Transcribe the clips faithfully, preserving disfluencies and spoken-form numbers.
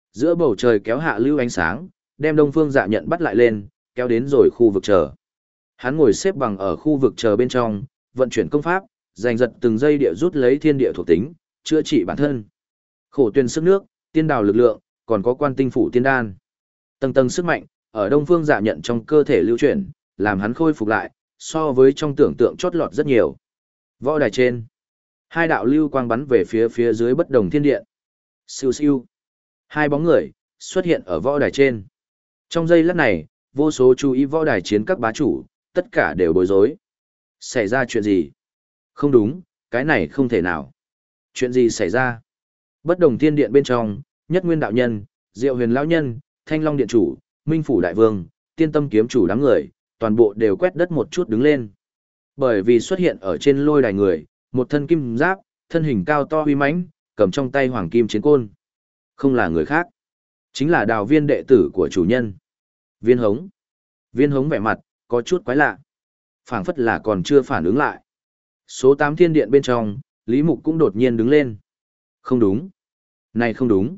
Giữa bầu trời kéo hạ lưu ánh sáng, đem Đông Phương Dạ Nhận bắt lại lên, kéo đến rồi khu vực chờ. Hắn ngồi xếp bằng ở khu vực chờ bên trong, vận chuyển công pháp, giành giật từng giây địa rút lấy thiên địa thuộc tính, chữa trị bản thân. Khổ tuyền sức nước, tiên đào lực lượng, còn có quan tinh phủ tiên đan. Tầng tầng sức mạnh, ở Đông Phương Dạ Nhận trong cơ thể lưu chuyển, làm hắn khôi phục lại, so với trong tưởng tượng chót lọt rất nhiều. Võ đài trên, hai đạo lưu quang bắn về phía phía dưới bất đồng thiên điện. Siêu siêu. Hai bóng người xuất hiện ở võ đài trên. Trong giây lát này, vô số chú ý võ đài chiến các bá chủ, tất cả đều bối rối. Xảy ra chuyện gì? Không đúng, cái này không thể nào. Chuyện gì xảy ra? Bất đồng thiên điện bên trong, Nhất Nguyên đạo nhân, Diệu Huyền lão nhân, Thanh Long điện chủ, Minh phủ đại vương, Tiên Tâm kiếm chủ đám người, toàn bộ đều quét đất một chút đứng lên. Bởi vì xuất hiện ở trên lôi đài người, một thân kim giáp, thân hình cao to uy mãnh, cầm trong tay hoàng kim chiến côn. Không là người khác, chính là Đào Viên đệ tử của chủ nhân. Viên Hống. Viên Hống vẻ mặt có chút quái lạ, phảng phất là còn chưa phản ứng lại. Số tám thiên điện bên trong, Lý Mục cũng đột nhiên đứng lên. Không đúng. Này không đúng.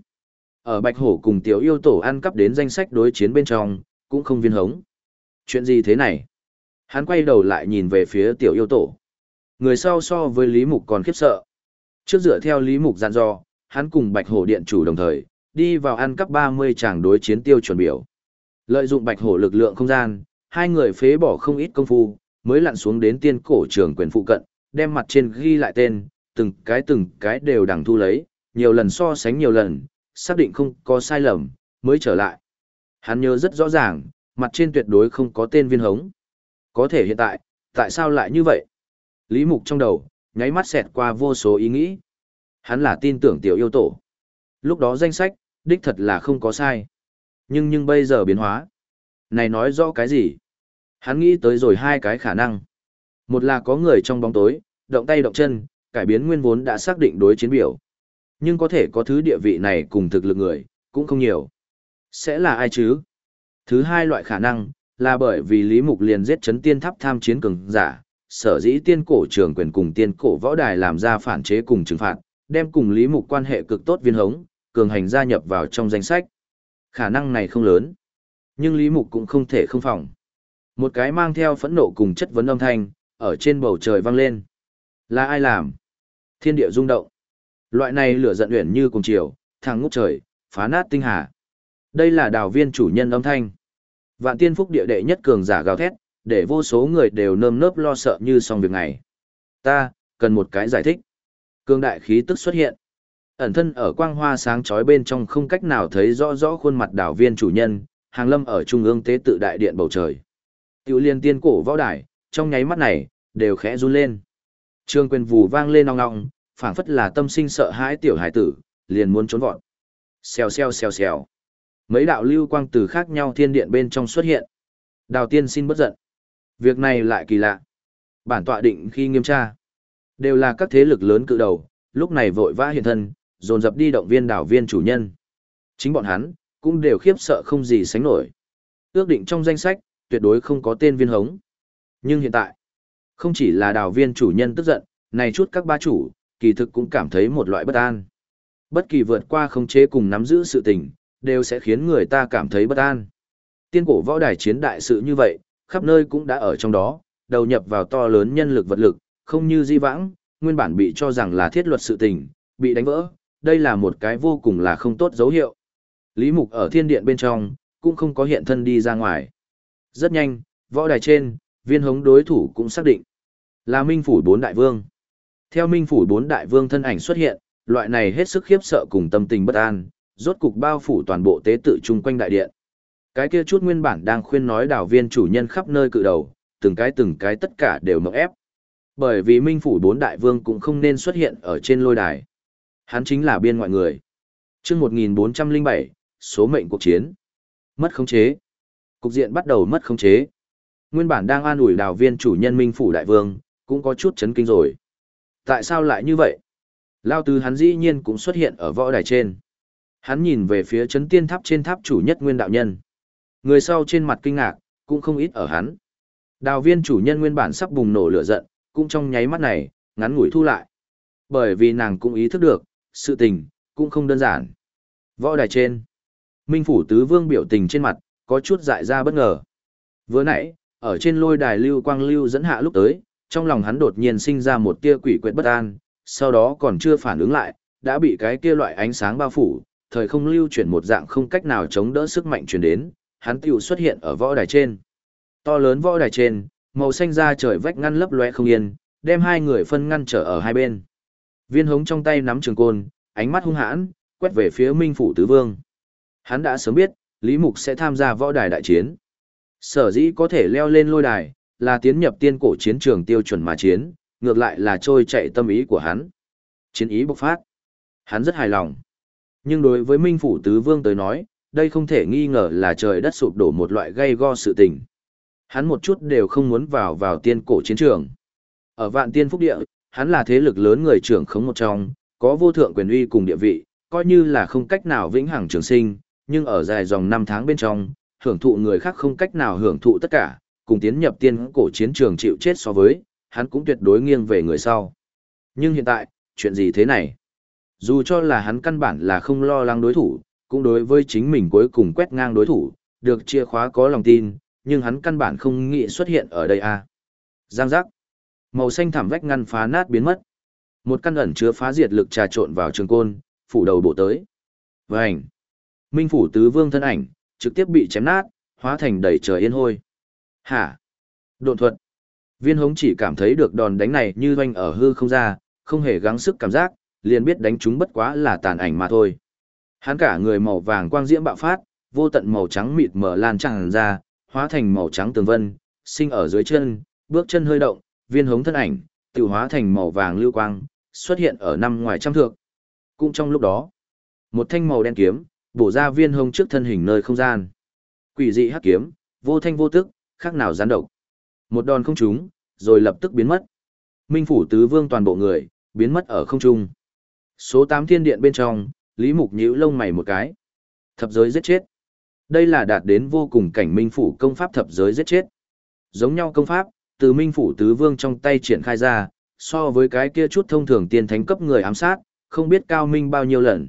Ở Bạch Hổ cùng Tiểu Yêu Tổ ăn cắp đến danh sách đối chiến bên trong, cũng không Viên Hống. Chuyện gì thế này? Hắn quay đầu lại nhìn về phía Tiểu Yêu Tổ. Người sau so với Lý Mục còn khiếp sợ. Trước dựa theo Lý Mục dặn dò, hắn cùng Bạch Hổ điện chủ đồng thời, đi vào ăn cắp ba mươi tràng đối chiến tiêu chuẩn biểu. Lợi dụng Bạch Hổ lực lượng không gian, hai người phế bỏ không ít công phu, mới lặn xuống đến tiên cổ trường quyền phụ cận, đem mặt trên ghi lại tên, từng cái từng cái đều đằng thu lấy, nhiều lần so sánh nhiều lần, xác định không có sai lầm, mới trở lại. Hắn nhớ rất rõ ràng, mặt trên tuyệt đối không có tên Viên Hống. Có thể hiện tại, tại sao lại như vậy? Lý Mục trong đầu, nháy mắt xẹt qua vô số ý nghĩ. Hắn là tin tưởng Tiểu Yêu Tổ. Lúc đó danh sách, đích thật là không có sai. Nhưng nhưng bây giờ biến hóa. Này nói rõ cái gì? Hắn nghĩ tới rồi hai cái khả năng. Một là có người trong bóng tối, động tay động chân, cải biến nguyên vốn đã xác định đối chiến biểu. Nhưng có thể có thứ địa vị này cùng thực lực người, cũng không nhiều. Sẽ là ai chứ? Thứ hai loại khả năng, là bởi vì Lý Mục liền giết chấn tiên tháp tham chiến cường giả, sở dĩ tiên cổ trường quyền cùng tiên cổ võ đài làm ra phản chế cùng trừng phạt, đem cùng Lý Mục quan hệ cực tốt Viên Hống, cường hành gia nhập vào trong danh sách. Khả năng này không lớn, nhưng Lý Mục cũng không thể không phòng. Một cái mang theo phẫn nộ cùng chất vấn âm thanh, ở trên bầu trời vang lên. Là ai làm? Thiên địa rung động. Loại này lửa giận uyển như cùng chiều, thẳng ngút trời, phá nát tinh hà. Đây là Đào Viên chủ nhân âm thanh. Vạn tiên phúc địa đệ nhất cường giả gào thét, để vô số người đều nơm nớp lo sợ như xong việc này. Ta, cần một cái giải thích. Cương đại khí tức xuất hiện. Ẩn thân ở quang hoa sáng chói bên trong không cách nào thấy rõ rõ khuôn mặt Đào Viên chủ nhân, hàng lâm ở trung ương tế tự đại điện bầu trời. Tiểu liên tiên cổ võ đài, trong nháy mắt này, đều khẽ run lên. Trường quyền vù vang lên ong ong, phảng phất là tâm sinh sợ hãi tiểu hải tử, liền muốn trốn vọt. Xèo xèo xèo xèo. Mấy đạo lưu quang từ khác nhau thiên điện bên trong xuất hiện. Đào tiên xin bất giận. Việc này lại kỳ lạ. Bản tọa định khi nghiêm tra. Đều là các thế lực lớn cự đầu, lúc này vội vã hiện thân, dồn dập đi động viên Đào Viên chủ nhân. Chính bọn hắn, cũng đều khiếp sợ không gì sánh nổi. Ước định trong danh sách, tuyệt đối không có tên Viên Hống. Nhưng hiện tại, không chỉ là Đào Viên chủ nhân tức giận, này chút các ba chủ, kỳ thực cũng cảm thấy một loại bất an. Bất kỳ vượt qua khống chế cùng nắm giữ sự tình, đều sẽ khiến người ta cảm thấy bất an. Tiên cổ võ đài chiến đại sự như vậy, khắp nơi cũng đã ở trong đó, đầu nhập vào to lớn nhân lực vật lực, không như di vãng, nguyên bản bị cho rằng là thiết luật sự tình, bị đánh vỡ, đây là một cái vô cùng là không tốt dấu hiệu. Lý Mục ở thiên điện bên trong, cũng không có hiện thân đi ra ngoài. Rất nhanh, võ đài trên, Viên Hống đối thủ cũng xác định, là Minh phủ bốn đại vương. Theo Minh phủ bốn đại vương thân ảnh xuất hiện, loại này hết sức khiếp sợ cùng tâm tình bất an, rốt cục bao phủ toàn bộ tế tự chung quanh đại điện. Cái kia chút nguyên bản đang khuyên nói Đào Viên chủ nhân khắp nơi cự đầu, từng cái từng cái tất cả đều mộng ép. Bởi vì Minh phủ bốn đại vương cũng không nên xuất hiện ở trên lôi đài. Hắn chính là biên ngoại người. Chương một nghìn bốn trăm lẻ bảy, số mệnh cuộc chiến. Mất khống chế. Cục diện bắt đầu mất khống chế. Nguyên bản đang an ủi Đào Viên chủ nhân Minh phủ đại vương, cũng có chút chấn kinh rồi. Tại sao lại như vậy? Lao tứ hắn dĩ nhiên cũng xuất hiện ở võ đài trên. Hắn nhìn về phía chấn tiên tháp trên tháp chủ nhất Nguyên đạo nhân. Người sau trên mặt kinh ngạc, cũng không ít ở hắn. Đào Viên chủ nhân nguyên bản sắp bùng nổ lửa giận, cũng trong nháy mắt này, ngắn ngủi thu lại. Bởi vì nàng cũng ý thức được, sự tình, cũng không đơn giản. Võ đài trên, Minh Phủ Tứ Vương biểu tình trên mặt, có chút dại ra bất ngờ. Vừa nãy, ở trên lôi đài lưu quang lưu dẫn hạ lúc tới, trong lòng hắn đột nhiên sinh ra một tia quỷ quyệt bất an, sau đó còn chưa phản ứng lại, đã bị cái kia loại ánh sáng bao phủ, thời không lưu chuyển một dạng không cách nào chống đỡ sức mạnh truyền đến, hắn tiểu xuất hiện ở võ đài trên. To lớn võ đài trên, màu xanh da trời vách ngăn lấp loe không yên, đem hai người phân ngăn trở ở hai bên. Viên Hống trong tay nắm trường côn, ánh mắt hung hãn, quét về phía Minh Phủ Tứ Vương. Hắn đã sớm biết, Lý Mục sẽ tham gia võ đài đại chiến. Sở dĩ có thể leo lên lôi đài, là tiến nhập tiên cổ chiến trường tiêu chuẩn mà chiến, ngược lại là trôi chạy tâm ý của hắn. Chiến ý bộc phát. Hắn rất hài lòng. Nhưng đối với Minh Phủ Tứ Vương tới nói, đây không thể nghi ngờ là trời đất sụp đổ một loại gây go sự tình. Hắn một chút đều không muốn vào vào tiên cổ chiến trường. Ở Vạn Tiên Phúc Địa, hắn là thế lực lớn người trưởng khống một trong, có vô thượng quyền uy cùng địa vị, coi như là không cách nào vĩnh hằng trường sinh, nhưng ở dài dòng năm tháng bên trong, hưởng thụ người khác không cách nào hưởng thụ tất cả, cùng tiến nhập tiên cổ chiến trường chịu chết so với, hắn cũng tuyệt đối nghiêng về người sau. Nhưng hiện tại, chuyện gì thế này? Dù cho là hắn căn bản là không lo lắng đối thủ, cũng đối với chính mình cuối cùng quét ngang đối thủ, được chia khóa có lòng tin, nhưng hắn căn bản không nghĩ xuất hiện ở đây à. Giang giác. Màu xanh thảm vách ngăn phá nát biến mất. Một căn ẩn chứa phá diệt lực trà trộn vào trường côn, phủ đầu bổ tới. Vành. Minh Phủ Tứ Vương thân ảnh, trực tiếp bị chém nát, hóa thành đầy trời yên hôi. Hả? Độn thuật. Viên Hống chỉ cảm thấy được đòn đánh này như doanh ở hư không ra, không hề gắng sức cảm giác, liền biết đánh chúng bất quá là tàn ảnh mà thôi. Hắn cả người màu vàng quang diễm bạo phát, vô tận màu trắng mịt mờ lan tràn ra, hóa thành màu trắng tường vân, sinh ở dưới chân, bước chân hơi động, Viên Hống thân ảnh, tự hóa thành màu vàng lưu quang, xuất hiện ở năm ngoài trăm thước. Cũng trong lúc đó, một thanh màu đen kiếm, bổ ra Viên Hống trước thân hình nơi không gian. Quỷ dị hắc kiếm, vô thanh vô tức, khác nào gián độc. Một đòn không trúng, rồi lập tức biến mất. Minh Phủ Tứ Vương toàn bộ người, biến mất ở không trung. Số tám thiên điện bên trong, Lý Mục nhíu lông mày một cái. Thập giới giết chết. Đây là đạt đến vô cùng cảnh Minh Phủ công pháp thập giới giết chết. Giống nhau công pháp, từ Minh Phủ Tứ Vương trong tay triển khai ra, so với cái kia chút thông thường tiên thánh cấp người ám sát, không biết cao minh bao nhiêu lần.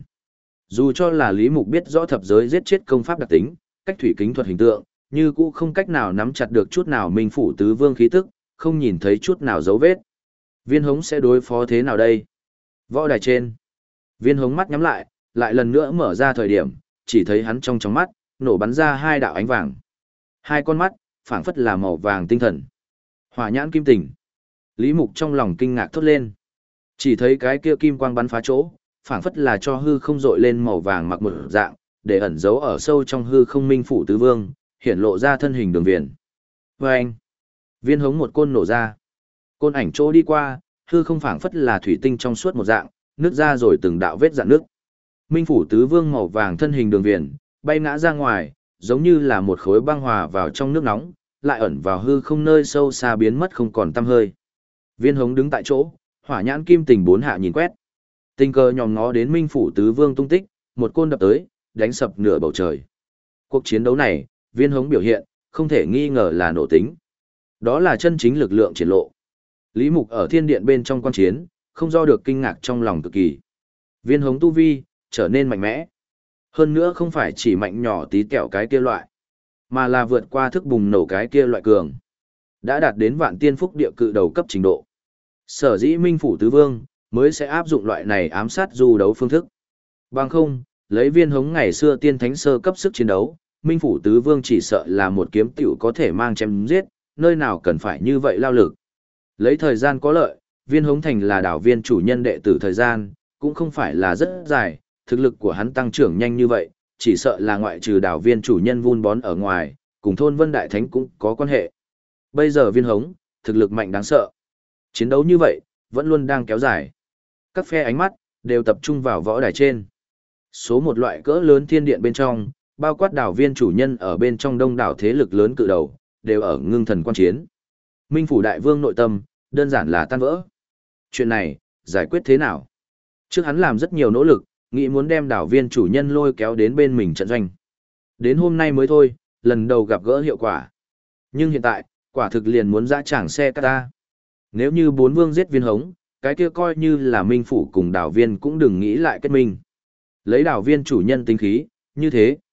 Dù cho là Lý Mục biết rõ thập giới giết chết công pháp đặc tính, cách thủy kính thuật hình tượng, như cũ không cách nào nắm chặt được chút nào Minh Phủ Tứ Vương khí tức, không nhìn thấy chút nào dấu vết. Viên Hống sẽ đối phó thế nào đây? Võ đài trên. Viên Hống mắt nhắm lại, lại lần nữa mở ra thời điểm, chỉ thấy hắn trong trong mắt, nổ bắn ra hai đạo ánh vàng. Hai con mắt, phảng phất là màu vàng tinh thần. Hỏa nhãn kim tỉnh. Lý Mục trong lòng kinh ngạc thốt lên. Chỉ thấy cái kia kim quang bắn phá chỗ, phảng phất là cho hư không dội lên màu vàng mặc một dạng, để ẩn giấu ở sâu trong hư không Minh Phủ Tứ Vương, hiển lộ ra thân hình đường viền. Vâng! Viên Hống một côn nổ ra. Côn ảnh chỗ đi qua, hư không phảng phất là thủy tinh trong suốt một dạng, nứt ra rồi từng đạo vết dạn nước. Minh Phủ Tứ Vương màu vàng thân hình đường viền, bay ngã ra ngoài, giống như là một khối băng hòa vào trong nước nóng, lại ẩn vào hư không nơi sâu xa biến mất không còn tăm hơi. Viên Hống đứng tại chỗ, hỏa nhãn kim tình bốn hạ nhìn quét. Tình cờ nhòm ngó đến Minh Phủ Tứ Vương tung tích, một côn đập tới, đánh sập nửa bầu trời. Cuộc chiến đấu này, Viên Hống biểu hiện, không thể nghi ngờ là nổ tính. Đó là chân chính lực lượng triển lộ. Lý Mục ở thiên điện bên trong quan chiến, không do được kinh ngạc trong lòng cực kỳ. Viên Hống tu vi, trở nên mạnh mẽ. Hơn nữa không phải chỉ mạnh nhỏ tí tẹo cái kia loại, mà là vượt qua thức bùng nổ cái kia loại cường. Đã đạt đến Vạn Tiên Phúc Địa cự đầu cấp trình độ. Sở dĩ Minh Phủ Tứ Vương, mới sẽ áp dụng loại này ám sát du đấu phương thức. Bằng không, lấy Viên Hống ngày xưa tiên thánh sơ cấp sức chiến đấu, Minh Phủ Tứ Vương chỉ sợ là một kiếm tiểu có thể mang chém giết, nơi nào cần phải như vậy lao lực. Lấy thời gian có lợi, Viên Hống thành là đảo viên chủ nhân đệ tử thời gian, cũng không phải là rất dài, thực lực của hắn tăng trưởng nhanh như vậy, chỉ sợ là ngoại trừ đảo viên chủ nhân vun bón ở ngoài, cùng thôn Vân Đại Thánh cũng có quan hệ. Bây giờ Viên Hống, thực lực mạnh đáng sợ. Chiến đấu như vậy, vẫn luôn đang kéo dài. Các phe ánh mắt, đều tập trung vào võ đài trên. Số một loại cỡ lớn thiên điện bên trong, bao quát đảo viên chủ nhân ở bên trong đông đảo thế lực lớn cự đầu, đều ở ngưng thần quan chiến. Minh Phủ Đại Vương nội tâm, đơn giản là tan vỡ. Chuyện này, giải quyết thế nào? Trước hắn làm rất nhiều nỗ lực, nghĩ muốn đem đảo viên chủ nhân lôi kéo đến bên mình trận doanh. Đến hôm nay mới thôi, lần đầu gặp gỡ hiệu quả. Nhưng hiện tại, quả thực liền muốn dã tràng xe cát ta. Nếu như bốn vương giết Viên Hống, cái kia coi như là Minh Phủ cùng đảo viên cũng đừng nghĩ lại kết minh. Lấy đảo viên chủ nhân tính khí, như thế.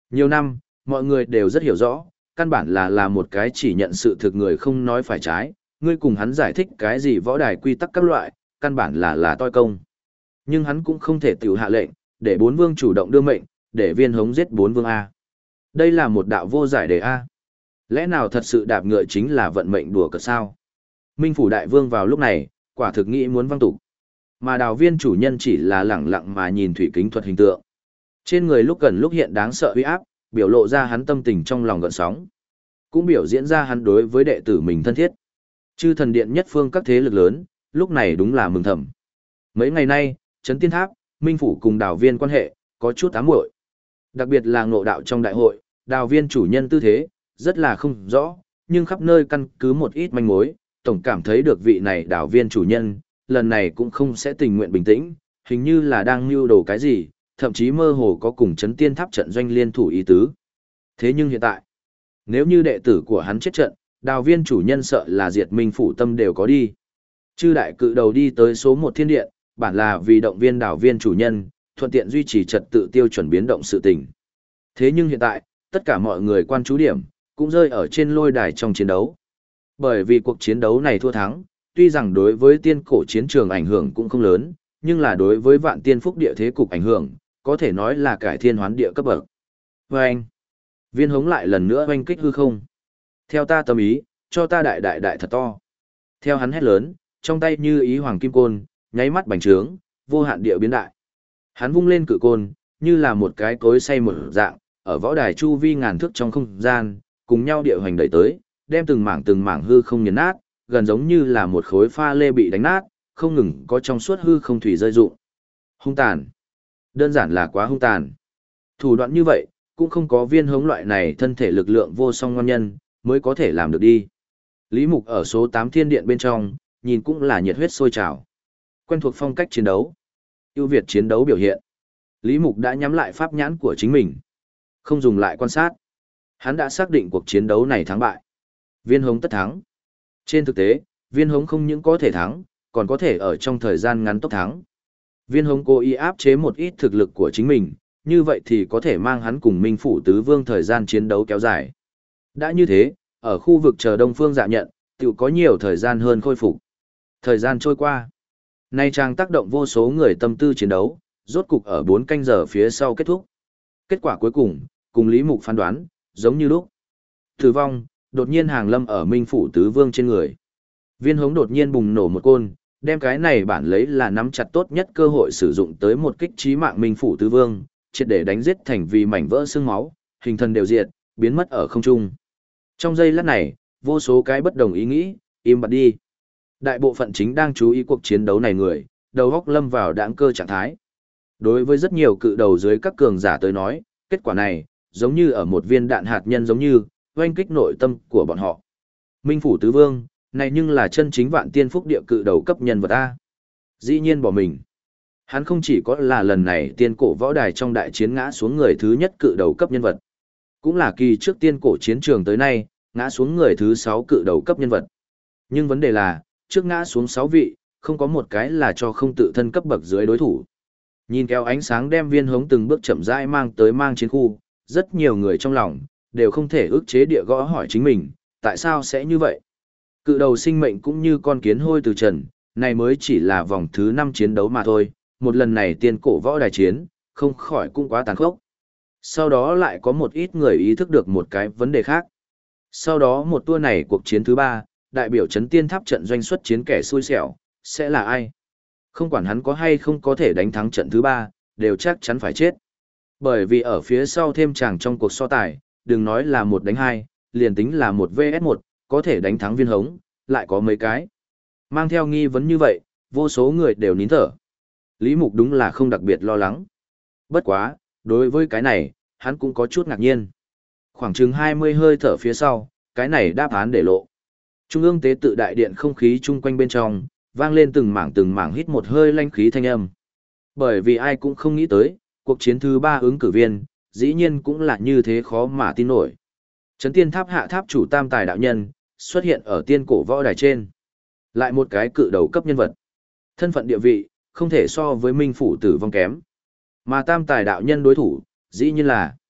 Nhiều năm, mọi người đều rất hiểu rõ, căn bản là là một cái chỉ nhận sự thực người không nói phải trái, ngươi cùng hắn giải thích cái gì võ đài quy tắc các loại, căn bản là là toi công. Nhưng hắn cũng không thể tiểu hạ lệnh, để bốn vương chủ động đưa mệnh, để viên hống giết bốn vương A. Đây là một đạo vô giải đề A. Lẽ nào thật sự đạp ngựa chính là vận mệnh đùa cợt sao? Minh phủ đại vương vào lúc này, quả thực nghĩ muốn văng tục. Mà đào viên chủ nhân chỉ là lẳng lặng mà nhìn thủy kính thuật hình tượng. Trên người lúc gần lúc hiện đáng sợ uy áp, biểu lộ ra hắn tâm tình trong lòng gợn sóng. Cũng biểu diễn ra hắn đối với đệ tử mình thân thiết. Chư thần điện nhất phương các thế lực lớn, lúc này đúng là mừng thầm. Mấy ngày nay, Trấn Tiên Tháp, Minh phủ cùng đào viên quan hệ, có chút ám muội. Đặc biệt là ngộ đạo trong đại hội, đào viên chủ nhân tư thế, rất là không rõ, nhưng khắp nơi căn cứ một ít manh mối, tổng cảm thấy được vị này đào viên chủ nhân, lần này cũng không sẽ tình nguyện bình tĩnh, hình như là đang mưu đồ cái gì, thậm chí mơ hồ có cùng Trấn Tiên Tháp trận doanh liên thủ ý tứ. Thế nhưng hiện tại, nếu như đệ tử của hắn chết trận, đào viên chủ nhân sợ là diệt Minh phủ tâm đều có đi. Chư đại cự đầu đi tới số một thiên điện, bản là vì động viên đào viên chủ nhân, thuận tiện duy trì trật tự tiêu chuẩn biến động sự tình. Thế nhưng hiện tại, tất cả mọi người quan chú điểm, cũng rơi ở trên lôi đài trong chiến đấu. Bởi vì cuộc chiến đấu này thua thắng, tuy rằng đối với tiên cổ chiến trường ảnh hưởng cũng không lớn, nhưng là đối với vạn tiên phúc địa thế cục ảnh hưởng, có thể nói là cải thiên hoán địa cấp bậc. Vâng! Viên hống lại lần nữa oanh kích hư không. Theo ta tâm ý, cho ta đại đại đại thật to. Theo hắn hét lớn, trong tay như ý hoàng kim côn, nháy mắt bành trướng, vô hạn địa biến đại. Hắn vung lên cự côn, như là một cái cối xay một dạng, ở võ đài chu vi ngàn thước trong không gian, cùng nhau địa hoành đẩy tới, đem từng mảng từng mảng hư không nghiền nát, gần giống như là một khối pha lê bị đánh nát, không ngừng có trong suốt hư không thủy rơi rụng. Hung tàn. Đơn giản là quá hung tàn. Thủ đoạn như vậy, cũng không có viên hống loại này thân thể lực lượng vô song ngon nhân, mới có thể làm được đi. Lý Mục ở số tám thiên điện bên trong, nhìn cũng là nhiệt huyết sôi trào. Quen thuộc phong cách chiến đấu. Ưu việt chiến đấu biểu hiện. Lý Mục đã nhắm lại pháp nhãn của chính mình. Không dùng lại quan sát. Hắn đã xác định cuộc chiến đấu này thắng bại. Viên hống tất thắng. Trên thực tế, viên hống không những có thể thắng, còn có thể ở trong thời gian ngắn tốc thắng. Viên hống cố ý áp chế một ít thực lực của chính mình, như vậy thì có thể mang hắn cùng Minh phủ tứ vương thời gian chiến đấu kéo dài. Đã như thế, ở khu vực chờ Đông Phương Dạ nhận, tự có nhiều thời gian hơn khôi phục. Thời gian trôi qua. Nay trang tác động vô số người tâm tư chiến đấu, rốt cục ở bốn canh giờ phía sau kết thúc. Kết quả cuối cùng, cùng Lý Mục phán đoán, giống như lúc. Tử vong, đột nhiên hàng lâm ở Minh phủ tứ vương trên người. Viên hống đột nhiên bùng nổ một côn, đem cái này bản lấy là nắm chặt tốt nhất cơ hội sử dụng tới một kích chí mạng Minh phủ tứ vương, triệt để đánh giết thành vì mảnh vỡ xương máu, hình thần đều diệt, biến mất ở không trung. Trong giây lát này, vô số cái bất đồng ý nghĩ, im bặt đi. Đại bộ phận chính đang chú ý cuộc chiến đấu này người, đầu óc lâm vào đãng cơ trạng thái. Đối với rất nhiều cự đầu dưới các cường giả tới nói, kết quả này, giống như ở một viên đạn hạt nhân giống như, oanh kích nội tâm của bọn họ. Minh phủ tứ vương, này nhưng là chân chính vạn tiên phúc địa cự đầu cấp nhân vật A. Dĩ nhiên bỏ mình. Hắn không chỉ có là lần này tiên cổ võ đài trong đại chiến ngã xuống người thứ nhất cự đầu cấp nhân vật, cũng là kỳ trước tiên cổ chiến trường tới nay, ngã xuống người thứ sáu cự đầu cấp nhân vật. Nhưng vấn đề là, trước ngã xuống sáu vị, không có một cái là cho không tự thân cấp bậc dưới đối thủ. Nhìn kéo ánh sáng đem viên hống từng bước chậm rãi mang tới mang chiến khu, rất nhiều người trong lòng, đều không thể ức chế địa gõ hỏi chính mình, tại sao sẽ như vậy? Cự đầu sinh mệnh cũng như con kiến hôi từ trần, này mới chỉ là vòng thứ năm chiến đấu mà thôi, một lần này tiên cổ võ đài chiến, không khỏi cũng quá tàn khốc. Sau đó lại có một ít người ý thức được một cái vấn đề khác. Sau đó một tour này cuộc chiến thứ ba, đại biểu Trấn Tiên Tháp trận doanh xuất chiến kẻ xui xẻo, sẽ là ai? Không quản hắn có hay không có thể đánh thắng trận thứ ba, đều chắc chắn phải chết. Bởi vì ở phía sau thêm chàng trong cuộc so tài, đừng nói là một đánh hai, liền tính là một vs một, có thể đánh thắng viên hống, lại có mấy cái. Mang theo nghi vấn như vậy, vô số người đều nín thở. Lý Mục đúng là không đặc biệt lo lắng. Bất quá, đối với cái này, hắn cũng có chút ngạc nhiên. Khoảng chừng hai mươi hơi thở phía sau, cái này đáp án để lộ. Trung ương tế tự đại điện không khí chung quanh bên trong, vang lên từng mảng từng mảng hít một hơi lanh khí thanh âm. Bởi vì ai cũng không nghĩ tới, cuộc chiến thứ ba ứng cử viên, dĩ nhiên cũng là như thế khó mà tin nổi. Trấn Tiên Tháp hạ tháp chủ tam tài đạo nhân, xuất hiện ở tiên cổ võ đài trên. Lại một cái cự đầu cấp nhân vật. Thân phận địa vị, không thể so với Minh phủ tử vong kém. Mà tam tài đạo nhân đối thủ, dĩ nhiên là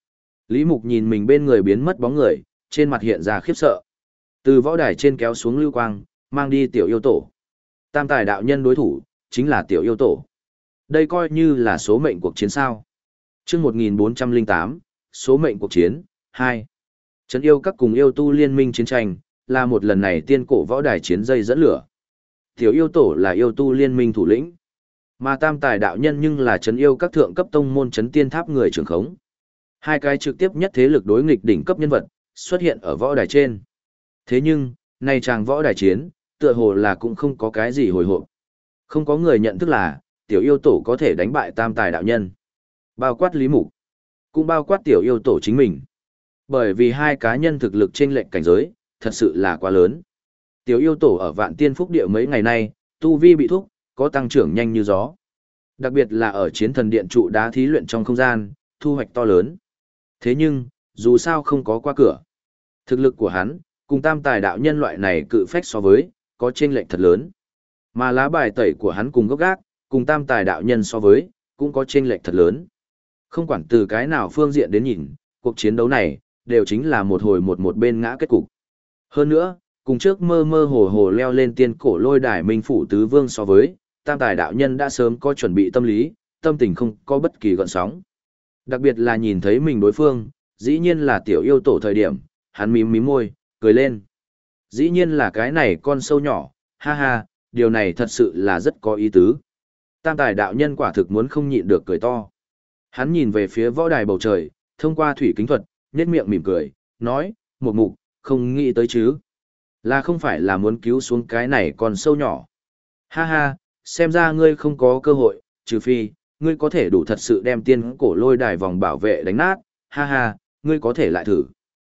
Lý Mục nhìn mình bên người biến mất bóng người, trên mặt hiện ra khiếp sợ. Từ võ đài trên kéo xuống lưu quang, mang đi tiểu yêu tổ. Tam tài đạo nhân đối thủ, chính là tiểu yêu tổ. Đây coi như là số mệnh cuộc chiến sao. chương một nghìn bốn trăm lẻ tám, số mệnh cuộc chiến, hai. Trấn yêu các cùng yêu tu liên minh chiến tranh, là một lần này tiên cổ võ đài chiến dây dẫn lửa. Tiểu yêu tổ là yêu tu liên minh thủ lĩnh. Mà tam tài đạo nhân nhưng là trấn yêu các thượng cấp tông môn trấn tiên tháp người trưởng khống. Hai cái trực tiếp nhất thế lực đối nghịch đỉnh cấp nhân vật, xuất hiện ở võ đài trên. Thế nhưng, nay chàng võ đài chiến, tựa hồ là cũng không có cái gì hồi hộp. Không có người nhận thức là, tiểu yêu tổ có thể đánh bại tam tài đạo nhân. Bao quát Lý Mục, cũng bao quát tiểu yêu tổ chính mình. Bởi vì hai cá nhân thực lực chênh lệch cảnh giới, thật sự là quá lớn. Tiểu yêu tổ ở vạn tiên phúc địa mấy ngày nay, tu vi bị thúc, có tăng trưởng nhanh như gió. Đặc biệt là ở chiến thần điện trụ đá thí luyện trong không gian, thu hoạch to lớn. Thế nhưng, dù sao không có qua cửa. Thực lực của hắn, cùng tam tài đạo nhân loại này cự phách so với, có chênh lệch thật lớn. Mà lá bài tẩy của hắn cùng gốc gác, cùng tam tài đạo nhân so với, cũng có chênh lệch thật lớn. Không quản từ cái nào phương diện đến nhìn, cuộc chiến đấu này, đều chính là một hồi một một bên ngã kết cục. Hơn nữa, cùng trước mơ mơ hồ hồ leo lên tiên cổ lôi đài minh phủ tứ vương so với, tam tài đạo nhân đã sớm có chuẩn bị tâm lý, tâm tình không có bất kỳ gợn sóng. Đặc biệt là nhìn thấy mình đối phương, dĩ nhiên là tiểu yêu tổ thời điểm, hắn mím mím môi, cười lên. Dĩ nhiên là cái này con sâu nhỏ, ha ha, điều này thật sự là rất có ý tứ. Tam tài đạo nhân quả thực muốn không nhịn được cười to. Hắn nhìn về phía võ đài bầu trời, thông qua thủy kính thuật, nhếch miệng mỉm cười, nói, một mục, không nghĩ tới chứ. Là không phải là muốn cứu xuống cái này con sâu nhỏ. Ha ha, xem ra ngươi không có cơ hội, trừ phi, ngươi có thể đủ thật sự đem tiên cổ lôi đài vòng bảo vệ đánh nát, ha ha, ngươi có thể lại thử.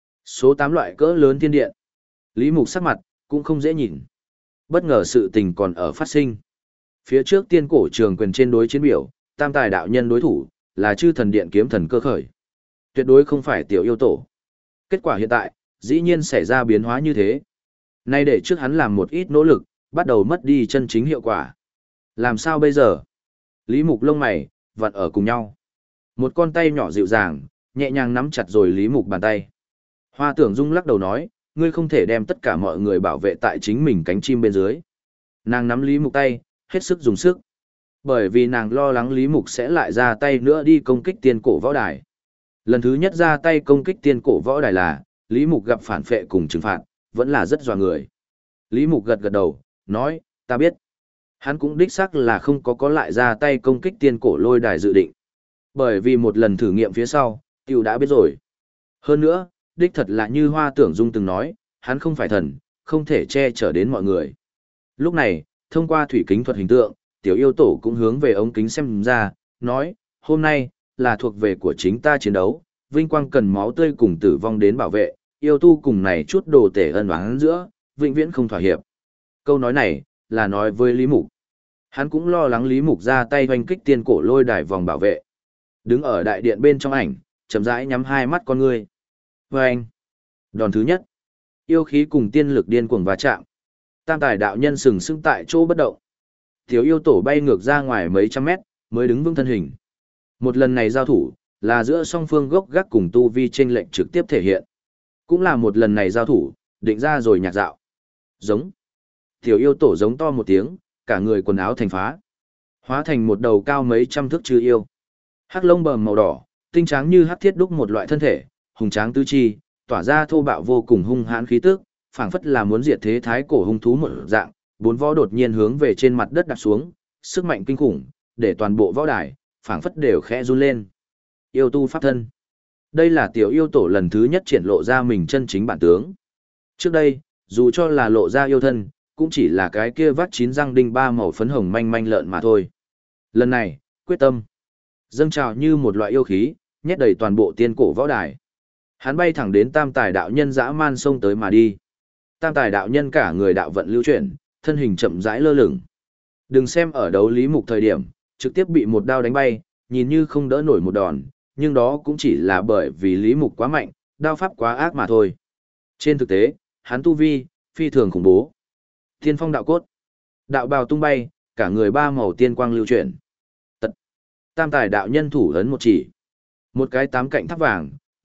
Số tám loại cỡ lớn thiên điện. Lý Mục sắc mặt, cũng không dễ nhìn. Bất ngờ sự tình còn ở phát sinh. Phía trước tiên cổ trường quyền trên đối chiến biểu, tam tài đạo nhân đối thủ, là chư thần điện kiếm thần cơ khởi. Tuyệt đối không phải tiểu yêu tổ. Kết quả hiện tại, dĩ nhiên xảy ra biến hóa như thế. Nay để trước hắn làm một ít nỗ lực, bắt đầu mất đi chân chính hiệu quả. Làm sao bây giờ? Lý Mục lông mày, vặn ở cùng nhau. Một con tay nhỏ dịu dàng, nhẹ nhàng nắm chặt rồi Lý Mục bàn tay. Hoa Tưởng Dung lắc đầu nói, ngươi không thể đem tất cả mọi người bảo vệ tại chính mình cánh chim bên dưới. Nàng nắm Lý Mục tay, hết sức dùng sức. Bởi vì nàng lo lắng Lý Mục sẽ lại ra tay nữa đi công kích tiên cổ võ đài. Lần thứ nhất ra tay công kích tiên cổ võ đài là, Lý Mục gặp phản phệ cùng trừng phạt, vẫn là rất dọa người. Lý Mục gật gật đầu, nói, ta biết. Hắn cũng đích xác là không có có lại ra tay công kích tiên cổ lôi đài dự định. Bởi vì một lần thử nghiệm phía sau, tiểu đã biết rồi. Hơn nữa, đích thật là như Hoa Tưởng Dung từng nói, hắn không phải thần, không thể che chở đến mọi người. Lúc này, thông qua thủy kính thuật hình tượng, tiểu yêu tổ cũng hướng về ống kính xem ra, nói, hôm nay, là thuộc về của chính ta chiến đấu, vinh quang cần máu tươi cùng tử vong đến bảo vệ, yêu tu cùng này chút đồ tể ân oán giữa, vĩnh viễn không thỏa hiệp. Câu nói này, là nói với Lý Mục. Hắn cũng lo lắng Lý Mục ra tay hoành kích tiên cổ lôi đài vòng bảo vệ. Đứng ở đại điện bên trong ảnh, chậm rãi nhắm hai mắt con ngươi. Và anh, đòn thứ nhất, yêu khí cùng tiên lực điên cuồng va chạm. Tam tài đạo nhân sừng sững tại chỗ bất động. Tiểu yêu tổ bay ngược ra ngoài mấy trăm mét, mới đứng vững thân hình. Một lần này giao thủ, là giữa song phương gốc gác cùng tu vi chênh lệnh trực tiếp thể hiện. Cũng là một lần này giao thủ, định ra rồi nhạc dạo. Giống. Tiểu yêu tổ giống to một tiếng, cả người quần áo thành phá. Hóa thành một đầu cao mấy trăm thước chư yêu. Hắc lông bờm màu đỏ, tinh tráng như hắc thiết đúc một loại thân thể, hùng tráng tứ chi, tỏa ra thô bạo vô cùng hung hãn khí tức, phảng phất là muốn diệt thế thái cổ hung thú một dạng, bốn võ đột nhiên hướng về trên mặt đất đặt xuống, sức mạnh kinh khủng, để toàn bộ võ đài, phảng phất đều khẽ run lên. Yêu tu pháp thân. Đây là tiểu yêu tổ lần thứ nhất triển lộ ra mình chân chính bản tướng. Trước đây, dù cho là lộ ra yêu thân, cũng chỉ là cái kia vắt chín răng đinh ba màu phấn hồng manh manh lợn mà thôi. Lần này, quyết tâm. Dâng trào như một loại yêu khí, nhét đầy toàn bộ tiên cổ võ đài. Hắn bay thẳng đến tam tài đạo nhân dã man xông tới mà đi. Tam tài đạo nhân cả người đạo vận lưu chuyển, thân hình chậm rãi lơ lửng. Đừng xem ở đấu Lý Mục thời điểm, trực tiếp bị một đao đánh bay, nhìn như không đỡ nổi một đòn, nhưng đó cũng chỉ là bởi vì Lý Mục quá mạnh, đao pháp quá ác mà thôi. Trên thực tế, hắn tu vi, phi thường khủng bố. Tiên phong đạo cốt, đạo bào tung bay, cả người ba màu tiên quang lưu chuyển. Tật. Tam tài đạo nhân thủ ấn một chỉ. Một cái tám cạnh tháp vàng,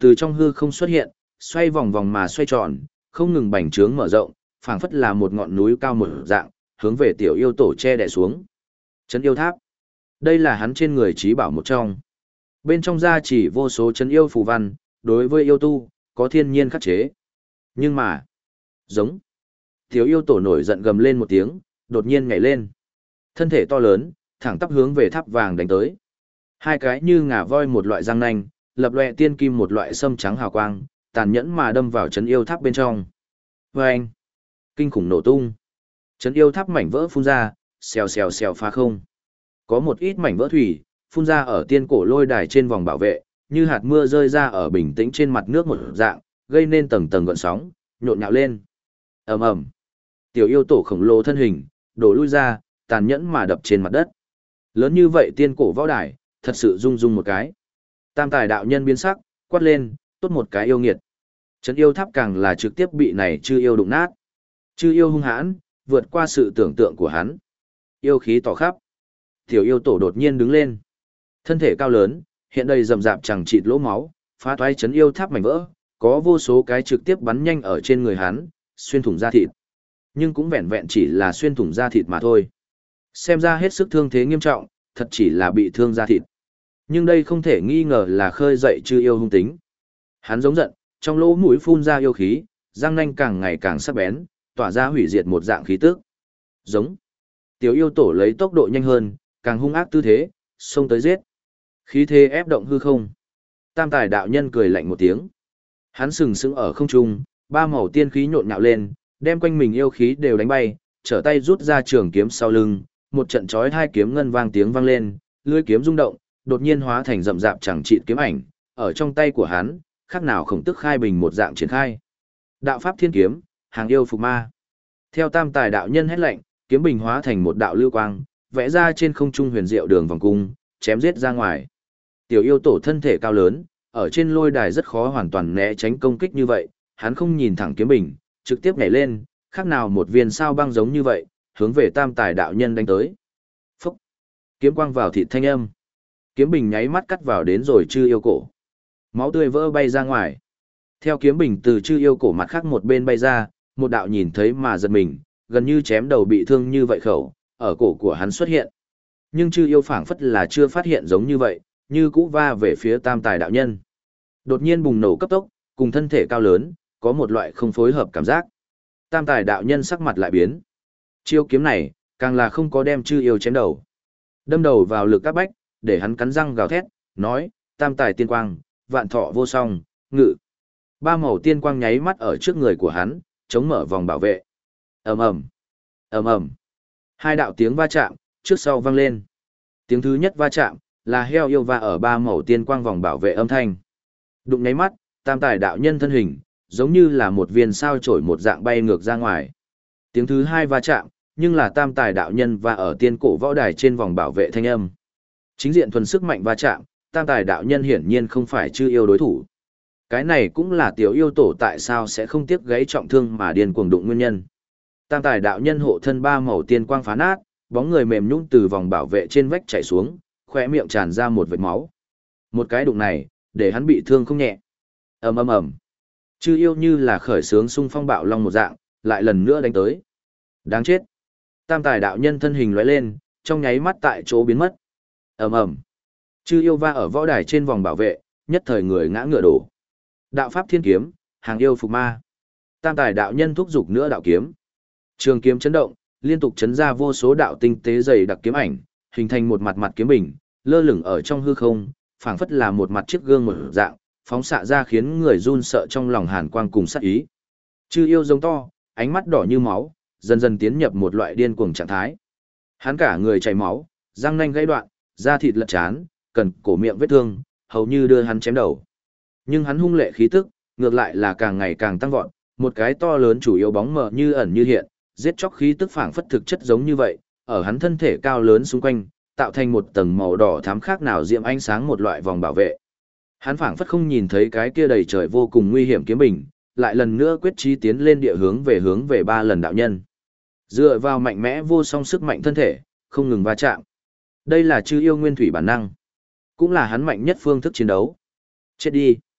từ trong hư không xuất hiện, xoay vòng vòng mà xoay tròn, không ngừng bành trướng mở rộng, phảng phất là một ngọn núi cao một dạng, hướng về tiểu yêu tổ che đè xuống. Trấn yêu tháp. Đây là hắn trên người trí bảo một trong. Bên trong gia chỉ vô số trấn yêu phù văn, đối với yêu tu, có thiên nhiên khắc chế. Nhưng mà, giống. Tiểu yêu tổ nổi giận gầm lên một tiếng, đột nhiên nhảy lên. Thân thể to lớn, thẳng tắp hướng về tháp vàng đánh tới. Hai cái như ngà voi một loại răng nanh, lập lòe tiên kim một loại sâm trắng hào quang, tàn nhẫn mà đâm vào trấn yêu tháp bên trong. Vâng! Kinh khủng nổ tung. Trấn yêu tháp mảnh vỡ phun ra, xèo xèo xèo phá không. Có một ít mảnh vỡ thủy, phun ra ở tiên cổ lôi đài trên vòng bảo vệ, như hạt mưa rơi ra ở bình tĩnh trên mặt nước một dạng, gây nên tầng tầng gợn sóng, nhộn nhạo lên. Ầm ầm. Tiểu yêu tổ khổng lồ thân hình, đổ lui ra, tàn nhẫn mà đập trên mặt đất. Lớn như vậy tiên cổ võ đài, thật sự rung rung một cái. Tam tài đạo nhân biến sắc, quát lên, tốt một cái yêu nghiệt. Trấn yêu tháp càng là trực tiếp bị này chư yêu đụng nát. Chư yêu hung hãn, vượt qua sự tưởng tượng của hắn. Yêu khí tỏ khắp. Tiểu yêu tổ đột nhiên đứng lên. Thân thể cao lớn, hiện đầy rầm rạp chẳng chịt lỗ máu, phá toái trấn yêu tháp mảnh vỡ, có vô số cái trực tiếp bắn nhanh ở trên người hắn, xuyên thủng da thịt. Nhưng cũng vẹn vẹn chỉ là xuyên thủng da thịt mà thôi. Xem ra hết sức thương thế nghiêm trọng, thật chỉ là bị thương da thịt. Nhưng đây không thể nghi ngờ là khơi dậy chư yêu hung tính. Hắn giống giận, trong lỗ mũi phun ra yêu khí, răng nanh càng ngày càng sắc bén, tỏa ra hủy diệt một dạng khí tức. Giống. Tiểu yêu tổ lấy tốc độ nhanh hơn, càng hung ác tư thế, xông tới giết. Khí thế ép động hư không. Tam tài đạo nhân cười lạnh một tiếng. Hắn sừng sững ở không trung, ba màu tiên khí nhộn nhạo lên, đem quanh mình yêu khí đều đánh bay, trở tay rút ra trường kiếm sau lưng, một trận chói hai kiếm ngân vang tiếng vang lên, lưỡi kiếm rung động, đột nhiên hóa thành rậm rạp chẳng trị kiếm ảnh, ở trong tay của hắn, khác nào khổng tức khai bình một dạng triển khai. Đạo pháp thiên kiếm, hàng yêu phục ma. Theo tam tài đạo nhân hét lệnh, kiếm bình hóa thành một đạo lưu quang, vẽ ra trên không trung huyền diệu đường vòng cung, chém giết ra ngoài. Tiểu yêu tổ thân thể cao lớn, ở trên lôi đài rất khó hoàn toàn né tránh công kích như vậy, hắn không nhìn thẳng kiếm bình, trực tiếp nhảy lên, khác nào một viên sao băng giống như vậy, hướng về tam tài đạo nhân đánh tới. Phúc! Kiếm quang vào thịt thanh âm. Kiếm bình nháy mắt cắt vào đến rồi chư yêu cổ. Máu tươi vỡ bay ra ngoài. Theo kiếm bình từ chư yêu cổ mặt khác một bên bay ra, một đạo nhìn thấy mà giật mình, gần như chém đầu bị thương như vậy khẩu, ở cổ của hắn xuất hiện. Nhưng chư yêu phảng phất là chưa phát hiện giống như vậy, như cũ va về phía tam tài đạo nhân. Đột nhiên bùng nổ cấp tốc, cùng thân thể cao lớn, có một loại không phối hợp cảm giác. Tam tài đạo nhân sắc mặt lại biến. Chiêu kiếm này, càng là không có đem chư yêu chém đầu. Đâm đầu vào lực các bách, để hắn cắn răng gào thét, nói, tam tài tiên quang, vạn thọ vô song, ngự. Ba màu tiên quang nháy mắt ở trước người của hắn, chống mở vòng bảo vệ. ầm ầm, ầm ầm. Hai đạo tiếng va chạm, trước sau vang lên. Tiếng thứ nhất va chạm, là heo yêu va ở ba màu tiên quang vòng bảo vệ âm thanh. Đụng nháy mắt, tam tài đạo nhân thân hình, giống như là một viên sao chổi một dạng bay ngược ra ngoài. Tiếng thứ hai va chạm, nhưng là tam tài đạo nhân va ở tiên cổ võ đài trên vòng bảo vệ thanh âm. Chính diện thuần sức mạnh va chạm, tam tài đạo nhân hiển nhiên không phải chư yêu đối thủ. Cái này cũng là tiểu yêu tổ tại sao sẽ không tiếc gãy trọng thương mà điên cuồng đụng nguyên nhân. Tam tài đạo nhân hộ thân ba màu tiên quang phá nát, bóng người mềm nhũn từ vòng bảo vệ trên vách chảy xuống, khóe miệng tràn ra một vệt máu. Một cái đụng này, để hắn bị thương không nhẹ. Ầm ầm ầm. Chư yêu như là khởi sướng xung phong bạo long một dạng, lại lần nữa đánh tới. Đáng chết. Tam tài đạo nhân thân hình lóe lên, trong nháy mắt tại chỗ biến mất. Ầm ầm. Chư yêu va ở võ đài trên vòng bảo vệ, nhất thời người ngã ngựa đổ. Đạo pháp thiên kiếm, hàng yêu phục ma. Tam tài đạo nhân thúc giục nữa đạo kiếm. Trường kiếm chấn động, liên tục chấn ra vô số đạo tinh tế dày đặc kiếm ảnh, hình thành một mặt mặt kiếm bình, lơ lửng ở trong hư không, phảng phất là một mặt chiếc gương một dạng, phóng xạ ra khiến người run sợ trong lòng hàn quang cùng sát ý. Chư yêu giống to, ánh mắt đỏ như máu, dần dần tiến nhập một loại điên cuồng trạng thái. Hắn cả người chảy máu, răng nanh gãy đoạn, da thịt lật chán, cần cổ miệng vết thương, hầu như đưa hắn chém đầu. Nhưng hắn hung lệ khí tức, ngược lại là càng ngày càng tăng vọt, một cái to lớn chủ yếu bóng mờ như ẩn như hiện, giết chóc khí tức phảng phất thực chất giống như vậy, ở hắn thân thể cao lớn xung quanh, tạo thành một tầng màu đỏ thắm khác nào diệm ánh sáng một loại vòng bảo vệ. Hắn phảng phất không nhìn thấy cái kia đầy trời vô cùng nguy hiểm kiếm bình, lại lần nữa quyết chí tiến lên địa hướng về hướng về ba lần đạo nhân. Dựa vào mạnh mẽ vô song sức mạnh thân thể, không ngừng va chạm. Đây là chư yêu nguyên thủy bản năng, cũng là hắn mạnh nhất phương thức chiến đấu. Chết đi.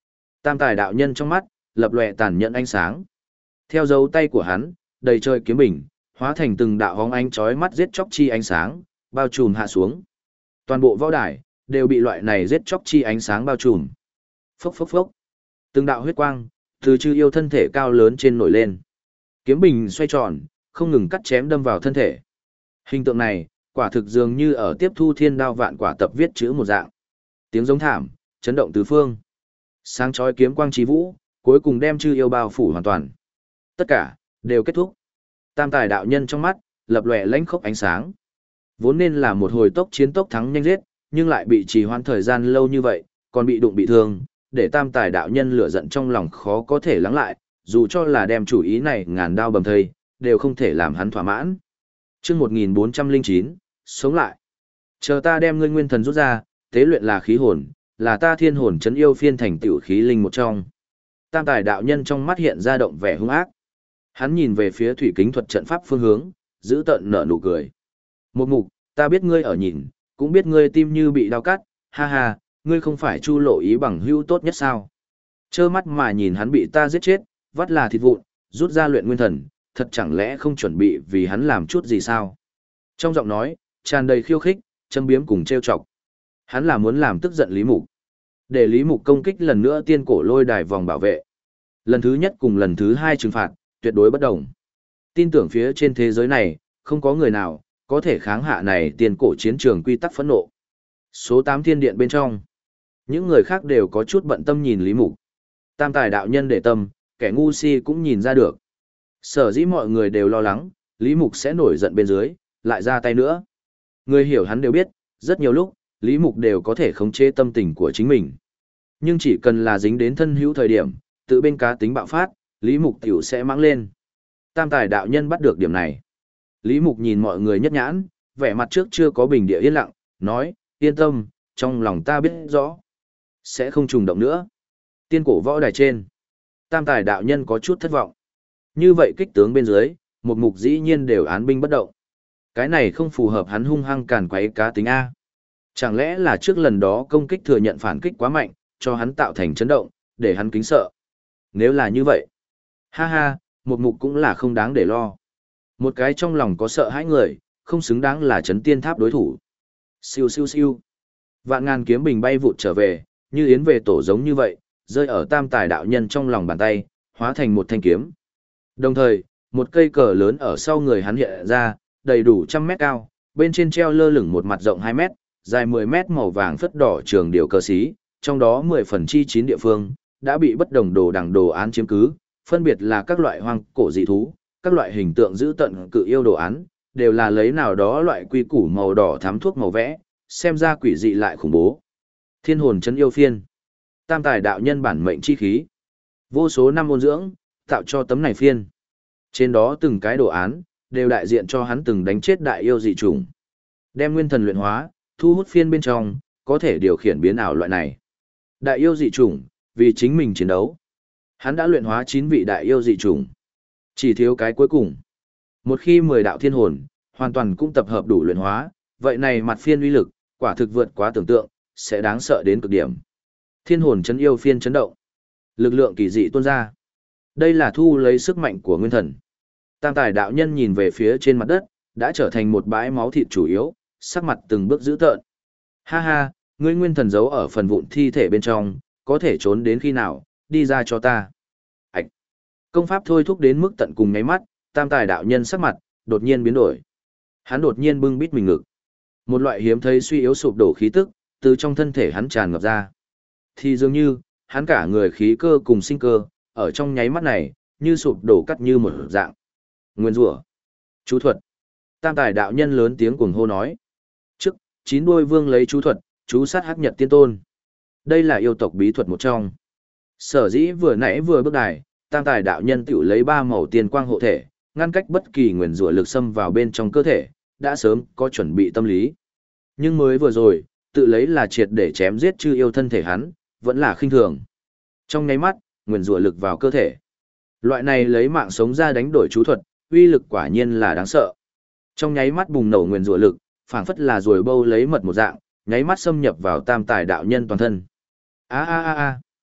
Tam tài đạo nhân trong mắt, lập lòe tàn nhẫn ánh sáng. Theo dấu tay của hắn, đầy trời kiếm bình, hóa thành từng đạo hóng ánh chói mắt giết chóc chi ánh sáng, bao trùm hạ xuống. Toàn bộ võ đài đều bị loại này giết chóc chi ánh sáng bao trùm. Phốc phốc phốc. Từng đạo huyết quang từ chư yêu thân thể cao lớn trên nổi lên. Kiếm bình xoay tròn, không ngừng cắt chém đâm vào thân thể. Hình tượng này, quả thực dường như ở tiếp thu thiên đao vạn quả tập viết chữ một dạng. Tiếng giống thảm, chấn động tứ phương. Sáng chói kiếm quang chí vũ, cuối cùng đem chư yêu bao phủ hoàn toàn. Tất cả đều kết thúc. Tam tài đạo nhân trong mắt lập lòe lãnh khốc ánh sáng. Vốn nên là một hồi tốc chiến tốc thắng nhanh giết, nhưng lại bị trì hoãn thời gian lâu như vậy, còn bị đụng bị thương, để tam tài đạo nhân lửa giận trong lòng khó có thể lắng lại, dù cho là đem chủ ý này ngàn đao bầm thây, đều không thể làm hắn thỏa mãn. Chương một nghìn bốn trăm lẻ chín, sống lại. Chờ ta đem ngươi nguyên thần rút ra, tế luyện là khí hồn, là ta thiên hồn trấn yêu phiên thành tiểu khí linh một trong. Tam tài đạo nhân trong mắt hiện ra động vẻ hung ác. Hắn nhìn về phía thủy kính thuật trận pháp phương hướng, giữ tợn nở nụ cười. Một mục, ta biết ngươi ở nhìn, cũng biết ngươi tim như bị đau cắt, ha ha, ngươi không phải chu lộ ý bằng hữu tốt nhất sao? Trơ mắt mà nhìn hắn bị ta giết chết, vắt là thịt vụn, rút ra luyện nguyên thần, thật chẳng lẽ không chuẩn bị vì hắn làm chút gì sao? Trong giọng nói, tràn đầy khiêu khích, châm biếm cùng trêu chọc. Hắn là muốn làm tức giận Lý Mục. Để Lý Mục công kích lần nữa tiên cổ lôi đài vòng bảo vệ. Lần thứ nhất cùng lần thứ hai trừng phạt, tuyệt đối bất đồng. Tin tưởng phía trên thế giới này, không có người nào có thể kháng hạ này tiên cổ chiến trường quy tắc phẫn nộ. Số tám thiên điện bên trong, những người khác đều có chút bận tâm nhìn Lý Mục. Tam tài đạo nhân để tâm, kẻ ngu si cũng nhìn ra được. Sở dĩ mọi người đều lo lắng, Lý Mục sẽ nổi giận bên dưới, lại ra tay nữa. Người hiểu hắn đều biết, rất nhiều lúc, Lý Mục đều có thể khống chế tâm tình của chính mình. Nhưng chỉ cần là dính đến thân hữu thời điểm, tự bên cá tính bạo phát, Lý Mục tiểu sẽ mắng lên. Tam tài đạo nhân bắt được điểm này. Lý Mục nhìn mọi người nhất nhãn, vẻ mặt trước chưa có bình địa yên lặng, nói, yên tâm, trong lòng ta biết rõ. Sẽ không trùng động nữa. Tiên cổ võ đài trên. Tam tài đạo nhân có chút thất vọng. Như vậy kích tướng bên dưới, một mục dĩ nhiên đều án binh bất động. Cái này không phù hợp hắn hung hăng càn quấy cá tính A. Chẳng lẽ là trước lần đó công kích thừa nhận phản kích quá mạnh, cho hắn tạo thành chấn động, để hắn kính sợ. Nếu là như vậy, ha ha, một mục cũng là không đáng để lo. Một cái trong lòng có sợ hãi người, không xứng đáng là chấn tiên tháp đối thủ. Siêu siêu siêu. Vạn ngàn kiếm bình bay vụt trở về, như yến về tổ giống như vậy, rơi ở tam tài đạo nhân trong lòng bàn tay, hóa thành một thanh kiếm. Đồng thời, một cây cờ lớn ở sau người hắn hiện ra, đầy đủ trăm mét cao, bên trên treo lơ lửng một mặt rộng hai mét, dài mười mét màu vàng phất đỏ trường điều cờ xí, trong đó mười phần chi chín địa phương, đã bị bất đồng đồ đằng đồ án chiếm cứ, phân biệt là các loại hoang cổ dị thú, các loại hình tượng giữ tận cự yêu đồ án, đều là lấy nào đó loại quy củ màu đỏ thắm thuốc màu vẽ, xem ra quỷ dị lại khủng bố. Thiên hồn trấn yêu phiên. Tam tài đạo nhân bản mệnh chi khí. Vô số năm ôn dưỡng, tạo cho tấm này phiên. Trên đó từng cái đồ án, đều đại diện cho hắn từng đánh chết đại yêu dị chủng. Đem nguyên thần luyện hóa, thu hút phiên bên trong, có thể điều khiển biến ảo loại này. Đại yêu dị chủng, vì chính mình chiến đấu. Hắn đã luyện hóa chín vị đại yêu dị chủng. Chỉ thiếu cái cuối cùng. Một khi mười đạo thiên hồn, hoàn toàn cũng tập hợp đủ luyện hóa, vậy này mặt phiên uy lực, quả thực vượt quá tưởng tượng, sẽ đáng sợ đến cực điểm. Thiên hồn chấn yêu phiên chấn động. Lực lượng kỳ dị tuôn ra. Đây là thu lấy sức mạnh của nguyên thần. Tam tài đạo nhân nhìn về phía trên mặt đất, đã trở thành một bãi máu thịt chủ yếu, sắc mặt từng bước dữ tợn. Ha ha, ngươi nguyên thần giấu ở phần vụn thi thể bên trong, có thể trốn đến khi nào, đi ra cho ta. Ảch! Công pháp thôi thúc đến mức tận cùng ngáy mắt, tam tài đạo nhân sắc mặt, đột nhiên biến đổi. Hắn đột nhiên bưng bít mình ngực. Một loại hiếm thấy suy yếu sụp đổ khí tức, từ trong thân thể hắn tràn ngập ra. Thì dường như, hắn cả người khí cơ cùng sinh cơ, ở trong nháy mắt này, như sụp đổ cắt như một dạng. Nguyên rủa, chú thuật. Tam tài đạo nhân lớn tiếng cuồng hô nói. Trước, chín đuôi vương lấy chú thuật, chú sát hắc nhật tiên tôn. Đây là yêu tộc bí thuật một trong. Sở dĩ vừa nãy vừa bước đài, tam tài đạo nhân tiểu lấy ba màu tiền quang hộ thể, ngăn cách bất kỳ nguyền rủa lực xâm vào bên trong cơ thể, đã sớm có chuẩn bị tâm lý. Nhưng mới vừa rồi, tự lấy là triệt để chém giết chư yêu thân thể hắn, vẫn là khinh thường. Trong nháy mắt, nguyền rủa lực vào cơ thể. Loại này lấy mạng sống ra đánh đổi chú thuật, uy lực quả nhiên là đáng sợ. Trong nháy mắt bùng nổ nguyền rủa lực, phảng phất là ruồi bâu lấy mật một dạng, nháy mắt xâm nhập vào tam tài đạo nhân toàn thân. A a a a.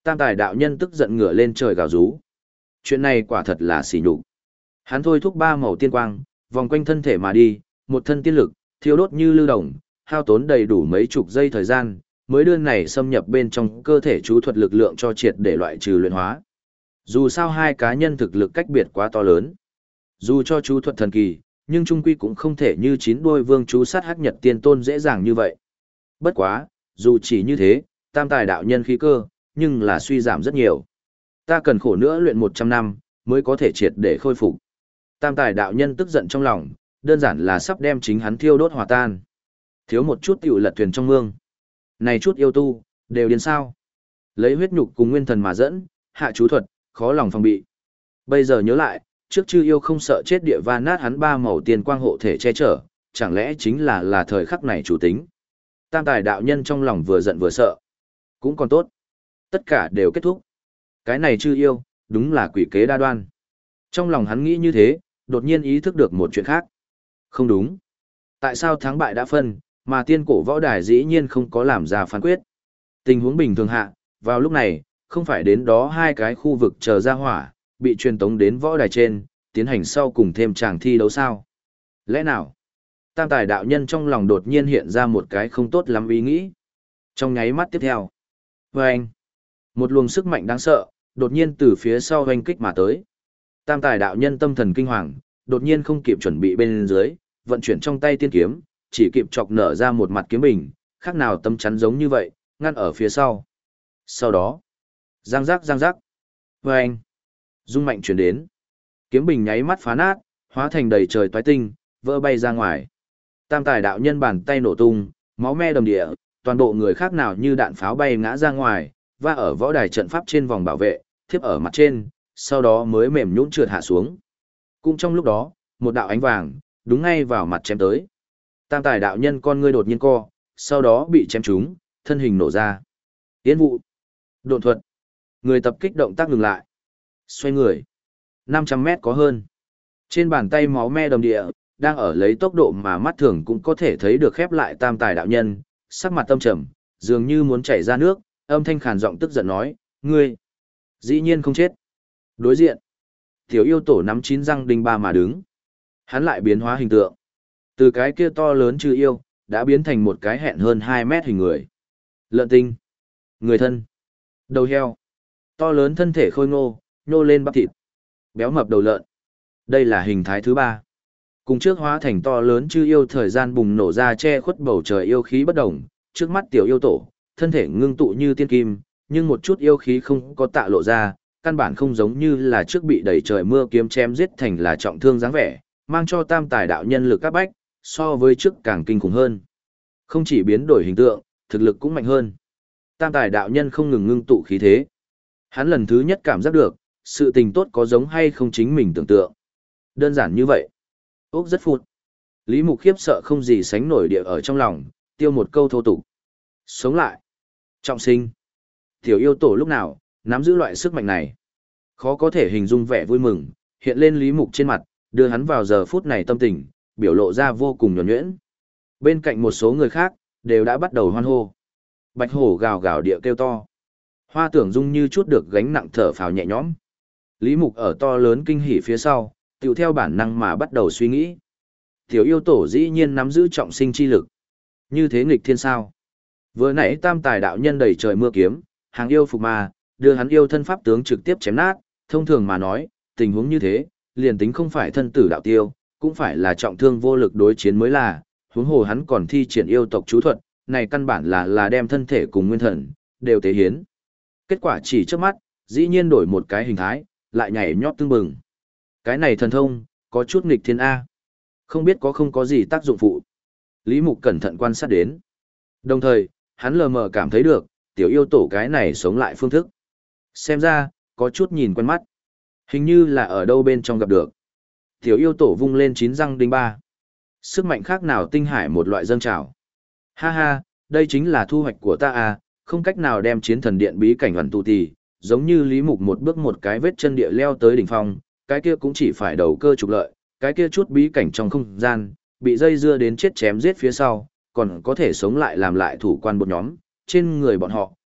Tam tài đạo nhân tức giận ngửa lên trời gào rú. Chuyện này quả thật là xỉ nhục. Hắn thôi thúc ba màu tiên quang, vòng quanh thân thể mà đi, một thân tiên lực, thiêu đốt như lưu đồng, hao tốn đầy đủ mấy chục giây thời gian, mới đưa này xâm nhập bên trong cơ thể chú thuật lực lượng cho triệt để loại trừ luyện hóa. Dù sao hai cá nhân thực lực cách biệt quá to lớn. Dù cho chú thuật thần kỳ, nhưng trung quy cũng không thể như chín đuôi vương chú sát hắc nhật tiên tôn dễ dàng như vậy. Bất quá, dù chỉ như thế, tam tài đạo nhân khí cơ, nhưng là suy giảm rất nhiều. Ta cần khổ nữa luyện một trăm năm, mới có thể triệt để khôi phục. Tam tài đạo nhân tức giận trong lòng, đơn giản là sắp đem chính hắn thiêu đốt hòa tan. Thiếu một chút tiểu lật thuyền trong mương. Này chút yêu tu, đều điên sao. Lấy huyết nhục cùng nguyên thần mà dẫn, hạ chú thuật, khó lòng phòng bị. Bây giờ nhớ lại, trước chư yêu không sợ chết địa va nát hắn ba màu tiền quang hộ thể che chở, chẳng lẽ chính là là thời khắc này chủ tính. Tam tài đạo nhân trong lòng vừa giận vừa sợ. Cũng còn tốt. Tất cả đều kết thúc. Cái này chư yêu, đúng là quỷ kế đa đoan. Trong lòng hắn nghĩ như thế, đột nhiên ý thức được một chuyện khác. Không đúng. Tại sao thắng bại đã phân, mà tiên cổ võ đài dĩ nhiên không có làm ra phán quyết. Tình huống bình thường hạ, vào lúc này, không phải đến đó hai cái khu vực chờ ra hỏa, bị truyền tống đến võ đài trên, tiến hành sau cùng thêm tràng thi đấu sao. Lẽ nào? Tam tài đạo nhân trong lòng đột nhiên hiện ra một cái không tốt lắm ý nghĩ. Trong nháy mắt tiếp theo. Vâng! Một luồng sức mạnh đáng sợ, đột nhiên từ phía sau hoanh kích mà tới. Tam tài đạo nhân tâm thần kinh hoàng, đột nhiên không kịp chuẩn bị bên dưới, vận chuyển trong tay tiên kiếm, chỉ kịp chọc nở ra một mặt kiếm bình, khác nào tâm chắn giống như vậy, ngăn ở phía sau. Sau đó, giang giác giang giác, vâng, rung mạnh chuyển đến. Kiếm bình nháy mắt phá nát, hóa thành đầy trời toái tinh, vỡ bay ra ngoài. Tam tài đạo nhân bàn tay nổ tung, máu me đầm địa, toàn bộ người khác nào như đạn pháo bay ngã ra ngoài, và ở võ đài trận pháp trên vòng bảo vệ, thiếp ở mặt trên, sau đó mới mềm nhũn trượt hạ xuống. Cũng trong lúc đó, một đạo ánh vàng, đúng ngay vào mặt chém tới. Tam tài đạo nhân con ngươi đột nhiên co, sau đó bị chém trúng, thân hình nổ ra. Tiến vụ, độn thuật, người tập kích động tác ngừng lại. Xoay người, năm trăm mét có hơn. Trên bàn tay máu me đầm địa, đang ở lấy tốc độ mà mắt thường cũng có thể thấy được khép lại tam tài đạo nhân, sắc mặt tâm trầm, dường như muốn chảy ra nước, âm thanh khàn giọng tức giận nói, ngươi, dĩ nhiên không chết. Đối diện, tiểu yêu tổ nắm chín răng đinh ba mà đứng. Hắn lại biến hóa hình tượng. Từ cái kia to lớn chư yêu, đã biến thành một cái hẹn hơn hai mét hình người. Lợn tinh, người thân, đầu heo, to lớn thân thể khôi ngô, nhô lên bắp thịt, béo mập đầu lợn. Đây là hình thái thứ ba. Cùng trước hóa thành to lớn chư yêu thời gian bùng nổ ra che khuất bầu trời yêu khí bất động, trước mắt tiểu yêu tổ, thân thể ngưng tụ như tiên kim, nhưng một chút yêu khí không có tạ lộ ra, căn bản không giống như là trước bị đẩy trời mưa kiếm chém giết thành là trọng thương dáng vẻ, mang cho tam tài đạo nhân lực các bách, so với trước càng kinh khủng hơn. Không chỉ biến đổi hình tượng, thực lực cũng mạnh hơn. Tam tài đạo nhân không ngừng ngưng tụ khí thế. Hắn lần thứ nhất cảm giác được, sự tình tốt có giống hay không chính mình tưởng tượng. Đơn giản như vậy. Ốc rất phụt. Lý Mục khiếp sợ không gì sánh nổi địa ở trong lòng, tiêu một câu thô tục. Sống lại. Trọng sinh. Tiểu yêu tổ lúc nào, nắm giữ loại sức mạnh này. Khó có thể hình dung vẻ vui mừng, hiện lên Lý Mục trên mặt, đưa hắn vào giờ phút này tâm tình, biểu lộ ra vô cùng nhuần nhuyễn. Bên cạnh một số người khác, đều đã bắt đầu hoan hô. Bạch hổ gào gào địa kêu to. Hoa tưởng dung như chút được gánh nặng thở phào nhẹ nhõm. Lý Mục ở to lớn kinh hỉ phía sau, tiểu theo bản năng mà bắt đầu suy nghĩ. Tiểu yêu tổ dĩ nhiên nắm giữ trọng sinh chi lực. Như thế nghịch thiên sao. Vừa nãy tam tài đạo nhân đầy trời mưa kiếm, hàng yêu phục ma, đưa hắn yêu thân pháp tướng trực tiếp chém nát, thông thường mà nói, tình huống như thế, liền tính không phải thân tử đạo tiêu, cũng phải là trọng thương vô lực đối chiến mới là, huống hồ hắn còn thi triển yêu tộc chú thuật, này căn bản là là đem thân thể cùng nguyên thần, đều tế hiến. Kết quả chỉ trước mắt, dĩ nhiên đổi một cái hình thái, lại nhảy nhót tương bừng. Cái này thần thông, có chút nghịch thiên A. Không biết có không có gì tác dụng phụ. Lý Mục cẩn thận quan sát đến. Đồng thời, hắn lờ mờ cảm thấy được, tiểu yêu tổ cái này sống lại phương thức. Xem ra, có chút nhìn quen mắt. Hình như là ở đâu bên trong gặp được. Tiểu yêu tổ vung lên chín răng đinh ba. Sức mạnh khác nào tinh hải một loại dâng trào. Ha ha, đây chính là thu hoạch của ta à, không cách nào đem chiến thần điện bí cảnh hoàn tụ tì, giống như Lý Mục một bước một cái vết chân địa leo tới đỉnh phong, cái kia cũng chỉ phải đầu cơ trục lợi, cái kia chút bí cảnh trong không gian, bị dây dưa đến chết chém giết phía sau, còn có thể sống lại làm lại thủ quan một nhóm, trên người bọn họ,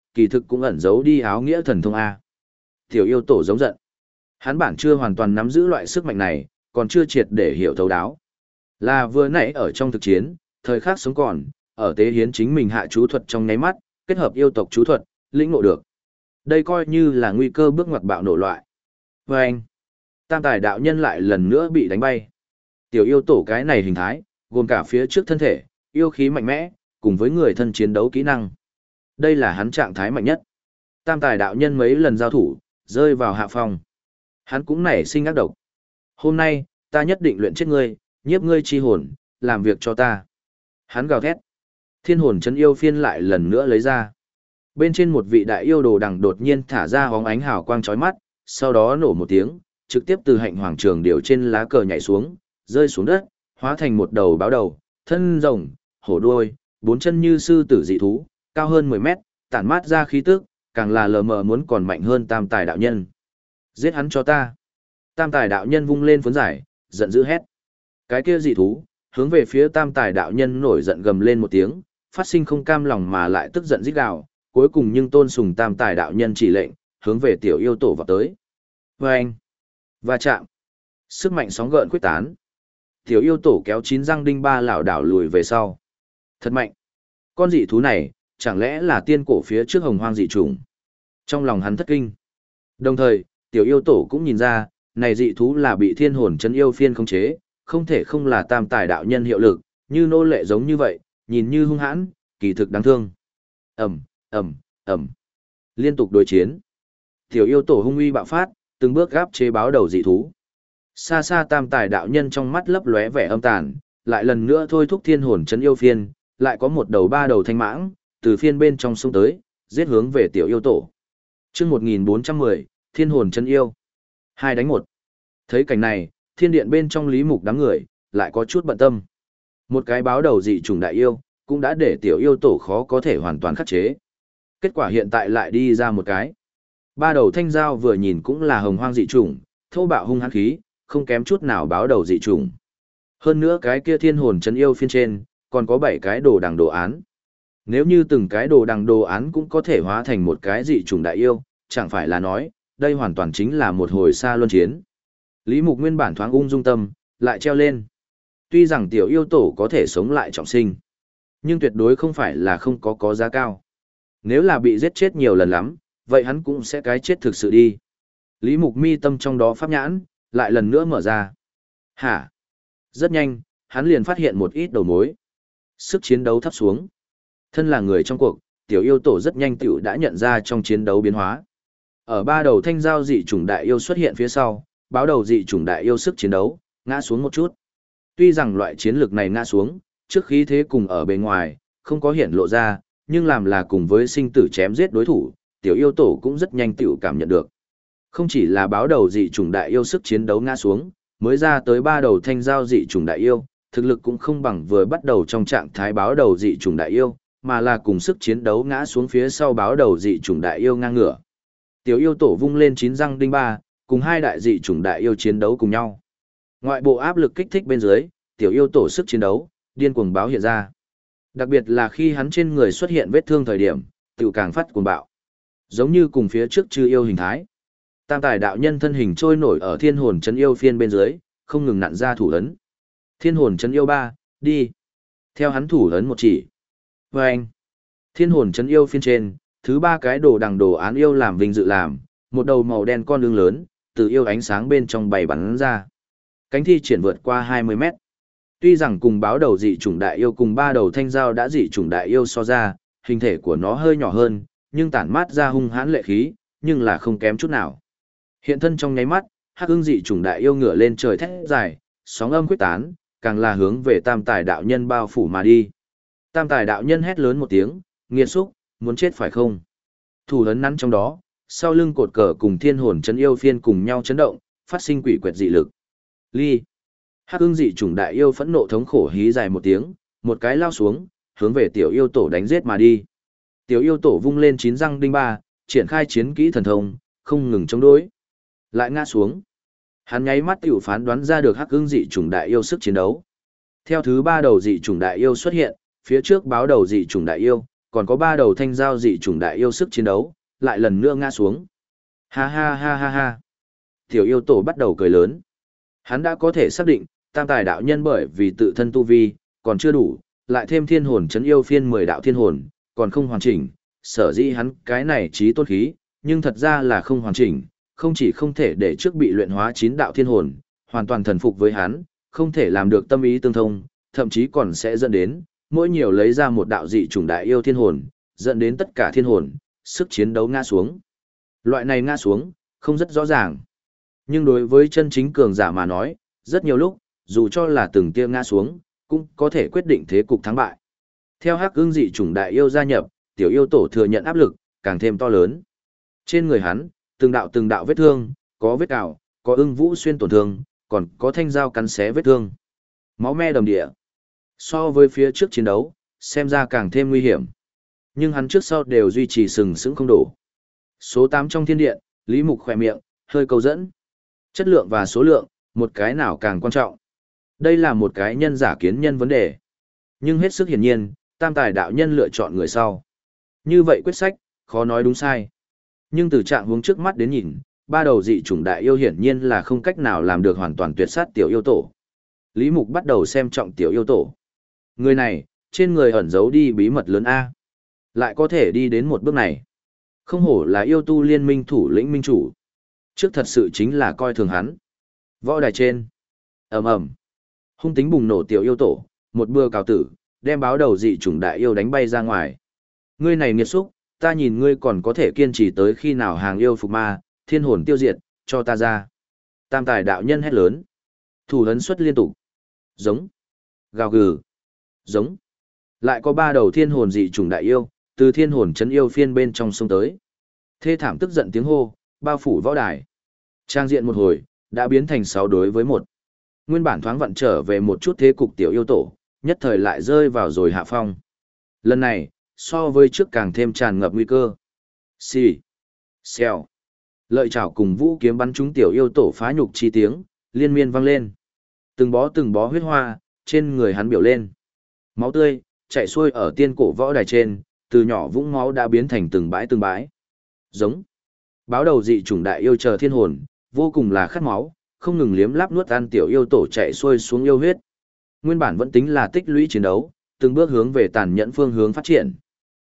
kỳ thực cũng ẩn giấu đi áo nghĩa thần thông A. Tiểu yêu tổ giống giận. Hắn bản chưa hoàn toàn nắm giữ loại sức mạnh này, còn chưa triệt để hiểu thấu đáo. Là vừa nãy ở trong thực chiến, thời khắc sống còn, ở tế hiến chính mình hạ chú thuật trong nháy mắt, kết hợp yêu tộc chú thuật, lĩnh ngộ được. Đây coi như là nguy cơ bước ngoặt bạo nổ loại. Và anh, tam tài đạo nhân lại lần nữa bị đánh bay. Tiểu yêu tổ cái này hình thái, gồm cả phía trước thân thể, yêu khí mạnh mẽ, cùng với người thân chiến đấu kỹ năng. Đây là hắn trạng thái mạnh nhất. Tam tài đạo nhân mấy lần giao thủ, rơi vào hạ phong. Hắn cũng nảy sinh ác độc. Hôm nay, ta nhất định luyện chết ngươi, nhiếp ngươi chi hồn, làm việc cho ta. Hắn gào thét. Thiên hồn chân yêu phiên lại lần nữa lấy ra. Bên trên một vị đại yêu đồ đằng đột nhiên thả ra hóng ánh hào quang chói mắt, sau đó nổ một tiếng, trực tiếp từ hạnh hoàng trường điểu trên lá cờ nhảy xuống, rơi xuống đất, hóa thành một đầu báo đầu, thân rồng, hổ đuôi, bốn chân như sư tử dị thú, cao hơn mười mét, tản mát ra khí tức, càng là lờ mờ muốn còn mạnh hơn tam tài đạo nhân. Giết hắn cho ta. Tam tài đạo nhân vung lên phấn giải, giận dữ hét. Cái kia dị thú, hướng về phía tam tài đạo nhân nổi giận gầm lên một tiếng, phát sinh không cam lòng mà lại tức giận rít gào, cuối cùng nhưng tôn sùng tam tài đạo nhân chỉ lệnh, hướng về tiểu yêu tổ vào tới. Vâng! Va chạm! Sức mạnh sóng gợn quyết tán. Tiểu yêu tổ kéo chín răng đinh ba lảo đảo lùi về sau. Thật mạnh! Con dị thú này, chẳng lẽ là tiên cổ phía trước hồng hoang dị trùng? Trong lòng hắn thất kinh. Đồng thời, tiểu yêu tổ cũng nhìn ra, này dị thú là bị thiên hồn chân yêu phiên khống chế, không thể không là tam tài đạo nhân hiệu lực, như nô lệ giống như vậy, nhìn như hung hãn, kỳ thực đáng thương. Ầm, ầm, ầm. Liên tục đối chiến. Tiểu yêu tổ hung uy bạo phát, từng bước gáp chế báo đầu dị thú. Xa xa tam tài đạo nhân trong mắt lấp lóe vẻ âm tàn, lại lần nữa thôi thúc thiên hồn chân yêu phiên, lại có một đầu ba đầu thanh mãng, từ phiên bên trong sông tới, giết hướng về tiểu yêu tổ. Chương một nghìn bốn trăm mười, Thiên hồn chân yêu. Hai đánh một. Thấy cảnh này, thiên điện bên trong Lý Mục đám người, lại có chút bận tâm. Một cái báo đầu dị trùng đại yêu, cũng đã để tiểu yêu tổ khó có thể hoàn toàn khắc chế. Kết quả hiện tại lại đi ra một cái. Ba đầu thanh dao vừa nhìn cũng là hồng hoang dị trùng, thô bạo hung hăng khí, không kém chút nào báo đầu dị trùng. Hơn nữa cái kia thiên hồn chân yêu phiên trên, còn có bảy cái đồ đằng đồ án. Nếu như từng cái đồ đằng đồ án cũng có thể hóa thành một cái dị trùng đại yêu, chẳng phải là nói, đây hoàn toàn chính là một hồi xa luân chiến. Lý Mục nguyên bản thoáng ung dung tâm, lại treo lên. Tuy rằng tiểu yêu tổ có thể sống lại trọng sinh, nhưng tuyệt đối không phải là không có có giá cao. Nếu là bị giết chết nhiều lần lắm, vậy hắn cũng sẽ cái chết thực sự đi. Lý Mục mi tâm trong đó pháp nhãn, lại lần nữa mở ra. Hả? Rất nhanh, hắn liền phát hiện một ít đầu mối. Sức chiến đấu thấp xuống. Thân là người trong cuộc, tiểu yêu tổ rất nhanh tiểu đã nhận ra trong chiến đấu biến hóa. Ở ba đầu thanh giao dị chủng đại yêu xuất hiện phía sau, báo đầu dị chủng đại yêu sức chiến đấu, ngã xuống một chút. Tuy rằng loại chiến lược này ngã xuống, trước khí thế cùng ở bề ngoài, không có hiện lộ ra, nhưng làm là cùng với sinh tử chém giết đối thủ, tiểu yêu tổ cũng rất nhanh tiểu cảm nhận được. Không chỉ là báo đầu dị chủng đại yêu sức chiến đấu ngã xuống, mới ra tới ba đầu thanh giao dị chủng đại yêu, thực lực cũng không bằng vừa bắt đầu trong trạng thái báo đầu dị chủng đại yêu, mà là cùng sức chiến đấu ngã xuống phía sau báo đầu dị chủng đại yêu ngang ngửa. Tiểu yêu tổ vung lên chín răng đinh ba, cùng hai đại dị chủng đại yêu chiến đấu cùng nhau. Ngoại bộ áp lực kích thích bên dưới, tiểu yêu tổ sức chiến đấu, điên cuồng báo hiện ra. Đặc biệt là khi hắn trên người xuất hiện vết thương thời điểm, tiểu càng phát cuồng bạo. Giống như cùng phía trước chư yêu hình thái. Tam tài đạo nhân thân hình trôi nổi ở thiên hồn chân yêu phiên bên dưới, không ngừng nặn ra thủ ấn. Thiên hồn chân yêu ba, đi. Theo hắn thủ ấn một chỉ. Và anh, thiên hồn chân yêu phiên trên, thứ ba cái đồ đằng đồ án yêu làm vinh dự làm, một đầu màu đen con lưng lớn, từ yêu ánh sáng bên trong bày bắn ra. Cánh thi triển vượt qua hai mươi mét. Tuy rằng cùng báo đầu dị chủng đại yêu cùng ba đầu thanh giao đã dị chủng đại yêu so ra, hình thể của nó hơi nhỏ hơn, nhưng tản mát ra hung hãn lệ khí, nhưng là không kém chút nào. Hiện thân trong nháy mắt, hắc ưng dị chủng đại yêu ngửa lên trời thét dài, sóng âm quyết tán, càng là hướng về tam tài đạo nhân bao phủ mà đi. Tam tài đạo nhân hét lớn một tiếng, nghiệt xúc, muốn chết phải không? Thủ ấn nắn trong đó, sau lưng cột cờ cùng thiên hồn chân yêu phiên cùng nhau chấn động, phát sinh quỷ quyệt dị lực. Ly. Hắc ưng dị chủng đại yêu phẫn nộ thống khổ hí dài một tiếng, một cái lao xuống, hướng về tiểu yêu tổ đánh giết mà đi. Tiểu yêu tổ vung lên chín răng đinh ba, triển khai chiến kỹ thần thông, không ngừng chống đối. Lại ngã xuống. Hắn nháy mắt tiểu phán đoán ra được hắc ưng dị chủng đại yêu sức chiến đấu. Theo thứ ba đầu dị chủng đại yêu xuất hiện, phía trước báo đầu dị chủng đại yêu, còn có ba đầu thanh giao dị chủng đại yêu sức chiến đấu, lại lần nữa ngã xuống. Ha ha ha ha ha. Tiểu yêu tổ bắt đầu cười lớn. Hắn đã có thể xác định, tam tài đạo nhân bởi vì tự thân tu vi, còn chưa đủ, lại thêm thiên hồn chấn yêu phiên mười đạo thiên hồn, còn không hoàn chỉnh, sở dĩ hắn cái này trí tôn khí, nhưng thật ra là không hoàn chỉnh, không chỉ không thể để trước bị luyện hóa chín đạo thiên hồn, hoàn toàn thần phục với hắn, không thể làm được tâm ý tương thông, thậm chí còn sẽ dẫn đến, mỗi nhiều lấy ra một đạo dị chủng đại yêu thiên hồn, dẫn đến tất cả thiên hồn, sức chiến đấu ngã xuống. Loại này ngã xuống, không rất rõ ràng. Nhưng đối với chân chính cường giả mà nói, rất nhiều lúc, dù cho là từng tia ngã xuống, cũng có thể quyết định thế cục thắng bại. Theo Hắc Ưng dị chủng đại yêu gia nhập, tiểu yêu tổ thừa nhận áp lực, càng thêm to lớn. Trên người hắn, từng đạo từng đạo vết thương, có vết cào, có ưng vũ xuyên tổn thương, còn có thanh dao cắn xé vết thương. Máu me đầm địa. So với phía trước chiến đấu, xem ra càng thêm nguy hiểm. Nhưng hắn trước sau đều duy trì sừng sững không đổ. Số tám trong thiên điện, Lý Mục khỏe miệng, hơi câu dẫn. Chất lượng và số lượng, một cái nào càng quan trọng. Đây là một cái nhân giả kiến nhân vấn đề. Nhưng hết sức hiển nhiên, tam tài đạo nhân lựa chọn người sau. Như vậy quyết sách, khó nói đúng sai. Nhưng từ trạng hướng trước mắt đến nhìn, ba đầu dị chủng đại yêu hiển nhiên là không cách nào làm được hoàn toàn tuyệt sát tiểu yêu tổ. Lý Mục bắt đầu xem trọng tiểu yêu tổ. Người này, trên người ẩn giấu đi bí mật lớn A. Lại có thể đi đến một bước này. Không hổ là yêu tu liên minh thủ lĩnh minh chủ. Trước thật sự chính là coi thường hắn. Võ đài trên. Ầm ầm. Hung tính bùng nổ tiểu yêu tổ, một bừa cào tử, đem báo đầu dị chủng đại yêu đánh bay ra ngoài. Ngươi này nghiệt xúc, ta nhìn ngươi còn có thể kiên trì tới khi nào hàng yêu phục ma, thiên hồn tiêu diệt, cho ta ra. Tam tài đạo nhân hét lớn. Thủ ấn xuất liên tục. Giống. Gào gừ. Giống. Lại có ba đầu thiên hồn dị chủng đại yêu, từ thiên hồn chấn yêu phiên bên trong sông tới. Thê thảm tức giận tiếng hô, bao phủ võ đài. Trang diện một hồi, đã biến thành sáu đối với một. Nguyên bản thoáng vận trở về một chút thế cục tiểu yêu tổ, nhất thời lại rơi vào rồi hạ phong. Lần này, so với trước càng thêm tràn ngập nguy cơ. Xì. Xèo. Lợi chảo cùng vũ kiếm bắn trúng tiểu yêu tổ phá nhục chi tiếng, liên miên vang lên. Từng bó từng bó huyết hoa, trên người hắn biểu lên. Máu tươi, chạy xuôi ở tiên cổ võ đài trên, từ nhỏ vũng máu đã biến thành từng bãi từng bãi. Giống. Báo đầu dị chủng đại yêu chờ thiên hồn, vô cùng là khát máu, không ngừng liếm láp nuốt ăn tiểu yêu tổ chạy xuôi xuống yêu huyết. Nguyên bản vẫn tính là tích lũy chiến đấu, từng bước hướng về tàn nhẫn phương hướng phát triển.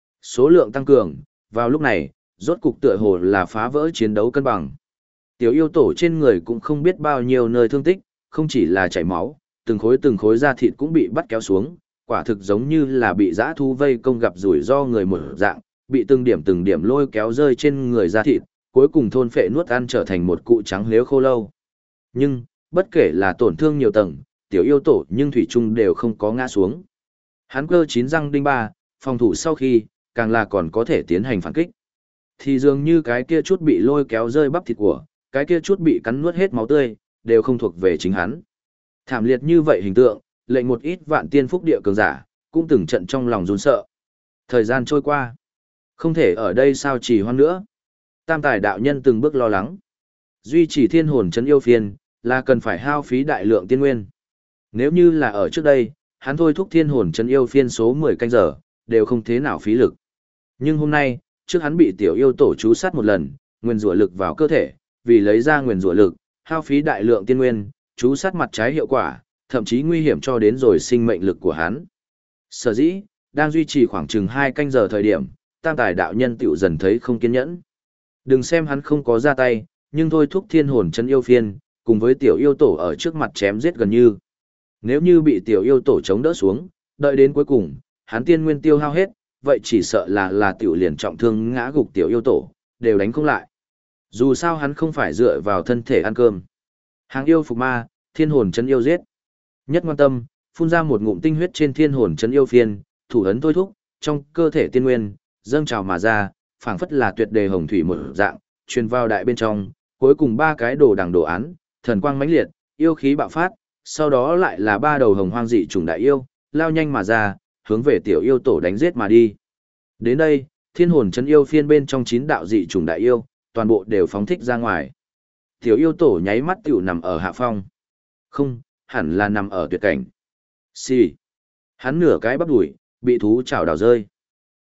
Số lượng tăng cường, vào lúc này, rốt cục tựa hồ là phá vỡ chiến đấu cân bằng. Tiểu yêu tổ trên người cũng không biết bao nhiêu nơi thương tích, không chỉ là chảy máu, từng khối từng khối da thịt cũng bị bắt kéo xuống, quả thực giống như là bị dã thú vây công gặp rủi ro người một dạng, bị từng điểm từng điểm lôi kéo rơi trên người da thịt, cuối cùng thôn phệ nuốt ăn trở thành một cụ trắng liếu khô lâu. Nhưng, bất kể là tổn thương nhiều tầng, tiểu yêu tổ nhưng thủy chung đều không có ngã xuống. Hắn cơ chín răng đinh ba, phòng thủ sau khi, càng là còn có thể tiến hành phản kích. Thì dường như cái kia chút bị lôi kéo rơi bắp thịt của, cái kia chút bị cắn nuốt hết máu tươi, đều không thuộc về chính hắn. Thảm liệt như vậy hình tượng, lệnh một ít vạn tiên phúc địa cường giả, cũng từng trận trong lòng run sợ. Thời gian trôi qua, không thể ở đây sao trì hoãn nữa. Tam tài đạo nhân từng bước lo lắng. Duy trì thiên hồn chấn yêu phiên, là cần phải hao phí đại lượng tiên nguyên. Nếu như là ở trước đây, hắn thôi thúc thiên hồn chấn yêu phiên số mười canh giờ, đều không thế nào phí lực. Nhưng hôm nay, trước hắn bị tiểu yêu tổ chú sát một lần, nguyên rủa lực vào cơ thể, vì lấy ra nguyên rủa lực, hao phí đại lượng tiên nguyên, chú sát mặt trái hiệu quả, thậm chí nguy hiểm cho đến rồi sinh mệnh lực của hắn. Sở dĩ, đang duy trì khoảng chừng hai canh giờ thời điểm, tam tài đạo nhân tiểu dần thấy không kiên nhẫn. Đừng xem hắn không có ra tay, nhưng thôi thúc thiên hồn chân yêu phiên, cùng với tiểu yêu tổ ở trước mặt chém giết gần như. Nếu như bị tiểu yêu tổ chống đỡ xuống, đợi đến cuối cùng, hắn tiên nguyên tiêu hao hết, vậy chỉ sợ là là tiểu liền trọng thương ngã gục tiểu yêu tổ, đều đánh không lại. Dù sao hắn không phải dựa vào thân thể ăn cơm. Hàng yêu phục ma, thiên hồn chân yêu giết. Nhất quan tâm, phun ra một ngụm tinh huyết trên thiên hồn chân yêu phiên, thủ ấn thôi thúc, trong cơ thể tiên nguyên, dâng trào mà ra, phảng phất là tuyệt đề hồng thủy một dạng, truyền vào đại bên trong, cuối cùng ba cái đồ đằng đồ án, thần quang mãnh liệt, yêu khí bạo phát, sau đó lại là ba đầu hồng hoang dị trùng đại yêu, lao nhanh mà ra, hướng về tiểu yêu tổ đánh giết mà đi. Đến đây, thiên hồn chân yêu phiên bên trong chín đạo dị trùng đại yêu, toàn bộ đều phóng thích ra ngoài. Tiểu yêu tổ nháy mắt tiểu nằm ở hạ phong. Không, hẳn là nằm ở tuyệt cảnh. Xì. Hắn nửa cái bắp đuổi, bị thú chảo đào rơi.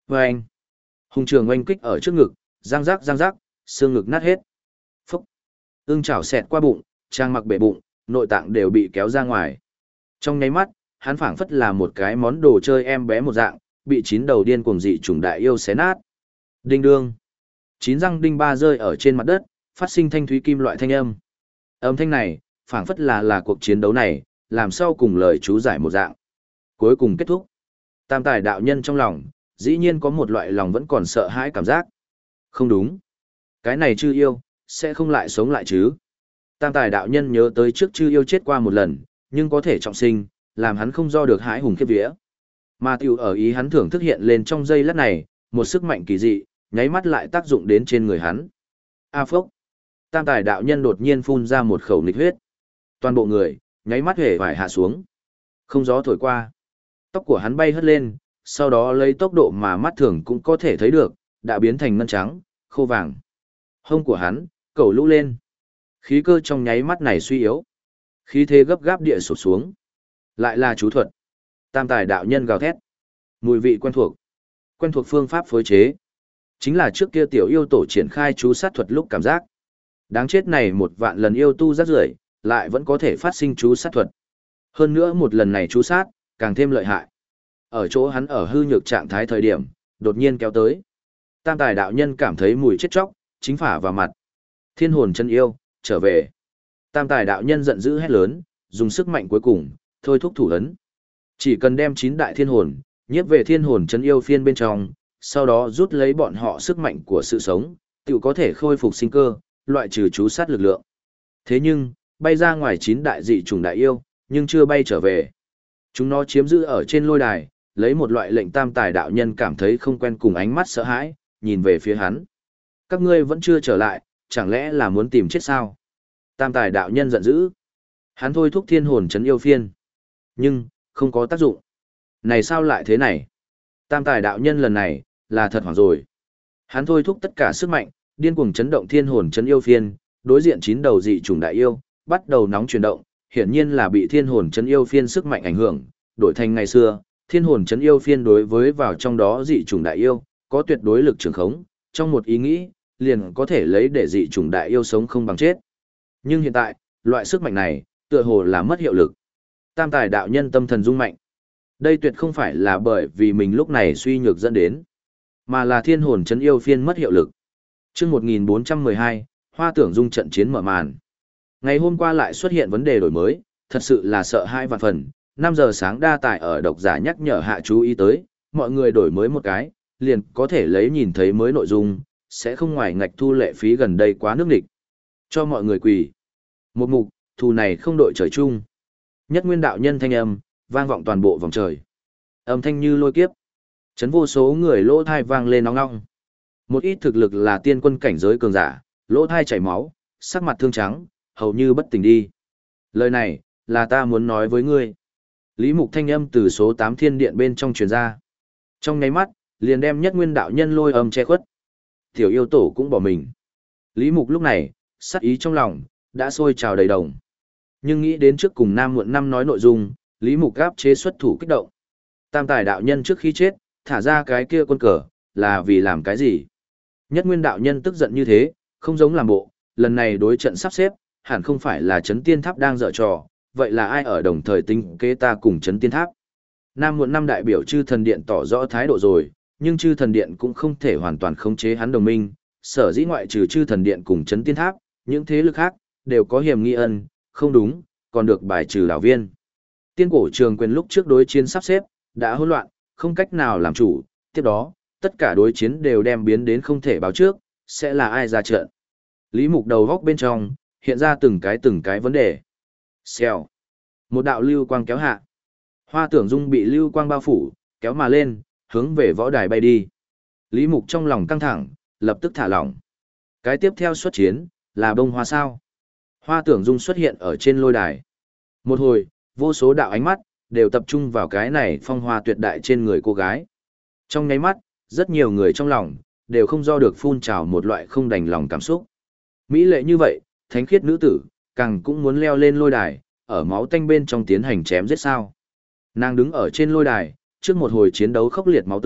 Và anh, hùng trường oanh kích ở trước ngực, răng rắc răng rắc, xương ngực nát hết. Phúc, ưng chảo xẹt qua bụng, trang mặc bể bụng, nội tạng đều bị kéo ra ngoài. Trong nháy mắt, hắn phảng phất là một cái món đồ chơi em bé một dạng, bị chín đầu điên cuồng dị trùng đại yêu xé nát. Đinh đương, chín răng đinh ba rơi ở trên mặt đất, phát sinh thanh thúy kim loại thanh âm. Âm thanh này, phảng phất là là cuộc chiến đấu này, làm sau cùng lời chú giải một dạng. Cuối cùng kết thúc. Tam tài đạo nhân trong lòng, dĩ nhiên có một loại lòng vẫn còn sợ hãi cảm giác. Không đúng. Cái này chư yêu, sẽ không lại sống lại chứ. Tam tài đạo nhân nhớ tới trước chư yêu chết qua một lần, nhưng có thể trọng sinh, làm hắn không do được hãi hùng khiếp vía. Mà tiểu ở ý hắn thưởng thức hiện lên trong giây lát này, một sức mạnh kỳ dị, nháy mắt lại tác dụng đến trên người hắn. A phốc. Tam tài đạo nhân đột nhiên phun ra một khẩu nghịch huyết. Toàn bộ người, nháy mắt hề vải hạ xuống. Không gió thổi qua. Tóc của hắn bay hất lên, sau đó lấy tốc độ mà mắt thường cũng có thể thấy được, đã biến thành ngân trắng, khô vàng. Hông của hắn, cầu lũ lên. Khí cơ trong nháy mắt này suy yếu. Khí thế gấp gáp địa sụp xuống. Lại là chú thuật. Tam tài đạo nhân gào thét. Mùi vị quen thuộc. Quen thuộc phương pháp phối chế. Chính là trước kia tiểu yêu tổ triển khai chú sát thuật lúc cảm giác. Đáng chết này một vạn lần yêu tu rác rưởi, lại vẫn có thể phát sinh chú sát thuật. Hơn nữa một lần này chú sát, càng thêm lợi hại. Ở chỗ hắn ở hư nhược trạng thái thời điểm, đột nhiên kéo tới. Tam tài đạo nhân cảm thấy mùi chết chóc, chính phả vào mặt. Thiên hồn chân yêu, trở về. Tam tài đạo nhân giận dữ hét lớn, dùng sức mạnh cuối cùng, thôi thúc thủ ấn. Chỉ cần đem chín đại thiên hồn, nhiếp về thiên hồn chân yêu phiên bên trong, sau đó rút lấy bọn họ sức mạnh của sự sống, tự có thể khôi phục sinh cơ, loại trừ chú sát lực lượng. Thế nhưng, bay ra ngoài chín đại dị trùng đại yêu, nhưng chưa bay trở về. Chúng nó chiếm giữ ở trên lôi đài, lấy một loại lệnh tam tài đạo nhân cảm thấy không quen cùng ánh mắt sợ hãi, nhìn về phía hắn. Các ngươi vẫn chưa trở lại, chẳng lẽ là muốn tìm chết sao? Tam tài đạo nhân giận dữ. Hắn thôi thúc thiên hồn chấn yêu phiên. Nhưng, không có tác dụng. Này sao lại thế này? Tam tài đạo nhân lần này, là thật hoảng rồi. Hắn thôi thúc tất cả sức mạnh, điên cuồng chấn động thiên hồn chấn yêu phiên, đối diện chín đầu dị trùng đại yêu, bắt đầu nóng chuyển động, hiển nhiên là bị thiên hồn chấn yêu phiên sức mạnh ảnh hưởng, đổi thành ngày xưa, thiên hồn chấn yêu phiên đối với vào trong đó dị trùng đại yêu, có tuyệt đối lực trường khống, trong một ý nghĩ, liền có thể lấy để dị trùng đại yêu sống không bằng chết. Nhưng hiện tại, loại sức mạnh này, tựa hồ là mất hiệu lực. Tam tài đạo nhân tâm thần rung mạnh. Đây tuyệt không phải là bởi vì mình lúc này suy nhược dẫn đến, mà là thiên hồn chấn yêu phiên mất hiệu lực. Chương một nghìn bốn trăm mười hai, Hoa Tưởng Dung trận chiến mở màn. Ngày hôm qua lại xuất hiện vấn đề đổi mới, thật sự là sợ hai vạn phần. năm giờ sáng đa tải ở độc giả nhắc nhở hạ chú ý tới, mọi người đổi mới một cái, liền có thể lấy nhìn thấy mới nội dung, sẽ không ngoài ngạch thu lệ phí gần đây quá nước nghịch. Cho mọi người quỳ. Một mục, thù này không đội trời chung. Nhất nguyên đạo nhân thanh âm, vang vọng toàn bộ vòng trời. Âm thanh như lôi kiếp. Chấn vô số người lỗ thai vang lên nóng ngong. Một ít thực lực là tiên quân cảnh giới cường giả, lỗ thai chảy máu, sắc mặt thương trắng, hầu như bất tỉnh đi. Lời này, là ta muốn nói với ngươi. Lý Mục thanh âm từ số tám thiên điện bên trong truyền ra. Trong nháy mắt, liền đem nhất nguyên đạo nhân lôi âm che khuất. Tiểu yêu tổ cũng bỏ mình. Lý Mục lúc này, sát ý trong lòng, đã sôi trào đầy đồng. Nhưng nghĩ đến trước cùng Nam Muộn Năm nói nội dung, Lý Mục gáp chế xuất thủ kích động. Tam tài đạo nhân trước khi chết, thả ra cái kia quân cờ, là vì làm cái gì? Nhất nguyên đạo nhân tức giận như thế, không giống làm bộ, lần này đối trận sắp xếp, hẳn không phải là chấn tiên tháp đang dở trò, vậy là ai ở đồng thời tính kế ta cùng chấn tiên tháp? Nam Muộn Năm đại biểu chư thần điện tỏ rõ thái độ rồi, nhưng chư thần điện cũng không thể hoàn toàn khống chế hắn đồng minh, sở dĩ ngoại trừ chư thần điện cùng chấn tiên tháp, những thế lực khác, đều có hiểm nghi ân, không đúng, còn được bài trừ đảo viên. Tiên cổ trường quyền lúc trước đối chiến sắp xếp, đã hỗn loạn, không cách nào làm chủ, tiếp đó, tất cả đối chiến đều đem biến đến không thể báo trước, sẽ là ai ra trận. Lý Mục đầu góc bên trong, hiện ra từng cái từng cái vấn đề. Xèo. Một đạo lưu quang kéo hạ. Hoa Tưởng Dung bị lưu quang bao phủ, kéo mà lên, hướng về võ đài bay đi. Lý Mục trong lòng căng thẳng, lập tức thả lỏng. Cái tiếp theo xuất chiến, là bông hoa sao. Hoa Tưởng Dung xuất hiện ở trên lôi đài. Một hồi, vô số đạo ánh mắt, đều tập trung vào cái này phong hoa tuyệt đại trên người cô gái. Trong nháy mắt, rất nhiều người trong lòng, đều không do được phun trào một loại không đành lòng cảm xúc. Mỹ lệ như vậy, thánh khiết nữ tử, càng cũng muốn leo lên lôi đài, ở máu tanh bên trong tiến hành chém giết sao. Nàng đứng ở trên lôi đài, trước một hồi chiến đấu khốc liệt máu tươi,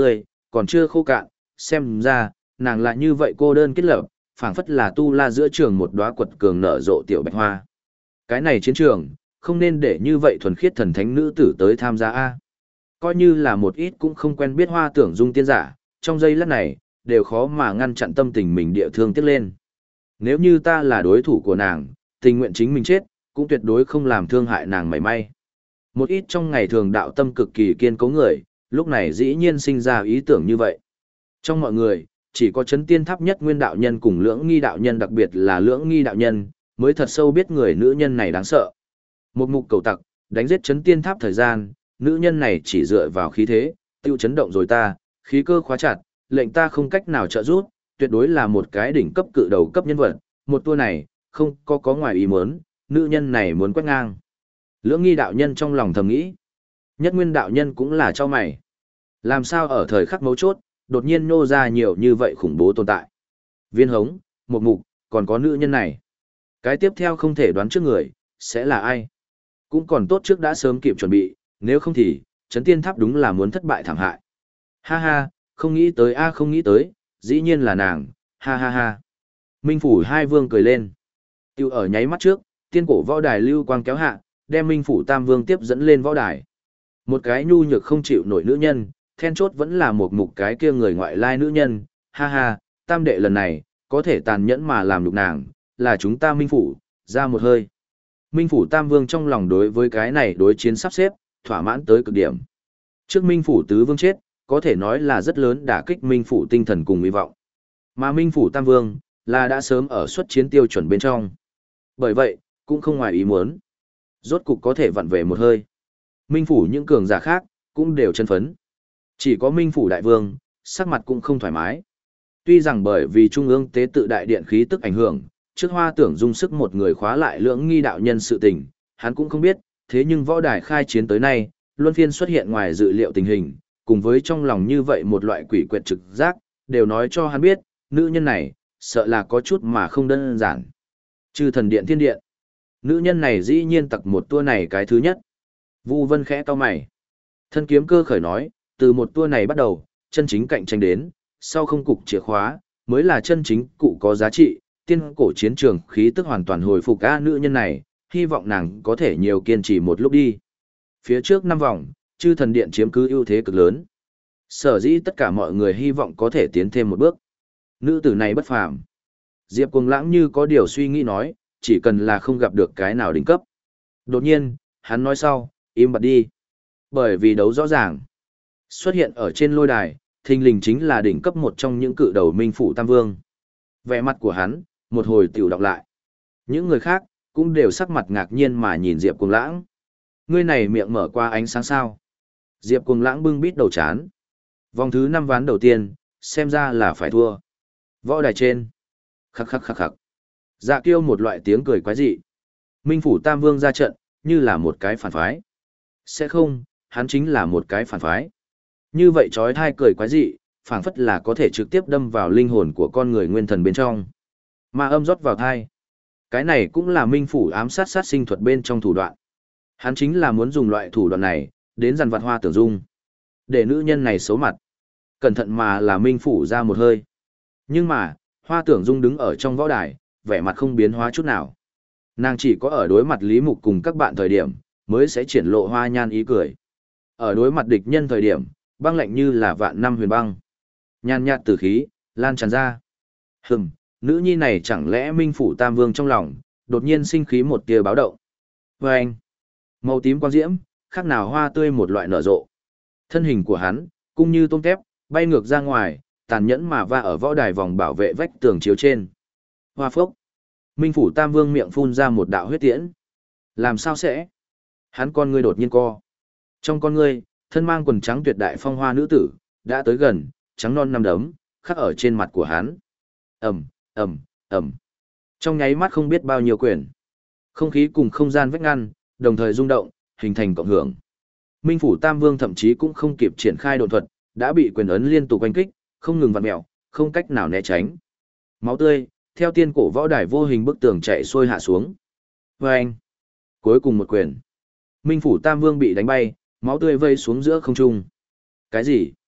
còn chưa khô cạn, xem ra, nàng lại như vậy cô đơn kết lập, phảng phất là tu la giữa trường một đóa quật cường nở rộ tiểu bạch hoa. Cái này chiến trường, không nên để như vậy thuần khiết thần thánh nữ tử tới tham gia a. Coi như là một ít cũng không quen biết Hoa Tưởng Dung tiên giả, trong giây lát này, đều khó mà ngăn chặn tâm tình mình địa thương tiếc lên. Nếu như ta là đối thủ của nàng, tình nguyện chính mình chết, cũng tuyệt đối không làm thương hại nàng mảy may. Một ít trong ngày thường đạo tâm cực kỳ kiên cố người, lúc này dĩ nhiên sinh ra ý tưởng như vậy. Trong mọi người, chỉ có chấn tiên tháp nhất nguyên đạo nhân cùng lưỡng nghi đạo nhân, đặc biệt là lưỡng nghi đạo nhân, mới thật sâu biết người nữ nhân này đáng sợ. Một mục cầu tặc, đánh giết chấn tiên tháp thời gian, nữ nhân này chỉ dựa vào khí thế, tiêu chấn động rồi ta, khí cơ khóa chặt, lệnh ta không cách nào trợ giúp, tuyệt đối là một cái đỉnh cấp cự đầu cấp nhân vật, một tour này, không có có ngoài ý muốn, nữ nhân này muốn quét ngang. Lưỡng nghi đạo nhân trong lòng thầm nghĩ. Nhất nguyên đạo nhân cũng là cho mày. Làm sao ở thời khắc mấu chốt, đột nhiên nô ra nhiều như vậy khủng bố tồn tại. Viên hống, một mục, còn có nữ nhân này. Cái tiếp theo không thể đoán trước người, sẽ là ai. Cũng còn tốt trước đã sớm kịp chuẩn bị, nếu không thì, chấn tiên tháp đúng là muốn thất bại thảm hại. Ha ha, không nghĩ tới a không nghĩ tới, dĩ nhiên là nàng, ha ha ha. Minh phủ hai vương cười lên. Tiêu ở nháy mắt trước, tiên cổ võ đài lưu quang kéo hạ, đem Minh phủ tam vương tiếp dẫn lên võ đài. Một cái nhu nhược không chịu nổi nữ nhân, then chốt vẫn là một mục cái kia người ngoại lai nữ nhân, ha ha, tam đệ lần này, có thể tàn nhẫn mà làm nhục nàng, là chúng ta Minh phủ, ra một hơi. Minh phủ tam vương trong lòng đối với cái này đối chiến sắp xếp, thỏa mãn tới cực điểm. Trước Minh phủ tứ vương chết, có thể nói là rất lớn đả kích Minh phủ tinh thần cùng hy vọng. Mà Minh phủ tam vương, là đã sớm ở xuất chiến tiêu chuẩn bên trong. Bởi vậy, cũng không ngoài ý muốn. Rốt cục có thể vặn về một hơi. Minh phủ những cường giả khác, cũng đều chân phấn. Chỉ có Minh phủ đại vương, sắc mặt cũng không thoải mái. Tuy rằng bởi vì trung ương tế tự đại điện khí tức ảnh hưởng, trước Hoa Tưởng Dung sức một người khóa lại lưỡng nghi đạo nhân sự tình, hắn cũng không biết, thế nhưng võ đài khai chiến tới nay, luân phiên xuất hiện ngoài dự liệu tình hình, cùng với trong lòng như vậy một loại quỷ quyệt trực giác, đều nói cho hắn biết, nữ nhân này, sợ là có chút mà không đơn giản. Chư thần điện thiên điện. Nữ nhân này dĩ nhiên tặc một tour này cái thứ nhất. Vu Vân khẽ cau mày. Thân kiếm cơ khởi nói, từ một tour này bắt đầu, chân chính cạnh tranh đến, sau không cục chìa khóa, mới là chân chính cụ có giá trị, tiên cổ chiến trường khí tức hoàn toàn hồi phục a nữ nhân này, hy vọng nàng có thể nhiều kiên trì một lúc đi. Phía trước năm vòng, chư thần điện chiếm cứ ưu thế cực lớn. Sở dĩ tất cả mọi người hy vọng có thể tiến thêm một bước. Nữ tử này bất phàm. Diệp Cuồng Lãng như có điều suy nghĩ nói, chỉ cần là không gặp được cái nào đỉnh cấp. Đột nhiên, hắn nói sau, im bặt đi. Bởi vì đấu rõ ràng. Xuất hiện ở trên lôi đài, thình lình chính là đỉnh cấp một trong những cự đầu Minh phủ Tam Vương. Vẻ mặt của hắn, một hồi tiểu đọc lại. Những người khác, cũng đều sắc mặt ngạc nhiên mà nhìn Diệp Cuồng Lãng. Ngươi này miệng mở qua ánh sáng sao. Diệp Cuồng Lãng bưng bít đầu chán. Vòng thứ năm ván đầu tiên, xem ra là phải thua. Võ đài trên. Khắc khắc khắc khắc. Dạ Kiêu một loại tiếng cười quái dị. Minh phủ Tam Vương ra trận, như là một cái phản phái. Sẽ không, hắn chính là một cái phản phái. Như vậy trói thai cười quái dị, phảng phất là có thể trực tiếp đâm vào linh hồn của con người nguyên thần bên trong. Mà âm rót vào thai. Cái này cũng là Minh phủ ám sát sát sinh thuật bên trong thủ đoạn. Hắn chính là muốn dùng loại thủ đoạn này, đến dằn vặt Hoa Tưởng Dung. Để nữ nhân này xấu mặt. Cẩn thận mà là Minh phủ ra một hơi. Nhưng mà, Hoa Tưởng Dung đứng ở trong võ đài, vẻ mặt không biến hóa chút nào. Nàng chỉ có ở đối mặt Lý Mục cùng các bạn thời điểm, mới sẽ triển lộ hoa nhan ý cười. Ở đối mặt địch nhân thời điểm, băng lạnh như là vạn năm huyền băng. Nhan nhạt tử khí, lan tràn ra. Hừm, nữ nhi này chẳng lẽ Minh phủ Tam Vương trong lòng, đột nhiên sinh khí một tia báo động. Và anh, màu tím quang diễm, khác nào hoa tươi một loại nở rộ. Thân hình của hắn, cũng như tôm tép, bay ngược ra ngoài, tàn nhẫn mà va ở võ đài vòng bảo vệ vách tường chiếu trên. Hoa phốc. Minh phủ Tam Vương miệng phun ra một đạo huyết tiễn. Làm sao sẽ? Hắn con ngươi đột nhiên co. Trong con ngươi, thân mang quần trắng tuyệt đại phong hoa nữ tử, đã tới gần, trắng non năm đấm, khắc ở trên mặt của hắn. Ầm, ầm, ầm. Trong nháy mắt không biết bao nhiêu quyền. Không khí cùng không gian vách ngăn, đồng thời rung động, hình thành cộng hưởng. Minh phủ Tam Vương thậm chí cũng không kịp triển khai độn thuật, đã bị quyền ấn liên tục quanh kích, không ngừng vặn mèo, không cách nào né tránh. Máu tươi, theo tiên cổ võ đài vô hình bức tường chạy xuôi hạ xuống. Và anh, cuối cùng một quyền. Minh phủ Tam Vương bị đánh bay, máu tươi vây xuống giữa không trung. Cái gì?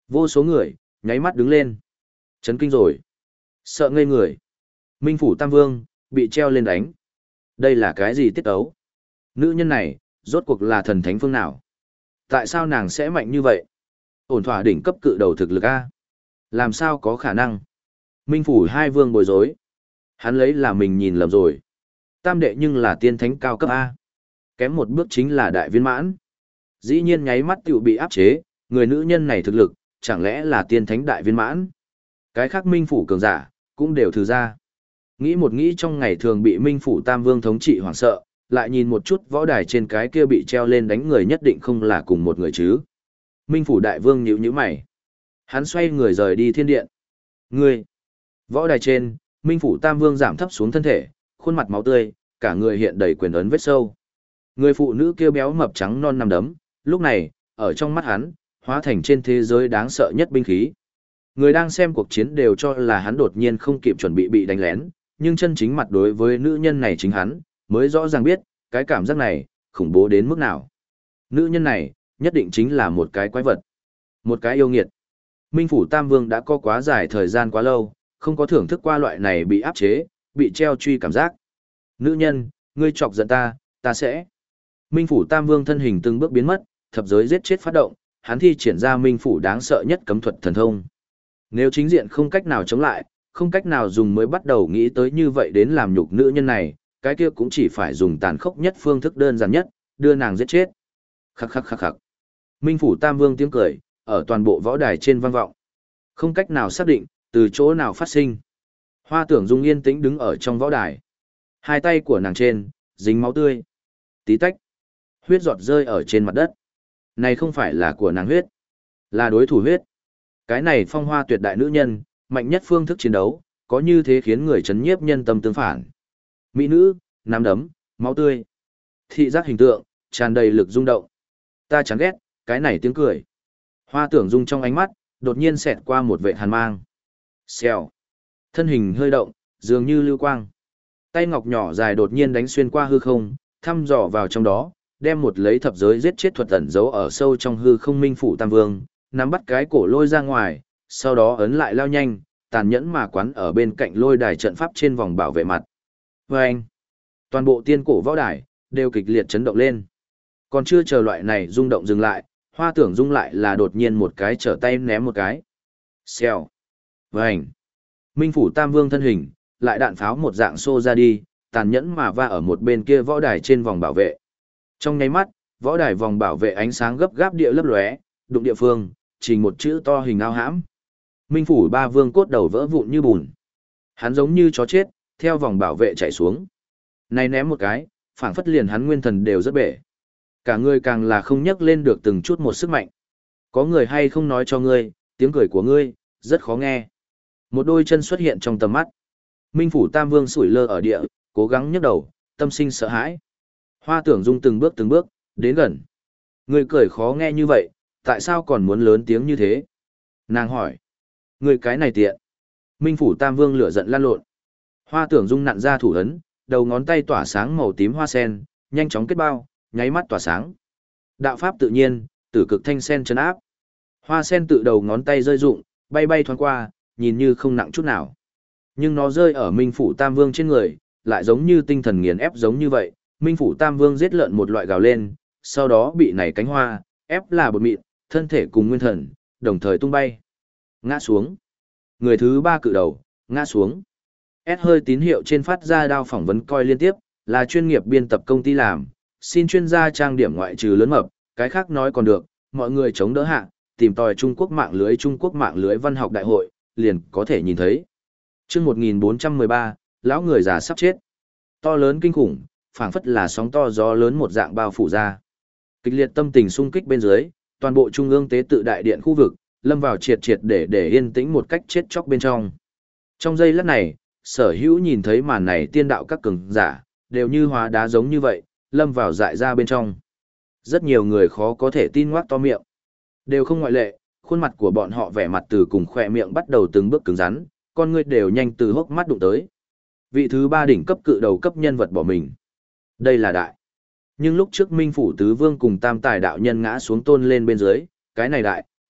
Vô số người, nháy mắt đứng lên. Chấn kinh rồi. Sợ ngây người. Minh phủ Tam Vương, bị treo lên đánh. Đây là cái gì tiết ấu? Nữ nhân này, rốt cuộc là thần thánh phương nào? Tại sao nàng sẽ mạnh như vậy? Ổn thỏa đỉnh cấp cự đầu thực lực A. Làm sao có khả năng? Minh phủ hai vương bối rối. Hắn lấy là mình nhìn lầm rồi. Tam đệ nhưng là tiên thánh cao cấp A. Kém một bước chính là đại viên mãn. Dĩ nhiên nháy mắt tiểu bị áp chế, người nữ nhân này thực lực, chẳng lẽ là tiên thánh đại viên mãn? Cái khác minh phủ cường giả, cũng đều thử ra. Nghĩ một nghĩ trong ngày thường bị minh phủ tam vương thống trị hoảng sợ, lại nhìn một chút võ đài trên cái kia bị treo lên đánh người nhất định không là cùng một người chứ. Minh phủ đại vương nhíu nhíu mày. Hắn xoay người rời đi thiên điện. Ngươi! Võ đài trên, minh phủ tam vương giảm thấp xuống thân thể, khuôn mặt máu tươi, cả người hiện đầy quyền ấn vết sâu. Người phụ nữ kia béo mập trắng non nằm đấm, lúc này, ở trong mắt hắn, hóa thành trên thế giới đáng sợ nhất binh khí. Người đang xem cuộc chiến đều cho là hắn đột nhiên không kịp chuẩn bị bị đánh lén, nhưng chân chính mặt đối với nữ nhân này chính hắn, mới rõ ràng biết, cái cảm giác này, khủng bố đến mức nào. Nữ nhân này, nhất định chính là một cái quái vật, một cái yêu nghiệt. Minh phủ Tam Vương đã có quá dài thời gian quá lâu, không có thưởng thức qua loại này bị áp chế, bị treo truy cảm giác. Nữ nhân, ngươi chọc giận ta, ta sẽ. Minh phủ Tam Vương thân hình từng bước biến mất, thập giới giết chết phát động, hắn thi triển ra minh phủ đáng sợ nhất cấm thuật thần thông. Nếu chính diện không cách nào chống lại, không cách nào dùng mới bắt đầu nghĩ tới như vậy đến làm nhục nữ nhân này, cái kia cũng chỉ phải dùng tàn khốc nhất phương thức đơn giản nhất, đưa nàng giết chết. Khắc khắc khắc khắc. Minh phủ Tam Vương tiếng cười, ở toàn bộ võ đài trên vang vọng. Không cách nào xác định, từ chỗ nào phát sinh. Hoa Tưởng Dung yên tĩnh đứng ở trong võ đài. Hai tay của nàng trên, dính máu tươi. Tí tách. Huyết giọt rơi ở trên mặt đất. Này không phải là của nàng huyết, là đối thủ huyết. Cái này phong hoa tuyệt đại nữ nhân, mạnh nhất phương thức chiến đấu, có như thế khiến người chấn nhiếp nhân tâm tương phản. Mỹ nữ, nắm đấm, máu tươi. Thị giác hình tượng, tràn đầy lực rung động. Ta chán ghét, cái này tiếng cười. Hoa Tưởng Dung trong ánh mắt, đột nhiên xẹt qua một vệ hàn mang. Xèo. Thân hình hơi động, dường như lưu quang. Tay ngọc nhỏ dài đột nhiên đánh xuyên qua hư không, thăm dò vào trong đó, đem một lấy thập giới giết chết thuật ẩn giấu ở sâu trong hư không minh phủ Tam Vương, nắm bắt cái cổ lôi ra ngoài, sau đó ấn lại lao nhanh, tàn nhẫn mà quán ở bên cạnh lôi đài trận pháp trên vòng bảo vệ mặt. Và anh, toàn bộ tiên cổ võ đài, đều kịch liệt chấn động lên. Còn chưa chờ loại này rung động dừng lại, Hoa Tưởng Dung lại là đột nhiên một cái trở tay ném một cái. Xèo. Và anh, minh phủ Tam Vương thân hình, lại đạn pháo một dạng xô ra đi, tàn nhẫn mà va ở một bên kia võ đài trên vòng bảo vệ. Trong nháy mắt, võ đài vòng bảo vệ ánh sáng gấp gáp địa lấp lóe, đụng địa phương, trình một chữ to hình ao hãm. Minh phủ ba vương cốt đầu vỡ vụn như bùn. Hắn giống như chó chết, theo vòng bảo vệ chạy xuống. Này ném một cái, phảng phất liền hắn nguyên thần đều rất bể. Cả người càng là không nhấc lên được từng chút một sức mạnh. Có người hay không nói cho ngươi, tiếng cười của ngươi, rất khó nghe. Một đôi chân xuất hiện trong tầm mắt. Minh phủ Tam Vương sủi lơ ở địa, cố gắng nhấc đầu, tâm sinh sợ hãi. Hoa Tưởng Dung từng bước từng bước, đến gần. Người cười khó nghe như vậy, tại sao còn muốn lớn tiếng như thế? Nàng hỏi. Người cái này tiện. Minh phủ Tam Vương lửa giận lan lộn. Hoa Tưởng Dung nặn ra thủ ấn, đầu ngón tay tỏa sáng màu tím hoa sen, nhanh chóng kết bao, nháy mắt tỏa sáng. Đạo pháp tự nhiên, tử cực thanh sen trấn áp. Hoa sen tự đầu ngón tay rơi rụng, bay bay thoáng qua, nhìn như không nặng chút nào. Nhưng nó rơi ở Minh phủ Tam Vương trên người, lại giống như tinh thần nghiền ép giống như vậy. Minh phủ Tam Vương giết lợn một loại gào lên, sau đó bị nảy cánh hoa, ép là bột mịn, thân thể cùng nguyên thần, đồng thời tung bay. Ngã xuống. Người thứ ba cự đầu, ngã xuống. S hơi tín hiệu trên phát ra đao phỏng vấn coi liên tiếp, là chuyên nghiệp biên tập công ty làm, xin chuyên gia trang điểm ngoại trừ lớn mập, cái khác nói còn được, mọi người chống đỡ hạ, tìm tòi Trung Quốc mạng lưới Trung Quốc mạng lưới văn học đại hội, liền có thể nhìn thấy. Chương một nghìn bốn trăm mười ba, lão người già sắp chết. To lớn kinh khủng, phảng phất là sóng to gió lớn một dạng bao phủ ra. Kịch liệt tâm tình xung kích bên dưới, toàn bộ trung ương tế tự đại điện khu vực, lâm vào triệt triệt để để yên tĩnh một cách chết chóc bên trong. Trong giây lát này, sở hữu nhìn thấy màn này tiên đạo các cường giả, đều như hóa đá giống như vậy, lâm vào dại ra bên trong. Rất nhiều người khó có thể tin ngoác to miệng. Đều không ngoại lệ, khuôn mặt của bọn họ vẻ mặt từ cùng khỏe miệng bắt đầu từng bước cứng rắn, con người đều nhanh từ hốc mắt đụng tới. Vị thứ ba đỉnh cấp cự đầu cấp nhân vật bỏ mình. Đây là đại. Nhưng lúc trước Minh phủ tứ vương cùng tam tài đạo nhân ngã xuống tôn lên bên dưới, cái này đại,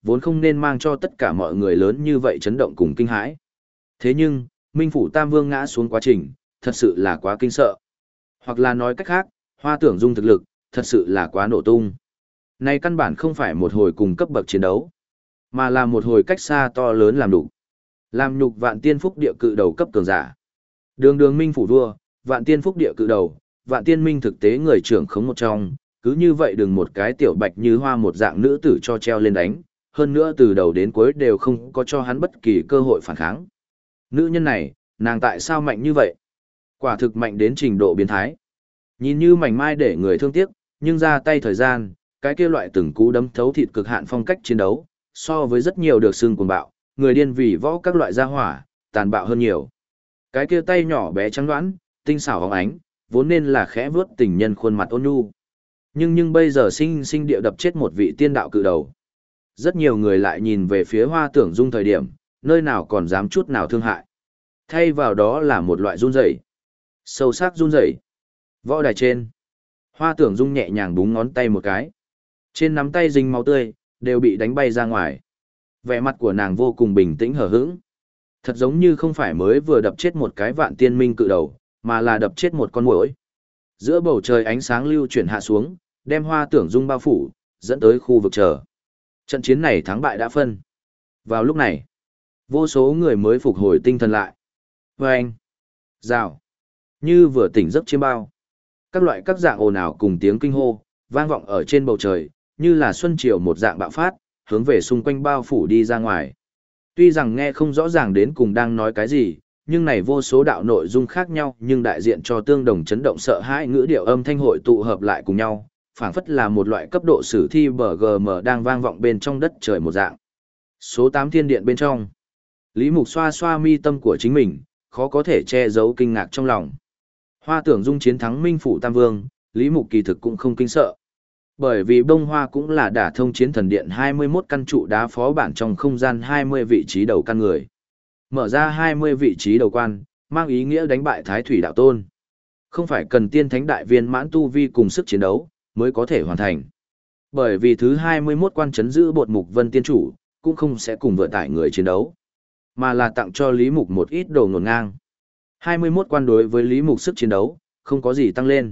vốn không nên mang cho tất cả mọi người lớn như vậy chấn động cùng kinh hãi. Thế nhưng, Minh Phủ Tam Vương ngã xuống quá trình, thật sự là quá kinh sợ. Hoặc là nói cách khác, Hoa Tưởng Dung thực lực, thật sự là quá nổ tung. Này căn bản không phải một hồi cùng cấp bậc chiến đấu, mà là một hồi cách xa to lớn làm đủ. Làm nhục vạn tiên phúc địa cự đầu cấp cường giả. Đường đường Minh Phủ vua, vạn tiên phúc địa cự đầu, vạn tiên minh thực tế người trưởng khống một trong, cứ như vậy đừng một cái tiểu bạch như hoa một dạng nữ tử cho treo lên đánh, hơn nữa từ đầu đến cuối đều không có cho hắn bất kỳ cơ hội phản kháng. Nữ nhân này, nàng tại sao mạnh như vậy? Quả thực mạnh đến trình độ biến thái. Nhìn như mảnh mai để người thương tiếc, nhưng ra tay thời gian, cái kia loại từng cú đấm thấu thịt cực hạn phong cách chiến đấu, so với rất nhiều được xưng cuồng bạo, người điên vì võ các loại gia hỏa, tàn bạo hơn nhiều. Cái kia tay nhỏ bé trắng đoán, tinh xảo hóng ánh, vốn nên là khẽ vuốt tình nhân khuôn mặt ôn nhu. Nhưng nhưng bây giờ sinh sinh địa đập chết một vị tiên đạo cự đầu. Rất nhiều người lại nhìn về phía Hoa Tưởng Dung thời điểm, nơi nào còn dám chút nào thương hại. Thay vào đó là một loại run rẩy, sâu sắc run rẩy. Võ đài trên, Hoa Tưởng Dung nhẹ nhàng búng ngón tay một cái. Trên nắm tay dính máu tươi, đều bị đánh bay ra ngoài. Vẻ mặt của nàng vô cùng bình tĩnh hờ hững. Thật giống như không phải mới vừa đập chết một cái vạn tiên minh cự đầu, mà là đập chết một con muỗi. Giữa bầu trời ánh sáng lưu chuyển hạ xuống, đem Hoa Tưởng Dung bao phủ, dẫn tới khu vực chờ. Trận chiến này thắng bại đã phân. Vào lúc này, vô số người mới phục hồi tinh thần lại. Vâng! Rào! Như vừa tỉnh giấc chiêm bao. Các loại các dạng ồn ào cùng tiếng kinh hô, vang vọng ở trên bầu trời, như là xuân triều một dạng bạo phát, hướng về xung quanh bao phủ đi ra ngoài. Tuy rằng nghe không rõ ràng đến cùng đang nói cái gì, nhưng này vô số đạo nội dung khác nhau nhưng đại diện cho tương đồng chấn động sợ hãi ngữ điệu âm thanh hội tụ hợp lại cùng nhau, phảng phất là một loại cấp độ sử thi bờ gờ mờ đang vang vọng bên trong đất trời một dạng. Số tám thiên điện bên trong. Lý Mục xoa xoa mi tâm của chính mình, khó có thể che giấu kinh ngạc trong lòng. Hoa Tưởng Dung chiến thắng Minh Phủ Tam Vương, Lý Mục kỳ thực cũng không kinh sợ. Bởi vì bông hoa cũng là đả thông chiến thần điện hai mươi mốt căn trụ đá phó bản trong không gian hai mươi vị trí đầu căn người. Mở ra hai mươi vị trí đầu quan, mang ý nghĩa đánh bại Thái Thủy Đạo Tôn. Không phải cần tiên thánh đại viên mãn tu vi cùng sức chiến đấu, mới có thể hoàn thành. Bởi vì thứ hai mươi mốt quan chấn giữ bột mục vân tiên chủ, cũng không sẽ cùng vừa tải người chiến đấu, mà là tặng cho Lý Mục một ít đồ ngổn ngang. hai mươi mốt quan đối với Lý Mục sức chiến đấu, không có gì tăng lên.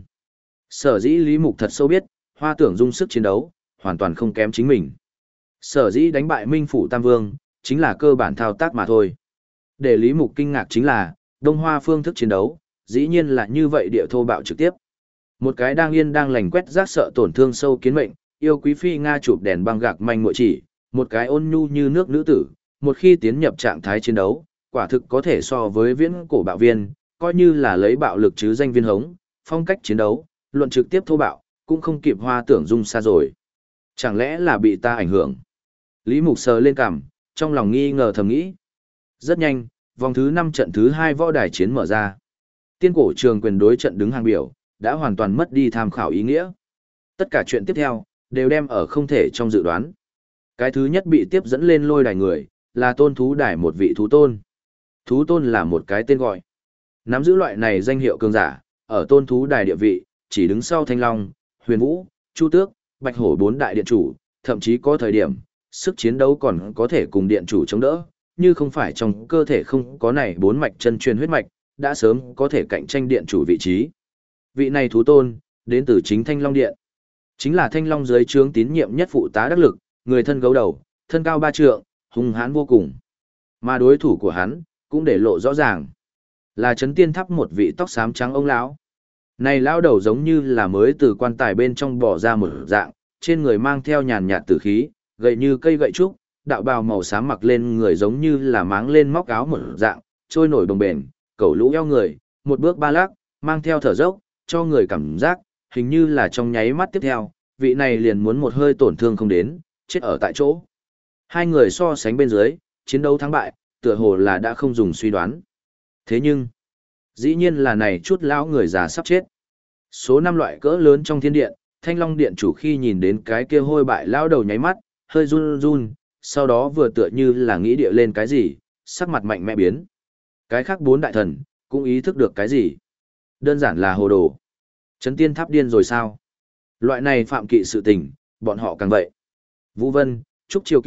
Sở dĩ Lý Mục thật sâu biết, Hoa Tưởng Dung sức chiến đấu, hoàn toàn không kém chính mình. Sở dĩ đánh bại Minh Phủ Tam Vương, chính là cơ bản thao tác mà thôi. Để Lý Mục kinh ngạc chính là, Đông Hoa phương thức chiến đấu, dĩ nhiên là như vậy địa thô bạo trực tiếp. Một cái đang yên đang lành quét rác sợ tổn thương sâu kiến mệnh, yêu quý phi Nga chụp đèn băng gạc manh muội chỉ, một cái ôn nhu như nước nữ tử, một khi tiến nhập trạng thái chiến đấu, quả thực có thể so với viễn cổ bạo viên, coi như là lấy bạo lực chứ danh viên hống, phong cách chiến đấu, luận trực tiếp thô bạo, cũng không kịp Hoa Tưởng Dung xa rồi. Chẳng lẽ là bị ta ảnh hưởng? Lý Mục sờ lên cằm, trong lòng nghi ngờ thầm nghĩ. Rất nhanh, vòng thứ năm trận thứ hai võ đài chiến mở ra. Tiên cổ trường quyền đối trận đứng hàng biểu, đã hoàn toàn mất đi tham khảo ý nghĩa. Tất cả chuyện tiếp theo, đều đem ở không thể trong dự đoán. Cái thứ nhất bị tiếp dẫn lên lôi đài người, là tôn thú đài một vị thú tôn. Thú tôn là một cái tên gọi. Nắm giữ loại này danh hiệu cường giả, ở tôn thú đài địa vị, chỉ đứng sau Thanh Long, Huyền Vũ, Chu Tước, Bạch Hổ bốn đại điện chủ, thậm chí có thời điểm, sức chiến đấu còn có thể cùng điện chủ chống đỡ, như không phải trong cơ thể không có này bốn mạch chân truyền huyết mạch, đã sớm có thể cạnh tranh điện chủ vị trí. Vị này thú tôn, đến từ chính Thanh Long Điện. Chính là Thanh Long dưới trướng tín nhiệm nhất phụ tá đắc lực, người thân gấu đầu, thân cao ba trượng, hung hãn vô cùng. Mà đối thủ của hắn, cũng để lộ rõ ràng. Là Trấn Tiên Tháp một vị tóc xám trắng ông lão. Này lão đầu giống như là mới từ quan tài bên trong bỏ ra một dạng, trên người mang theo nhàn nhạt tử khí, gậy như cây gậy trúc, đạo bào màu xám mặc lên người giống như là máng lên móc áo một dạng, trôi nổi đồng bền, cẩu lũ eo người, một bước ba lắc, mang theo thở dốc, cho người cảm giác, hình như là trong nháy mắt tiếp theo, vị này liền muốn một hơi tổn thương không đến, chết ở tại chỗ. Hai người so sánh bên dưới, chiến đấu thắng bại, tựa hồ là đã không dùng suy đoán. Thế nhưng, dĩ nhiên là này chút lão người già sắp chết. Số năm loại cỡ lớn trong thiên điện, Thanh Long Điện chủ khi nhìn đến cái kia hôi bại lão đầu nháy mắt, hơi run run, sau đó vừa tựa như là nghĩ địa lên cái gì, sắc mặt mạnh mẽ biến. Cái khác bốn đại thần, cũng ý thức được cái gì. Đơn giản là hồ đồ. Trấn Tiên Tháp điên rồi sao? Loại này phạm kỵ sự tình, bọn họ càng vậy. Vũ Vân, Trúc Chiêu Cửu,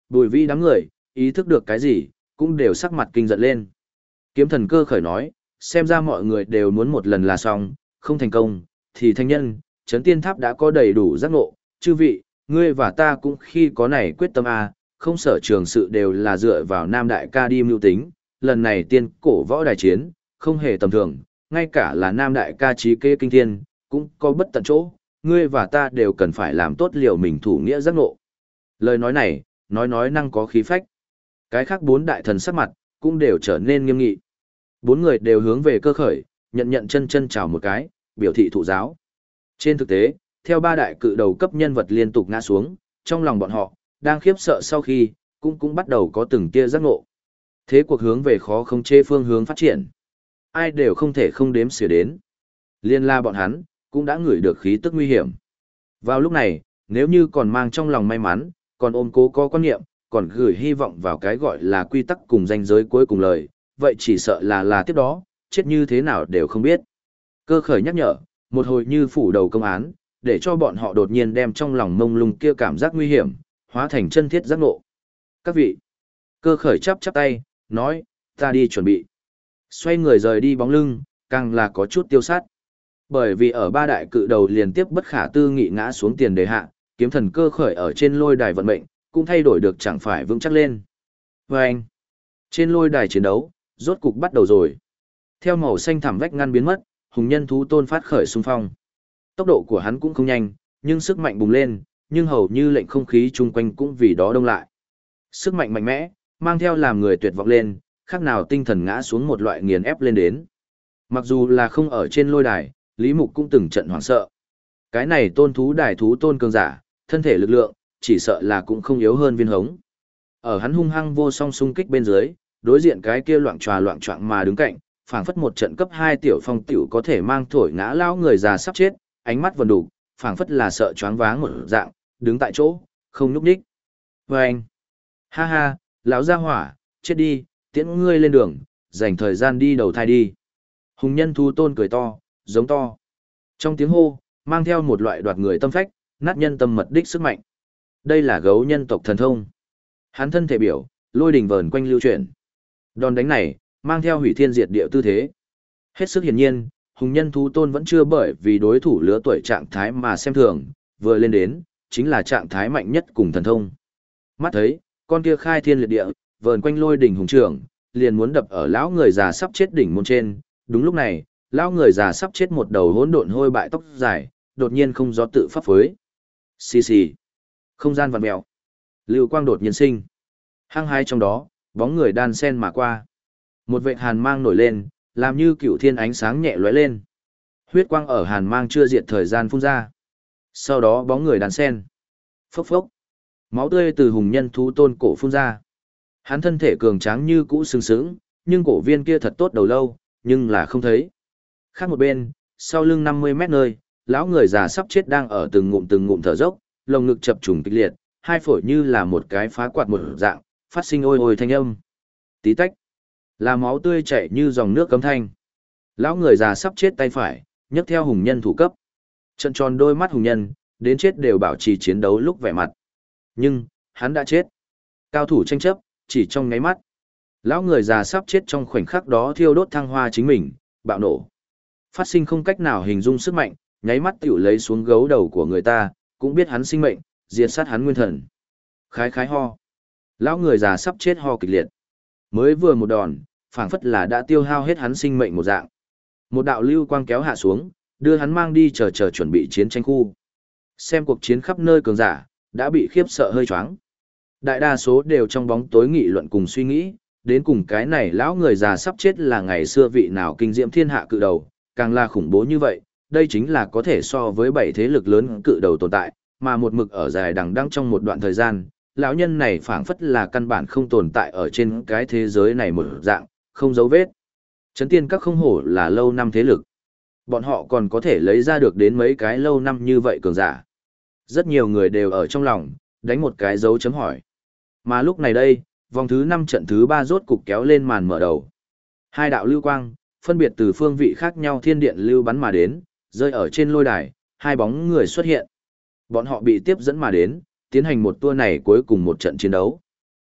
Bùi vi đám người, ý thức được cái gì, cũng đều sắc mặt kinh giận lên. Kiếm thần cơ khởi nói, xem ra mọi người đều muốn một lần là xong, không thành công, thì thanh nhân, chấn tiên tháp đã có đầy đủ giác ngộ, chư vị, ngươi và ta cũng khi có này quyết tâm a, không sở trường sự đều là dựa vào Nam Đại ca đi mưu tính, lần này tiên cổ võ đài chiến, không hề tầm thường, ngay cả là Nam Đại ca trí kê kinh thiên, cũng có bất tận chỗ, ngươi và ta đều cần phải làm tốt liều mình thủ nghĩa giác ngộ. Lời nói này, nói nói năng có khí phách. Cái khác bốn đại thần sắc mặt, cũng đều trở nên nghiêm nghị. Bốn người đều hướng về cơ khởi, nhận nhận chân chân chào một cái, biểu thị thụ giáo. Trên thực tế, theo ba đại cự đầu cấp nhân vật liên tục ngã xuống, trong lòng bọn họ, đang khiếp sợ sau khi, cũng cũng bắt đầu có từng tia giác ngộ. Thế cuộc hướng về khó không chê phương hướng phát triển. Ai đều không thể không đếm xỉa đến. Liên la bọn hắn, cũng đã ngửi được khí tức nguy hiểm. Vào lúc này, nếu như còn mang trong lòng may mắn, còn ôm cố có quan niệm, còn gửi hy vọng vào cái gọi là quy tắc cùng ranh giới cuối cùng lời, vậy chỉ sợ là là tiếp đó, chết như thế nào đều không biết. Cơ khởi nhắc nhở, một hồi như phủ đầu công án, để cho bọn họ đột nhiên đem trong lòng mông lung kia cảm giác nguy hiểm, hóa thành chân thiết giác ngộ. Các vị, cơ khởi chắp chắp tay, nói, ta đi chuẩn bị. Xoay người rời đi bóng lưng, càng là có chút tiêu sát. Bởi vì ở ba đại cự đầu liên tiếp bất khả tư nghị ngã xuống tiền đề hạ, kiếm thần cơ khởi ở trên lôi đài vận mệnh, cũng thay đổi được chẳng phải vững chắc lên. Và anh, trên lôi đài chiến đấu, rốt cục bắt đầu rồi. Theo màu xanh thẳm vách ngăn biến mất, hùng nhân thú tôn phát khởi xung phong. Tốc độ của hắn cũng không nhanh, nhưng sức mạnh bùng lên, nhưng hầu như lệnh không khí chung quanh cũng vì đó đông lại. Sức mạnh mạnh mẽ, mang theo làm người tuyệt vọng lên, khác nào tinh thần ngã xuống một loại nghiền ép lên đến. Mặc dù là không ở trên lôi đài, Lý Mục cũng từng trận hoảng sợ. Cái này tôn thú đài thú tôn cường giả, thân thể lực lượng, chỉ sợ là cũng không yếu hơn viên hống. Ở hắn hung hăng vô song xung kích bên dưới, đối diện cái kia loạn tròa loạn choạng mà đứng cạnh, phảng phất một trận cấp hai tiểu phong tiểu có thể mang thổi ngã lao người già sắp chết, ánh mắt vần đủ, phảng phất là sợ choáng váng một dạng, đứng tại chỗ, không nhúc nhích. Và anh, ha ha, lão gia hỏa, chết đi, tiễn ngươi lên đường, dành thời gian đi đầu thai đi. Hùng nhân thú tôn cười to, giống to. Trong tiếng hô, mang theo một loại đoạt người tâm phách, nát nhân tâm mật đích sức mạnh. Đây là gấu nhân tộc thần thông. Hắn thân thể biểu, lôi đình vờn quanh lưu chuyển. Đòn đánh này, mang theo hủy thiên diệt địa tư thế. Hết sức hiển nhiên, hùng nhân thú tôn vẫn chưa bởi vì đối thủ lứa tuổi trạng thái mà xem thường, vừa lên đến, chính là trạng thái mạnh nhất cùng thần thông. Mắt thấy, con kia khai thiên liệt địa, vờn quanh lôi đỉnh hùng trưởng, liền muốn đập ở lão người già sắp chết đỉnh môn trên. Đúng lúc này, lão người già sắp chết một đầu hỗn độn hôi bại tóc dài, đột nhiên không gió tự pháp phối. Xì xì. Không gian vặn mèo. Lưu quang đột nhiên sinh. Hăng hai trong đó, bóng người đan sen mà qua. Một vệt hàn mang nổi lên, làm như cựu thiên ánh sáng nhẹ lóe lên. Huyết quang ở hàn mang chưa diệt thời gian phun ra. Sau đó bóng người đan sen. Phốc phốc. Máu tươi từ hùng nhân thú tôn cổ phun ra. Hắn thân thể cường tráng như cũ sừng sững, nhưng cổ viên kia thật tốt đầu lâu, nhưng là không thấy. Khác một bên, sau lưng năm mươi mét nơi, lão người già sắp chết đang ở từng ngụm từng ngụm thở dốc, lồng ngực chập trùng kịch liệt, hai phổi như là một cái phá quạt một dạng, phát sinh ôi ôi thanh âm. Tí tách, là máu tươi chảy như dòng nước cấm thanh. Lão người già sắp chết tay phải, nhấc theo hùng nhân thủ cấp. Trận tròn đôi mắt hùng nhân, đến chết đều bảo trì chiến đấu lúc vẻ mặt. Nhưng, hắn đã chết. Cao thủ tranh chấp, chỉ trong nháy mắt. Lão người già sắp chết trong khoảnh khắc đó thiêu đốt thăng hoa chính mình, bạo nổ. Phát sinh không cách nào hình dung sức mạnh, nháy mắt tiểu lấy xuống gấu đầu của người ta, cũng biết hắn sinh mệnh, diệt sát hắn nguyên thần. Khái khái ho. Lão người già sắp chết ho kịch liệt. Mới vừa một đòn, phảng phất là đã tiêu hao hết hắn sinh mệnh một dạng. Một đạo lưu quang kéo hạ xuống, đưa hắn mang đi chờ chờ chuẩn bị chiến tranh khu. Xem cuộc chiến khắp nơi cường giả, đã bị khiếp sợ hơi choáng. Đại đa số đều trong bóng tối nghị luận cùng suy nghĩ, đến cùng cái này lão người già sắp chết là ngày xưa vị nào kinh diễm thiên hạ cự đầu, càng là khủng bố như vậy, đây chính là có thể so với bảy thế lực lớn cự đầu tồn tại, mà một mực ở dài đằng đẵng trong một đoạn thời gian, lão nhân này phảng phất là căn bản không tồn tại ở trên cái thế giới này một dạng, không dấu vết. Chấn tiên các không hổ là lâu năm thế lực. Bọn họ còn có thể lấy ra được đến mấy cái lâu năm như vậy cường giả. Rất nhiều người đều ở trong lòng, đánh một cái dấu chấm hỏi. Mà lúc này đây, vòng thứ năm trận thứ ba rốt cục kéo lên màn mở đầu. Hai đạo lưu quang, phân biệt từ phương vị khác nhau thiên điện lưu bắn mà đến, rơi ở trên lôi đài, hai bóng người xuất hiện. Bọn họ bị tiếp dẫn mà đến, tiến hành một tour này cuối cùng một trận chiến đấu.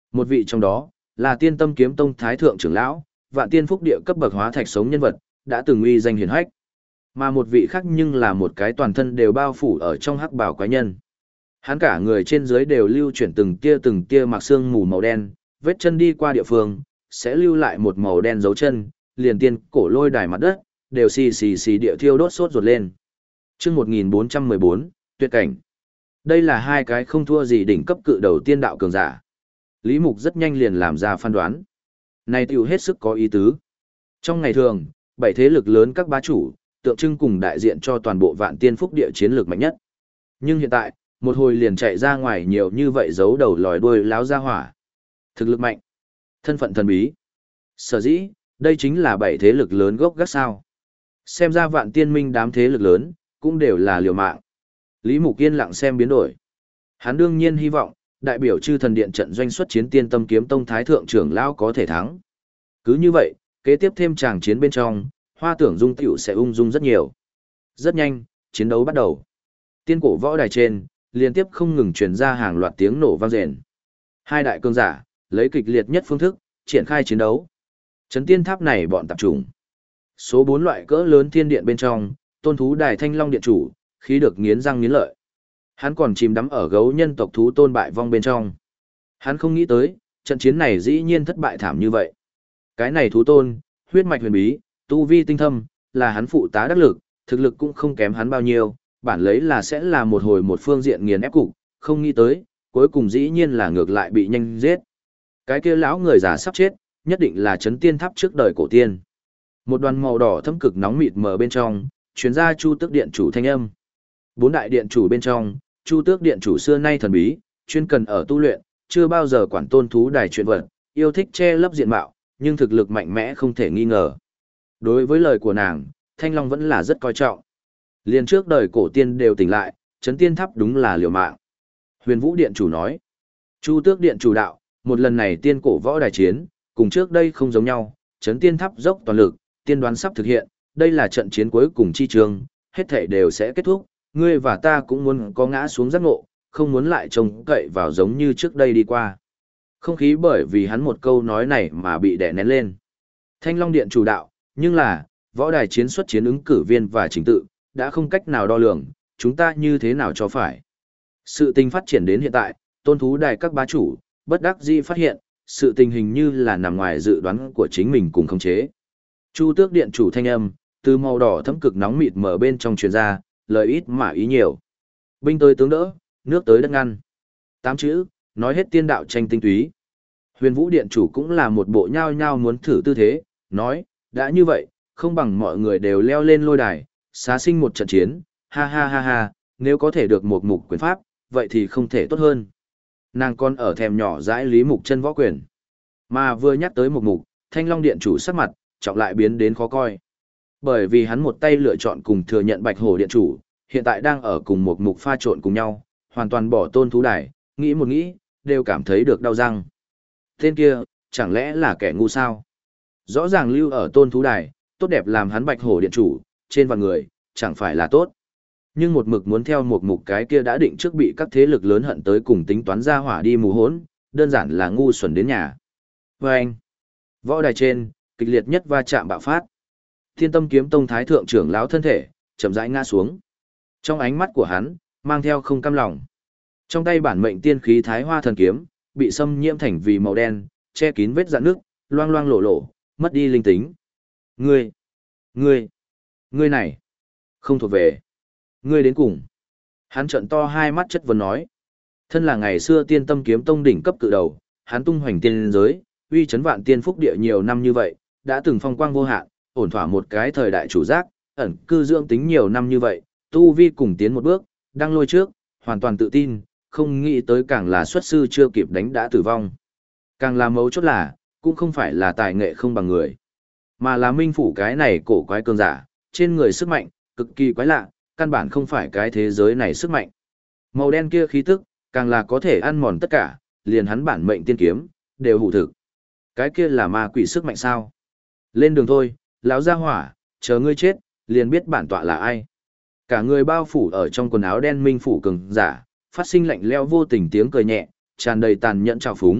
Một vị trong đó, là Tiên Tâm Kiếm Tông Thái Thượng trưởng lão, Vạn Tiên Phúc Địa cấp bậc hóa thạch sống nhân vật, đã từng uy danh hiển hách. Mà một vị khác nhưng là một cái toàn thân đều bao phủ ở trong hắc bào quái nhân. Hắn cả người trên dưới đều lưu chuyển từng tia từng tia mặc xương mù màu đen, vết chân đi qua địa phương, sẽ lưu lại một màu đen dấu chân, liền tiên cổ lôi đài mặt đất, đều xì xì xì địa thiêu đốt sốt ruột lên. Chương một nghìn bốn trăm mười bốn, tuyệt cảnh. Đây là hai cái không thua gì đỉnh cấp cự đầu tiên đạo cường giả. Lý Mục rất nhanh liền làm ra phán đoán. Này tiểu hết sức có ý tứ. Trong ngày thường, bảy thế lực lớn các bá chủ, tượng trưng cùng đại diện cho toàn bộ Vạn Tiên Phúc Địa chiến lược mạnh nhất. Nhưng hiện tại, một hồi liền chạy ra ngoài nhiều như vậy giấu đầu lòi đuôi láo ra hỏa. Thực lực mạnh, thân phận thần bí. Sở dĩ, đây chính là bảy thế lực lớn gốc gác sao. Xem ra Vạn Tiên Minh đám thế lực lớn, cũng đều là liều mạng. Lý Mục yên lặng xem biến đổi. Hắn đương nhiên hy vọng, đại biểu chư thần điện trận doanh xuất chiến Tiên Tâm Kiếm Tông Thái Thượng trưởng lão có thể thắng. Cứ như vậy, kế tiếp thêm tràng chiến bên trong, Hoa Tưởng Dung tiểu sẽ ung dung rất nhiều. Rất nhanh, chiến đấu bắt đầu. Tiên cổ võ đài trên, liên tiếp không ngừng truyền ra hàng loạt tiếng nổ vang rền. Hai đại cường giả, lấy kịch liệt nhất phương thức, triển khai chiến đấu. Chấn tiên tháp này bọn tạp chủng. Số bốn loại cỡ lớn thiên điện bên trong, tôn thú đài Thanh Long điện chủ, khí được nghiến răng nghiến lợi. Hắn còn chìm đắm ở gấu nhân tộc thú tôn bại vong bên trong. Hắn không nghĩ tới, trận chiến này dĩ nhiên thất bại thảm như vậy. Cái này thú tôn, huyết mạch huyền bí, tu vi tinh thâm, là hắn phụ tá đắc lực, thực lực cũng không kém hắn bao nhiêu, bản lấy là sẽ là một hồi một phương diện nghiền ép cục, không nghĩ tới, cuối cùng dĩ nhiên là ngược lại bị nhanh giết. Cái kia lão người già sắp chết, nhất định là chấn tiên tháp trước đời cổ tiên. Một đoàn màu đỏ thâm cực nóng mịt mờ bên trong, truyền ra Chu Tước điện chủ thanh âm. Bốn đại điện chủ bên trong, Chu Tước điện chủ xưa nay thần bí, chuyên cần ở tu luyện, chưa bao giờ quản tôn thú đài chuyện vật, yêu thích che lấp diện mạo, nhưng thực lực mạnh mẽ không thể nghi ngờ. Đối với lời của nàng, Thanh Long vẫn là rất coi trọng. Liên trước đời cổ tiên đều tỉnh lại, chấn tiên tháp đúng là liều mạng. Huyền Vũ điện chủ nói, Chu Tước điện chủ đạo, một lần này tiên cổ võ đài chiến, cùng trước đây không giống nhau, chấn tiên tháp dốc toàn lực, tiên đoán sắp thực hiện, đây là trận chiến cuối cùng chi trường, hết thảy đều sẽ kết thúc, ngươi và ta cũng muốn có ngã xuống giác ngộ, không muốn lại trông cậy vào giống như trước đây đi qua. Không khí bởi vì hắn một câu nói này mà bị đè nén lên. Thanh Long điện chủ đạo, nhưng là, võ đài chiến xuất chiến ứng cử viên và trình tự, đã không cách nào đo lường, chúng ta như thế nào cho phải. Sự tình phát triển đến hiện tại, tôn thú đài các bá chủ, bất đắc dĩ phát hiện, sự tình hình như là nằm ngoài dự đoán của chính mình cùng khống chế. Chu Tước điện chủ thanh âm, từ màu đỏ thấm cực nóng mịt mở bên trong truyền ra, lời ít mà ý nhiều. Binh tới tướng đỡ, nước tới đất ngăn. Tám chữ, nói hết tiên đạo tranh tinh túy. Huyền Vũ điện chủ cũng là một bộ nhao nhao muốn thử tư thế, nói, đã như vậy, không bằng mọi người đều leo lên lôi đài, xá sinh một trận chiến, ha ha ha ha, nếu có thể được một mục quyền pháp, vậy thì không thể tốt hơn. Nàng con ở thèm nhỏ dãi Lý Mục chân võ quyền. Mà vừa nhắc tới một mục, Thanh Long điện chủ sắc mặt, trọng lại biến đến khó coi. Bởi vì hắn một tay lựa chọn cùng thừa nhận Bạch Hổ điện chủ, hiện tại đang ở cùng một mục pha trộn cùng nhau, hoàn toàn bỏ tôn thú đài, nghĩ một nghĩ, đều cảm thấy được đau răng. Tên kia, chẳng lẽ là kẻ ngu sao? Rõ ràng lưu ở tôn thú đài, tốt đẹp làm hắn Bạch Hổ điện chủ, trên vạn người, chẳng phải là tốt. Nhưng một mực muốn theo một mục cái kia đã định trước bị các thế lực lớn hận tới cùng tính toán ra hỏa đi mù hốn, đơn giản là ngu xuẩn đến nhà. Và anh, võ đài trên, kịch liệt nhất va chạm bạo phát. Thiên Tâm Kiếm Tông Thái Thượng trưởng lão thân thể, chậm rãi ngã xuống. Trong ánh mắt của hắn, mang theo không cam lòng. Trong tay bản mệnh tiên khí Thái Hoa thần kiếm, bị xâm nhiễm thành vì màu đen, che kín vết rạn nước, loang loang lổ lổ, mất đi linh tính. Ngươi, ngươi, ngươi này, không thuộc về. Ngươi đến cùng. Hắn trợn to hai mắt chất vấn nói. Thân là ngày xưa Tiên Tâm Kiếm Tông đỉnh cấp cự đầu, hắn tung hoành tiên giới, uy chấn vạn tiên phúc địa nhiều năm như vậy, đã từng phong quang vô hạn, ổn thỏa một cái thời đại chủ giác, ẩn cư dưỡng tính nhiều năm như vậy, tu vi cùng tiến một bước, đang lôi trước, hoàn toàn tự tin, không nghĩ tới càng là xuất sư chưa kịp đánh đã tử vong. Càng là mấu chốt là, cũng không phải là tài nghệ không bằng người, mà là minh phủ cái này cổ quái cường giả, trên người sức mạnh, cực kỳ quái lạ, căn bản không phải cái thế giới này sức mạnh. Màu đen kia khí tức, càng là có thể ăn mòn tất cả, liền hắn bản mệnh tiên kiếm, đều hủ thực. Cái kia là ma quỷ sức mạnh sao? Lên đường thôi, lão gia hỏa, chờ ngươi chết, liền biết bản tọa là ai. Cả người bao phủ ở trong quần áo đen minh phủ cường giả, phát sinh lạnh lẽo vô tình tiếng cười nhẹ, tràn đầy tàn nhẫn trào phúng,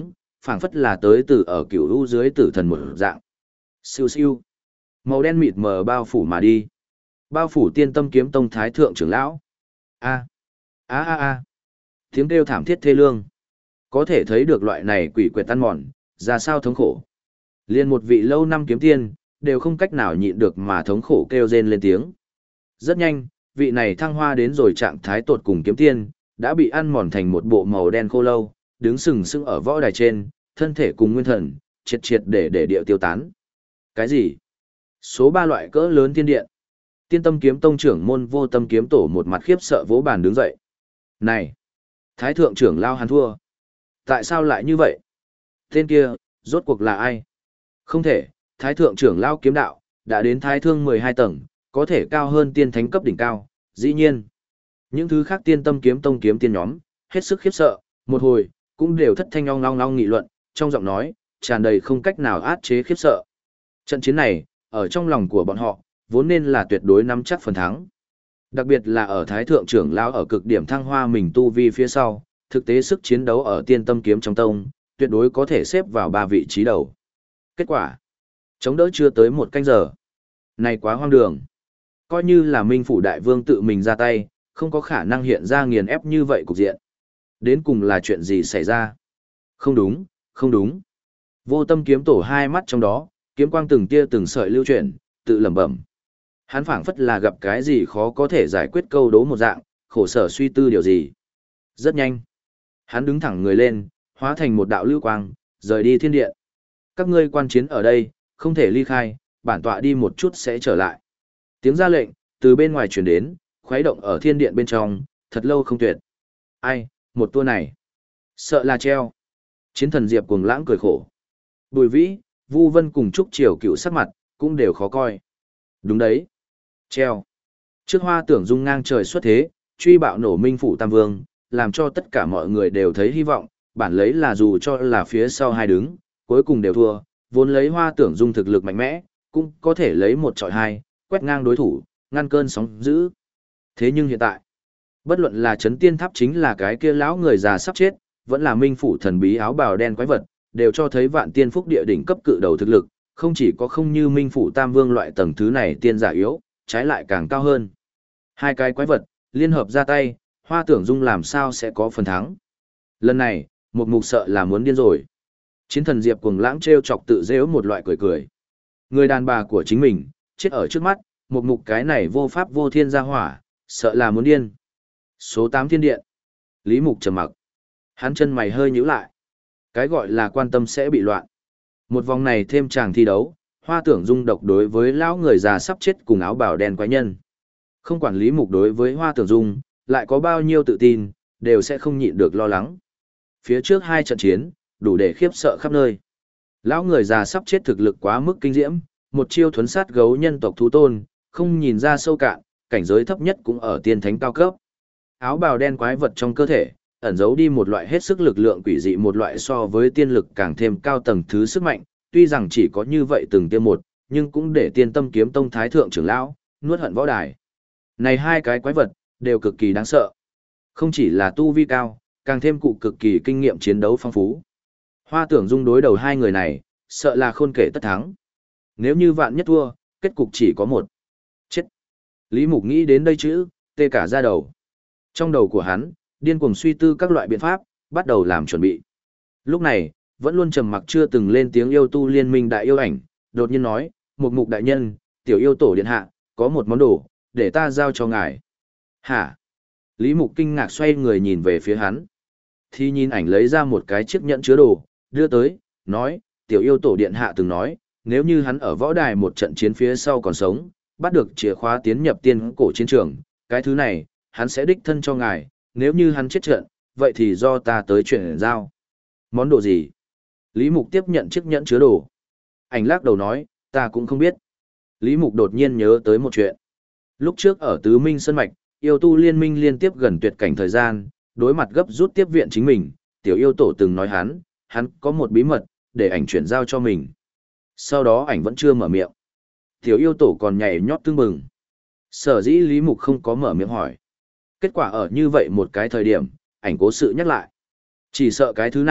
phảng phất là tới từ ở cửu u dưới tử thần một dạng. Siêu siêu. Màu đen mịt mờ bao phủ mà đi. Bao phủ Tiên Tâm Kiếm Tông thái thượng trưởng lão. A. A a a. Tiếng kêu thảm thiết thê lương. Có thể thấy được loại này quỷ quyệt tan mòn, ra sao thống khổ. Liên một vị lâu năm kiếm tiên, đều không cách nào nhịn được mà thống khổ kêu rên lên tiếng. Rất nhanh, vị này thăng hoa đến rồi trạng thái tột cùng kiếm tiên, đã bị ăn mòn thành một bộ màu đen khô lâu, đứng sừng sững ở võ đài trên, thân thể cùng nguyên thần, triệt triệt để để điệu tiêu tán. Cái gì? Số ba loại cỡ lớn thiên điện. Tiên Tâm Kiếm Tông trưởng môn Vô Tâm Kiếm Tổ một mặt khiếp sợ vỗ bàn đứng dậy. Này! Thái thượng trưởng lao hắn thua. Tại sao lại như vậy? Tên kia, rốt cuộc là ai? Không thể, Thái thượng trưởng lao kiếm đạo, đã đến thái thương mười hai tầng, có thể cao hơn tiên thánh cấp đỉnh cao, dĩ nhiên. Những thứ khác Tiên Tâm Kiếm Tông kiếm tiên nhóm, hết sức khiếp sợ, một hồi, cũng đều thất thanh ong long long nghị luận, trong giọng nói, tràn đầy không cách nào át chế khiếp sợ. Trận chiến này, ở trong lòng của bọn họ, vốn nên là tuyệt đối nắm chắc phần thắng. Đặc biệt là ở Thái thượng trưởng lão ở cực điểm thăng hoa mình tu vi phía sau, thực tế sức chiến đấu ở Tiên Tâm Kiếm trong tông, tuyệt đối có thể xếp vào ba vị trí đầu. Kết quả, chống đỡ chưa tới một canh giờ. Này quá hoang đường. Coi như là Minh Phủ Đại Vương tự mình ra tay, không có khả năng hiện ra nghiền ép như vậy cục diện. Đến cùng là chuyện gì xảy ra? Không đúng, không đúng. Vô Tâm Kiếm Tổ hai mắt trong đó, kiếm quang từng tia từng sợi lưu chuyển, tự lẩm bẩm. Hắn phảng phất là gặp cái gì khó có thể giải quyết câu đố một dạng, khổ sở suy tư điều gì. Rất nhanh. Hắn đứng thẳng người lên, hóa thành một đạo lưu quang, rời đi thiên điện. Các ngươi quan chiến ở đây, không thể ly khai, bản tọa đi một chút sẽ trở lại. Tiếng ra lệnh, từ bên ngoài truyền đến, khuấy động ở thiên điện bên trong, thật lâu không tuyệt. Ai, một tour này. Sợ là treo. Chiến thần Diệp cuồng lãng cười khổ. Bùi Vĩ, Vu Vân cùng Trúc Triều Cựu sắc mặt, cũng đều khó coi. Đúng đấy. Treo. Trước Hoa Tưởng Dung ngang trời xuất thế, truy bạo nổ Minh Phủ Tam Vương, làm cho tất cả mọi người đều thấy hy vọng, bản lấy là dù cho là phía sau hai đứng, cuối cùng đều thua, vốn lấy Hoa Tưởng Dung thực lực mạnh mẽ, cũng có thể lấy một trọi hai, quét ngang đối thủ, ngăn cơn sóng dữ. Thế nhưng hiện tại, bất luận là Chấn Tiên Tháp chính là cái kia lão người già sắp chết, vẫn là Minh Phủ thần bí áo bào đen quái vật, đều cho thấy Vạn Tiên Phúc địa đỉnh cấp cự đầu thực lực, không chỉ có không như Minh Phủ Tam Vương loại tầng thứ này tiên giả yếu, trái lại càng cao hơn. Hai cái quái vật, liên hợp ra tay, Hoa Tưởng Dung làm sao sẽ có phần thắng. Lần này, một mục sợ là muốn điên rồi. Chiến thần Diệp cuồng lãng trêu chọc tự dễu một loại cười cười. Người đàn bà của chính mình, chết ở trước mắt, một mục cái này vô pháp vô thiên gia hỏa, sợ là muốn điên. Số tám thiên điện. Lý Mục trầm mặc. Hắn chân mày hơi nhíu lại. Cái gọi là quan tâm sẽ bị loạn. Một vòng này thêm chàng thi đấu, Hoa Tưởng Dung độc đối với lão người già sắp chết cùng áo bào đen quái nhân. Không quản Lý Mục đối với Hoa Tưởng Dung, lại có bao nhiêu tự tin, đều sẽ không nhịn được lo lắng. Phía trước hai trận chiến, đủ để khiếp sợ khắp nơi. Lão người già sắp chết thực lực quá mức kinh diễm, một chiêu thuấn sát gấu nhân tộc thú tôn, không nhìn ra sâu cạn, cảnh giới thấp nhất cũng ở tiên thánh cao cấp. Áo bào đen quái vật trong cơ thể, ẩn giấu đi một loại hết sức lực lượng quỷ dị, một loại so với tiên lực càng thêm cao tầng thứ sức mạnh, tuy rằng chỉ có như vậy từng tiêm một, nhưng cũng để Tiên Tâm Kiếm Tông thái thượng trưởng lão nuốt hận võ đài. Này hai cái quái vật đều cực kỳ đáng sợ. Không chỉ là tu vi cao, càng thêm cụ cực kỳ kinh nghiệm chiến đấu phong phú. Hoa Tưởng Dung đối đầu hai người này, sợ là khôn kể tất thắng. Nếu như vạn nhất thua, kết cục chỉ có một. Chết. Lý Mục nghĩ đến đây chữ, tê cả da đầu. Trong đầu của hắn, điên cuồng suy tư các loại biện pháp, bắt đầu làm chuẩn bị. Lúc này, vẫn luôn trầm mặc chưa từng lên tiếng yêu tu liên minh đại yêu ảnh, đột nhiên nói, Mục Mục đại nhân, tiểu yêu tổ điện hạ, có một món đồ, để ta giao cho ngài. Hả? Lý Mục kinh ngạc xoay người nhìn về phía hắn. Thì nhìn ảnh lấy ra một cái chiếc nhẫn chứa đồ, đưa tới, nói, tiểu yêu tổ điện hạ từng nói, nếu như hắn ở võ đài một trận chiến phía sau còn sống, bắt được chìa khóa tiến nhập tiên cổ chiến trường, cái thứ này, hắn sẽ đích thân cho ngài, nếu như hắn chết trận, vậy thì do ta tới chuyển giao. Món đồ gì? Lý Mục tiếp nhận chiếc nhẫn chứa đồ. Ảnh lắc đầu nói, ta cũng không biết. Lý Mục đột nhiên nhớ tới một chuyện. Lúc trước ở Tứ Minh Sơn Mạch, yêu tu liên minh liên tiếp gần tuyệt cảnh thời gian, đối mặt gấp rút tiếp viện chính mình, tiểu yêu tổ từng nói hắn, hắn có một bí mật, để ảnh chuyển giao cho mình. Sau đó ảnh vẫn chưa mở miệng. Tiểu yêu tổ còn nhảy nhót tưng bừng. Sở dĩ Lý Mục không có mở miệng hỏi. Kết quả ở như vậy một cái thời điểm, ảnh cố sự nhắc lại. Chỉ sợ cái thứ này,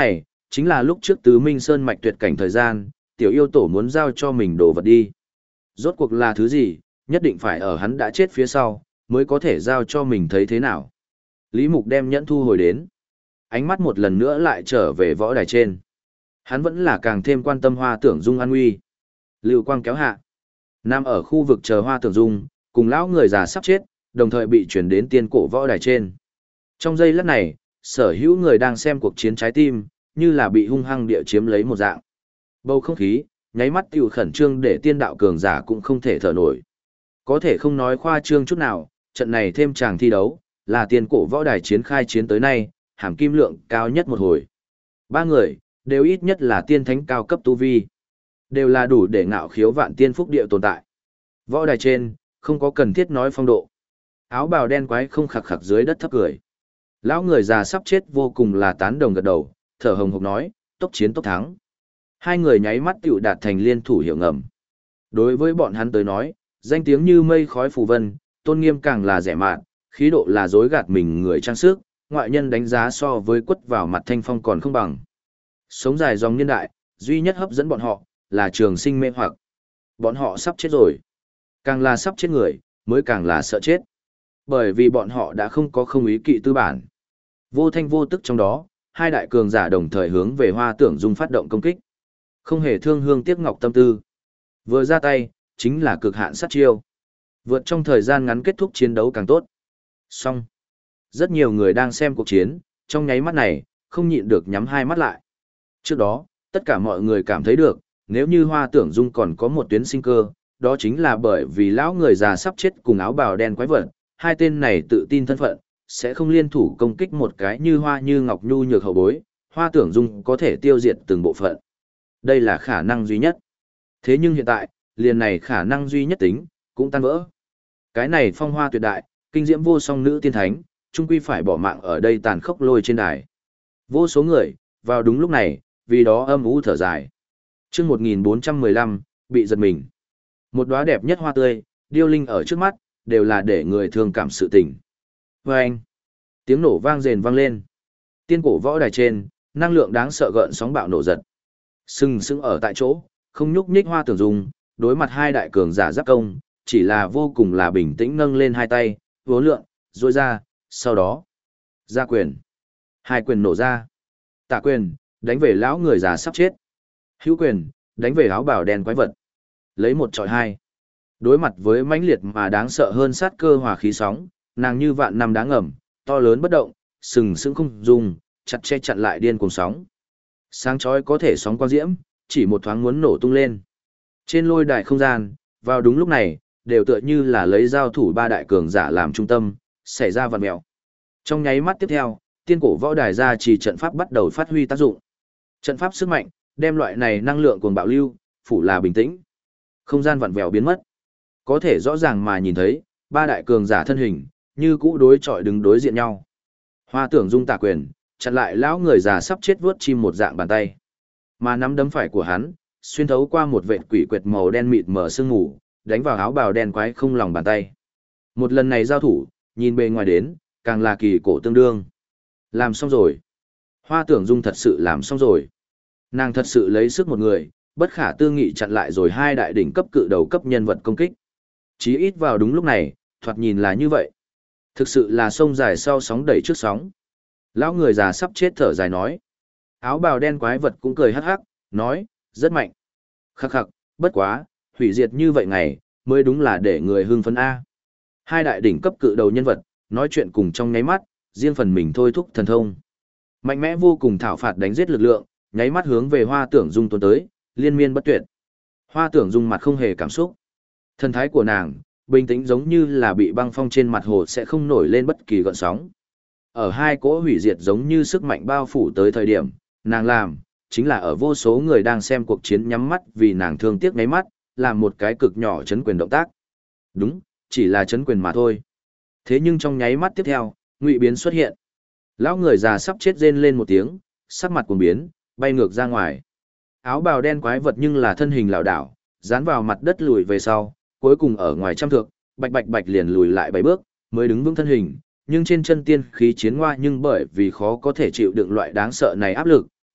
chính là lúc trước Tứ Minh Sơn mạch tuyệt cảnh thời gian, tiểu yêu tổ muốn giao cho mình đồ vật đi. Rốt cuộc là thứ gì, nhất định phải ở hắn đã chết phía sau, mới có thể giao cho mình thấy thế nào. Lý Mục đem nhẫn thu hồi đến. Ánh mắt một lần nữa lại trở về võ đài trên. Hắn vẫn là càng thêm quan tâm Hoa Tưởng Dung an nguy. Lưu quang kéo hạ. Nam ở khu vực chờ Hoa Tưởng Dung, cùng lão người già sắp chết, đồng thời bị chuyển đến tiên cổ võ đài trên. Trong giây lát này, sở hữu người đang xem cuộc chiến trái tim, như là bị hung hăng địa chiếm lấy một dạng. Bầu không khí, nháy mắt tiêu khẩn trương để tiên đạo cường giả cũng không thể thở nổi. Có thể không nói khoa trương chút nào, trận này thêm chàng thi đấu, là tiên cổ võ đài chiến khai chiến tới nay, hàm kim lượng cao nhất một hồi. Ba người, đều ít nhất là tiên thánh cao cấp tu vi. Đều là đủ để ngạo khiếu vạn tiên phúc địa tồn tại. Võ đài trên, không có cần thiết nói phong độ. Áo bào đen quái không khặc khặc dưới đất thấp cười. Lão người già sắp chết vô cùng là tán đồng gật đầu, thở hồng hộc nói, tốc chiến tốc thắng. Hai người nháy mắt tiểu đạt thành liên thủ hiệu ngầm. Đối với bọn hắn tới nói, danh tiếng như mây khói phù vân, tôn nghiêm càng là rẻ mạt, khí độ là dối gạt mình người trang sức, ngoại nhân đánh giá so với quất vào mặt thanh phong còn không bằng. Sống dài dòng niên đại, duy nhất hấp dẫn bọn họ, là trường sinh mê hoặc. Bọn họ sắp chết rồi. Càng là sắp chết người, mới càng là sợ chết. Bởi vì bọn họ đã không có không ý kỵ tư bản. Vô thanh vô tức trong đó, hai đại cường giả đồng thời hướng về Hoa Tưởng Dung phát động công kích. Không hề thương hương tiếc ngọc tâm tư. Vừa ra tay, chính là cực hạn sát chiêu. Vượt trong thời gian ngắn kết thúc chiến đấu càng tốt. Xong. Rất nhiều người đang xem cuộc chiến, trong nháy mắt này, không nhịn được nhắm hai mắt lại. Trước đó, tất cả mọi người cảm thấy được, nếu như Hoa Tưởng Dung còn có một tuyến sinh cơ, đó chính là bởi vì lão người già sắp chết cùng áo bào đen quái vật, hai tên này tự tin thân phận, sẽ không liên thủ công kích một cái như Hoa như Ngọc nhu nhược hậu bối, Hoa Tưởng Dung có thể tiêu diệt từng bộ phận. Đây là khả năng duy nhất. Thế nhưng hiện tại, liền này khả năng duy nhất tính, cũng tan vỡ. Cái này phong hoa tuyệt đại, kinh diễm vô song nữ tiên thánh, chung quy phải bỏ mạng ở đây tàn khốc lôi trên đài. Vô số người, vào đúng lúc này, vì đó âm u thở dài. Chương một nghìn bốn trăm mười lăm, bị giật mình. Một đóa đẹp nhất hoa tươi, điêu linh ở trước mắt, đều là để người thương cảm sự tình. Vâng! Tiếng nổ vang rền vang lên. Tiên cổ võ đài trên, năng lượng đáng sợ gợn sóng bạo nổ giật. Sừng sững ở tại chỗ, không nhúc nhích Hoa Tưởng Dung, đối mặt hai đại cường giả giáp công, chỉ là vô cùng là bình tĩnh nâng lên hai tay, vố lượn, rôi ra, sau đó, ra quyền. Hai quyền nổ ra. Tả quyền, đánh về lão người già sắp chết. Hữu quyền, đánh về áo bào đen quái vật. Lấy một trọi hai. Đối mặt với mãnh liệt mà đáng sợ hơn sát cơ hòa khí sóng, nàng như vạn năm đáng ngầm, to lớn bất động, sừng sững không dùng, chặt che chặn lại điên cuồng sóng. Sáng chói có thể sóng quang diễm, chỉ một thoáng muốn nổ tung lên. Trên lôi đài không gian, vào đúng lúc này, đều tựa như là lấy giao thủ ba đại cường giả làm trung tâm, xảy ra vặn mèo. Trong nháy mắt tiếp theo, tiên cổ võ đài ra chỉ trận pháp bắt đầu phát huy tác dụng. Trận pháp sức mạnh, đem loại này năng lượng cuồng bạo lưu, phủ là bình tĩnh. Không gian vặn vẹo biến mất. Có thể rõ ràng mà nhìn thấy, ba đại cường giả thân hình, như cũ đối chọi đứng đối diện nhau. Hoa Tưởng Dung tả quyền, chặn lại lão người già sắp chết vướt chim một dạng bàn tay. Mà nắm đấm phải của hắn, xuyên thấu qua một vệt quỷ quệt màu đen mịt mờ sương mù, đánh vào áo bào đen quái không lòng bàn tay. Một lần này giao thủ, nhìn bề ngoài đến, càng là kỳ cổ tương đương. Làm xong rồi. Hoa Tưởng Dung thật sự làm xong rồi. Nàng thật sự lấy sức một người, bất khả tư nghị chặn lại rồi hai đại đỉnh cấp cự đầu cấp nhân vật công kích. Chí ít vào đúng lúc này, thoạt nhìn là như vậy. Thực sự là sông dài sau sóng đẩy trước sóng. Lão người già sắp chết thở dài nói. Áo bào đen quái vật cũng cười hắc hắc, nói, rất mạnh. Khắc khắc, bất quá, hủy diệt như vậy ngày, mới đúng là để người hưng phấn A. Hai đại đỉnh cấp cự đầu nhân vật, nói chuyện cùng trong nháy mắt, riêng phần mình thôi thúc thần thông. Mạnh mẽ vô cùng thảo phạt đánh giết lực lượng, nháy mắt hướng về Hoa Tưởng Dung tuôn tới, liên miên bất tuyệt. Hoa Tưởng Dung mặt không hề cảm xúc. Thần thái của nàng, bình tĩnh giống như là bị băng phong trên mặt hồ sẽ không nổi lên bất kỳ gợn sóng. Ở hai cỗ hủy diệt giống như sức mạnh bao phủ tới thời điểm, nàng làm, chính là ở vô số người đang xem cuộc chiến nhắm mắt vì nàng thương tiếc ngáy mắt, làm một cái cực nhỏ chấn quyền động tác. Đúng, chỉ là chấn quyền mà thôi. Thế nhưng trong nháy mắt tiếp theo, ngụy biến xuất hiện. Lão người già sắp chết rên lên một tiếng, sắc mặt cuồng biến, bay ngược ra ngoài. Áo bào đen quái vật nhưng là thân hình lảo đảo, dán vào mặt đất lùi về sau, cuối cùng ở ngoài trăm thước, bạch bạch bạch liền lùi lại bảy bước, mới đứng vững thân hình, nhưng trên chân tiên khí chiến ngoa nhưng bởi vì khó có thể chịu đựng loại đáng sợ này áp lực,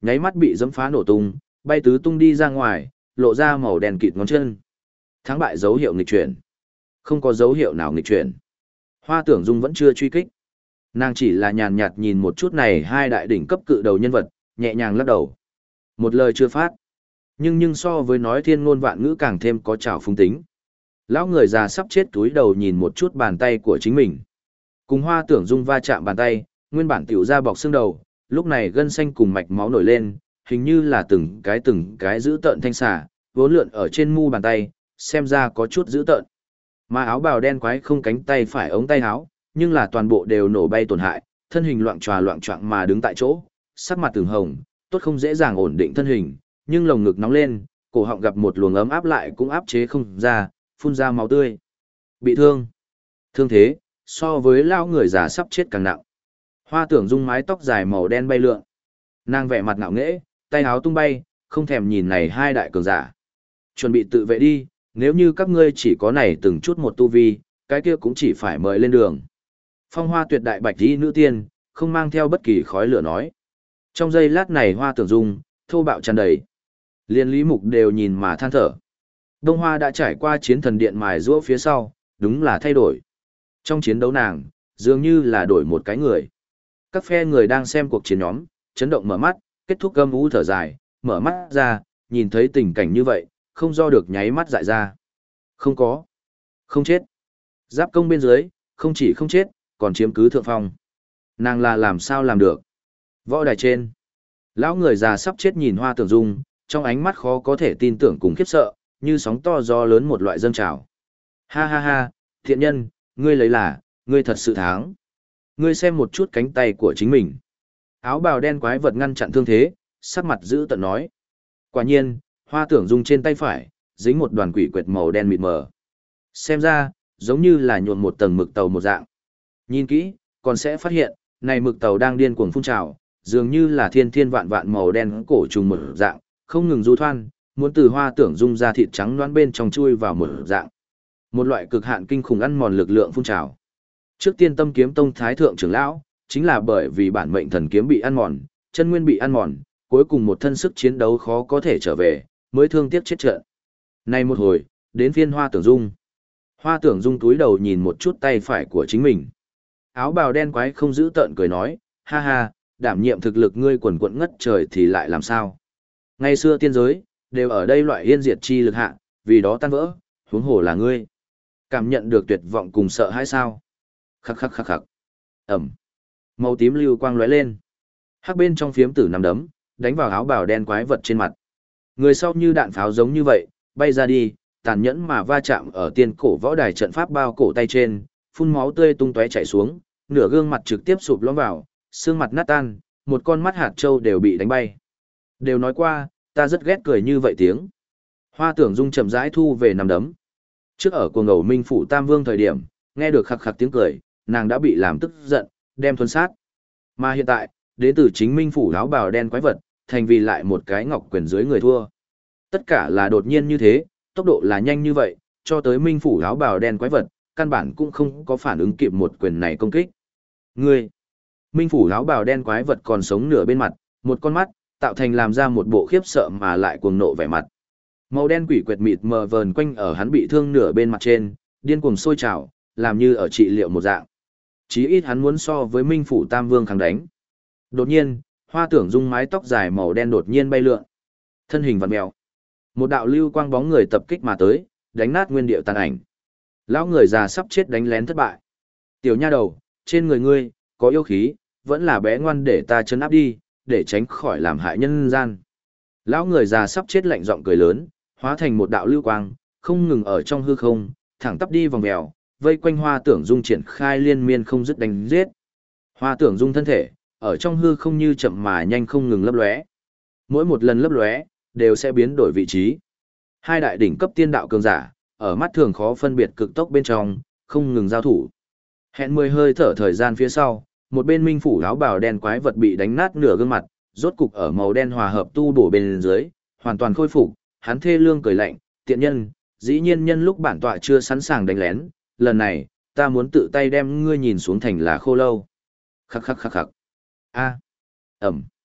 nháy mắt bị dẫm phá nổ tung, bay tứ tung đi ra ngoài, lộ ra màu đen kịt ngón chân. Thắng bại dấu hiệu nghịch chuyển. Không có dấu hiệu nào nghịch chuyển. Hoa Tưởng Dung vẫn chưa truy kích. Nàng chỉ là nhàn nhạt nhìn một chút này hai đại đỉnh cấp cự đầu nhân vật, nhẹ nhàng lắc đầu. Một lời chưa phát. Nhưng nhưng so với nói thiên ngôn vạn ngữ càng thêm có trào phúng tính. Lão người già sắp chết túi đầu nhìn một chút bàn tay của chính mình. Cùng Hoa Tưởng Dung va chạm bàn tay, nguyên bản tiểu ra bọc xương đầu, lúc này gân xanh cùng mạch máu nổi lên, hình như là từng cái từng cái giữ tợn thanh xà, vốn lượn ở trên mu bàn tay, xem ra có chút giữ tợn. Mà áo bào đen quái không cánh tay phải ống tay áo, nhưng là toàn bộ đều nổ bay tổn hại, thân hình loạng tròa loạng choạng mà đứng tại chỗ, sắc mặt từng hồng, tốt không dễ dàng ổn định thân hình, nhưng lồng ngực nóng lên, cổ họng gặp một luồng ấm áp lại cũng áp chế không ra, phun ra máu tươi. Bị thương. Thương thế, so với lao người già sắp chết càng nặng. Hoa Tưởng Dung mái tóc dài màu đen bay lượn. Nàng vẻ mặt ngạo nghễ, tay áo tung bay, không thèm nhìn này hai đại cường giả. Chuẩn bị tự vệ đi, nếu như các ngươi chỉ có này từng chút một tu vi, cái kia cũng chỉ phải mời lên đường. Phong Hoa tuyệt đại bạch y nữ tiên, không mang theo bất kỳ khói lửa nói. Trong giây lát này Hoa Tưởng Dung, thô bạo tràn đầy. Liên Lý Mục đều nhìn mà than thở. Đông Hoa đã trải qua chiến thần điện mài giũa phía sau, đúng là thay đổi. Trong chiến đấu nàng, dường như là đổi một cái người. Các phe người đang xem cuộc chiến nhóm, chấn động mở mắt, kết thúc gâm ú thở dài, mở mắt ra, nhìn thấy tình cảnh như vậy, không do được nháy mắt dại ra. Không có. Không chết. Giáp công bên dưới, không chỉ không chết, còn chiếm cứ thượng phong. Nàng là làm sao làm được? Võ đài trên. Lão người già sắp chết nhìn Hoa Tưởng Dung, trong ánh mắt khó có thể tin tưởng cùng khiếp sợ, như sóng to gió lớn một loại dâng trào. Ha ha ha, thiện nhân, ngươi lấy là, ngươi thật sự thắng. Ngươi xem một chút cánh tay của chính mình. Áo bào đen quái vật ngăn chặn thương thế, sắc mặt giữ tận nói. Quả nhiên, Hoa Tưởng Dung trên tay phải, dính một đoàn quỷ quyệt màu đen mịt mờ. Xem ra, giống như là nhuộm một tầng mực tàu một dạng. Nhìn kỹ, còn sẽ phát hiện, này mực tàu đang điên cuồng phun trào, dường như là thiên thiên vạn vạn màu đen cổ trùng một dạng, không ngừng du thoan, muốn từ Hoa Tưởng Dung ra thịt trắng loãng bên trong chui vào một dạng. Một loại cực hạn kinh khủng ăn mòn lực lượng phun trào. Trước tiên Tâm Kiếm Tông thái thượng trưởng lão, chính là bởi vì bản mệnh thần kiếm bị ăn mòn, chân nguyên bị ăn mòn, cuối cùng một thân sức chiến đấu khó có thể trở về, mới thương tiếc chết trận. Nay một hồi, đến phiên Hoa Tưởng Dung. Hoa Tưởng Dung túi đầu nhìn một chút tay phải của chính mình. Áo bào đen quái không giữ tợn cười nói, ha ha, đảm nhiệm thực lực ngươi quần quận ngất trời thì lại làm sao? Ngày xưa tiên giới, đều ở đây loại yên diệt chi lực hạ, vì đó tan vỡ, huống hồ là ngươi. Cảm nhận được tuyệt vọng cùng sợ hãi sao? Khắc khắc khắc khắc. Ẩm. Màu tím lưu quang lóe lên. Hắc bên trong phiếm tử nằm đấm, đánh vào áo bào đen quái vật trên mặt. Người sau như đạn pháo giống như vậy, bay ra đi, tàn nhẫn mà va chạm ở tiên cổ võ đài trận pháp bao cổ tay trên, phun máu tươi tung tóe chảy xuống, nửa gương mặt trực tiếp sụp lõm vào, xương mặt nát tan, một con mắt hạt châu đều bị đánh bay. Đều nói qua, ta rất ghét cười như vậy tiếng. Hoa Tưởng Dung chậm rãi thu về nằm đấm. Trước ở cuồng ngầu Minh phủ Tam Vương thời điểm, nghe được khặc khặc tiếng cười, nàng đã bị làm tức giận, đem thuần sát. Mà hiện tại, đến từ chính Minh phủ áo bào đen quái vật, thành vì lại một cái ngọc quyền dưới người thua. Tất cả là đột nhiên như thế, tốc độ là nhanh như vậy, cho tới Minh phủ áo bào đen quái vật, căn bản cũng không có phản ứng kịp một quyền này công kích. Ngươi! Minh phủ áo bào đen quái vật còn sống nửa bên mặt, một con mắt, tạo thành làm ra một bộ khiếp sợ mà lại cuồng nộ vẻ mặt. Màu đen quỷ quyệt mịt mờ vờn quanh ở hắn bị thương nửa bên mặt trên, điên cuồng sôi trào, làm như ở trị liệu một dạng. Chí ít hắn muốn so với Minh phủ Tam Vương kháng đánh. Đột nhiên, Hoa Tưởng Dung mái tóc dài màu đen đột nhiên bay lượn. Thân hình vặn mèo. Một đạo lưu quang bóng người tập kích mà tới, đánh nát nguyên điệu tàn ảnh. Lão người già sắp chết đánh lén thất bại. Tiểu nha đầu, trên người ngươi, có yêu khí, vẫn là bé ngoan để ta chấn áp đi, để tránh khỏi làm hại nhân gian. Lão người già sắp chết lạnh giọng cười lớn, hóa thành một đạo lưu quang, không ngừng ở trong hư không, thẳng tắp đi vòng mèo, vây quanh Hoa Tưởng Dung triển khai liên miên không dứt đánh giết. Hoa Tưởng Dung thân thể, ở trong hư không như chậm mà nhanh không ngừng lấp lóe. Mỗi một lần lấp lóe, đều sẽ biến đổi vị trí. Hai đại đỉnh cấp tiên đạo cường giả, ở mắt thường khó phân biệt cực tốc bên trong, không ngừng giao thủ. Hẹn mười hơi thở thời gian phía sau, một bên Minh phủ áo bào đen quái vật bị đánh nát nửa gương mặt, rốt cục ở màu đen hòa hợp tu bổ bên dưới, hoàn toàn khôi phục, hắn thê lương cười lạnh, tiện nhân, dĩ nhiên nhân lúc bản tọa chưa sẵn sàng đánh lén, lần này, ta muốn tự tay đem ngươi nhìn xuống thành là khô lâu. Khắc khắc khắc khắc. A. Ẩm.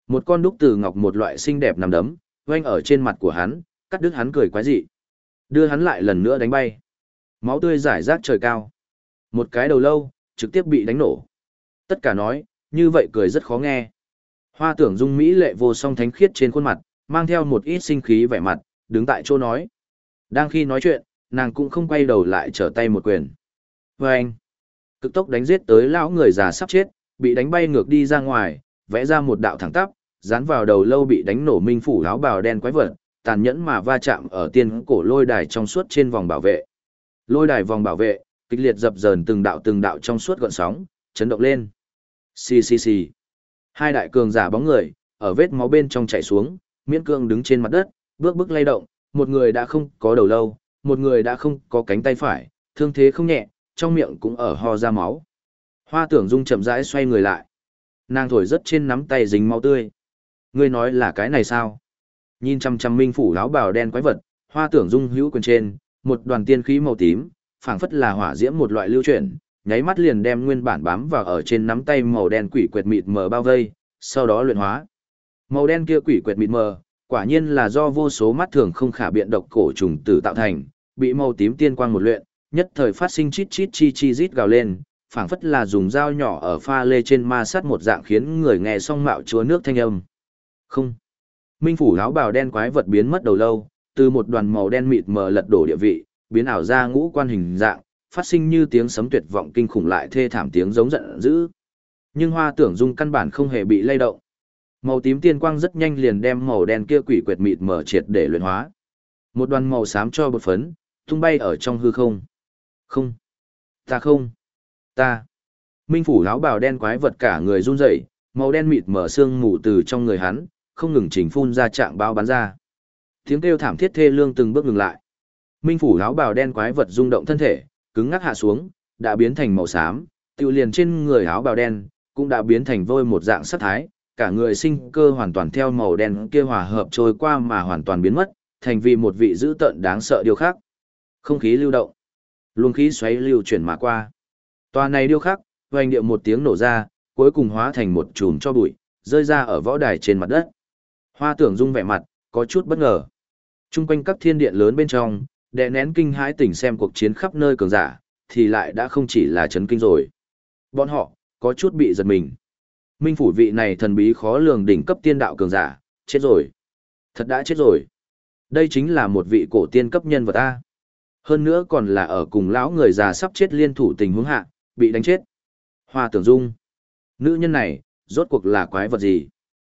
Một con đúc từ ngọc một loại xinh đẹp nằm đấm, oanh ở trên mặt của hắn, cắt đứt hắn cười quái dị. Đưa hắn lại lần nữa đánh bay. Máu tươi rải rác trời cao. Một cái đầu lâu, trực tiếp bị đánh nổ. Tất cả nói, như vậy cười rất khó nghe. Hoa Tưởng Dung mỹ lệ vô song thánh khiết trên khuôn mặt, mang theo một ít sinh khí vẻ mặt, đứng tại chỗ nói. Đang khi nói chuyện, nàng cũng không quay đầu lại trở tay một quyền. Và anh, cực tốc đánh giết tới lão người già sắp chết, bị đánh bay ngược đi ra ngoài, vẽ ra một đạo thẳng tắp, dán vào đầu lâu bị đánh nổ minh phủ áo bào đen quái vật, tàn nhẫn mà va chạm ở tiên cổ lôi đài trong suốt trên vòng bảo vệ. Lôi đài vòng bảo vệ, kịch liệt dập dờn từng đạo từng đạo trong suốt gợn sóng, chấn động lên. Xì xì xì. Hai đại cường giả bóng người, ở vết máu bên trong chảy xuống, miễn cương đứng trên mặt đất, bước bước lay động, một người đã không có đầu lâu, một người đã không có cánh tay phải, thương thế không nhẹ, trong miệng cũng ở ho ra máu. Hoa Tưởng Dung chậm rãi xoay người lại. Nàng thổi rất trên nắm tay dính máu tươi. Ngươi nói là cái này sao? Nhìn chăm chăm minh phủ áo bào đen quái vật, Hoa Tưởng Dung hữu quyền trên, một đoàn tiên khí màu tím, phảng phất là hỏa diễm một loại lưu chuyển, nháy mắt liền đem nguyên bản bám vào ở trên nắm tay màu đen quỷ quệt mịt mờ bao vây, sau đó luyện hóa. Màu đen kia quỷ quệt mịt mờ, quả nhiên là do vô số mắt thường không khả biện độc cổ trùng tử tạo thành, bị màu tím tiên quang một luyện, nhất thời phát sinh chít chít chi chi rít gào lên, phảng phất là dùng dao nhỏ ở pha lê trên ma sát một dạng khiến người nghe xong mạo chúa nước thanh âm. Không. Minh phủ áo bào đen quái vật biến mất đầu lâu, từ một đoàn màu đen mịt mờ lật đổ địa vị, biến ảo ra ngũ quan hình dạng, phát sinh như tiếng sấm tuyệt vọng kinh khủng lại thê thảm tiếng giống giận dữ. Nhưng Hoa Tưởng Dung căn bản không hề bị lay động. Màu tím tiên quang rất nhanh liền đem màu đen kia quỷ quệt mịt mờ triệt để luyện hóa. Một đoàn màu xám cho bột phấn, tung bay ở trong hư không. Không. Ta không. Ta. Minh phủ áo bào đen quái vật cả người run rẩy, màu đen mịt mờ xương mù từ trong người hắn, không ngừng chỉnh phun ra trạng bao bắn ra. Tiếng kêu thảm thiết thê lương từng bước ngừng lại. Minh phủ áo bào đen quái vật rung động thân thể, cứng ngắc hạ xuống, đã biến thành màu xám, tiêu liền trên người áo bào đen, cũng đã biến thành vôi một dạng sắc thái, cả người sinh cơ hoàn toàn theo màu đen kia hòa hợp trôi qua mà hoàn toàn biến mất, thành vì một vị dữ tợn đáng sợ điều khác. Không khí lưu động, luồng khí xoáy lưu chuyển mà qua. Tòa này điêu khắc, vang điệu một tiếng nổ ra, cuối cùng hóa thành một chùm cho bụi, rơi ra ở võ đài trên mặt đất. Hoa Tưởng Dung vẻ mặt, có chút bất ngờ. Trung quanh các thiên điện lớn bên trong, đè nén kinh hãi tỉnh xem cuộc chiến khắp nơi cường giả, thì lại đã không chỉ là chấn kinh rồi. Bọn họ, có chút bị giật mình. Minh phủ vị này thần bí khó lường đỉnh cấp tiên đạo cường giả, chết rồi. Thật đã chết rồi. Đây chính là một vị cổ tiên cấp nhân vật A. Hơn nữa còn là ở cùng lão người già sắp chết liên thủ tình huống hạ, bị đánh chết. Hoa Tưởng Dung. Nữ nhân này, rốt cuộc là quái vật gì?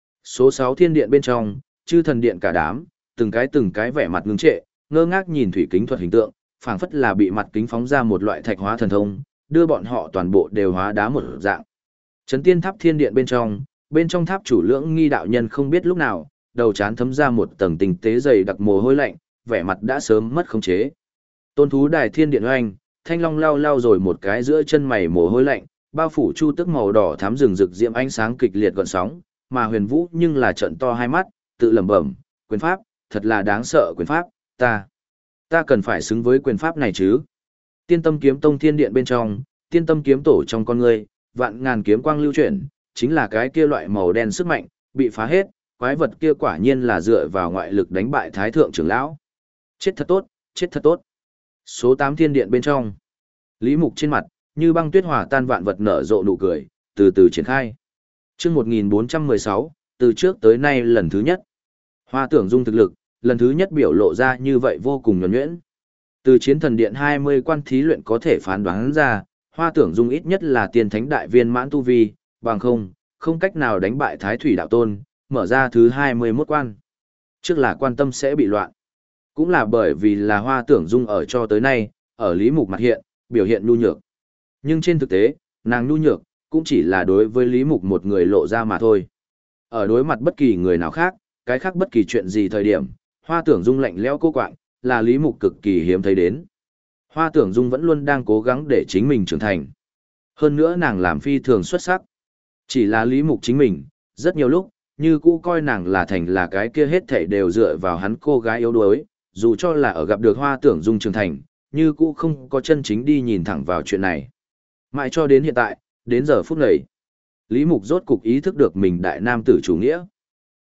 Số sáu thiên điện bên trong, chư thần điện cả đám, từng cái từng cái vẻ mặt ngưng trệ, ngơ ngác nhìn thủy kính thuật hình tượng, phảng phất là bị mặt kính phóng ra một loại thạch hóa thần thông, đưa bọn họ toàn bộ đều hóa đá một dạng. Chấn tiên tháp thiên điện bên trong, bên trong tháp chủ lưỡng nghi đạo nhân không biết lúc nào, đầu chán thấm ra một tầng tinh tế dày đặc mồ hôi lạnh, vẻ mặt đã sớm mất khống chế. Tôn thú đài thiên điện oanh, thanh long lao lao rồi một cái giữa chân mày mồ hôi lạnh, bao phủ chu tức màu đỏ thắm rừng rực diễm ánh sáng kịch liệt gợn sóng, mà Huyền Vũ nhưng là trợn to hai mắt, tự lẩm bẩm, quyền pháp, thật là đáng sợ quyền pháp, ta, ta cần phải xứng với quyền pháp này chứ. Tiên Tâm Kiếm Tông thiên điện bên trong, Tiên Tâm kiếm tổ trong con người, vạn ngàn kiếm quang lưu chuyển, chính là cái kia loại màu đen sức mạnh, bị phá hết, quái vật kia quả nhiên là dựa vào ngoại lực đánh bại thái thượng trưởng lão. Chết thật tốt, chết thật tốt. Số tám thiên điện bên trong, Lý Mục trên mặt, như băng tuyết hòa tan vạn vật nở rộ nụ cười, từ từ triển khai. Chương một nghìn bốn trăm mười sáu, từ trước tới nay lần thứ nhất. Hoa Tưởng Dung thực lực, lần thứ nhất biểu lộ ra như vậy vô cùng nhuần nhuyễn. Từ chiến thần điện hai mươi quan thí luyện có thể phán đoán ra, Hoa Tưởng Dung ít nhất là tiên thánh đại viên mãn tu vi, bằng không, không cách nào đánh bại Thái Thủy đạo tôn, mở ra thứ hai mươi mốt quan. Trước là quan tâm sẽ bị loạn. Cũng là bởi vì là Hoa Tưởng Dung ở cho tới nay, ở Lý Mục mặt hiện, biểu hiện nhu nhược. Nhưng trên thực tế, nàng nhu nhược, cũng chỉ là đối với Lý Mục một người lộ ra mà thôi. Ở đối mặt bất kỳ người nào khác, cái khác bất kỳ chuyện gì thời điểm, Hoa Tưởng Dung lạnh lẽo cô quạng, là Lý Mục cực kỳ hiếm thấy đến. Hoa Tưởng Dung vẫn luôn đang cố gắng để chính mình trưởng thành. Hơn nữa nàng làm phi thường xuất sắc. Chỉ là Lý Mục chính mình, rất nhiều lúc, như cũ coi nàng là thành là cái kia hết thảy đều dựa vào hắn cô gái yếu đuối, dù cho là ở gặp được Hoa Tưởng Dung trưởng thành, như cũ không có chân chính đi nhìn thẳng vào chuyện này. Mãi cho đến hiện tại, đến giờ phút này, Lý Mục rốt cục ý thức được mình đại nam tử chủ nghĩa.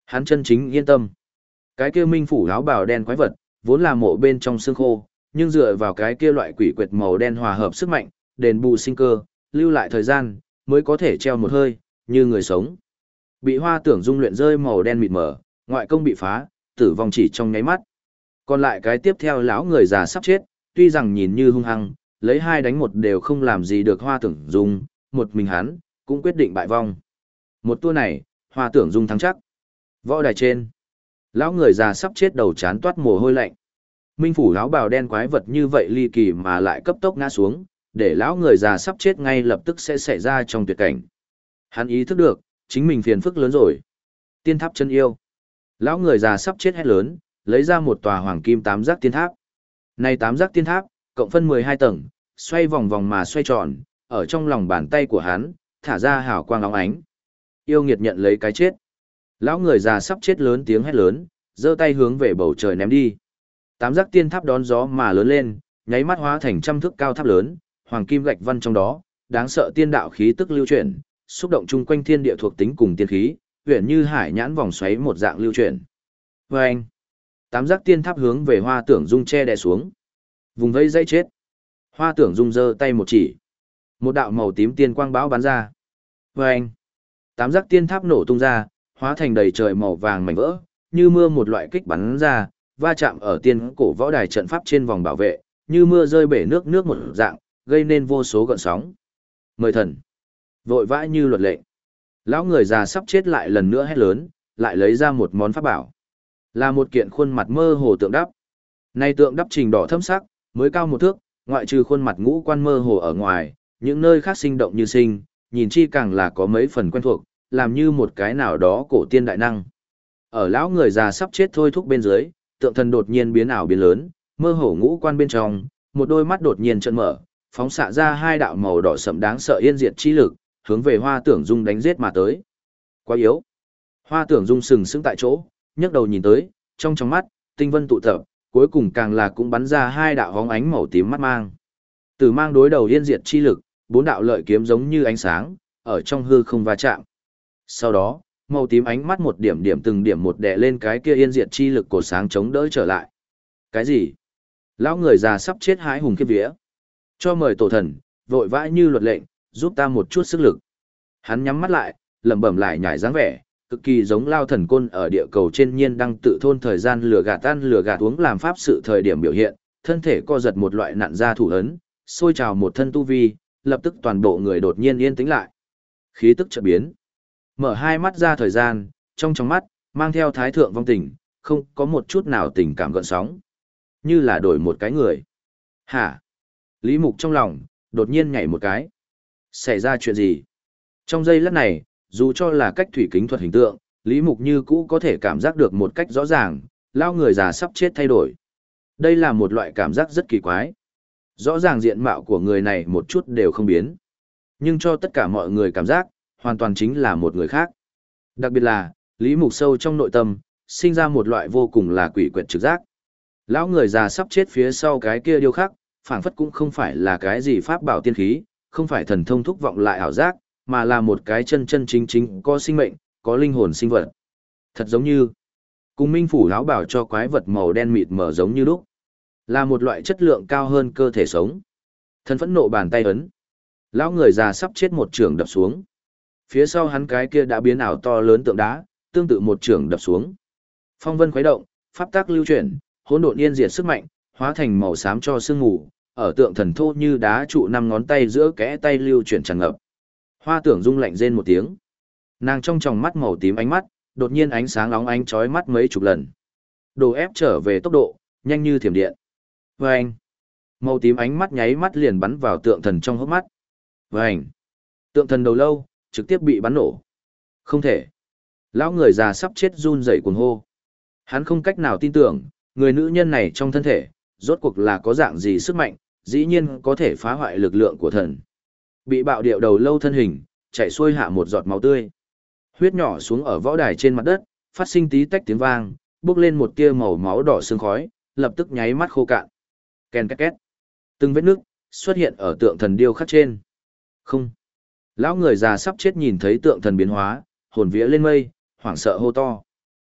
Hắn chân chính yên tâm. Cái kia minh phủ áo bào đen quái vật, vốn là mộ bên trong xương khô, nhưng dựa vào cái kia loại quỷ quyệt màu đen hòa hợp sức mạnh, đền bù sinh cơ, lưu lại thời gian, mới có thể treo một hơi, như người sống. Bị Hoa Tưởng Dung luyện rơi màu đen mịt mờ, ngoại công bị phá, tử vong chỉ trong nháy mắt. Còn lại cái tiếp theo lão người già sắp chết, tuy rằng nhìn như hung hăng, lấy hai đánh một đều không làm gì được Hoa Tưởng Dung, một mình hắn, cũng quyết định bại vong. Một tour này, Hoa Tưởng Dung thắng chắc. Võ đài trên, lão người già sắp chết đầu chán toát mồ hôi lạnh. Minh phủ áo bào đen quái vật như vậy ly kỳ mà lại cấp tốc ngã xuống, để lão người già sắp chết ngay lập tức sẽ xảy ra trong tuyệt cảnh. Hắn ý thức được, chính mình phiền phức lớn rồi. Tiên tháp chân yêu. Lão người già sắp chết hét lớn, lấy ra một tòa hoàng kim tám giác tiên tháp. Này tám giác tiên tháp, cộng phân mười hai tầng, xoay vòng vòng mà xoay tròn, ở trong lòng bàn tay của hắn, thả ra hào quang óng ánh. Yêu nghiệt nhận lấy cái chết. Lão người già sắp chết lớn tiếng hét lớn, giơ tay hướng về bầu trời ném đi. Tám giác tiên tháp đón gió mà lớn lên, nháy mắt hóa thành trăm thước cao tháp lớn, hoàng kim gạch văn trong đó, đáng sợ tiên đạo khí tức lưu chuyển, xúc động chung quanh thiên địa thuộc tính cùng tiên khí, huyền như hải nhãn vòng xoáy một dạng lưu chuyển. Vâng! Tám giác tiên tháp hướng về Hoa Tưởng Dung che đè xuống. Vùng vây dây chết. Hoa Tưởng Dung giơ tay một chỉ. Một đạo màu tím tiên quang bão bắn ra. Vâng! Tám giác tiên tháp nổ tung ra, hóa thành đầy trời màu vàng mảnh vỡ, như mưa một loại kích bắn ra, va chạm ở tiên cổ võ đài trận pháp trên vòng bảo vệ, như mưa rơi bể nước nước một dạng, gây nên vô số gợn sóng. Mời thần! Vội vã như luật lệ. Lão người già sắp chết lại lần nữa hét lớn, lại lấy ra một món pháp bảo. Là một kiện khuôn mặt mơ hồ tượng đắp. Này tượng đắp trình đỏ thâm sắc, mới cao một thước, ngoại trừ khuôn mặt ngũ quan mơ hồ ở ngoài, những nơi khác sinh động như sinh, nhìn chi càng là có mấy phần quen thuộc, làm như một cái nào đó cổ tiên đại năng. Ở lão người già sắp chết thôi thúc bên dưới, tượng thần đột nhiên biến ảo biến lớn, mơ hồ ngũ quan bên trong, một đôi mắt đột nhiên trợn mở, phóng xạ ra hai đạo màu đỏ sẫm đáng sợ yên diệt chi lực, hướng về Hoa Tưởng Dung đánh giết mà tới. Quá yếu. Hoa Tưởng Dung sừng sững tại chỗ, nhấc đầu nhìn tới, trong trong mắt, tinh vân tụ tập, cuối cùng càng là cũng bắn ra hai đạo hóng ánh màu tím mắt mang. Từ mang đối đầu yên diệt chi lực, bốn đạo lợi kiếm giống như ánh sáng, ở trong hư không va chạm. Sau đó, màu tím ánh mắt một điểm điểm từng điểm một đè lên cái kia yên diệt chi lực của sáng chống đỡ trở lại. Cái gì? Lão người già sắp chết hãi hùng khiếp vía. Cho mời tổ thần, vội vã như luật lệnh, giúp ta một chút sức lực. Hắn nhắm mắt lại, lẩm bẩm lại nhảy dáng vẻ, cực kỳ giống Lao Thần Côn ở địa cầu trên nhiên đang tự thôn thời gian lừa gạt ăn lừa gạt uống làm pháp sự thời điểm biểu hiện, thân thể co giật một loại nặn ra thủ ấn, sôi trào một thân tu vi, lập tức toàn bộ người đột nhiên yên tĩnh lại. Khí tức chợt biến. Mở hai mắt ra thời gian, trong trong mắt, mang theo thái thượng vong tình, không có một chút nào tình cảm gợn sóng. Như là đổi một cái người. Hả? Lý Mục trong lòng, đột nhiên nhảy một cái. Xảy ra chuyện gì? Trong giây lát này, dù cho là cách thủy kính thuật hình tượng, Lý Mục như cũ có thể cảm giác được một cách rõ ràng, lao người già sắp chết thay đổi. Đây là một loại cảm giác rất kỳ quái. Rõ ràng diện mạo của người này một chút đều không biến. Nhưng cho tất cả mọi người cảm giác, hoàn toàn chính là một người khác. Đặc biệt là, Lý Mục sâu trong nội tâm, sinh ra một loại vô cùng là quỷ quyệt trực giác. Lão người già sắp chết phía sau cái kia điêu khắc, phảng phất cũng không phải là cái gì pháp bảo tiên khí, không phải thần thông thúc vọng lại ảo giác, mà là một cái chân chân chính chính có sinh mệnh, có linh hồn sinh vật. Thật giống như, cùng minh phủ áo bảo cho quái vật màu đen mịt mờ giống như lúc, là một loại chất lượng cao hơn cơ thể sống. Thân phẫn nộ bàn tay ấn. Lão người già sắp chết một trường đập xuống. Phía sau hắn cái kia đã biến ảo to lớn tượng đá, tương tự một trường đập xuống. Phong vân khuấy động, pháp tác lưu chuyển, hỗn độn yên diệt sức mạnh, hóa thành màu xám cho sương mù, ở tượng thần thô như đá trụ năm ngón tay giữa kẽ tay lưu chuyển tràn ngập. Hoa Tưởng Dung lạnh rên một tiếng. Nàng trong tròng mắt màu tím ánh mắt, đột nhiên ánh sáng óng ánh chói mắt mấy chục lần. Đồ ép trở về tốc độ, nhanh như thiểm điện. Vâng! Màu tím ánh mắt nháy mắt liền bắn vào tượng thần trong hốc mắt. Vâng! Tượng thần đầu lâu, trực tiếp bị bắn nổ. Không thể! Lão người già sắp chết run rẩy cuồng hô. Hắn không cách nào tin tưởng, người nữ nhân này trong thân thể, rốt cuộc là có dạng gì sức mạnh, dĩ nhiên có thể phá hoại lực lượng của thần. Bị bạo điệu đầu lâu thân hình, chảy xuôi hạ một giọt máu tươi. Huyết nhỏ xuống ở võ đài trên mặt đất, phát sinh tí tách tiếng vang, bốc lên một tia màu máu đỏ sương khói, lập tức nháy mắt khô cạn. Ken két két. Từng vết nước xuất hiện ở tượng thần điêu khắc trên. Không. Lão người già sắp chết nhìn thấy tượng thần biến hóa, hồn vía lên mây, hoảng sợ hô to.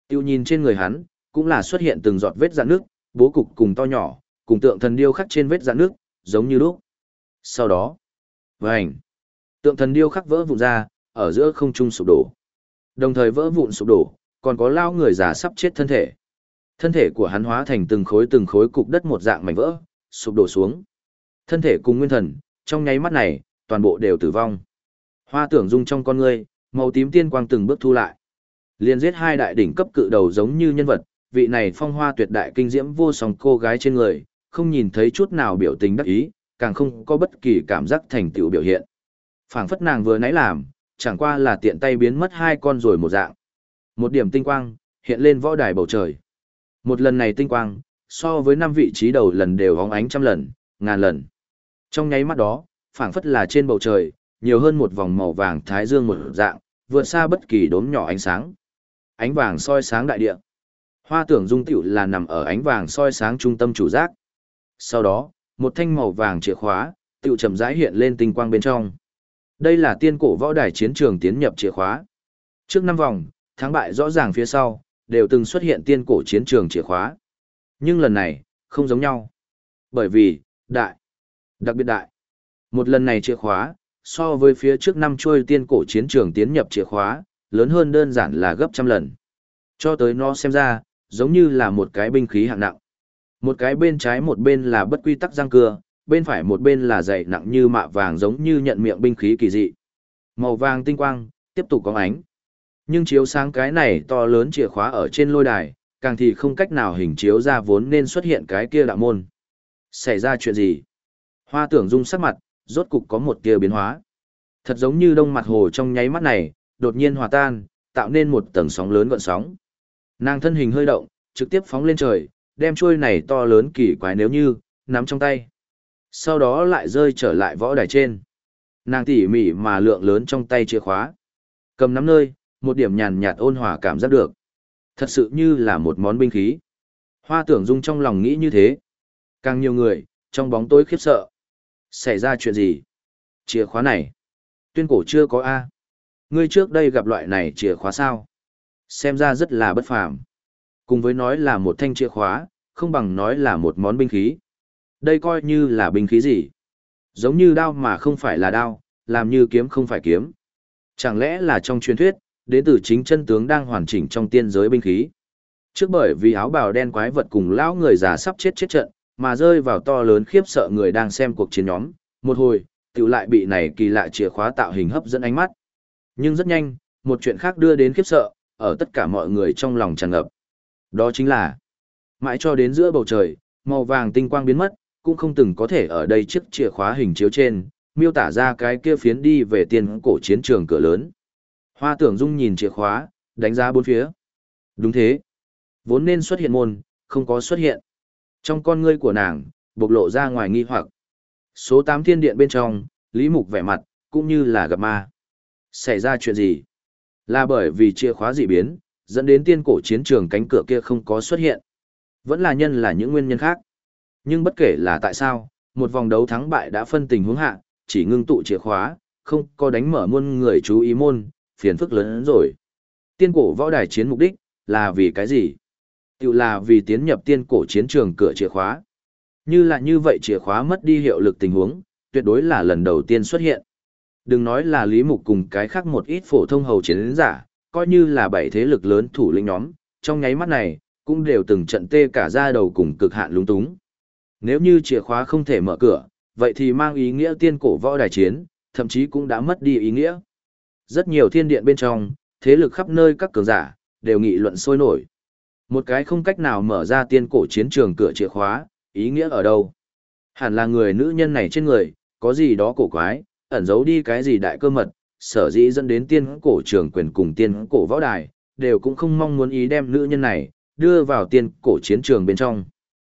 Tiêu nhìn trên người hắn, cũng là xuất hiện từng giọt vết rạn nước, bố cục cùng to nhỏ, cùng tượng thần điêu khắc trên vết rạn nước, giống như lúc. Sau đó, vành, tượng thần điêu khắc vỡ vụn ra, ở giữa không trung sụp đổ. Đồng thời vỡ vụn sụp đổ, còn có lao người già sắp chết thân thể. Thân thể của hắn hóa thành từng khối từng khối cục đất một dạng mảnh vỡ, sụp đổ xuống. Thân thể cùng nguyên thần, trong nháy mắt này, toàn bộ đều tử vong. Hoa Tưởng Dung trong con ngươi, màu tím tiên quang từng bước thu lại. Liên giết hai đại đỉnh cấp cự đầu giống như nhân vật, vị này phong hoa tuyệt đại kinh diễm vô song cô gái trên người, không nhìn thấy chút nào biểu tình đắc ý, càng không có bất kỳ cảm giác thành tựu biểu hiện. Phảng phất nàng vừa nãy làm, chẳng qua là tiện tay biến mất hai con rồi một dạng. Một điểm tinh quang, hiện lên võ đài bầu trời. Một lần này tinh quang, so với năm vị trí đầu lần đều hóng ánh trăm lần, ngàn lần. Trong nháy mắt đó, phảng phất là trên bầu trời, nhiều hơn một vòng màu vàng thái dương một dạng, vượt xa bất kỳ đốm nhỏ ánh sáng. Ánh vàng soi sáng đại địa. Hoa Tưởng Dung tiểu là nằm ở ánh vàng soi sáng trung tâm chủ giác. Sau đó, một thanh màu vàng chìa khóa, tiểu chậm rãi hiện lên tinh quang bên trong. Đây là tiên cổ võ đài chiến trường tiến nhập chìa khóa. Trước năm vòng, thắng bại rõ ràng phía sau, đều từng xuất hiện tiên cổ chiến trường chìa khóa. Nhưng lần này, không giống nhau. Bởi vì, đại, đặc biệt đại. Một lần này chìa khóa, so với phía trước năm chuôi tiên cổ chiến trường tiến nhập chìa khóa, lớn hơn đơn giản là gấp trăm lần. Cho tới nó xem ra, giống như là một cái binh khí hạng nặng. Một cái bên trái một bên là bất quy tắc răng cưa, bên phải một bên là dày nặng như mạ vàng giống như nhận miệng binh khí kỳ dị. Màu vàng tinh quang, tiếp tục có ánh. Nhưng chiếu sáng cái này to lớn chìa khóa ở trên lôi đài, càng thì không cách nào hình chiếu ra vốn nên xuất hiện cái kia đạo môn. Xảy ra chuyện gì? Hoa Tưởng Dung sắc mặt, rốt cục có một tia biến hóa. Thật giống như đông mặt hồ trong nháy mắt này, đột nhiên hòa tan, tạo nên một tầng sóng lớn gợn sóng. Nàng thân hình hơi động, trực tiếp phóng lên trời, đem chuôi này to lớn kỳ quái nếu như, nắm trong tay. Sau đó lại rơi trở lại võ đài trên. Nàng tỉ mỉ mà lượng lớn trong tay chìa khóa. Cầm nắm nơi, một điểm nhàn nhạt ôn hòa cảm giác được. Thật sự như là một món binh khí. Hoa Tưởng Dung trong lòng nghĩ như thế. Càng nhiều người, trong bóng tối khiếp sợ. Xảy ra chuyện gì? Chìa khóa này. Tuyên cổ chưa có A. Ngươi trước đây gặp loại này chìa khóa sao? Xem ra rất là bất phàm. Cùng với nói là một thanh chìa khóa, không bằng nói là một món binh khí. Đây coi như là binh khí gì? Giống như đao mà không phải là đao, làm như kiếm không phải kiếm. Chẳng lẽ là trong truyền thuyết, đến từ chính chân tướng đang hoàn chỉnh trong tiên giới binh khí. Trước bởi vì áo bào đen quái vật cùng lão người già sắp chết chết trận, mà rơi vào to lớn khiếp sợ người đang xem cuộc chiến nhóm, một hồi, tiểu lại bị này kỳ lạ chìa khóa tạo hình hấp dẫn ánh mắt. Nhưng rất nhanh, một chuyện khác đưa đến khiếp sợ, ở tất cả mọi người trong lòng tràn ngập. Đó chính là, mãi cho đến giữa bầu trời, màu vàng tinh quang biến mất, cũng không từng có thể ở đây chiếc chìa khóa hình chiếu trên, miêu tả ra cái kia phiến đi về tiền cổ chiến trường cửa lớn. Hoa Tưởng Dung nhìn chìa khóa, đánh giá bốn phía. Đúng thế. Vốn nên xuất hiện môn, không có xuất hiện. Trong con ngươi của nàng, bộc lộ ra ngoài nghi hoặc. Số tám thiên điện bên trong, Lý Mục vẻ mặt, cũng như là gặp ma. Xảy ra chuyện gì? Là bởi vì chìa khóa dị biến, dẫn đến tiên cổ chiến trường cánh cửa kia không có xuất hiện. Vẫn là nhân là những nguyên nhân khác. Nhưng bất kể là tại sao, một vòng đấu thắng bại đã phân tình huống hạ, chỉ ngưng tụ chìa khóa, không có đánh mở môn người chú ý môn, phiền phức lớn hơn rồi. Tiên cổ võ đài chiến mục đích, là vì cái gì? Tự là vì tiến nhập tiên cổ chiến trường cửa chìa khóa. Như là như vậy chìa khóa mất đi hiệu lực tình huống, tuyệt đối là lần đầu tiên xuất hiện. Đừng nói là Lý Mục cùng cái khác một ít phổ thông hầu chiến giả, coi như là bảy thế lực lớn thủ lĩnh nhóm, trong nháy mắt này, cũng đều từng trận tê cả da đầu cùng cực hạn lúng túng. Nếu như chìa khóa không thể mở cửa, vậy thì mang ý nghĩa tiên cổ võ đài chiến, thậm chí cũng đã mất đi ý nghĩa. Rất nhiều thiên điện bên trong, thế lực khắp nơi các cường giả, đều nghị luận sôi nổi. Một cái không cách nào mở ra tiên cổ chiến trường cửa chìa khóa, ý nghĩa ở đâu? Hẳn là người nữ nhân này trên người, có gì đó cổ quái, ẩn giấu đi cái gì đại cơ mật, sở dĩ dẫn đến tiên cổ trường quyền cùng tiên cổ võ đài, đều cũng không mong muốn ý đem nữ nhân này, đưa vào tiên cổ chiến trường bên trong.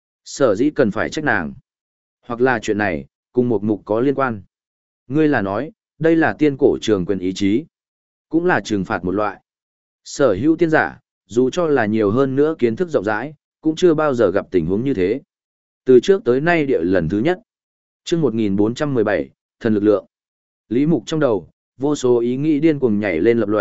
Sở dĩ cần phải trách nàng. Hoặc là chuyện này, cùng một mục có liên quan. Ngươi là nói, đây là tiên cổ trường quyền ý chí. Cũng là trừng phạt một loại. Sở hữu tiên giả, dù cho là nhiều hơn nữa kiến thức rộng rãi, cũng chưa bao giờ gặp tình huống như thế. Từ trước tới nay địa lần thứ nhất. chương một nghìn bốn trăm mười bảy, thần lực lượng. Lý Mục trong đầu, vô số ý nghĩ điên cuồng nhảy lên lập lòe,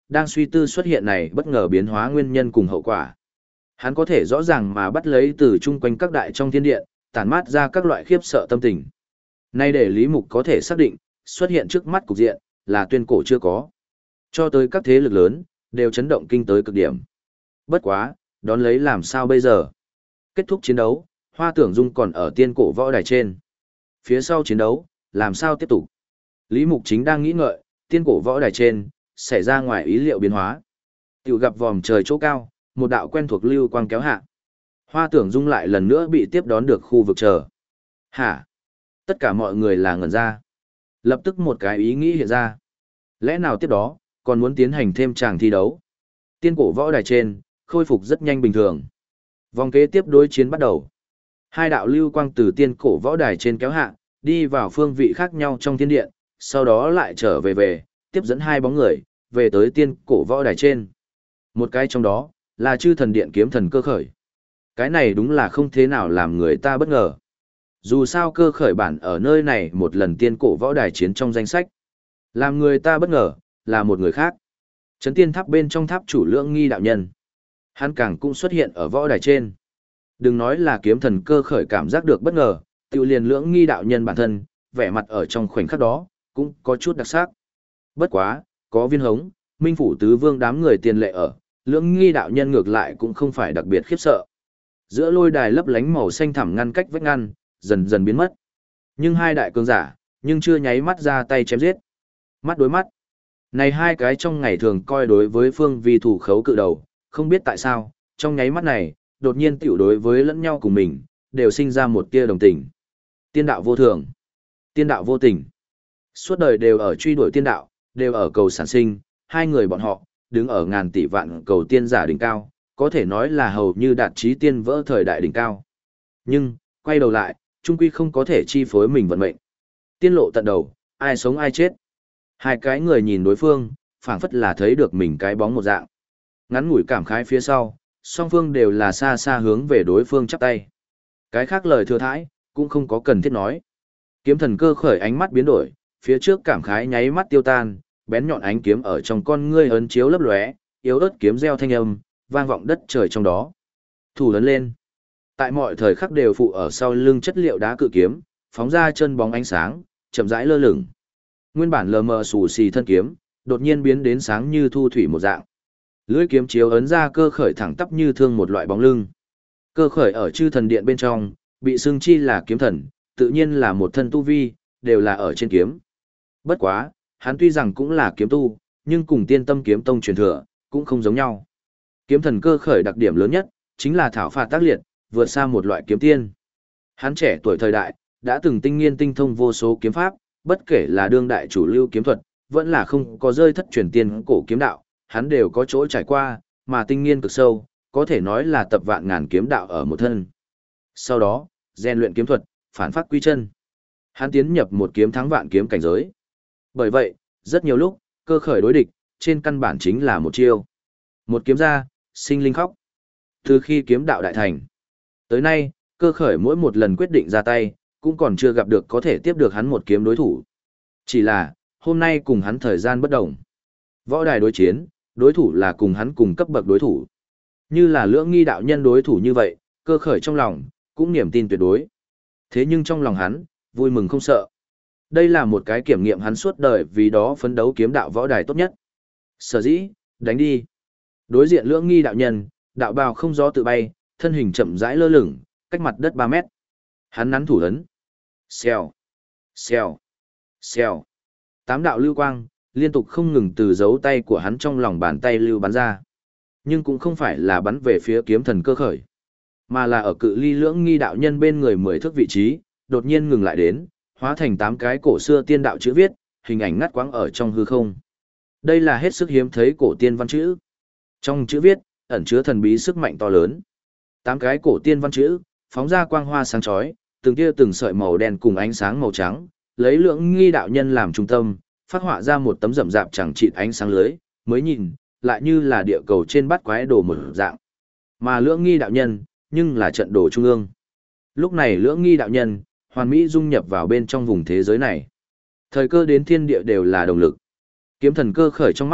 đang suy tư xuất hiện này bất ngờ biến hóa nguyên nhân cùng hậu quả. Hắn có thể rõ ràng mà bắt lấy từ chung quanh các đại trong thiên điện, tản mát ra các loại khiếp sợ tâm tình. Nay để Lý Mục có thể xác định, xuất hiện trước mắt cục diện, là tuyên cổ chưa có. Cho tới các thế lực lớn, đều chấn động kinh tới cực điểm. Bất quá, đón lấy làm sao bây giờ? Kết thúc chiến đấu, Hoa Tưởng Dung còn ở tiên cổ võ đài trên. Phía sau chiến đấu, làm sao tiếp tục? Lý Mục chính đang nghĩ ngợi, tiên cổ võ đài trên, xảy ra ngoài ý liệu biến hóa. Tiểu gặp vòm trời chỗ cao, một đạo quen thuộc lưu quang kéo hạ. Hoa Tưởng Dung lại lần nữa bị tiếp đón được khu vực chờ. Hả? Tất cả mọi người là ngẩn ra. Lập tức một cái ý nghĩ hiện ra. Lẽ nào tiếp đó, còn muốn tiến hành thêm tràng thi đấu? Tiên cổ võ đài trên, khôi phục rất nhanh bình thường. Vòng kế tiếp đối chiến bắt đầu. Hai đạo lưu quang từ tiên cổ võ đài trên kéo hạ, đi vào phương vị khác nhau trong thiên điện, sau đó lại trở về về, tiếp dẫn hai bóng người, về tới tiên cổ võ đài trên. Một cái trong đó, là chư thần điện kiếm thần cơ khởi. Cái này đúng là không thế nào làm người ta bất ngờ. Dù sao cơ khởi bản ở nơi này một lần tiên cổ võ đài chiến trong danh sách. Làm người ta bất ngờ, là một người khác. Chấn tiên tháp bên trong tháp chủ Lưỡng Nghi đạo nhân. Hắn càng cũng xuất hiện ở võ đài trên. Đừng nói là kiếm thần cơ khởi cảm giác được bất ngờ, tự liền Lưỡng Nghi đạo nhân bản thân, vẻ mặt ở trong khoảnh khắc đó, cũng có chút đặc sắc. Bất quá, có Viên Hống, Minh Phủ Tứ Vương đám người tiền lệ ở, Lưỡng Nghi đạo nhân ngược lại cũng không phải đặc biệt khiếp sợ. Giữa lôi đài lấp lánh màu xanh thẳm ngăn cách vách ngăn, dần dần biến mất. Nhưng hai đại cường giả, nhưng chưa nháy mắt ra tay chém giết. Mắt đối mắt. Này hai cái trong ngày thường coi đối với phương vi thủ khấu cự đầu, không biết tại sao, trong nháy mắt này, đột nhiên tiểu đối với lẫn nhau cùng mình, đều sinh ra một tia đồng tình. Tiên đạo vô thường, tiên đạo vô tình. Suốt đời đều ở truy đuổi tiên đạo, đều ở cầu sản sinh, hai người bọn họ, đứng ở ngàn tỷ vạn cầu tiên giả đỉnh cao, có thể nói là hầu như đạt chí tiên vỡ thời đại đỉnh cao. Nhưng, quay đầu lại, trung quy không có thể chi phối mình vận mệnh. Tiên lộ tận đầu, ai sống ai chết. Hai cái người nhìn đối phương, phảng phất là thấy được mình cái bóng một dạng. Ngắn ngủi cảm khái phía sau, song phương đều là xa xa hướng về đối phương chắp tay. Cái khác lời thừa thãi, cũng không có cần thiết nói. Kiếm thần cơ khởi ánh mắt biến đổi, phía trước cảm khái nháy mắt tiêu tan, bén nhọn ánh kiếm ở trong con ngươi ấn chiếu lấp lóe, yếu ớt kiếm reo thanh âm, vang vọng đất trời trong đó. Thủ lớn lên. Tại mọi thời khắc đều phụ ở sau lưng chất liệu đá cự kiếm, phóng ra chân bóng ánh sáng, chậm rãi lơ lửng. Nguyên bản lờ mờ xù xì thân kiếm, đột nhiên biến đến sáng như thu thủy một dạng. Lưỡi kiếm chiếu ấn ra cơ khởi thẳng tắp như thương một loại bóng lưng. Cơ khởi ở chư thần điện bên trong, bị xưng chi là kiếm thần, tự nhiên là một thân tu vi, đều là ở trên kiếm. Bất quá, hắn tuy rằng cũng là kiếm tu, nhưng cùng tiên tâm kiếm tông truyền thừa, cũng không giống nhau. Kiếm thần cơ khởi đặc điểm lớn nhất, chính là thảo phạt tác liệt, vượt xa một loại kiếm tiên. Hắn trẻ tuổi thời đại, đã từng tinh nghiên tinh thông vô số kiếm pháp, bất kể là đương đại chủ lưu kiếm thuật, vẫn là không có rơi thất truyền tiên cổ kiếm đạo, hắn đều có chỗ trải qua, mà tinh nghiên cực sâu, có thể nói là tập vạn ngàn kiếm đạo ở một thân. Sau đó, rèn luyện kiếm thuật, phản phát quy chân. Hắn tiến nhập một kiếm thắng vạn kiếm cảnh giới. Bởi vậy, rất nhiều lúc, cơ khởi đối địch, trên căn bản chính là một chiêu. Một kiếm ra, sinh linh khóc. Từ khi kiếm đạo đại thành, tới nay, cơ khởi mỗi một lần quyết định ra tay, cũng còn chưa gặp được có thể tiếp được hắn một kiếm đối thủ. Chỉ là, hôm nay cùng hắn thời gian bất đồng. Võ đài đối chiến, đối thủ là cùng hắn cùng cấp bậc đối thủ. Như là Lưỡng Nghi đạo nhân đối thủ như vậy, cơ khởi trong lòng, cũng niềm tin tuyệt đối. Thế nhưng trong lòng hắn, vui mừng không sợ. Đây là một cái kiểm nghiệm hắn suốt đời vì đó phấn đấu kiếm đạo võ đài tốt nhất. Sở dĩ, đánh đi. Đối diện Lưỡng Nghi đạo nhân, đạo bào không gió tự bay, thân hình chậm rãi lơ lửng, cách mặt đất ba mét. Hắn nắn thủ ấn. Xèo, xèo, xèo. Tám đạo lưu quang, liên tục không ngừng từ dấu tay của hắn trong lòng bàn tay lưu bắn ra. Nhưng cũng không phải là bắn về phía kiếm thần cơ khởi, mà là ở cự ly Lưỡng Nghi đạo nhân bên người mười thước vị trí, đột nhiên ngừng lại đến, hóa thành tám cái cổ xưa tiên đạo chữ viết, hình ảnh ngắt quãng ở trong hư không. Đây là hết sức hiếm thấy cổ tiên văn chữ. Trong chữ viết, ẩn chứa thần bí sức mạnh to lớn. Tám cái cổ tiên văn chữ, phóng ra quang hoa sáng chói, từng tia từng sợi màu đen cùng ánh sáng màu trắng, lấy Lưỡng Nghi đạo nhân làm trung tâm, phát họa ra một tấm rậm rạp chẳng chịt ánh sáng lưới, mới nhìn, lại như là địa cầu trên bát quái đồ một dạng. Mà Lưỡng Nghi đạo nhân, nhưng là trận đồ trung ương. Lúc này Lưỡng Nghi đạo nhân, hoàn mỹ dung nhập vào bên trong vùng thế giới này. Thời cơ đến thiên địa đều là động lực. Kiếm thần cơ khởi trong mắt,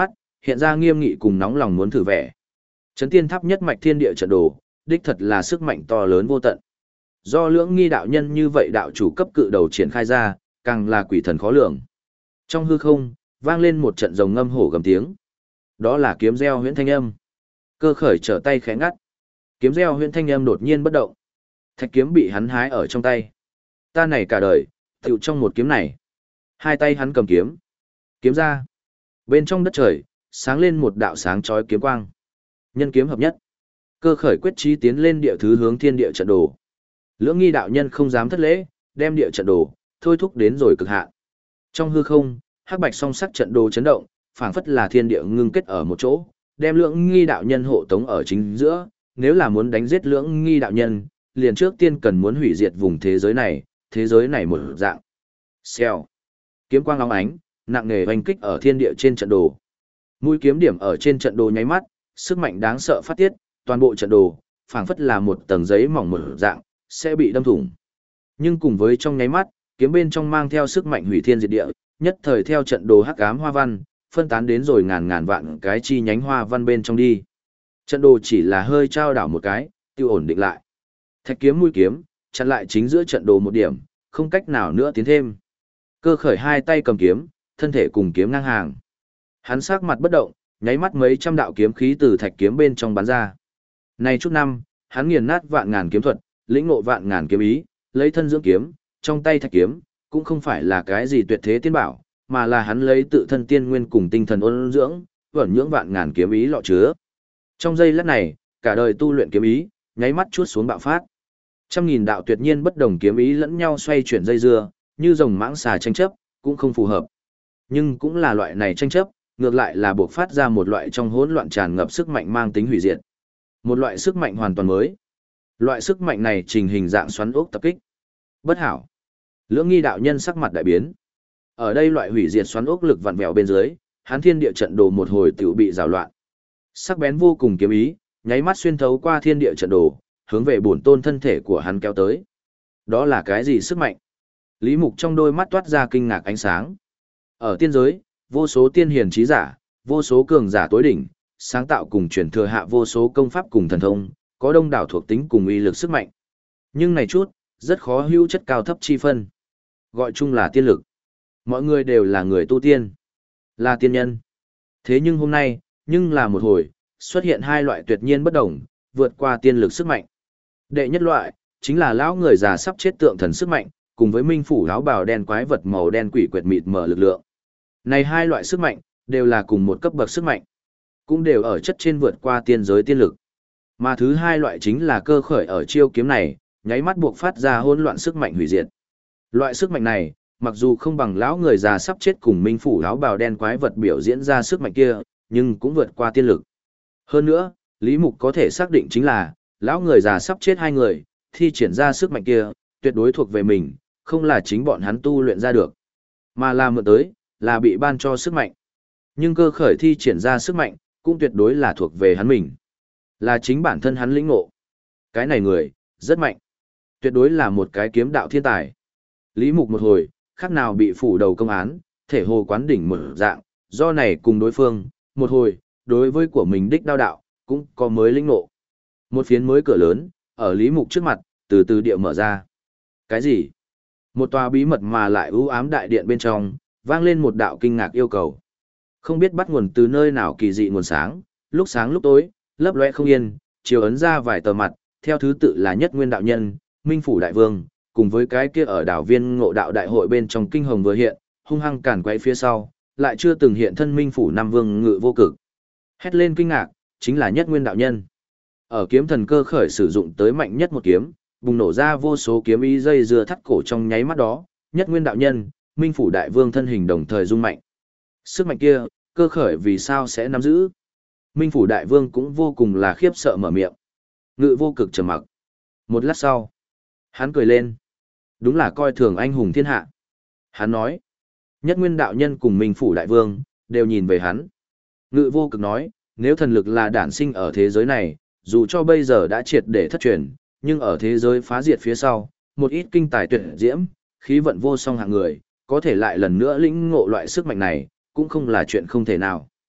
hiện ra nghiêm nghị cùng nóng lòng muốn thử vẻ. Chấn tiên tháp nhất mạch thiên địa trận đồ, đích thật là sức mạnh to lớn vô tận. Do lưỡng nghi đạo nhân như vậy đạo chủ cấp cự đầu triển khai ra, càng là quỷ thần khó lường. Trong hư không, vang lên một trận rồng ngâm hổ gầm tiếng. Đó là kiếm reo huyễn thanh âm. Cơ khởi trở tay khẽ ngắt. Kiếm reo huyễn thanh âm đột nhiên bất động. Thạch kiếm bị hắn hái ở trong tay. Ta này cả đời, tựu trong một kiếm này. Hai tay hắn cầm kiếm. Kiếm ra. Bên trong đất trời, sáng lên một đạo sáng chói kiếm quang. Nhân kiếm hợp nhất. Cơ khởi quyết chí tiến lên địa thứ hướng thiên địa trận đồ. Lưỡng nghi đạo nhân không dám thất lễ, đem địa trận đồ thôi thúc đến rồi cực hạn. Trong hư không, hắc bạch song sắc trận đồ chấn động, phảng phất là thiên địa ngưng kết ở một chỗ, đem lưỡng nghi đạo nhân hộ tống ở chính giữa. Nếu là muốn đánh giết lưỡng nghi đạo nhân, liền trước tiên cần muốn hủy diệt vùng thế giới này, thế giới này một dạng. Xèo. Kiếm quang óng ánh, nặng nề oanh kích ở thiên địa trên trận đồ. Mũi kiếm điểm ở trên trận đồ nháy mắt, sức mạnh đáng sợ phát tiết, toàn bộ trận đồ, phảng phất là một tầng giấy mỏng một dạng, sẽ bị đâm thủng. Nhưng cùng với trong nháy mắt, kiếm bên trong mang theo sức mạnh hủy thiên diệt địa, nhất thời theo trận đồ hắc ám hoa văn, phân tán đến rồi ngàn ngàn vạn cái chi nhánh hoa văn bên trong đi. Trận đồ chỉ là hơi trao đảo một cái, tiêu ổn định lại. Thạch kiếm mũi kiếm, chặn lại chính giữa trận đồ một điểm, không cách nào nữa tiến thêm. Cơ khởi hai tay cầm kiếm, thân thể cùng kiếm ngang hàng. Hắn sắc mặt bất động, nháy mắt mấy trăm đạo kiếm khí từ thạch kiếm bên trong bắn ra. Này chút năm, hắn nghiền nát vạn ngàn kiếm thuật, lĩnh ngộ vạn ngàn kiếm ý, lấy thân dưỡng kiếm, trong tay thạch kiếm, cũng không phải là cái gì tuyệt thế tiên bảo, mà là hắn lấy tự thân tiên nguyên cùng tinh thần ôn dưỡng, vẩn nhưỡng vạn ngàn kiếm ý lọ chứa. Trong giây lát này, cả đời tu luyện kiếm ý, nháy mắt chuốt xuống bạo phát. Trăm nghìn đạo tuyệt nhiên bất đồng kiếm ý lẫn nhau xoay chuyển dây dưa, như rồng mãng xà tranh chấp, cũng không phù hợp. Nhưng cũng là loại này tranh chấp, ngược lại là buộc phát ra một loại trong hỗn loạn tràn ngập sức mạnh mang tính hủy diệt. Một loại sức mạnh hoàn toàn mới. Loại sức mạnh này trình hình dạng xoắn ốc tập kích. Bất hảo. Lưỡng nghi đạo nhân sắc mặt đại biến. Ở đây loại hủy diệt xoắn ốc lực vặn vẹo bên dưới, hắn thiên địa trận đồ một hồi tiểu bị rào loạn. Sắc bén vô cùng kiếm ý, nháy mắt xuyên thấu qua thiên địa trận đồ, hướng về bổn tôn thân thể của hắn kéo tới. Đó là cái gì sức mạnh? Lý Mục trong đôi mắt toát ra kinh ngạc ánh sáng. Ở tiên giới, vô số tiên hiền trí giả, vô số cường giả tối đỉnh, sáng tạo cùng truyền thừa hạ vô số công pháp cùng thần thông, có đông đảo thuộc tính cùng uy lực sức mạnh. Nhưng này chút, rất khó hữu chất cao thấp chi phân. Gọi chung là tiên lực. Mọi người đều là người tu tiên, là tiên nhân. Thế nhưng hôm nay, nhưng là một hồi, xuất hiện hai loại tuyệt nhiên bất đồng, vượt qua tiên lực sức mạnh. Đệ nhất loại, chính là lão người già sắp chết tượng thần sức mạnh, cùng với minh phủ áo bào đen quái vật màu đen quỷ quyệt mịt mở lực lượng. Này hai loại sức mạnh, đều là cùng một cấp bậc sức mạnh, cũng đều ở chất trên vượt qua tiên giới tiên lực. Mà thứ hai loại chính là cơ khởi ở chiêu kiếm này, nháy mắt buộc phát ra hỗn loạn sức mạnh hủy diệt. Loại sức mạnh này, mặc dù không bằng lão người già sắp chết cùng minh phủ áo bào đen quái vật biểu diễn ra sức mạnh kia, nhưng cũng vượt qua tiên lực. Hơn nữa, Lý Mục có thể xác định chính là, lão người già sắp chết hai người, thi triển ra sức mạnh kia, tuyệt đối thuộc về mình, không là chính bọn hắn tu luyện ra được, mà là mượn tới, là bị ban cho sức mạnh. Nhưng cơ khởi thi triển ra sức mạnh, cũng tuyệt đối là thuộc về hắn mình, là chính bản thân hắn lĩnh ngộ. Cái này người, rất mạnh, tuyệt đối là một cái kiếm đạo thiên tài. Lý Mục một hồi, khác nào bị phủ đầu công án, thể hồ quán đỉnh một dạng, do này cùng đối phương, một hồi, đối với của mình đích đao đạo, cũng có mới lĩnh ngộ. Một phiến mới cửa lớn, ở Lý Mục trước mặt, từ từ địa mở ra. Cái gì? Một tòa bí mật mà lại ưu ám đại điện bên trong, vang lên một đạo kinh ngạc yêu cầu. Không biết bắt nguồn từ nơi nào kỳ dị nguồn sáng, lúc sáng lúc tối, lấp lóe không yên, chiều ấn ra vài tờ mặt, theo thứ tự là Nhất Nguyên đạo nhân, Minh phủ đại vương, cùng với cái kia ở đảo Viên Ngộ đạo đại hội bên trong kinh hồng vừa hiện, hung hăng cản quay phía sau, lại chưa từng hiện thân Minh phủ Nam Vương Ngự Vô Cực. Hét lên kinh ngạc, chính là Nhất Nguyên đạo nhân. Ở kiếm thần cơ khởi sử dụng tới mạnh nhất một kiếm, bùng nổ ra vô số kiếm ý dây dưa thắt cổ trong nháy mắt đó, Nhất Nguyên đạo nhân, Minh phủ đại vương thân hình đồng thời rung mạnh. Sức mạnh kia, cơ khởi vì sao sẽ nắm giữ? Minh phủ đại vương cũng vô cùng là khiếp sợ mở miệng. Ngự Vô Cực trầm mặc. Một lát sau, hắn cười lên. Đúng là coi thường anh hùng thiên hạ. Hắn nói, Nhất Nguyên đạo nhân cùng Minh phủ đại vương, đều nhìn về hắn. Ngự Vô Cực nói, nếu thần lực là đản sinh ở thế giới này, dù cho bây giờ đã triệt để thất truyền, nhưng ở thế giới phá diệt phía sau, một ít kinh tài tuyệt diễm, khí vận vô song hạng người, có thể lại lần nữa lĩnh ngộ loại sức mạnh này, cũng không là chuyện không thể nào.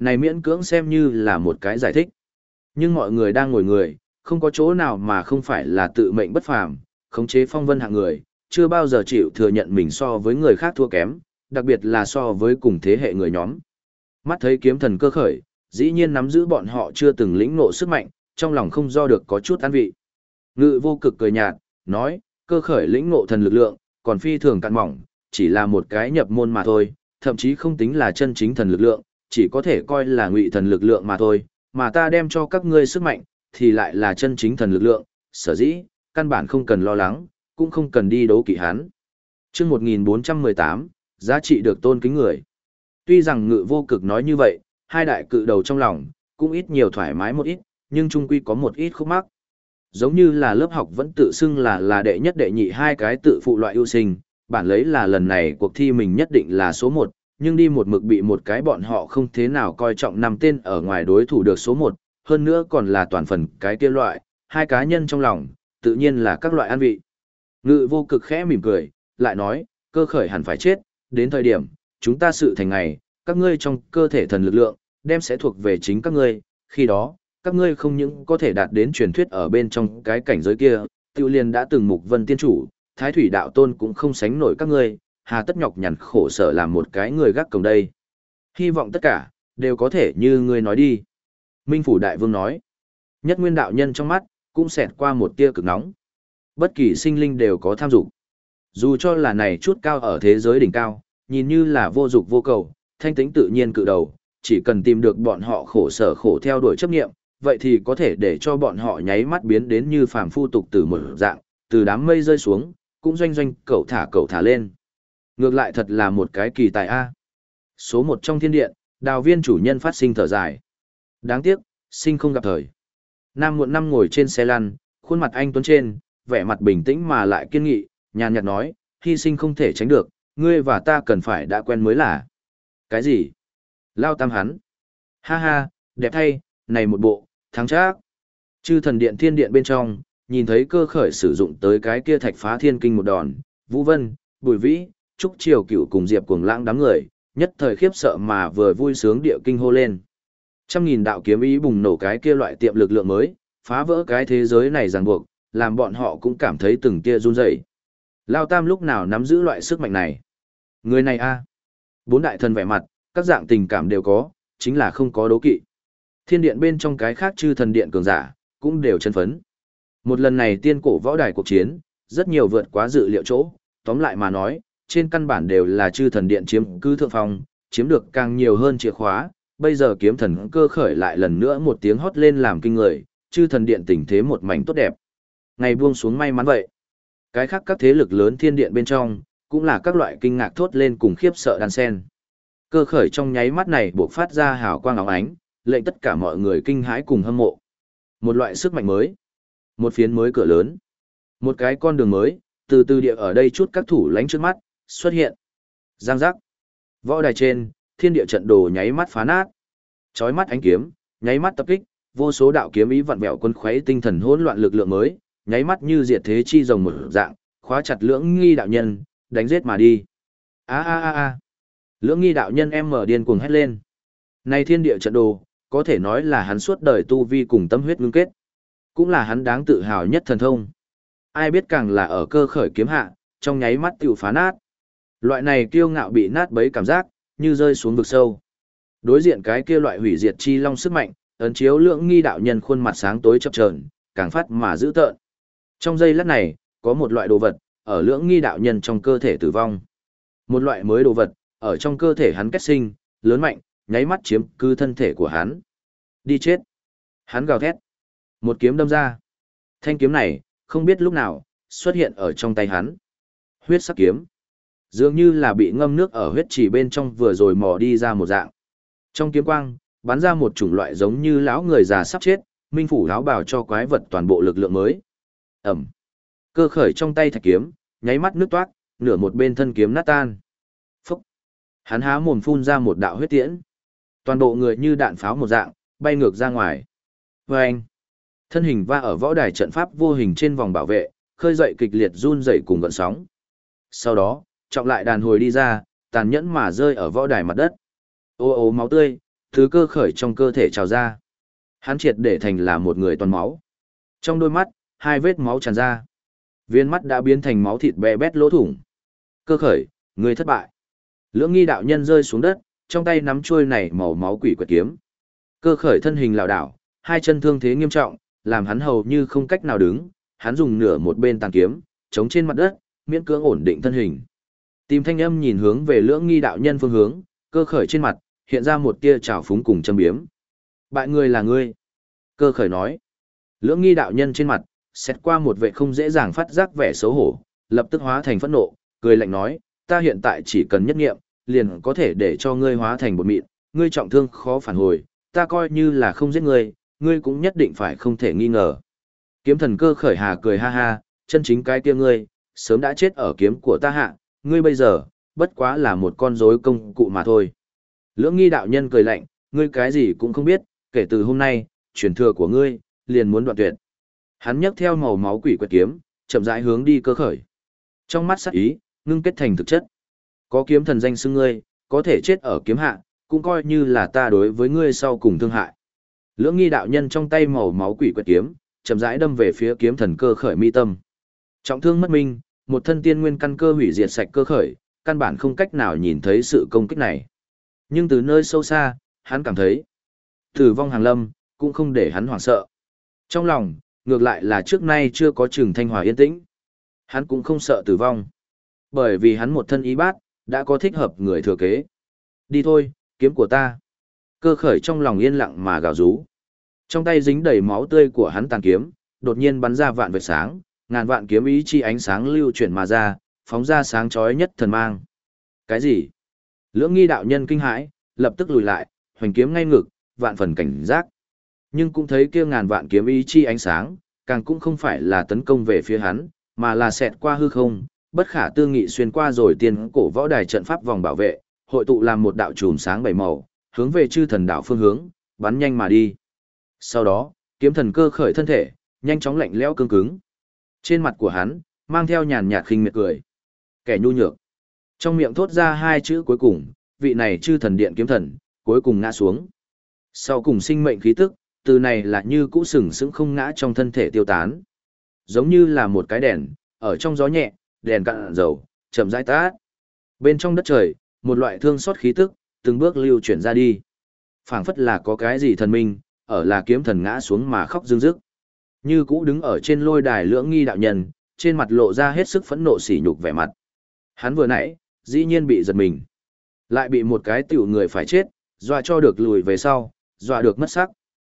Này miễn cưỡng xem như là một cái giải thích. Nhưng mọi người đang ngồi người, không có chỗ nào mà không phải là tự mệnh bất phàm, khống chế phong vân hạng người, chưa bao giờ chịu thừa nhận mình so với người khác thua kém, đặc biệt là so với cùng thế hệ người nhóm. Mắt thấy kiếm thần cơ khởi, dĩ nhiên nắm giữ bọn họ chưa từng lĩnh ngộ sức mạnh, trong lòng không do được có chút an vị. Ngự vô cực cười nhạt, nói, cơ khởi lĩnh ngộ thần lực lượng, còn phi thường cạn mỏng, chỉ là một cái nhập môn mà thôi, thậm chí không tính là chân chính thần lực lượng, chỉ có thể coi là ngụy thần lực lượng mà thôi, mà ta đem cho các ngươi sức mạnh, thì lại là chân chính thần lực lượng, sở dĩ, căn bản không cần lo lắng, cũng không cần đi đấu kỵ hắn. Chương một nghìn bốn trăm mười tám, giá trị được tôn kính người. Tuy rằng ngự vô cực nói như vậy, hai đại cự đầu trong lòng, cũng ít nhiều thoải mái một ít, nhưng chung quy có một ít khúc mắc. Giống như là lớp học vẫn tự xưng là là đệ nhất đệ nhị hai cái tự phụ loại ưu sinh, bản lấy là lần này cuộc thi mình nhất định là số một, nhưng đi một mực bị một cái bọn họ không thế nào coi trọng năm tên ở ngoài đối thủ được số một, hơn nữa còn là toàn phần cái kia loại, hai cá nhân trong lòng, tự nhiên là các loại an vị. Ngự vô cực khẽ mỉm cười, lại nói, cơ khởi hẳn phải chết, đến thời điểm, chúng ta sự thành ngày, các ngươi trong cơ thể thần lực lượng, đem sẽ thuộc về chính các ngươi, khi đó, các ngươi không những có thể đạt đến truyền thuyết ở bên trong cái cảnh giới kia, tiêu liền đã từng mục vân tiên chủ, thái thủy đạo tôn cũng không sánh nổi các ngươi, hà tất nhọc nhằn khổ sở làm một cái người gác cổng đây. Hy vọng tất cả, đều có thể như ngươi nói đi. Minh Phủ Đại Vương nói, nhất nguyên đạo nhân trong mắt, cũng xẹt qua một tia cực nóng. Bất kỳ sinh linh đều có tham dục. Dù cho là này chút cao ở thế giới đỉnh cao, nhìn như là vô dục vô cầu, thanh tĩnh tự nhiên cự đầu, chỉ cần tìm được bọn họ khổ sở khổ theo đuổi chấp nghiệm, vậy thì có thể để cho bọn họ nháy mắt biến đến như phàm phu tục từ một dạng, từ đám mây rơi xuống, cũng doanh doanh cậu thả cậu thả lên. Ngược lại thật là một cái kỳ tài A. Số một trong thiên điện, đào viên chủ nhân phát sinh thở dài. Đáng tiếc, sinh không gặp thời. Nam muộn năm ngồi trên xe lăn, khuôn mặt anh tuấn trên, vẻ mặt bình tĩnh mà lại kiên nghị, nhàn nhạt nói, hy sinh không thể tránh được, ngươi và ta cần phải đã quen mới là. Cái gì? Lao tam hắn. Ha ha, đẹp thay, này một bộ, thắng chắc. Chư thần điện thiên điện bên trong, nhìn thấy cơ khởi sử dụng tới cái kia thạch phá thiên kinh một đòn, Vũ Vân, Bùi Vĩ, Trúc Triều Cửu cùng Diệp Cuồng Lãng đám người, nhất thời khiếp sợ mà vừa vui sướng địa kinh hô lên. Trăm nghìn đạo kiếm ý bùng nổ cái kia loại tiệm lực lượng mới, phá vỡ cái thế giới này ràng buộc, làm bọn họ cũng cảm thấy từng kia run rẩy. Lao Tam lúc nào nắm giữ loại sức mạnh này? Người này a, bốn đại thần vẻ mặt, các dạng tình cảm đều có, chính là không có đố kỵ. Thiên điện bên trong cái khác chư thần điện cường giả, cũng đều chân phấn. Một lần này tiên cổ võ đài cuộc chiến, rất nhiều vượt quá dự liệu chỗ, tóm lại mà nói, trên căn bản đều là chư thần điện chiếm cứ thượng phong, chiếm được càng nhiều hơn chìa khóa, bây giờ kiếm thần cơ khởi lại lần nữa một tiếng hót lên làm kinh người, chư thần điện tình thế một mảnh tốt đẹp. Ngày buông xuống may mắn vậy. Cái khác các thế lực lớn thiên điện bên trong, cũng là các loại kinh ngạc thốt lên cùng khiếp sợ đan sen. Cơ khởi trong nháy mắt này buộc phát ra hào quang óng ánh, lệnh tất cả mọi người kinh hãi cùng hâm mộ. Một loại sức mạnh mới, một phiến mới cửa lớn, một cái con đường mới, từ từ địa ở đây chút các thủ lánh trước mắt, xuất hiện. Giang giác. Võ đài trên, thiên địa trận đồ nháy mắt phá nát. Chói mắt ánh kiếm, nháy mắt tập kích, vô số đạo kiếm ý vặn vẹo quân khuấy tinh thần hỗn loạn lực lượng mới, nháy mắt như diệt thế chi rồng một dạng, khóa chặt Lưỡng Nghi đạo nhân, đánh giết mà đi. A a a a. Lưỡng Nghi đạo nhân em mở điên cuồng hét lên. Này thiên địa trận đồ, có thể nói là hắn suốt đời tu vi cùng tâm huyết ngưng kết, cũng là hắn đáng tự hào nhất thần thông. Ai biết càng là ở cơ khởi kiếm hạ, trong nháy mắt tiểu phá nát. Loại này kiêu ngạo bị nát bấy cảm giác, như rơi xuống vực sâu. Đối diện cái kia loại hủy diệt chi long sức mạnh, ấn chiếu Lưỡng Nghi đạo nhân khuôn mặt sáng tối chập chờn, càng phát mà dữ tợn. Trong giây lát này, có một loại đồ vật ở Lưỡng Nghi đạo nhân trong cơ thể tử vong. Một loại mới đồ vật ở trong cơ thể hắn kết sinh, lớn mạnh, nháy mắt chiếm cứ thân thể của hắn. Đi chết. Hắn gào thét. Một kiếm đâm ra. Thanh kiếm này, không biết lúc nào, xuất hiện ở trong tay hắn. Huyết sắc kiếm. Dường như là bị ngâm nước ở huyết chỉ bên trong vừa rồi mò đi ra một dạng. Trong kiếm quang, bắn ra một chủng loại giống như lão người già sắp chết, minh phủ áo bào cho quái vật toàn bộ lực lượng mới. Ẩm. Cơ khởi trong tay thạch kiếm, nháy mắt nước toát, nửa một bên thân kiếm nát tan. Phúc. Hắn há mồm phun ra một đạo huyết tiễn. Toàn bộ người như đạn pháo một dạng, bay ngược ra ngoài. Vâng. Thân hình va ở võ đài trận pháp vô hình trên vòng bảo vệ, khơi dậy kịch liệt run rẩy cùng gợn sóng. Sau đó, trọng lại đàn hồi đi ra, tàn nhẫn mà rơi ở võ đài mặt đất. Ô ô máu tươi, Thứ cơ khởi trong cơ thể trào ra. Hắn triệt để thành là một người toàn máu. Trong đôi mắt, hai vết máu tràn ra. Viên mắt đã biến thành máu thịt bè bét lỗ thủng. Cơ khởi, người thất bại. Lưỡng nghi đạo nhân rơi xuống đất, trong tay nắm chuôi này màu máu quỷ quật kiếm. Cơ khởi thân hình lảo đảo, hai chân thương thế nghiêm trọng, làm hắn hầu như không cách nào đứng, hắn dùng nửa một bên tàn kiếm, chống trên mặt đất, miễn cưỡng ổn định thân hình. Tìm Thanh Âm nhìn hướng về Lưỡng nghi đạo nhân phương hướng, cơ khởi trên mặt hiện ra một tia trào phúng cùng châm biếm. Bại người là ngươi. Cơ khởi nói. Lưỡng nghi đạo nhân trên mặt xét qua một vệ không dễ dàng phát giác vẻ xấu hổ, lập tức hóa thành phẫn nộ, cười lạnh nói, ta hiện tại chỉ cần nhất nghiệm, liền có thể để cho ngươi hóa thành bột mịn, ngươi trọng thương khó phản hồi, ta coi như là không giết ngươi, ngươi cũng nhất định phải không thể nghi ngờ. Kiếm thần Cơ khởi hà cười ha ha, chân chính cái kia ngươi, sớm đã chết ở kiếm của ta hạ, ngươi bây giờ, bất quá là một con rối công cụ mà thôi. Lưỡng nghi đạo nhân cười lạnh, ngươi cái gì cũng không biết, kể từ hôm nay, truyền thừa của ngươi, liền muốn đoạn tuyệt. Hắn nhấc theo màu máu quỷ quật kiếm, chậm rãi hướng đi Cơ khởi. Trong mắt sắc ý, ngưng kết thành thực chất. Có kiếm thần danh xưng ngươi, có thể chết ở kiếm hạ, cũng coi như là ta đối với ngươi sau cùng thương hại. Lưỡng nghi đạo nhân trong tay màu máu quỷ quật kiếm, chậm rãi đâm về phía kiếm thần Cơ khởi mi tâm. Trọng thương mất minh, một thân tiên nguyên căn cơ hủy diệt sạch Cơ khởi, căn bản không cách nào nhìn thấy sự công kích này. Nhưng từ nơi sâu xa, hắn cảm thấy tử vong hàng lâm, cũng không để hắn hoảng sợ. Trong lòng, ngược lại là trước nay chưa có chừng thanh hòa yên tĩnh. Hắn cũng không sợ tử vong. Bởi vì hắn một thân ý bát, đã có thích hợp người thừa kế. Đi thôi, kiếm của ta. Cơ khởi trong lòng yên lặng mà gào rú. Trong tay dính đầy máu tươi của hắn tàn kiếm, đột nhiên bắn ra vạn vệt sáng, ngàn vạn kiếm ý chi ánh sáng lưu chuyển mà ra, phóng ra sáng chói nhất thần mang. Cái gì? Lưỡng nghi đạo nhân kinh hãi, lập tức lùi lại, hoành kiếm ngay ngực, vạn phần cảnh giác. Nhưng cũng thấy kia ngàn vạn kiếm ý chi ánh sáng, càng cũng không phải là tấn công về phía hắn, mà là xẹt qua hư không, bất khả tư nghị xuyên qua rồi tiên cổ võ đài trận pháp vòng bảo vệ, hội tụ làm một đạo chùm sáng bảy màu, hướng về chư thần đạo phương hướng, bắn nhanh mà đi. Sau đó, kiếm thần Cơ khởi thân thể, nhanh chóng lạnh lẽo cứng cứng. Trên mặt của hắn, mang theo nhàn nhạt khinh miệt cười. Kẻ nhu nhược. Trong miệng thốt ra hai chữ cuối cùng, vị này chư thần điện kiếm thần, cuối cùng ngã xuống. Sau cùng sinh mệnh khí tức, từ này là như cũ sừng sững không ngã trong thân thể tiêu tán. Giống như là một cái đèn, ở trong gió nhẹ, đèn cạn dầu, chậm rãi tát. Bên trong đất trời, một loại thương xót khí tức, từng bước lưu chuyển ra đi. Phảng phất là có cái gì thần minh, ở là kiếm thần ngã xuống mà khóc rưng rức. Như cũ đứng ở trên lôi đài Lưỡng nghi đạo nhân, trên mặt lộ ra hết sức phẫn nộ sỉ nhục vẻ mặt. Hắn vừa nãy, dĩ nhiên bị giật mình. Lại bị một cái tiểu người phải chết, dọa cho được lùi về sau, dọa được mất sắc.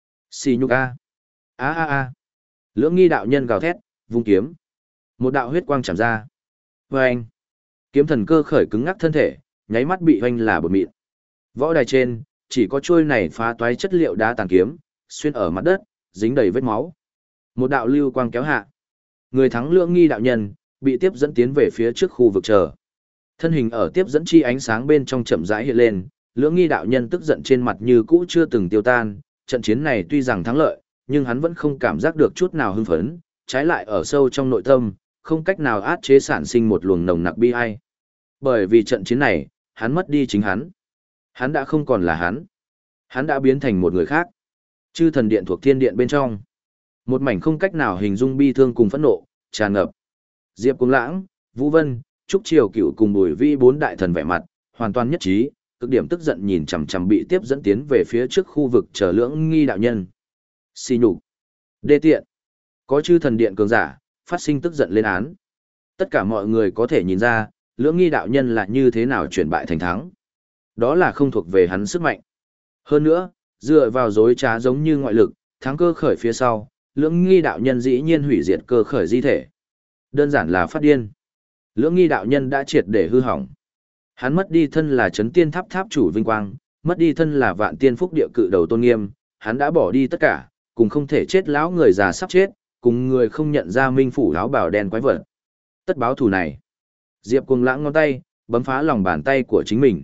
Xì nhục a. A a a. Lưỡng nghi đạo nhân gào thét, vung kiếm. Một đạo huyết quang chạm ra. Vâng. Kiếm thần Cơ khởi cứng ngắc thân thể, nháy mắt bị hoanh là bột mịn. Võ đài trên, chỉ có trôi này phá toái chất liệu đá tàn kiếm, xuyên ở mặt đất, dính đầy vết máu. Một đạo lưu quang kéo hạ. Người thắng Lưỡng nghi đạo nhân, bị tiếp dẫn tiến về phía trước khu vực chờ. Thân hình ở tiếp dẫn chi ánh sáng bên trong chậm rãi hiện lên, Lưỡng nghi đạo nhân tức giận trên mặt như cũ chưa từng tiêu tan, trận chiến này tuy rằng thắng lợi, nhưng hắn vẫn không cảm giác được chút nào hưng phấn, trái lại ở sâu trong nội tâm, không cách nào át chế sản sinh một luồng nồng nặc bi ai. Bởi vì trận chiến này, hắn mất đi chính hắn. Hắn đã không còn là hắn. Hắn đã biến thành một người khác. Chư thần điện thuộc thiên điện bên trong. Một mảnh không cách nào hình dung bi thương cùng phẫn nộ, tràn ngập. Diệp Cuồng Lãng, Vũ Vân, Trúc Triều Cựu cùng Bùi Vi bốn đại thần vẻ mặt, hoàn toàn nhất trí, cực điểm tức giận nhìn chằm chằm bị tiếp dẫn tiến về phía trước khu vực chờ Lưỡng nghi đạo nhân. Xì nhục, đê tiện. Có chư thần điện cường giả, phát sinh tức giận lên án. Tất cả mọi người có thể nhìn ra, Lưỡng nghi đạo nhân là như thế nào chuyển bại thành thắng. Đó là không thuộc về hắn sức mạnh. Hơn nữa, dựa vào dối trá giống như ngoại lực, thắng Cơ khởi phía sau, Lưỡng nghi đạo nhân dĩ nhiên hủy diệt Cơ khởi di thể. Đơn giản là phát điên. Lưỡng nghi đạo nhân đã triệt để hư hỏng. Hắn mất đi thân là chấn tiên tháp tháp chủ vinh quang, mất đi thân là vạn tiên phúc địa cự đầu tôn nghiêm, hắn đã bỏ đi tất cả, cùng không thể chết lão người già sắp chết, cùng người không nhận ra minh phủ áo bào đen quái vật. Tất báo thù này. Diệp Cuồng Lãng ngón tay, bấm phá lòng bàn tay của chính mình.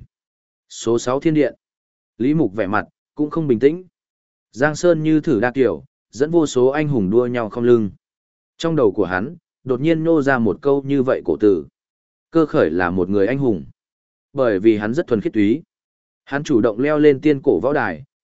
Số sáu thiên điện. Lý Mục vẻ mặt, cũng không bình tĩnh. Giang Sơn như thử đa kiểu, dẫn vô số anh hùng đua nhau không lưng. Trong đầu của hắn, đột nhiên nô ra một câu như vậy cổ tử. Cơ khởi là một người anh hùng. Bởi vì hắn rất thuần khiết túy. Hắn chủ động leo lên tiên cổ võ đài,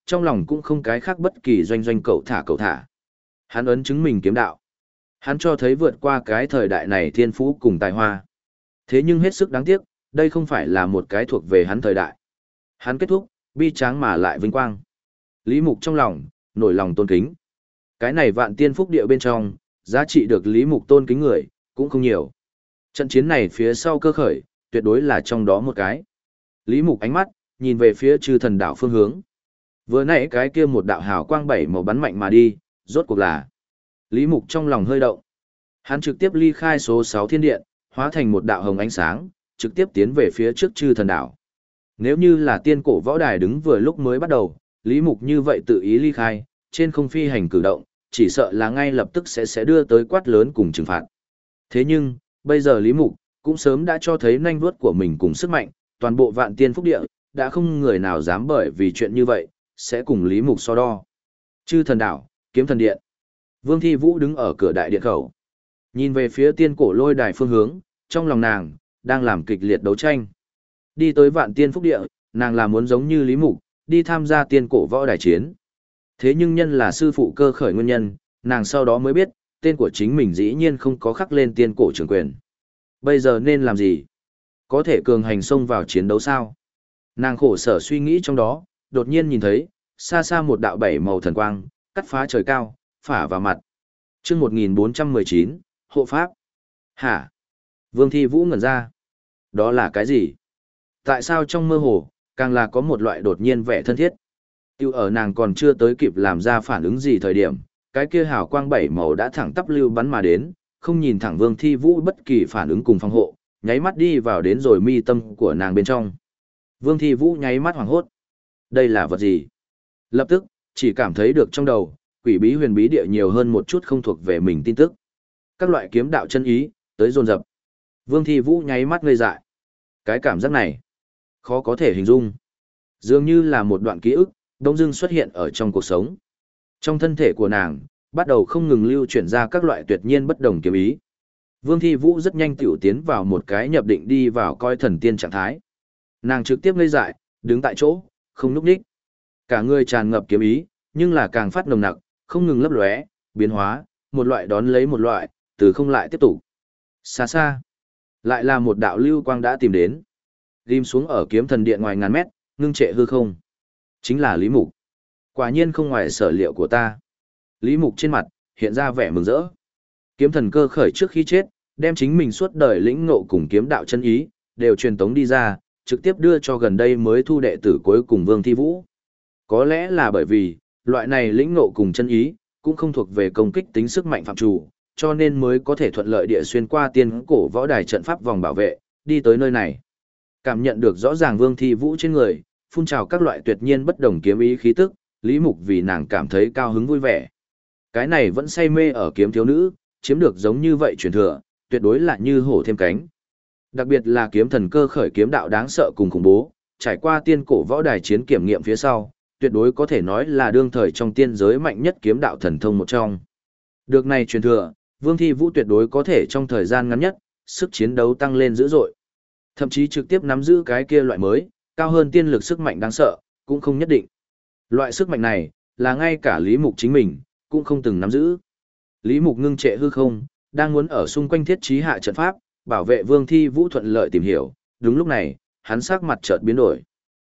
trong lòng cũng không cái khác bất kỳ doanh doanh cậu thả cậu thả. Hắn ấn chứng mình kiếm đạo. Hắn cho thấy vượt qua cái thời đại này thiên phú cùng tài hoa. Thế nhưng hết sức đáng tiếc, đây không phải là một cái thuộc về hắn thời đại. Hắn kết thúc, bi tráng mà lại vinh quang. Lý Mục trong lòng, nổi lòng tôn kính. Cái này vạn tiên phúc địa bên trong, giá trị được Lý Mục tôn kính người, cũng không nhiều. Trận chiến này phía sau cơ khởi, tuyệt đối là trong đó một cái. Lý Mục ánh mắt, nhìn về phía chư thần đảo phương hướng. Vừa nãy cái kia một đạo hào quang bảy màu bắn mạnh mà đi, rốt cuộc là. Lý Mục trong lòng hơi động. Hắn trực tiếp ly khai số sáu thiên điện, hóa thành một đạo hồng ánh sáng, trực tiếp tiến về phía trước chư thần đảo. Nếu như là tiên cổ võ đài đứng vừa lúc mới bắt đầu, Lý Mục như vậy tự ý ly khai, trên không phi hành cử động, chỉ sợ là ngay lập tức sẽ sẽ đưa tới quát lớn cùng trừng phạt. Thế nhưng, bây giờ Lý Mục cũng sớm đã cho thấy nanh vuốt của mình cùng sức mạnh, toàn bộ vạn tiên phúc địa, đã không người nào dám bởi vì chuyện như vậy, sẽ cùng Lý Mục so đo. Chư thần đảo, kiếm thần điện. Vương Thi Vũ đứng ở cửa đại điện khẩu. Nhìn về phía tiên cổ lôi đài phương hướng, trong lòng nàng, đang làm kịch liệt đấu tranh. Đi tới vạn tiên phúc địa, nàng là muốn giống như Lý Mục, đi tham gia tiên cổ võ đài chiến. Thế nhưng nhân là sư phụ cơ khởi nguyên nhân, nàng sau đó mới biết, tên của chính mình dĩ nhiên không có khắc lên tiên cổ trường quyền. Bây giờ nên làm gì? Có thể cường hành xông vào chiến đấu sao? Nàng khổ sở suy nghĩ trong đó, đột nhiên nhìn thấy, xa xa một đạo bảy màu thần quang, cắt phá trời cao, phả vào mặt. chương một nghìn bốn trăm mười chín, hộ pháp. Hả? Vương Thi Vũ ngẩn ra. Đó là cái gì? Tại sao trong mơ hồ, càng là có một loại đột nhiên vẻ thân thiết? Tiêu ở nàng còn chưa tới kịp làm ra phản ứng gì thời điểm, cái kia hào quang bảy màu đã thẳng tắp lưu bắn mà đến, không nhìn thẳng Vương Thi Vũ bất kỳ phản ứng cùng phòng hộ, nháy mắt đi vào đến rồi mi tâm của nàng bên trong. Vương Thi Vũ nháy mắt hoảng hốt. Đây là vật gì? Lập tức, chỉ cảm thấy được trong đầu, quỷ bí huyền bí địa nhiều hơn một chút không thuộc về mình tin tức. Các loại kiếm đạo chân ý, tới dồn dập. Vương Thi Vũ nháy mắt ngây dại. Cái cảm giác này, khó có thể hình dung. Dường như là một đoạn ký ức, đông dưng xuất hiện ở trong cuộc sống. Trong thân thể của nàng, bắt đầu không ngừng lưu chuyển ra các loại tuyệt nhiên bất đồng kiếm ý. Vương Thi Vũ rất nhanh tiểu tiến vào một cái nhập định đi vào coi thần tiên trạng thái. Nàng trực tiếp ngây dại, đứng tại chỗ, không núp đích. Cả người tràn ngập kiếm ý, nhưng là càng phát nồng nặc, không ngừng lấp lóe, biến hóa, một loại đón lấy một loại, từ không lại tiếp tục. Xa xa, lại là một đạo lưu quang đã tìm đến. Ghim xuống ở kiếm thần điện ngoài ngàn mét, ngưng trệ hư không. Chính là Lý Mục. Quả nhiên không ngoài sở liệu của ta. Lý Mục trên mặt, hiện ra vẻ mừng rỡ. Kiếm thần cơ khởi trước khi chết, đem chính mình suốt đời lĩnh ngộ cùng kiếm đạo chân ý, đều truyền tống đi ra, trực tiếp đưa cho gần đây mới thu đệ tử cuối cùng Vương Thi Vũ. Có lẽ là bởi vì, loại này lĩnh ngộ cùng chân ý, cũng không thuộc về công kích tính sức mạnh phạm chủ, cho nên mới có thể thuận lợi địa xuyên qua tiên cổ võ đài trận pháp vòng bảo vệ, đi tới nơi này. Cảm nhận được rõ ràng Vương Thi Vũ trên người, phun trào các loại tuyệt nhiên bất đồng kiếm ý khí tức, Lý Mục vì nàng cảm thấy cao hứng vui vẻ. Cái này vẫn say mê ở kiếm thiếu nữ, chiếm được giống như vậy truyền thừa, tuyệt đối là như hổ thêm cánh. Đặc biệt là kiếm thần cơ khởi kiếm đạo đáng sợ cùng khủng bố, trải qua tiên cổ võ đài chiến kiểm nghiệm phía sau, tuyệt đối có thể nói là đương thời trong tiên giới mạnh nhất kiếm đạo thần thông một trong. Được này truyền thừa, Vương Thi Vũ tuyệt đối có thể trong thời gian ngắn nhất, sức chiến đấu tăng lên dữ dội. Thậm chí trực tiếp nắm giữ cái kia loại mới, cao hơn tiên lực sức mạnh đáng sợ, cũng không nhất định. Loại sức mạnh này, là ngay cả Lý Mục chính mình, cũng không từng nắm giữ. Lý Mục ngưng trệ hư không, đang muốn ở xung quanh thiết trí hạ trận pháp, bảo vệ Vương Thi Vũ thuận lợi tìm hiểu. Đúng lúc này, hắn sắc mặt chợt biến đổi.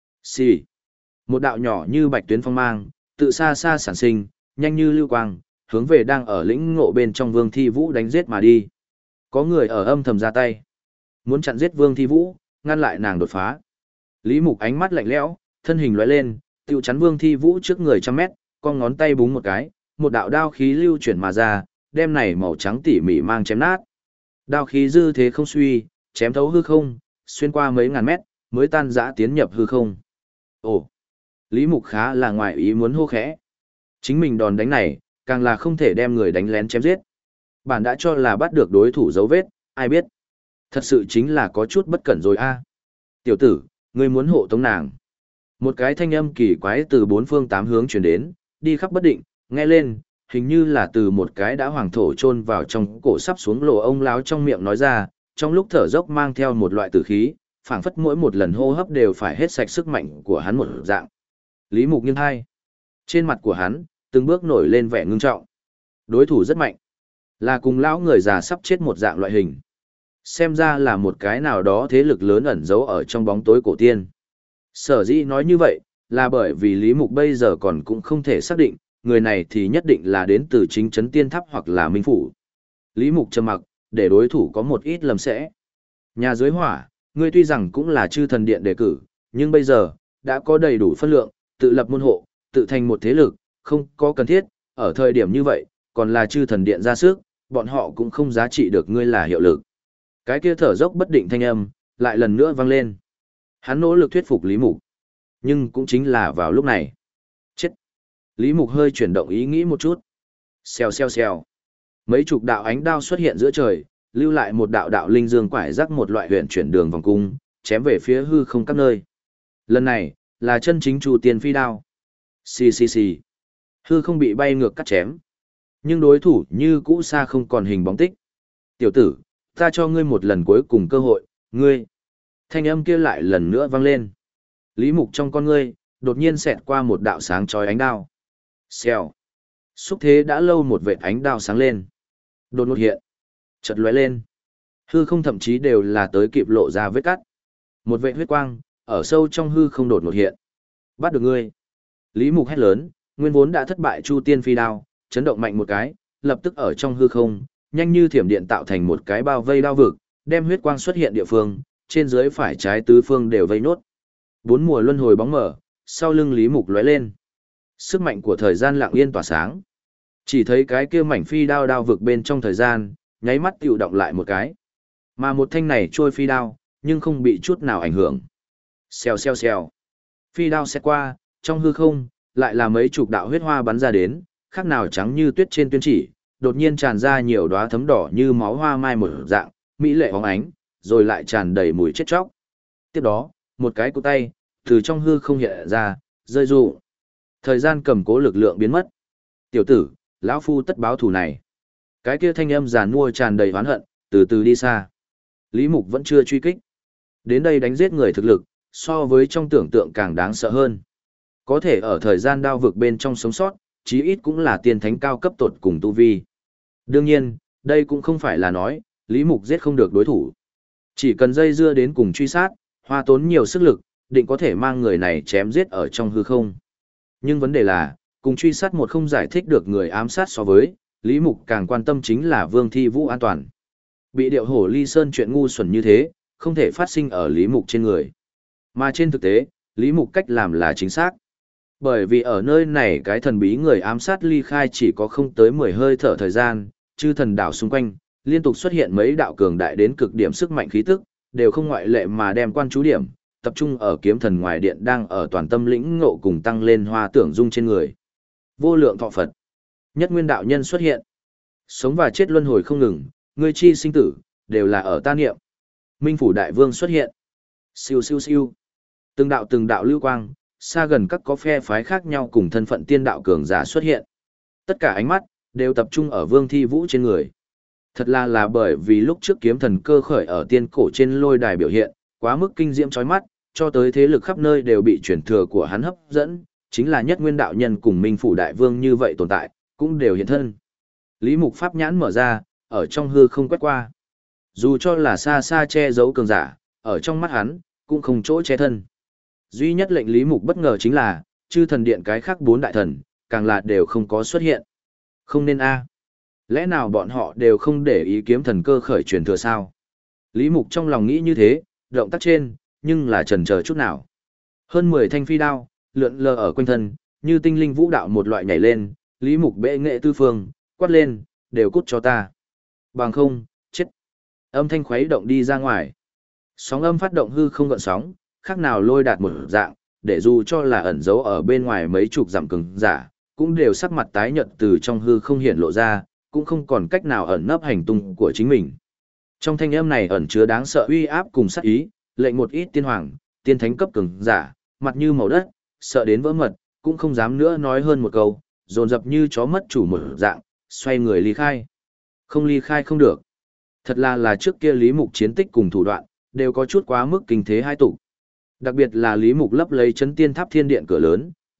Xì. Một đạo nhỏ như bạch tuyến phong mang, tự xa xa sản sinh, nhanh như lưu quang, hướng về đang ở lĩnh ngộ bên trong Vương Thi Vũ đánh giết mà đi. Có người ở âm thầm ra tay, muốn chặn giết Vương Thi Vũ, ngăn lại nàng đột phá. Lý Mục ánh mắt lạnh lẽo, thân hình lóe lên, tiêu chắn Vương Thi Vũ trước người trăm mét, con ngón tay búng một cái, một đạo đao khí lưu chuyển mà ra, đem này màu trắng tỉ mỉ mang chém nát. Đao khí dư thế không suy, chém thấu hư không, xuyên qua mấy ngàn mét, mới tan rã tiến nhập hư không. Ồ, Lý Mục khá là ngoài ý muốn hô khẽ. Chính mình đòn đánh này, càng là không thể đem người đánh lén chém giết. Bản đã cho là bắt được đối thủ dấu vết, ai biết. Thật sự chính là có chút bất cẩn rồi a. Tiểu tử, ngươi muốn hộ tống nàng. Một cái thanh âm kỳ quái từ bốn phương tám hướng truyền đến, đi khắp bất định, nghe lên, hình như là từ một cái đã hoàng thổ chôn vào trong cổ sắp xuống lỗ ông láo trong miệng nói ra, trong lúc thở dốc mang theo một loại tử khí, phảng phất mỗi một lần hô hấp đều phải hết sạch sức mạnh của hắn một dạng. Lý Mục nghiêng hai. Trên mặt của hắn, từng bước nổi lên vẻ ngưng trọng. Đối thủ rất mạnh. Là cùng lão người già sắp chết một dạng loại hình. Xem ra là một cái nào đó thế lực lớn ẩn giấu ở trong bóng tối cổ tiên. Sở dĩ nói như vậy, là bởi vì Lý Mục bây giờ còn cũng không thể xác định, người này thì nhất định là đến từ chính trấn tiên tháp hoặc là minh phủ. Lý Mục trầm mặc, để đối thủ có một ít lầm sẽ. Nhà dưới hỏa, ngươi tuy rằng cũng là chư thần điện đề cử, nhưng bây giờ, đã có đầy đủ phân lượng, tự lập môn hộ, tự thành một thế lực, không có cần thiết, ở thời điểm như vậy, còn là chư thần điện ra sức, bọn họ cũng không giá trị được ngươi là hiệu lực. Cái kia thở dốc bất định thanh âm, lại lần nữa vang lên. Hắn nỗ lực thuyết phục Lý Mục. Nhưng cũng chính là vào lúc này. Chết! Lý Mục hơi chuyển động ý nghĩ một chút. Xèo xèo xèo. Mấy chục đạo ánh đao xuất hiện giữa trời, lưu lại một đạo đạo linh dương quải rắc một loại huyền chuyển đường vòng cung, chém về phía hư không các nơi. Lần này, là chân chính Chu Tiên phi đao. Xì xì xì. Hư không bị bay ngược cắt chém. Nhưng đối thủ như cũ xa không còn hình bóng tích. Tiểu tử, ta cho ngươi một lần cuối cùng cơ hội, ngươi. Thanh âm kia lại lần nữa vang lên. Lý Mục trong con ngươi, đột nhiên xẹt qua một đạo sáng chói ánh đao. Xèo. Xúc thế đã lâu một vệt ánh đao sáng lên. Đột ngột hiện. Chợt lóe lên. Hư không thậm chí đều là tới kịp lộ ra vết cắt. Một vệt huyết quang, ở sâu trong hư không đột ngột hiện. Bắt được ngươi. Lý Mục hét lớn, nguyên vốn đã thất bại Chu Tiên phi đao, chấn động mạnh một cái, lập tức ở trong hư không, nhanh như thiểm điện tạo thành một cái bao vây đao vực, đem huyết quang xuất hiện địa phương, trên dưới phải trái tứ phương đều vây nốt. Bốn mùa luân hồi bóng mở, sau lưng Lý Mục lóe lên. Sức mạnh của thời gian lặng yên tỏa sáng. Chỉ thấy cái kia mảnh phi đao đao vực bên trong thời gian, nháy mắt tiểu động lại một cái. Mà một thanh này trôi phi đao, nhưng không bị chút nào ảnh hưởng. Xèo xèo xèo. Phi đao xét qua, trong hư không, lại là mấy chục đạo huyết hoa bắn ra đến, khác nào trắng như tuyết trên tuyên chỉ, đột nhiên tràn ra nhiều đóa thấm đỏ như máu hoa mai một dạng, mỹ lệ bóng ánh, rồi lại tràn đầy mùi chết chóc. Tiếp đó, một cái cụt tay, từ trong hư không hiện ra, rơi rụ. Thời gian cầm cố lực lượng biến mất. Tiểu tử, lão phu tất báo thù này. Cái kia thanh âm giàn mua tràn đầy oán hận, từ từ đi xa. Lý Mục vẫn chưa truy kích. Đến đây đánh giết người thực lực, so với trong tưởng tượng càng đáng sợ hơn. Có thể ở thời gian đao vực bên trong sống sót, chí ít cũng là tiên thánh cao cấp tột cùng tu vi. Đương nhiên, đây cũng không phải là nói, Lý Mục giết không được đối thủ. Chỉ cần dây dưa đến cùng truy sát, hoa tốn nhiều sức lực, định có thể mang người này chém giết ở trong hư không. Nhưng vấn đề là, cùng truy sát một không giải thích được người ám sát so với, Lý Mục càng quan tâm chính là Vương Thi Vũ an toàn. Bị điệu hổ ly sơn chuyện ngu xuẩn như thế, không thể phát sinh ở Lý Mục trên người. Mà trên thực tế, Lý Mục cách làm là chính xác. Bởi vì ở nơi này cái thần bí người ám sát ly khai chỉ có không tới mười hơi thở thời gian, chư thần đảo xung quanh, liên tục xuất hiện mấy đạo cường đại đến cực điểm sức mạnh khí tức, đều không ngoại lệ mà đem quan chú điểm, tập trung ở kiếm thần ngoài điện đang ở toàn tâm lĩnh ngộ cùng tăng lên hoa tưởng dung trên người. Vô lượng thọ Phật. Nhất nguyên đạo nhân xuất hiện. Sống và chết luân hồi không ngừng, ngươi chi sinh tử, đều là ở ta niệm. Minh phủ đại vương xuất hiện. Siêu siêu siêu. Từng đạo từng đạo lưu quang, xa gần các có phe phái khác nhau cùng thân phận tiên đạo cường giả xuất hiện. Tất cả ánh mắt, đều tập trung ở Vương Thi Vũ trên người. Thật là là bởi vì lúc trước kiếm thần cơ khởi ở tiên cổ trên lôi đài biểu hiện, quá mức kinh diễm chói mắt, cho tới thế lực khắp nơi đều bị truyền thừa của hắn hấp dẫn, chính là nhất nguyên đạo nhân cùng Minh phủ đại vương như vậy tồn tại, cũng đều hiện thân. Lý Mục pháp nhãn mở ra, ở trong hư không quét qua. Dù cho là xa xa che giấu cường giả, ở trong mắt hắn, cũng không chỗ che thân. Duy nhất lệnh Lý Mục bất ngờ chính là, chư thần điện cái khác bốn đại thần, càng là đều không có xuất hiện. Không nên a Lẽ nào bọn họ đều không để ý kiếm thần cơ khởi truyền thừa sao? Lý Mục trong lòng nghĩ như thế, động tác trên, nhưng là chần chờ chút nào. Hơn mười thanh phi đao, lượn lờ ở quanh thân, như tinh linh vũ đạo một loại nhảy lên, Lý Mục bệ nghệ tư phương, quát lên, đều cút cho ta. Bằng không, chết. Âm thanh khuấy động đi ra ngoài. Sóng âm phát động hư không gợn sóng, khác nào lôi đạt một dạng, để dù cho là ẩn giấu ở bên ngoài mấy chục dặm cường giả, cũng đều sắc mặt tái nhợt từ trong hư không hiện lộ ra, cũng không còn cách nào ẩn nấp hành tung của chính mình. Trong thanh âm này ẩn chứa đáng sợ uy áp cùng sát ý, lệnh một ít tiên hoàng, tiên thánh cấp cường giả, mặt như màu đất, sợ đến vỡ mật, cũng không dám nữa nói hơn một câu, dồn dập như chó mất chủ một dạng, xoay người ly khai. Không ly khai không được. Thật là là trước kia Lý Mục chiến tích cùng thủ đoạn, đều có chút quá mức kinh thế hai tụ. Đặc biệt là Lý Mục lấp lấy chấn tiên tháp thiên điện cửa lớn,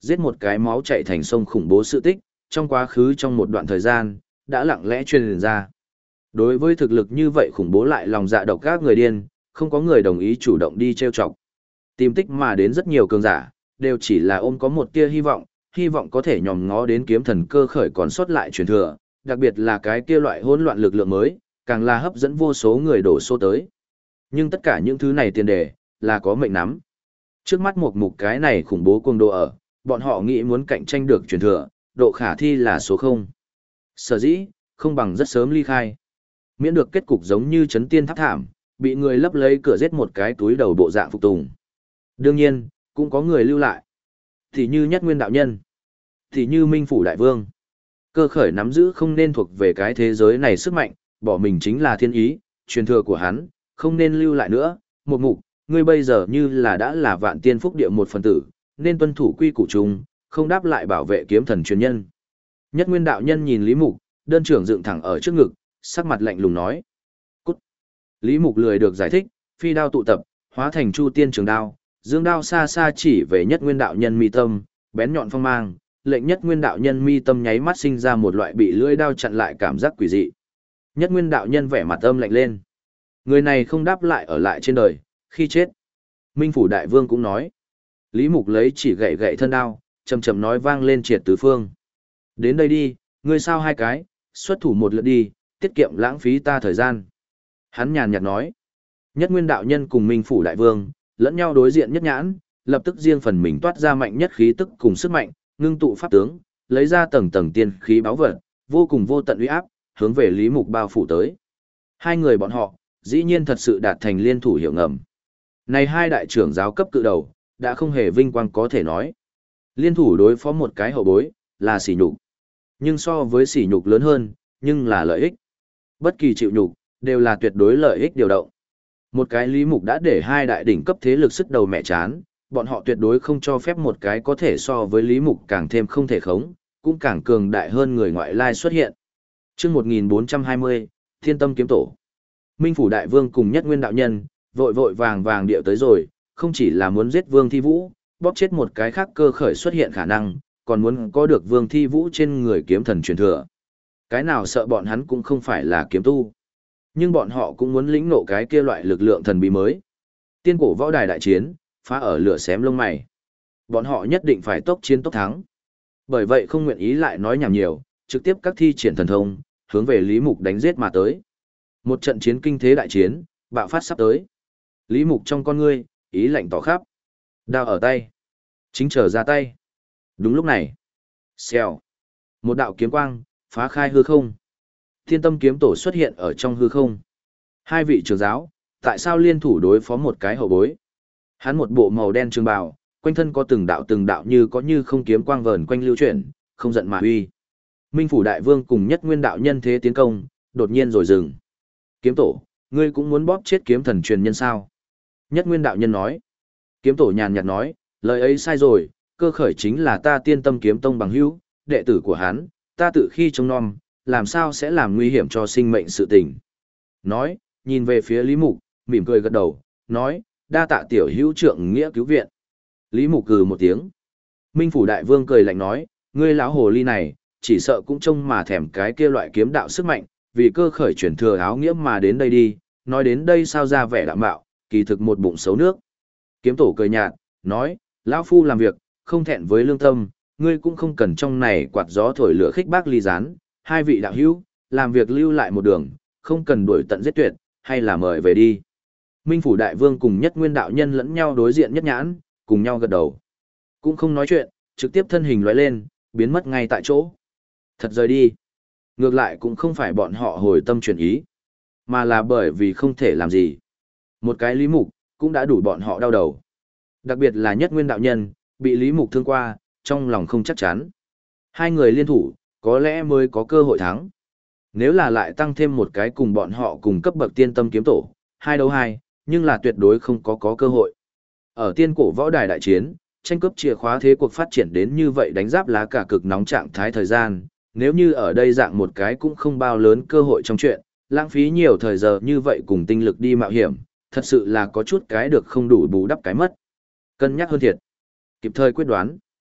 giết một cái máu chạy thành sông khủng bố sự tích, trong quá khứ trong một đoạn thời gian, đã lặng lẽ truyền ra. Đối với thực lực như vậy khủng bố lại lòng dạ độc các người điên, không có người đồng ý chủ động đi trêu chọc. Tìm tích mà đến rất nhiều cường giả, đều chỉ là ôm có một tia hy vọng, hy vọng có thể nhòm ngó đến kiếm thần cơ khởi còn sót lại truyền thừa, đặc biệt là cái kia loại hỗn loạn lực lượng mới, càng là hấp dẫn vô số người đổ xô tới. Nhưng tất cả những thứ này tiền đề, là có mệnh nắm. Trước mắt một mục cái này khủng bố cuồng độ ở, bọn họ nghĩ muốn cạnh tranh được truyền thừa, độ khả thi là số không. Sở dĩ, không bằng rất sớm ly khai. Miễn được kết cục giống như chấn tiên tháp thảm, bị người lấp lấy cửa giết một cái túi đầu bộ dạng phục tùng. Đương nhiên, cũng có người lưu lại. Thì như Nhất Nguyên đạo nhân, thì như Minh Phủ đại vương. Cơ khởi nắm giữ không nên thuộc về cái thế giới này sức mạnh, bỏ mình chính là thiên ý, truyền thừa của hắn, không nên lưu lại nữa. Một mục, ngươi bây giờ như là đã là vạn tiên phúc địa một phần tử, nên tuân thủ quy củ chung, không đáp lại bảo vệ kiếm thần truyền nhân. Nhất Nguyên đạo nhân nhìn Lý Mục, đơn trưởng dựng thẳng ở trước ngực, sắc mặt lạnh lùng nói. Cút. Lý Mục lười được giải thích, phi đao tụ tập, hóa thành chu tiên trường đao, dương đao xa xa chỉ về Nhất Nguyên đạo nhân mi tâm, bén nhọn phong mang, lệnh Nhất Nguyên đạo nhân mi tâm nháy mắt sinh ra một loại bị lưỡi đao chặn lại cảm giác quỷ dị. Nhất Nguyên đạo nhân vẻ mặt âm lạnh lên. Người này không đáp lại ở lại trên đời, khi chết. Minh Phủ đại vương cũng nói. Lý Mục lấy chỉ gậy gậy thân đao, chầm chầm nói vang lên triệt tứ phương. Đến đây đi, ngươi sao hai cái, xuất thủ một lượt đi, tiết kiệm lãng phí ta thời gian. Hắn nhàn nhạt nói. Nhất Nguyên đạo nhân cùng Minh Phủ đại vương, lẫn nhau đối diện nhất nhãn, lập tức riêng phần mình toát ra mạnh nhất khí tức cùng sức mạnh, ngưng tụ pháp tướng, lấy ra tầng tầng tiên khí báo vật, vô cùng vô tận uy áp, hướng về Lý Mục bao phủ tới. Hai người bọn họ, dĩ nhiên thật sự đạt thành liên thủ hiểu ngầm. Này hai đại trưởng giáo cấp cự đầu, đã không hề vinh quang có thể nói. Liên thủ đối phó một cái hậu bối, là sỉ nhục. Nhưng so với sỉ nhục lớn hơn, nhưng là lợi ích. Bất kỳ chịu nhục, đều là tuyệt đối lợi ích điều động. Một cái Lý Mục đã để hai đại đỉnh cấp thế lực sức đầu mẹ chán, bọn họ tuyệt đối không cho phép một cái có thể so với Lý Mục càng thêm không thể khống, cũng càng cường đại hơn người ngoại lai xuất hiện. Chương một nghìn bốn trăm hai mươi, Thiên Tâm kiếm tổ. Minh Phủ đại vương cùng Nhất Nguyên đạo nhân, vội vội vàng vàng điệu tới rồi, không chỉ là muốn giết Vương Thi Vũ, bóp chết một cái khác cơ khởi xuất hiện khả năng, còn muốn có được Vương Thi Vũ trên người kiếm thần truyền thừa. Cái nào sợ bọn hắn cũng không phải là kiếm tu. Nhưng bọn họ cũng muốn lĩnh ngộ cái kia loại lực lượng thần bí mới. Tiên cổ võ đài đại chiến, phá ở lửa xém lông mày. Bọn họ nhất định phải tốc chiến tốc thắng. Bởi vậy không nguyện ý lại nói nhảm nhiều, trực tiếp các thi triển thần thông, hướng về Lý Mục đánh giết mà tới. Một trận chiến kinh thế đại chiến, bạo phát sắp tới. Lý Mục trong con ngươi, ý lạnh tỏ khắp. Đao ở tay. Chính chờ ra tay. Đúng lúc này. Xèo. Một đạo kiếm quang, phá khai hư không. Thiên Tâm kiếm tổ xuất hiện ở trong hư không. Hai vị trưởng giáo, tại sao liên thủ đối phó một cái hậu bối? Hắn một bộ màu đen trường bào, quanh thân có từng đạo từng đạo như có như không kiếm quang vờn quanh lưu chuyển, không giận mà uy. Minh Phủ đại vương cùng Nhất Nguyên đạo nhân thế tiến công, đột nhiên rồi dừng. Kiếm tổ, ngươi cũng muốn bóp chết kiếm thần truyền nhân sao? Nhất Nguyên đạo nhân nói. Kiếm tổ nhàn nhạt nói, lời ấy sai rồi, cơ khởi chính là ta Tiên Tâm kiếm tông bằng hữu, đệ tử của hắn, ta tự khi trông nom, làm sao sẽ làm nguy hiểm cho sinh mệnh sự tình. Nói, nhìn về phía Lý Mục, mỉm cười gật đầu, nói, đa tạ tiểu hữu trượng nghĩa cứu viện. Lý Mục cừ một tiếng. Minh Phủ đại vương cười lạnh nói, ngươi lão hồ ly này, chỉ sợ cũng trông mà thèm cái kia loại kiếm đạo sức mạnh, vì cơ khởi chuyển thừa áo nghĩa mà đến đây đi, nói đến đây sao ra vẻ đạm bạo, kỳ thực một bụng xấu nước. Kiếm tổ cười nhạt, nói, lão phu làm việc, không thẹn với lương tâm, ngươi cũng không cần trong này quạt gió thổi lửa khích bác ly gián, hai vị đạo hữu, làm việc lưu lại một đường, không cần đuổi tận giết tuyệt, hay là mời về đi. Minh Phủ đại vương cùng Nhất Nguyên đạo nhân lẫn nhau đối diện nhất nhãn, cùng nhau gật đầu. Cũng không nói chuyện, trực tiếp thân hình lóe lên, biến mất ngay tại chỗ. Thật rời đi. Ngược lại cũng không phải bọn họ hồi tâm chuyển ý, mà là bởi vì không thể làm gì. Một cái Lý Mục, cũng đã đủ bọn họ đau đầu. Đặc biệt là Nhất Nguyên đạo nhân, bị Lý Mục thương qua, trong lòng không chắc chắn. Hai người liên thủ, có lẽ mới có cơ hội thắng. Nếu là lại tăng thêm một cái cùng bọn họ cùng cấp bậc Tiên Tâm kiếm tổ, hai đấu hai, nhưng là tuyệt đối không có có cơ hội. Ở tiên cổ võ đài đại chiến, tranh cướp chìa khóa thế cuộc phát triển đến như vậy đánh giáp lá cả cực nóng trạng thái thời gian, nếu như ở đây dạng một cái cũng không bao lớn cơ hội trong chuyện, lãng phí nhiều thời giờ như vậy cùng tinh lực đi mạo hiểm, thật sự là có chút cái được không đủ bù đắp cái mất. Cân nhắc hơn thiệt. Kịp thời quyết đoán.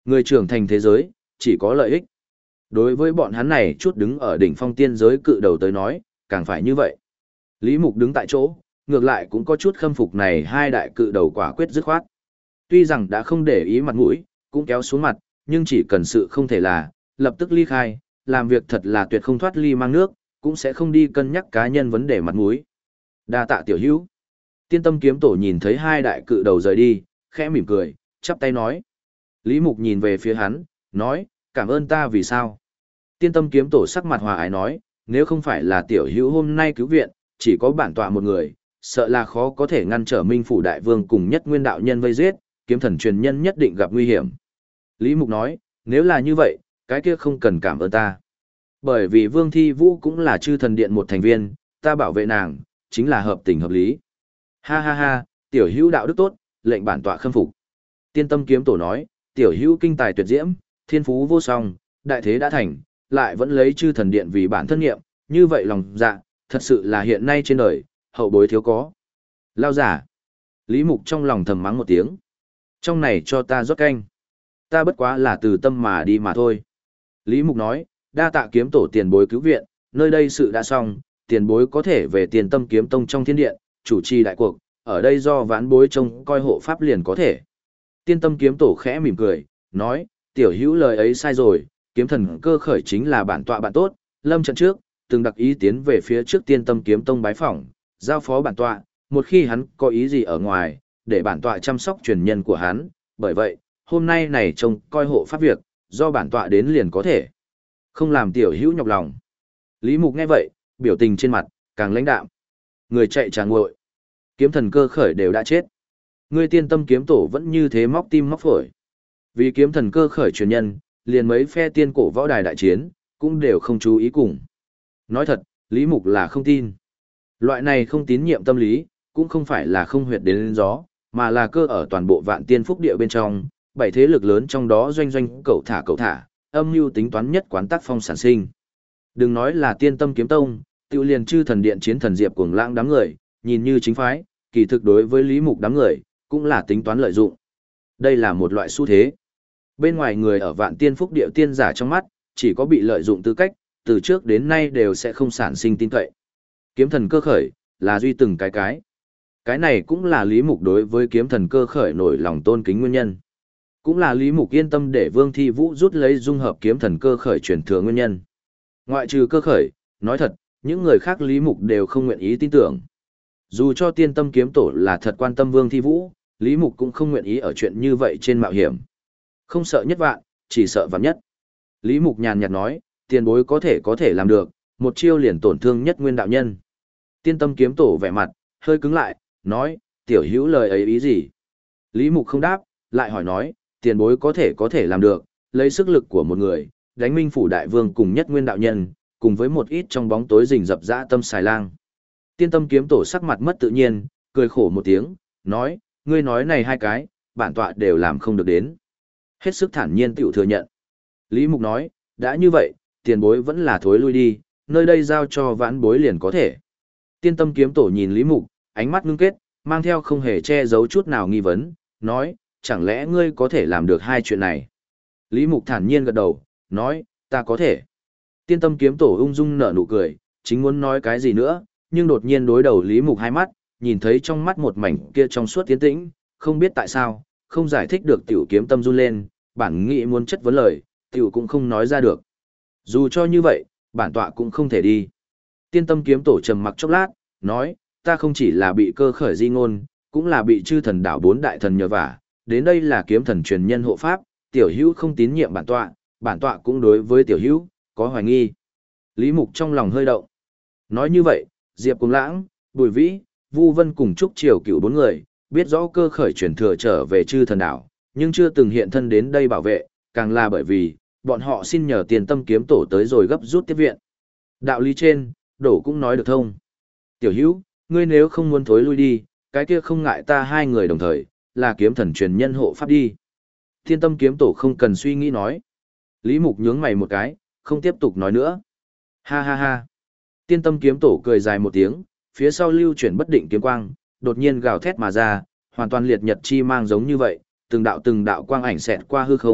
Người trưởng thành thế giới, chỉ có lợi ích. Đối với bọn hắn này chút đứng ở đỉnh phong tiên giới cự đầu tới nói, càng phải như vậy. Lý Mục đứng tại chỗ, ngược lại cũng có chút khâm phục này hai đại cự đầu quả quyết dứt khoát. Tuy rằng đã không để ý mặt mũi, cũng kéo xuống mặt, nhưng chỉ cần sự không thể là, lập tức ly khai, làm việc thật là tuyệt không thoát ly mang nước, cũng sẽ không đi cân nhắc cá nhân vấn đề mặt mũi. Đa tạ tiểu hữu. Tiên Tâm kiếm tổ nhìn thấy hai đại cự đầu rời đi, khẽ mỉm cười, chắp tay nói. Lý Mục nhìn về phía hắn, nói, cảm ơn ta vì sao. Tiên Tâm kiếm tổ sắc mặt hòa ái nói, nếu không phải là tiểu hữu hôm nay cứu viện, chỉ có bản tọa một người, sợ là khó có thể ngăn trở Minh Phủ Đại Vương cùng nhất nguyên đạo nhân vây giết, kiếm thần truyền nhân nhất định gặp nguy hiểm. Lý Mục nói, nếu là như vậy, cái kia không cần cảm ơn ta. Bởi vì Vương Thi Vũ cũng là chư thần điện một thành viên, ta bảo vệ nàng, chính là hợp tình hợp lý. Ha ha ha, tiểu hữu đạo đức tốt, lệnh bản tọa khâm phục. Tiên Tâm kiếm tổ nói, tiểu hữu kinh tài tuyệt diễm, thiên phú vô song, đại thế đã thành, lại vẫn lấy chư thần điện vì bản thân nghiệm, như vậy lòng dạ, thật sự là hiện nay trên đời, hậu bối thiếu có. Lao giả. Lý Mục trong lòng thầm mắng một tiếng. Trong này cho ta rót canh. Ta bất quá là từ tâm mà đi mà thôi. Lý Mục nói, đa tạ kiếm tổ tiền bối cứu viện, nơi đây sự đã xong, tiền bối có thể về Tiền Tâm kiếm tông trong thiên điện, chủ trì đại cuộc, ở đây do vãn bối trông coi hộ pháp liền có thể. Tiên Tâm kiếm tổ khẽ mỉm cười, nói, tiểu hữu lời ấy sai rồi, kiếm thần cơ khởi chính là bản tọa bạn tốt, lâm trận trước, từng đặc ý tiến về phía trước Tiên Tâm kiếm tông bái phỏng, giao phó bản tọa, một khi hắn có ý gì ở ngoài, để bản tọa chăm sóc truyền nhân của hắn, bởi vậy, hôm nay này trông coi hộ pháp việc, do bản tọa đến liền có thể. Không làm tiểu hữu nhọc lòng. Lý Mục nghe vậy, biểu tình trên mặt, càng lãnh đạm. Người chạy trà nguội. Kiếm thần cơ khởi đều đã chết. Người Tiên Tâm kiếm tổ vẫn như thế móc tim móc phổi. Vì kiếm thần cơ khởi truyền nhân, liền mấy phe tiên cổ võ đài đại chiến, cũng đều không chú ý cùng. Nói thật, Lý Mục là không tin. Loại này không tín nhiệm tâm lý, cũng không phải là không huyệt đến gió, mà là cơ ở toàn bộ vạn tiên phúc địa bên trong, bảy thế lực lớn trong đó doanh doanh cậu thả cậu thả, âm mưu tính toán nhất quán tác phong sản sinh. Đừng nói là Tiên Tâm kiếm tông, tiêu liền chư thần điện chiến thần diệp cuồng lãng đám người, nhìn như chính phái, kỳ thực đối với Lý Mục đám người, cũng là tính toán lợi dụng. Đây là một loại xu thế. Bên ngoài người ở vạn tiên phúc địa tiên giả trong mắt, chỉ có bị lợi dụng tư cách, từ trước đến nay đều sẽ không sản sinh tin cậy. Kiếm thần cơ khởi, là duy từng cái cái. Cái này cũng là Lý Mục đối với kiếm thần cơ khởi nổi lòng tôn kính nguyên nhân. Cũng là Lý Mục yên tâm để Vương Thi Vũ rút lấy dung hợp kiếm thần cơ khởi truyền thừa nguyên nhân. Ngoại trừ cơ khởi, nói thật, những người khác Lý Mục đều không nguyện ý tin tưởng. Dù cho Tiên Tâm kiếm tổ là thật quan tâm Vương Thi Vũ, Lý Mục cũng không nguyện ý ở chuyện như vậy trên mạo hiểm. Không sợ nhất vạn, chỉ sợ vạn nhất. Lý Mục nhàn nhạt nói, tiền bối có thể có thể làm được, một chiêu liền tổn thương nhất nguyên đạo nhân. Tiên Tâm kiếm tổ vẻ mặt, hơi cứng lại, nói, tiểu hữu lời ấy ý gì? Lý Mục không đáp, lại hỏi nói, tiền bối có thể có thể làm được, lấy sức lực của một người, đánh Minh Phủ Đại Vương cùng nhất nguyên đạo nhân, cùng với một ít trong bóng tối rình rập dã tâm xài lang. Tiên Tâm kiếm tổ sắc mặt mất tự nhiên, cười khổ một tiếng, nói, ngươi nói này hai cái, bản tọa đều làm không được đến. Hết sức thản nhiên tiểu thừa nhận. Lý Mục nói, đã như vậy, tiền bối vẫn là thối lui đi, nơi đây giao cho vãn bối liền có thể. Tiên Tâm kiếm tổ nhìn Lý Mục, ánh mắt ngưng kết, mang theo không hề che giấu chút nào nghi vấn, nói, chẳng lẽ ngươi có thể làm được hai chuyện này? Lý Mục thản nhiên gật đầu, nói, ta có thể. Tiên Tâm kiếm tổ ung dung nở nụ cười, chính muốn nói cái gì nữa, nhưng đột nhiên đối đầu Lý Mục hai mắt, nhìn thấy trong mắt một mảnh kia trong suốt tiến tĩnh, không biết tại sao, không giải thích được tiểu kiếm tâm run lên, bản nghĩ muốn chất vấn lời, tiểu cũng không nói ra được. Dù cho như vậy, bản tọa cũng không thể đi. Tiên Tâm kiếm tổ trầm mặc chốc lát, nói, ta không chỉ là bị cơ khởi di ngôn, cũng là bị chư thần đảo bốn đại thần nhờ vả, đến đây là kiếm thần truyền nhân hộ pháp, tiểu hữu không tín nhiệm bản tọa, bản tọa cũng đối với tiểu hữu, có hoài nghi. Lý Mục trong lòng hơi động. Nói như vậy, Diệp Cuồng Lãng, Bùi Vĩ, Vu Vân cùng Trúc Triều Cựu bốn người, biết rõ cơ khởi truyền thừa trở về chư thần đảo, nhưng chưa từng hiện thân đến đây bảo vệ, càng là bởi vì, bọn họ xin nhờ Tiền Tâm kiếm tổ tới rồi gấp rút tiếp viện. Đạo lý trên, đổ cũng nói được thông. Tiểu hữu, ngươi nếu không muốn thối lui đi, cái kia không ngại ta hai người đồng thời, là kiếm thần truyền nhân hộ pháp đi. Thiên Tâm kiếm tổ không cần suy nghĩ nói. Lý Mục nhướng mày một cái, không tiếp tục nói nữa. Ha ha ha. Tiên Tâm kiếm tổ cười dài một tiếng, phía sau lưu chuyển bất định kiếm quang, đột nhiên gào thét mà ra, hoàn toàn liệt nhật chi mang giống như vậy, từng đạo từng đạo quang ảnh xẹt qua hư không,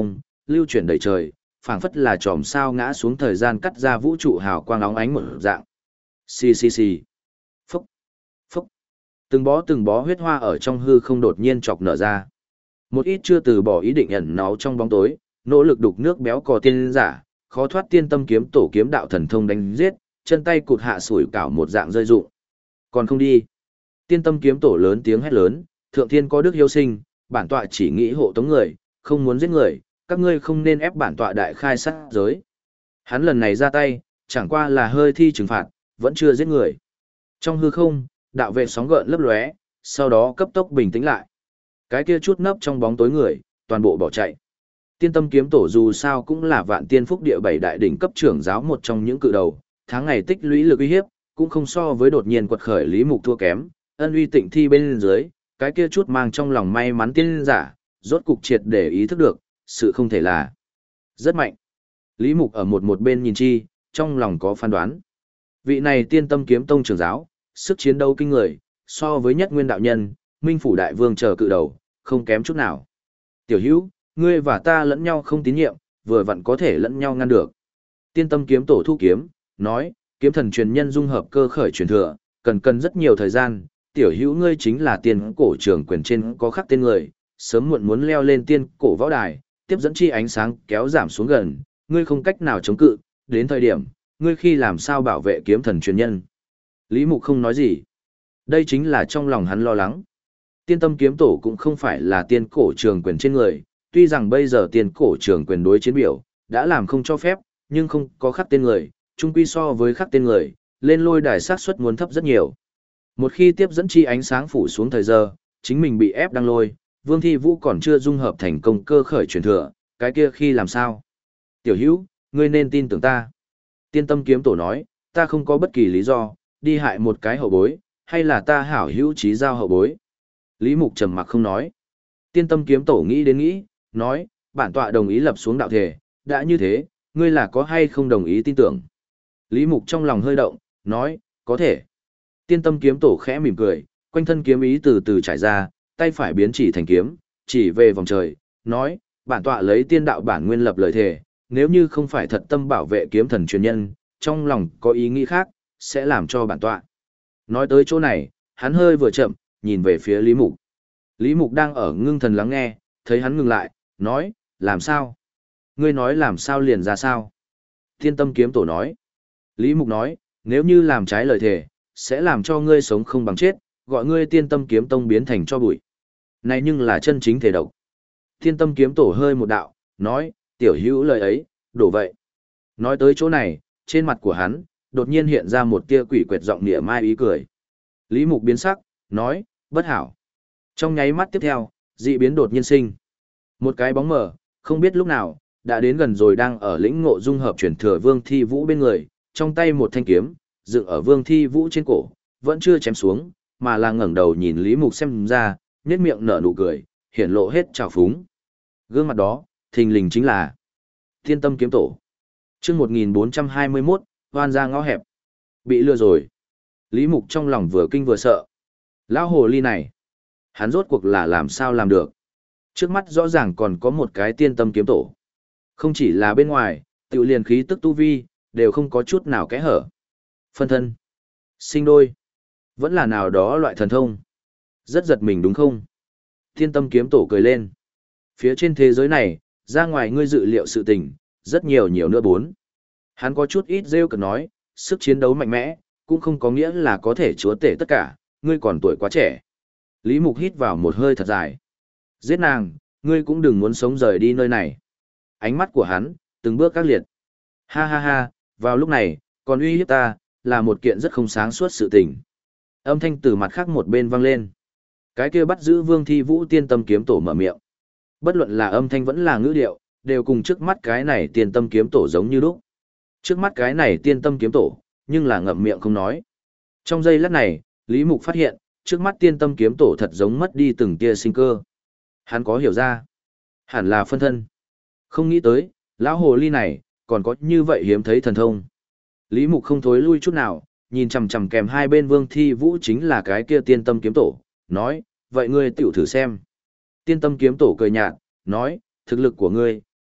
lưu chuyển đầy trời, phảng phất là chòm sao ngã xuống thời gian cắt ra vũ trụ hào quang óng ánh một dạng. Xì xì xì. Phúc. Phúc. Từng bó từng bó huyết hoa ở trong hư không đột nhiên chọc nở ra. Một ít chưa từ bỏ ý định ẩn náu trong bóng tối, nỗ lực đục nước béo cò tiên giả, khó thoát tiên tâm kiếm tổ kiếm đạo thần thông đánh giết, chân tay cụt hạ sủi cảo một dạng rơi rụng. Còn không đi. Tiên tâm kiếm tổ lớn tiếng hét lớn, thượng thiên có đức hiếu sinh, bản tọa chỉ nghĩ hộ tống người, không muốn giết người, các ngươi không nên ép bản tọa đại khai sát giới. Hắn lần này ra tay, chẳng qua là hơi thi trừng phạt, vẫn chưa giết người. Trong hư không, đạo vệ sóng gợn lấp lóe, sau đó cấp tốc bình tĩnh lại. Cái kia chút nấp trong bóng tối người, toàn bộ bỏ chạy. Tiên tâm kiếm tổ dù sao cũng là vạn tiên phúc địa bảy đại đỉnh cấp trưởng giáo một trong những cự đầu, tháng ngày tích lũy lực uy hiếp, cũng không so với đột nhiên quật khởi Lý Mục thua kém, ân uy tịnh thi bên dưới, cái kia chút mang trong lòng may mắn tiên giả, rốt cục triệt để ý thức được, sự không thể là rất mạnh. Lý Mục ở một một bên nhìn chi, trong lòng có phán đoán. Vị này tiên tâm kiếm tông trưởng giáo, sức chiến đấu kinh người, so với nhất nguyên đạo nhân, minh phủ đại vương chờ cự đầu, không kém chút nào. Tiểu hữu, ngươi và ta lẫn nhau không tín nhiệm, vừa vặn có thể lẫn nhau ngăn được. Tiên tâm kiếm tổ thu kiếm, nói, kiếm thần truyền nhân dung hợp cơ khởi truyền thừa, cần cần rất nhiều thời gian, tiểu hữu ngươi chính là tiên cổ trưởng quyền trên có khắc tên người, sớm muộn muốn leo lên tiên cổ võ đài, tiếp dẫn chi ánh sáng kéo giảm xuống gần, ngươi không cách nào chống cự, đến thời điểm, ngươi khi làm sao bảo vệ kiếm thần truyền nhân. Lý Mục không nói gì. Đây chính là trong lòng hắn lo lắng. Tiên tâm kiếm tổ cũng không phải là tiên cổ trường quyền trên người, tuy rằng bây giờ tiên cổ trường quyền đối chiến biểu, đã làm không cho phép, nhưng không có khắc tên người, chung quy so với khắc tên người, lên lôi đài sát suất muốn thấp rất nhiều. Một khi tiếp dẫn chi ánh sáng phủ xuống thời giờ, chính mình bị ép đăng lôi, Vương Thi Vũ còn chưa dung hợp thành công cơ khởi truyền thừa, cái kia khi làm sao? Tiểu hữu, ngươi nên tin tưởng ta. Tiên tâm kiếm tổ nói, ta không có bất kỳ lý do, đi hại một cái hậu bối, hay là ta hảo hữu trí giao hậu bối. Lý Mục trầm mặc không nói. Tiên tâm kiếm tổ nghĩ đến nghĩ, nói, bản tọa đồng ý lập xuống đạo thể, đã như thế, ngươi là có hay không đồng ý tin tưởng. Lý Mục trong lòng hơi động, nói, có thể. Tiên tâm kiếm tổ khẽ mỉm cười, quanh thân kiếm ý từ từ trải ra, tay phải biến chỉ thành kiếm, chỉ về vòng trời, nói, bản tọa lấy tiên đạo bản nguyên lập lời thề, nếu như không phải thật tâm bảo vệ kiếm thần truyền nhân, trong lòng có ý nghĩ khác, sẽ làm cho bản tọa. Nói tới chỗ này, hắn hơi vừa chậm, nhìn về phía Lý Mục. Lý Mục đang ở ngưng thần lắng nghe, thấy hắn ngừng lại, nói, làm sao? Ngươi nói làm sao liền ra sao? Tiên tâm kiếm tổ nói. Lý Mục nói, nếu như làm trái lời thề, sẽ làm cho ngươi sống không bằng chết, gọi ngươi tiên tâm kiếm tông biến thành cho bụi. Này nhưng là chân chính thể độc. Tiên tâm kiếm tổ hơi một đạo, nói, tiểu hữu lời ấy, đổ vậy. Nói tới chỗ này, trên mặt của hắn, đột nhiên hiện ra một tia quỷ quyệt giọng nịa mai ý cười. Lý Mục biến sắc, nói, bất hảo. Trong nháy mắt tiếp theo, dị biến đột nhiên sinh. Một cái bóng mờ, không biết lúc nào, đã đến gần rồi đang ở lĩnh ngộ dung hợp chuyển thừa Vương Thi Vũ bên người, trong tay một thanh kiếm, dựng ở Vương Thi Vũ trên cổ, vẫn chưa chém xuống, mà là ngẩng đầu nhìn Lý Mục xem ra, nhếch miệng nở nụ cười, hiển lộ hết trào phúng. Gương mặt đó, thình lình chính là Thiên Tâm kiếm tổ. Chương một nghìn bốn trăm hai mươi mốt, hoan ra ngõ hẹp. Bị lừa rồi. Lý Mục trong lòng vừa kinh vừa sợ. Lão hồ ly này, hắn rốt cuộc là làm sao làm được? Trước mắt rõ ràng còn có một cái Tiên Tâm kiếm tổ. Không chỉ là bên ngoài, tiểu liền khí tức tu vi, đều không có chút nào kẽ hở. Phân thân, sinh đôi, vẫn là nào đó loại thần thông. Rất giật mình đúng không? Thiên Tâm kiếm tổ cười lên. Phía trên thế giới này, ra ngoài ngươi dự liệu sự tình, rất nhiều nhiều nữa bốn. Hắn có chút ít rêu cực nói, sức chiến đấu mạnh mẽ, cũng không có nghĩa là có thể chúa tể tất cả, ngươi còn tuổi quá trẻ. Lý Mục hít vào một hơi thật dài. Giết nàng, ngươi cũng đừng muốn sống rời đi nơi này. Ánh mắt của hắn, từng bước các liệt. Ha ha ha, vào lúc này, còn uy hiếp ta, là một kiện rất không sáng suốt sự tình. Âm thanh từ mặt khác một bên vang lên. Cái kia bắt giữ Vương Thi Vũ Tiên Tâm kiếm tổ mở miệng. Bất luận là âm thanh vẫn là ngữ điệu, đều cùng trước mắt cái này Tiên Tâm kiếm tổ giống như lúc. Trước mắt cái này Tiên Tâm kiếm tổ, nhưng là ngậm miệng không nói. Trong giây lát này, Lý Mục phát hiện, trước mắt Tiên Tâm kiếm tổ thật giống mất đi từng tia sinh cơ. Hắn có hiểu ra, hẳn là phân thân. Không nghĩ tới, lão hồ ly này, còn có như vậy hiếm thấy thần thông. Lý Mục không thối lui chút nào, nhìn chằm chằm kèm hai bên Vương Thi Vũ chính là cái kia Tiên Tâm kiếm tổ, nói, vậy ngươi tiểu thử xem. Tiên Tâm kiếm tổ cười nhạt, nói, thực lực của ngươi,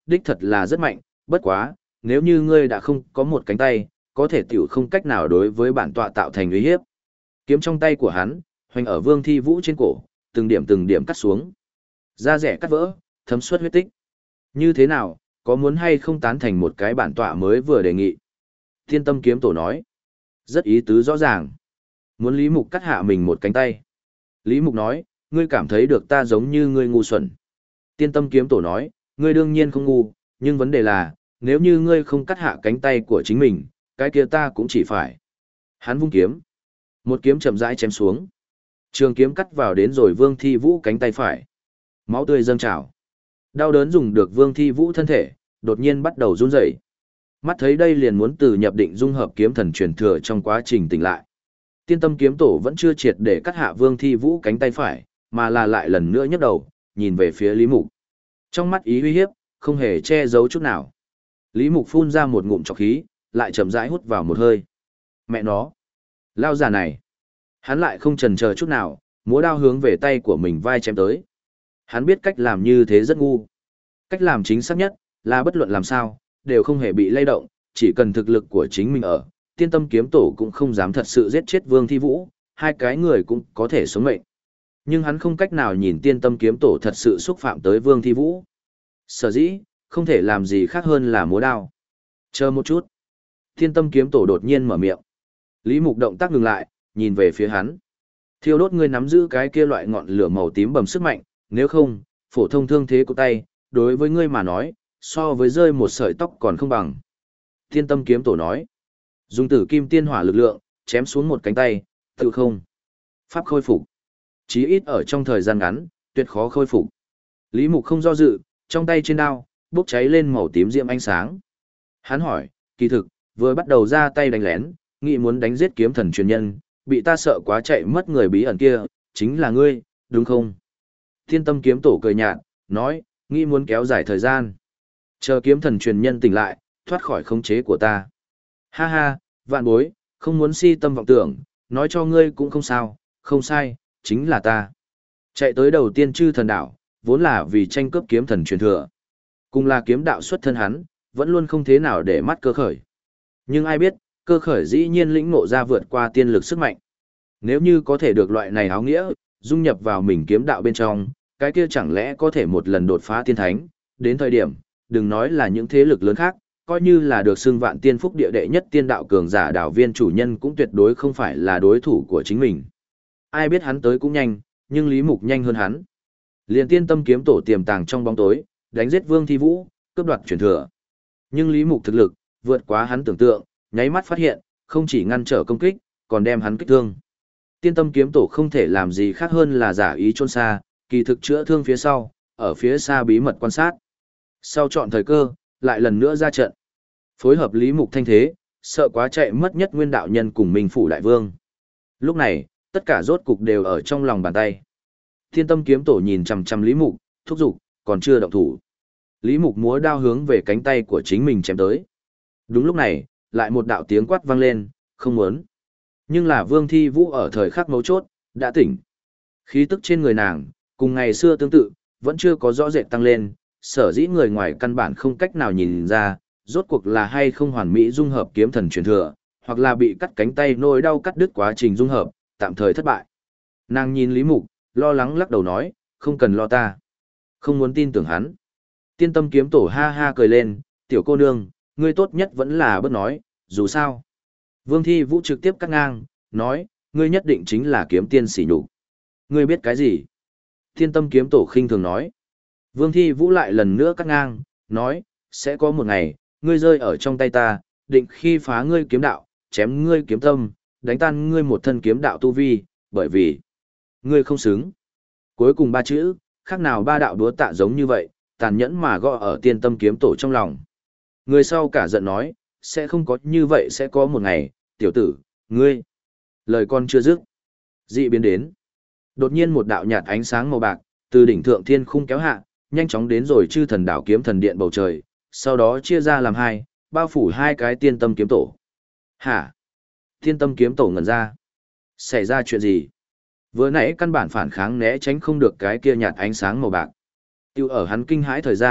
đích thật là rất mạnh, bất quá, nếu như ngươi đã không có một cánh tay, có thể tiểu không cách nào đối với bản tọa tạo thành uy hiếp. Kiếm trong tay của hắn, hoành ở Vương Thi Vũ trên cổ, từng điểm từng điểm cắt xuống. Da rẻ cắt vỡ, thấm suất huyết tích. Như thế nào, có muốn hay không tán thành một cái bản tọa mới vừa đề nghị? Thiên Tâm Kiếm Tổ nói. Rất ý tứ rõ ràng. Muốn Lý Mục cắt hạ mình một cánh tay. Lý Mục nói, ngươi cảm thấy được ta giống như ngươi ngu xuẩn. Tiên Tâm Kiếm Tổ nói, ngươi đương nhiên không ngu, nhưng vấn đề là, nếu như ngươi không cắt hạ cánh tay của chính mình, cái kia ta cũng chỉ phải. Hắn vung kiếm. Một kiếm chậm rãi chém xuống. Trường kiếm cắt vào đến rồi Vương Thi Vũ cánh tay phải. Máu tươi dâng trào. Đau đớn dùng được Vương Thi Vũ thân thể, đột nhiên bắt đầu run rẩy. Mắt thấy đây liền muốn từ nhập định dung hợp kiếm thần truyền thừa trong quá trình tỉnh lại. Tiên Tâm Kiếm Tổ vẫn chưa triệt để cắt hạ Vương Thi Vũ cánh tay phải, mà là lại lần nữa nhấc đầu, nhìn về phía Lý Mục. Trong mắt ý uy hiếp, không hề che giấu chút nào. Lý Mục phun ra một ngụm trọc khí, lại chậm rãi hút vào một hơi. Mẹ nó! Lao già này! Hắn lại không chần chờ chút nào, múa đao hướng về tay của mình vai chém tới. Hắn biết cách làm như thế rất ngu. Cách làm chính xác nhất, là bất luận làm sao, đều không hề bị lay động, chỉ cần thực lực của chính mình ở, Tiên Tâm Kiếm Tổ cũng không dám thật sự giết chết Vương Thi Vũ, hai cái người cũng có thể sống mệnh. Nhưng hắn không cách nào nhìn Tiên Tâm Kiếm Tổ thật sự xúc phạm tới Vương Thi Vũ. Sở dĩ, không thể làm gì khác hơn là múa đao. Chờ một chút. Tiên Tâm Kiếm Tổ đột nhiên mở miệng. Lý Mục động tác ngừng lại, nhìn về phía hắn. Thiêu đốt ngươi nắm giữ cái kia loại ngọn lửa màu tím bầm sức mạnh, nếu không, phổ thông thương thế của tay, đối với ngươi mà nói, so với rơi một sợi tóc còn không bằng. Tiên Tâm Kiếm Tổ nói. Dùng tử kim tiên hỏa lực lượng, chém xuống một cánh tay, tự không. Pháp khôi phục. Chí ít ở trong thời gian ngắn, tuyệt khó khôi phục. Lý Mục không do dự, trong tay trên đao, bốc cháy lên màu tím diệm ánh sáng. Hắn hỏi, kỳ thực, vừa bắt đầu ra tay đánh lén, nghĩ muốn đánh giết kiếm thần truyền nhân, bị ta sợ quá chạy mất người bí ẩn kia, chính là ngươi, đúng không? Thiên Tâm Kiếm Tổ cười nhạt, nói, nghĩ muốn kéo dài thời gian. Chờ kiếm thần truyền nhân tỉnh lại, thoát khỏi khống chế của ta. Ha ha, vạn bối, không muốn si tâm vọng tưởng, nói cho ngươi cũng không sao, không sai, chính là ta. Chạy tới đầu tiên chư thần đảo, vốn là vì tranh cướp kiếm thần truyền thừa. Cùng là kiếm đạo xuất thân hắn, vẫn luôn không thế nào để mắt cơ khởi. Nhưng ai biết, cơ khởi dĩ nhiên lĩnh ngộ ra vượt qua tiên lực sức mạnh. Nếu như có thể được loại này áo nghĩa, dung nhập vào mình kiếm đạo bên trong, cái kia chẳng lẽ có thể một lần đột phá tiên thánh, đến thời điểm, đừng nói là những thế lực lớn khác, coi như là được xưng vạn tiên phúc địa đệ nhất tiên đạo cường giả đảo viên chủ nhân cũng tuyệt đối không phải là đối thủ của chính mình. Ai biết hắn tới cũng nhanh, nhưng Lý Mục nhanh hơn hắn. Liền Tiên Tâm Kiếm Tổ tiềm tàng trong bóng tối, đánh giết Vương Thi Vũ, cướp đoạt truyền thừa. Nhưng Lý Mục thực lực vượt quá hắn tưởng tượng, nháy mắt phát hiện, không chỉ ngăn trở công kích, còn đem hắn kích thương. Tiên Tâm Kiếm Tổ không thể làm gì khác hơn là giả ý trôn xa, kỳ thực chữa thương phía sau, ở phía xa bí mật quan sát. Sau chọn thời cơ, lại lần nữa ra trận. Phối hợp Lý Mục thanh thế, sợ quá chạy mất nhất nguyên đạo nhân cùng Minh Phủ Đại Vương. Lúc này, tất cả rốt cục đều ở trong lòng bàn tay. Thiên Tâm Kiếm Tổ nhìn chằm chằm Lý Mục, thúc giục, còn chưa động thủ. Lý Mục múa đao hướng về cánh tay của chính mình chém tới. Đúng lúc này, lại một đạo tiếng quát vang lên, không muốn. Nhưng là Vương Thi Vũ ở thời khắc mấu chốt, đã tỉnh. Khí tức trên người nàng, cùng ngày xưa tương tự, vẫn chưa có rõ rệt tăng lên, sở dĩ người ngoài căn bản không cách nào nhìn ra, rốt cuộc là hay không hoàn mỹ dung hợp kiếm thần truyền thừa, hoặc là bị cắt cánh tay nỗi đau cắt đứt quá trình dung hợp, tạm thời thất bại. Nàng nhìn Lý Mục, lo lắng lắc đầu nói, không cần lo ta. Không muốn tin tưởng hắn. Tiên Tâm Kiếm Tổ ha ha cười lên, tiểu cô nương, ngươi tốt nhất vẫn là bớt nói, dù sao. Vương Thi Vũ trực tiếp cắt ngang, nói, ngươi nhất định chính là kiếm tiên sỉ nhục. Ngươi biết cái gì? Tiên Tâm Kiếm Tổ khinh thường nói. Vương Thi Vũ lại lần nữa cắt ngang, nói, sẽ có một ngày, ngươi rơi ở trong tay ta, định khi phá ngươi kiếm đạo, chém ngươi kiếm tâm, đánh tan ngươi một thân kiếm đạo tu vi, bởi vì ngươi không xứng. Cuối cùng ba chữ, khác nào ba đạo đúa tạ giống như vậy, tàn nhẫn mà gõ ở Tiên Tâm Kiếm Tổ trong lòng. Người sau cả giận nói, sẽ không có như vậy sẽ có một ngày, tiểu tử, ngươi. Lời con chưa dứt. Dị biến đến. Đột nhiên một đạo nhạt ánh sáng màu bạc, từ đỉnh thượng thiên khung kéo hạ, nhanh chóng đến rồi chư thần đảo kiếm thần điện bầu trời, sau đó chia ra làm hai, bao phủ hai cái Tiên Tâm Kiếm Tổ. Hả? Tiên Tâm Kiếm Tổ ngẩn ra. Xảy ra chuyện gì? Vừa nãy căn bản phản kháng né tránh không được cái kia nhạt ánh sáng màu bạc. Tiêu ở hắn kinh hãi thời gian,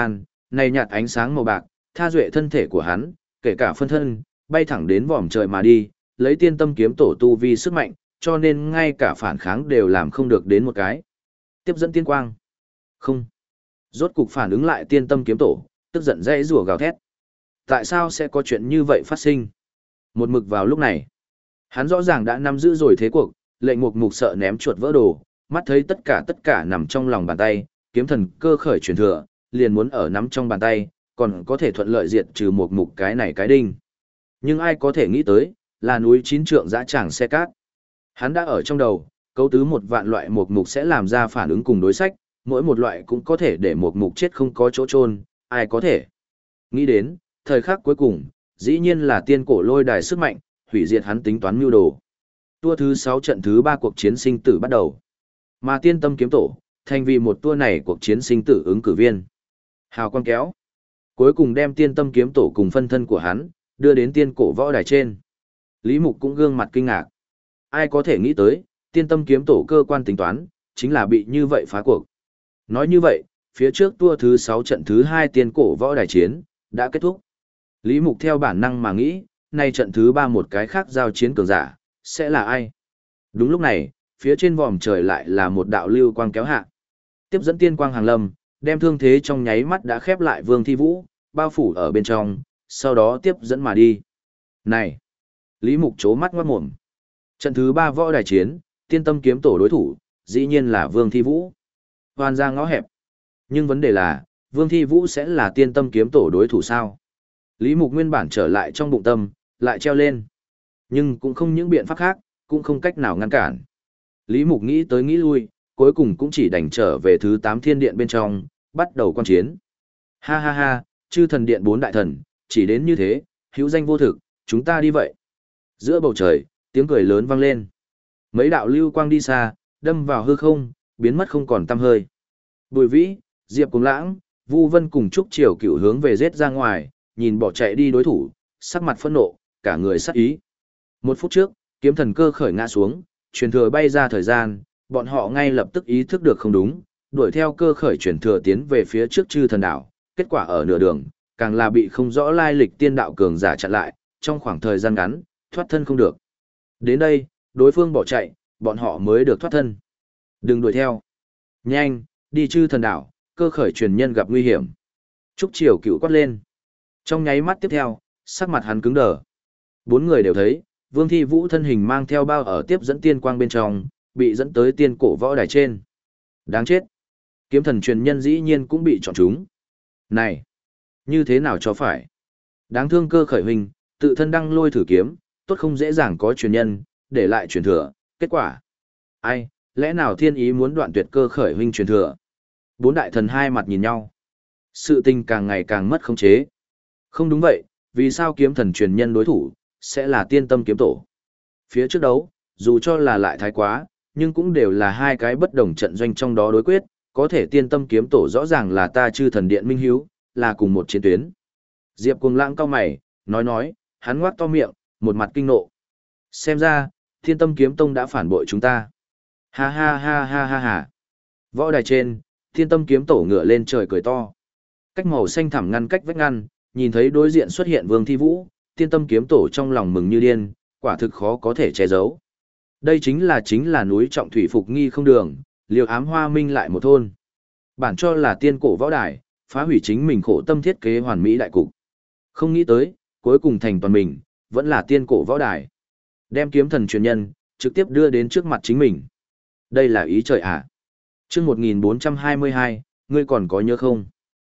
này nhạt ánh sáng màu bạc, tha duệ thân thể của hắn, kể cả phân thân, bay thẳng đến vòm trời mà đi, lấy tiên tâm kiếm tổ tu vi sức mạnh, cho nên ngay cả phản kháng đều làm không được đến một cái. Tiếp dẫn tiên quang. Không. Rốt cục phản ứng lại tiên tâm kiếm tổ, tức giận dãy rủa gào thét. Tại sao sẽ có chuyện như vậy phát sinh? Một mực vào lúc này, hắn rõ ràng đã nắm giữ rồi thế cuộc, lệnh mục mục sợ ném chuột vỡ đồ, mắt thấy tất cả tất cả nằm trong lòng bàn tay, kiếm thần cơ khởi truyền thừa, liền muốn ở nắm trong bàn tay, còn có thể thuận lợi diệt trừ mục mục cái này cái đinh. Nhưng ai có thể nghĩ tới, là núi chín trượng dã tràng xe cát. Hắn đã ở trong đầu, cấu tứ một vạn loại mục mục sẽ làm ra phản ứng cùng đối sách, mỗi một loại cũng có thể để mục mục chết không có chỗ chôn, ai có thể. Nghĩ đến, thời khắc cuối cùng, dĩ nhiên là tiên cổ lôi đài sức mạnh, hủy diệt hắn tính toán mưu đồ. Tua thứ sáu trận thứ ba cuộc chiến sinh tử bắt đầu. Mà tiên tâm kiếm tổ, thành vì một tua này cuộc chiến sinh tử ứng cử viên. Hào quang kéo. Cuối cùng đem tiên tâm kiếm tổ cùng phân thân của hắn, đưa đến tiên cổ võ đài trên. Lý Mục cũng gương mặt kinh ngạc. Ai có thể nghĩ tới, tiên tâm kiếm tổ cơ quan tính toán, chính là bị như vậy phá cuộc. Nói như vậy, phía trước tua thứ sáu trận thứ hai tiên cổ võ đài chiến, đã kết thúc. Lý Mục theo bản năng mà nghĩ, nay trận thứ ba một cái khác giao chiến cường giả, sẽ là ai? Đúng lúc này, phía trên vòm trời lại là một đạo lưu quang kéo hạ. Tiếp dẫn tiên quang hàng lâm, đem thương thế trong nháy mắt đã khép lại Vương Thi Vũ, bao phủ ở bên trong, sau đó tiếp dẫn mà đi. Này! Lý Mục chố mắt ngoát mồm. Trận thứ ba võ đài chiến, tiên tâm kiếm tổ đối thủ, dĩ nhiên là Vương Thi Vũ. Hoàn ra ngõ hẹp. Nhưng vấn đề là, Vương Thi Vũ sẽ là tiên tâm kiếm tổ đối thủ sao? Lý Mục nguyên bản trở lại trong bụng tâm, lại treo lên. Nhưng cũng không những biện pháp khác, cũng không cách nào ngăn cản. Lý Mục nghĩ tới nghĩ lui, cuối cùng cũng chỉ đành trở về thứ tám thiên điện bên trong, bắt đầu quan chiến. Ha ha ha, chư thần điện bốn đại thần, chỉ đến như thế, hữu danh vô thực, chúng ta đi vậy. Giữa bầu trời, tiếng cười lớn vang lên. Mấy đạo lưu quang đi xa, đâm vào hư không, biến mất không còn tăm hơi. Bùi Vĩ, Diệp Cùng Lãng, Vu Vân cùng Trúc Triều Cửu hướng về giết ra ngoài, nhìn bỏ chạy đi đối thủ, sắc mặt phẫn nộ, cả người sắc ý. Một phút trước, kiếm thần cơ khởi ngã xuống, truyền thừa bay ra thời gian, bọn họ ngay lập tức ý thức được không đúng, đuổi theo cơ khởi truyền thừa tiến về phía trước chư thần đảo, kết quả ở nửa đường, càng là bị không rõ lai lịch tiên đạo cường giả chặn lại, trong khoảng thời gian ngắn, thoát thân không được. Đến đây, đối phương bỏ chạy, bọn họ mới được thoát thân. Đừng đuổi theo. Nhanh, đi chư thần đảo, cơ khởi truyền nhân gặp nguy hiểm. Trúc Triều Cửu quát lên. Trong nháy mắt tiếp theo, sắc mặt hắn cứng đờ. Bốn người đều thấy, Vương Thi Vũ thân hình mang theo bao ở tiếp dẫn tiên quang bên trong, bị dẫn tới tiên cổ võ đài trên. Đáng chết. Kiếm thần truyền nhân dĩ nhiên cũng bị chọn trúng. Này, như thế nào cho phải? Đáng thương cơ khởi huynh, tự thân đăng lôi thử kiếm, tốt không dễ dàng có truyền nhân, để lại truyền thừa, kết quả. Ai, lẽ nào thiên ý muốn đoạn tuyệt cơ khởi huynh truyền thừa? Bốn đại thần hai mặt nhìn nhau. Sự tình càng ngày càng mất khống chế. Không đúng vậy, vì sao kiếm thần truyền nhân đối thủ, sẽ là tiên tâm kiếm tổ? Phía trước đấu, dù cho là lại thái quá, nhưng cũng đều là hai cái bất đồng trận doanh trong đó đối quyết, có thể tiên tâm kiếm tổ rõ ràng là ta chư thần điện minh hiếu, là cùng một chiến tuyến. Diệp Cuồng Lãng cau mày, nói nói, hắn ngoác to miệng, một mặt kinh nộ. Xem ra, thiên tâm kiếm tông đã phản bội chúng ta. Ha ha ha ha ha ha. Võ đài trên, thiên tâm kiếm tổ ngửa lên trời cười to. Cách màu xanh thẳm ngăn cách vách ngăn, nhìn thấy đối diện xuất hiện Vương Thi Vũ, thiên tâm kiếm tổ trong lòng mừng như điên, quả thực khó có thể che giấu. Đây chính là chính là núi trọng thủy phục nghi không đường, liều ám hoa minh lại một thôn. Bản cho là tiên cổ võ đài, phá hủy chính mình khổ tâm thiết kế hoàn mỹ đại cục. Không nghĩ tới, cuối cùng thành toàn mình, vẫn là tiên cổ võ đài. Đem kiếm thần truyền nhân, trực tiếp đưa đến trước mặt chính mình. Đây là ý trời ạ. À? Trước một nghìn bốn trăm hai mươi hai, ngươi còn có nhớ không?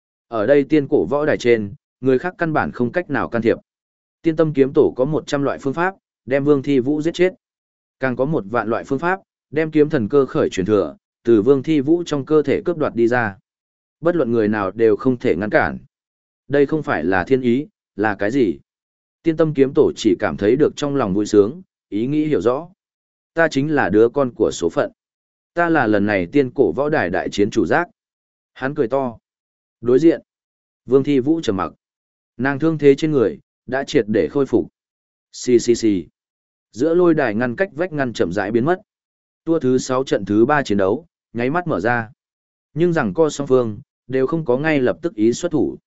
Ở đây tiên cổ võ đài trên, người khác căn bản không cách nào can thiệp. Tiên tâm kiếm tổ có một trăm loại phương pháp, đem Vương Thi Vũ giết chết. Càng có một vạn loại phương pháp, đem kiếm thần cơ khởi truyền thừa, từ Vương Thi Vũ trong cơ thể cướp đoạt đi ra. Bất luận người nào đều không thể ngăn cản. Đây không phải là thiên ý, là cái gì? Tiên tâm kiếm tổ chỉ cảm thấy được trong lòng vui sướng, ý nghĩ hiểu rõ. Ta chính là đứa con của số phận. Ta là lần này tiên cổ võ đài đại chiến chủ giác. Hắn cười to. Đối diện. Vương Thi Vũ trầm mặc. Nàng thương thế trên người, đã triệt để khôi phục. Xì xì xì. Giữa lôi đài ngăn cách vách ngăn chậm rãi biến mất. Tua thứ sáu trận thứ ba chiến đấu, nháy mắt mở ra. Nhưng rằng co song phương, đều không có ngay lập tức ý xuất thủ.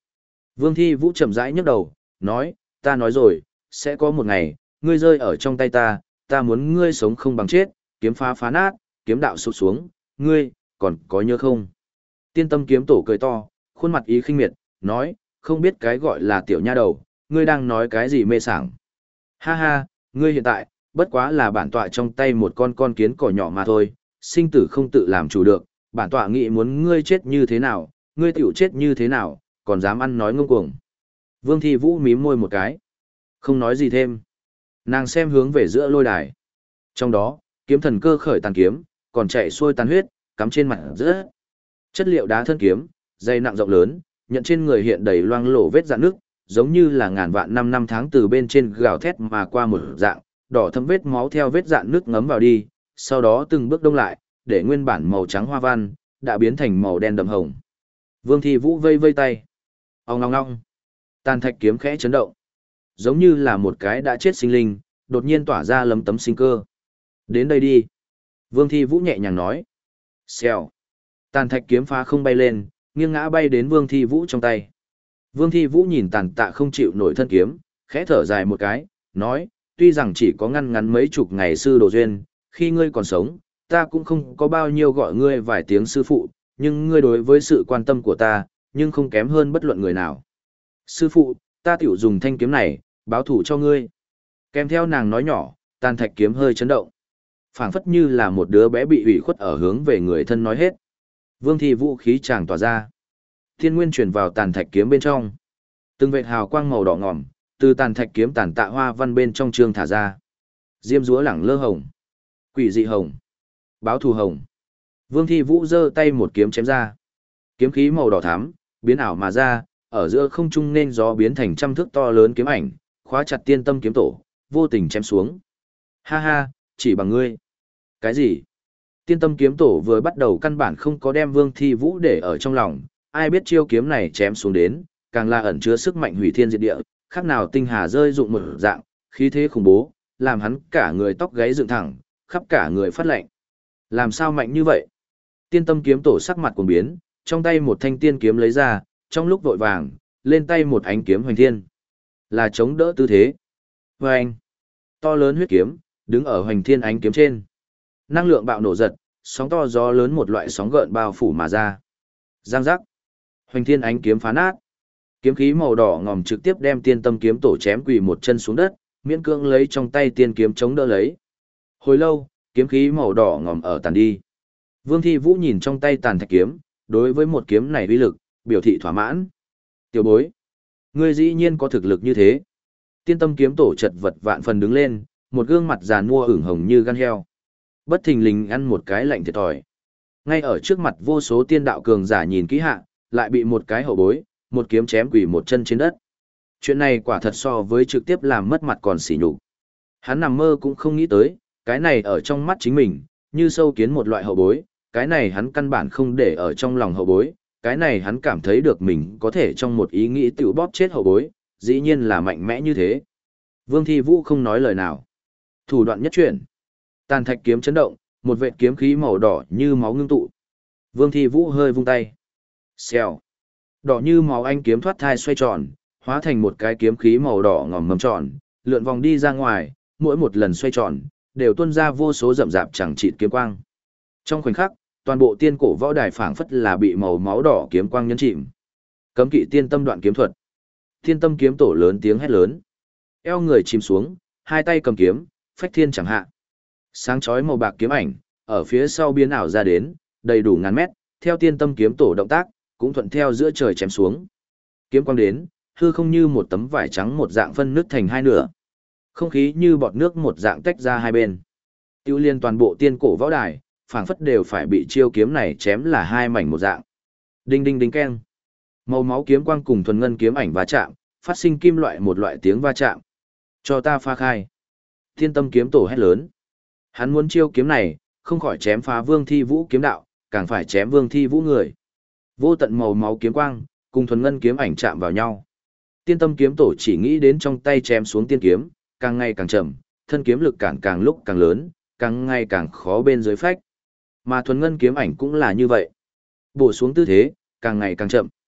Vương Thi Vũ chậm rãi nhấc đầu, nói, ta nói rồi, sẽ có một ngày, ngươi rơi ở trong tay ta, ta muốn ngươi sống không bằng chết, kiếm phá phá nát, kiếm đạo sụp xuống, ngươi, còn có nhớ không? Tiên tâm kiếm tổ cười to, khuôn mặt ý khinh miệt, nói, không biết cái gọi là tiểu nha đầu, ngươi đang nói cái gì mê sảng. Ha ha, ngươi hiện tại, bất quá là bản tọa trong tay một con con kiến cỏ nhỏ mà thôi, sinh tử không tự làm chủ được, bản tọa nghĩ muốn ngươi chết như thế nào, ngươi tiểu chết như thế nào, còn dám ăn nói ngông cuồng. Vương Thi Vũ mím môi một cái, không nói gì thêm. Nàng xem hướng về giữa lôi đài. Trong đó, kiếm thần cơ khởi tàn kiếm, còn chạy xuôi tàn huyết, cắm trên mặt rất. Chất liệu đá thân kiếm, dày nặng rộng lớn, nhận trên người hiện đầy loang lổ vết rạn nước, giống như là ngàn vạn năm năm tháng từ bên trên gào thét mà qua một dạng, đỏ thâm vết máu theo vết rạn nước ngấm vào đi, sau đó từng bước đông lại, để nguyên bản màu trắng hoa văn đã biến thành màu đen đậm hồng. Vương Thi Vũ vây vây tay. Ong ong ong. Tàn thạch kiếm khẽ chấn động, giống như là một cái đã chết sinh linh, đột nhiên tỏa ra lấm tấm sinh cơ. Đến đây đi. Vương Thi Vũ nhẹ nhàng nói. Xèo. Tàn thạch kiếm phá không bay lên, nghiêng ngã bay đến Vương Thi Vũ trong tay. Vương Thi Vũ nhìn tàn tạ không chịu nổi thân kiếm, khẽ thở dài một cái, nói, tuy rằng chỉ có ngăn ngắn mấy chục ngày sư đồ duyên, khi ngươi còn sống, ta cũng không có bao nhiêu gọi ngươi vài tiếng sư phụ, nhưng ngươi đối với sự quan tâm của ta, nhưng không kém hơn bất luận người nào. Sư phụ, ta tiểu dùng thanh kiếm này, báo thủ cho ngươi. Kèm theo nàng nói nhỏ, tàn thạch kiếm hơi chấn động. Phảng phất như là một đứa bé bị ủy khuất ở hướng về người thân nói hết. Vương Thi Vũ khí chàng tỏa ra. Thiên nguyên chuyển vào tàn thạch kiếm bên trong. Từng vệt hào quang màu đỏ ngòm, từ tàn thạch kiếm tàn tạ hoa văn bên trong trương thả ra. Diêm dúa lẳng lơ hồng, quỷ dị hồng, báo thù hồng. Vương Thi Vũ giơ tay một kiếm chém ra. Kiếm khí màu đỏ thắm, biến ảo mà ra, ở giữa không trung nên gió biến thành trăm thước to lớn kiếm ảnh, khóa chặt tiên tâm kiếm tổ, vô tình chém xuống. Ha ha, chỉ bằng ngươi. Cái gì? Tiên tâm kiếm tổ vừa bắt đầu căn bản không có đem Vương Thi Vũ để ở trong lòng, ai biết chiêu kiếm này chém xuống đến, càng là ẩn chứa sức mạnh hủy thiên diệt địa, khác nào tinh hà rơi dụng một dạng, khí thế khủng bố, làm hắn cả người tóc gáy dựng thẳng, khắp cả người phát lạnh. Làm sao mạnh như vậy? Tiên tâm kiếm tổ sắc mặt cuồng biến, trong tay một thanh tiên kiếm lấy ra, trong lúc vội vàng, lên tay một ánh kiếm hoành thiên. Là chống đỡ tư thế. Vâng! To lớn huyết kiếm, đứng ở hoành thiên ánh kiếm trên. Năng lượng bạo nổ giật, sóng to gió lớn một loại sóng gợn bao phủ mà ra. Giang giác! Hoành thiên ánh kiếm phá nát. Kiếm khí màu đỏ ngòm trực tiếp đem tiên tâm kiếm tổ chém quỳ một chân xuống đất, miễn cưỡng lấy trong tay tiên kiếm chống đỡ lấy. Hồi lâu, kiếm khí màu đỏ ngòm ở tàn đi. Vương Thi Vũ nhìn trong tay tàn thạch kiếm, đối với một kiếm này uy lực, biểu thị thỏa mãn. Tiểu bối, ngươi dĩ nhiên có thực lực như thế. Tiên tâm kiếm tổ chật vật vạn phần đứng lên, một gương mặt già nua ửng hồng như gan heo. Bất thình lình ăn một cái lạnh thiệt thòi. Ngay ở trước mặt vô số tiên đạo cường giả nhìn kỹ hạ, lại bị một cái hậu bối, một kiếm chém quỳ một chân trên đất. Chuyện này quả thật so với trực tiếp làm mất mặt còn xỉ nhục. Hắn nằm mơ cũng không nghĩ tới, cái này ở trong mắt chính mình, như sâu kiến một loại hậu bối, cái này hắn căn bản không để ở trong lòng hậu bối, cái này hắn cảm thấy được mình có thể trong một ý nghĩ tiểu bóp chết hậu bối, dĩ nhiên là mạnh mẽ như thế. Vương Thi Vũ không nói lời nào. Thủ đoạn nhất chuyển. Tàn thạch kiếm chấn động, một vệt kiếm khí màu đỏ như máu ngưng tụ. Vương Thi Vũ hơi vung tay. Xèo. Đỏ như máu anh kiếm thoát thai xoay tròn, hóa thành một cái kiếm khí màu đỏ ngòm mầm tròn, lượn vòng đi ra ngoài, mỗi một lần xoay tròn, đều tuôn ra vô số rậm rạp chẳng chịt kiếm quang. Trong khoảnh khắc, toàn bộ tiên cổ võ đài phảng phất là bị màu máu đỏ kiếm quang nhấn chìm. Cấm kỵ tiên tâm đoạn kiếm thuật. Tiên tâm kiếm tổ lớn tiếng hét lớn. Eo người chìm xuống, hai tay cầm kiếm, phách thiên chẳng hạ. Sáng chói màu bạc kiếm ảnh, ở phía sau biến ảo ra đến, đầy đủ ngàn mét, theo tiên tâm kiếm tổ động tác, cũng thuận theo giữa trời chém xuống. Kiếm quang đến, hư không như một tấm vải trắng một dạng phân nứt thành hai nửa. Không khí như bọt nước một dạng tách ra hai bên. Tiêu liên toàn bộ tiên cổ võ đài, phảng phất đều phải bị chiêu kiếm này chém là hai mảnh một dạng. Đinh đinh đinh keng. Màu máu kiếm quang cùng thuần ngân kiếm ảnh va chạm, phát sinh kim loại một loại tiếng va chạm. Cho ta pha khai. Tiên tâm kiếm tổ hét lớn. Hắn muốn chiêu kiếm này, không khỏi chém phá Vương Thi Vũ kiếm đạo, càng phải chém Vương Thi Vũ người. Vô tận màu máu kiếm quang, cùng thuần ngân kiếm ảnh chạm vào nhau. Tiên tâm kiếm tổ chỉ nghĩ đến trong tay chém xuống tiên kiếm, càng ngày càng chậm, thân kiếm lực cản càng lúc càng lớn, càng ngày càng khó bên dưới phách. Mà thuần ngân kiếm ảnh cũng là như vậy. Bổ xuống tư thế, càng ngày càng chậm.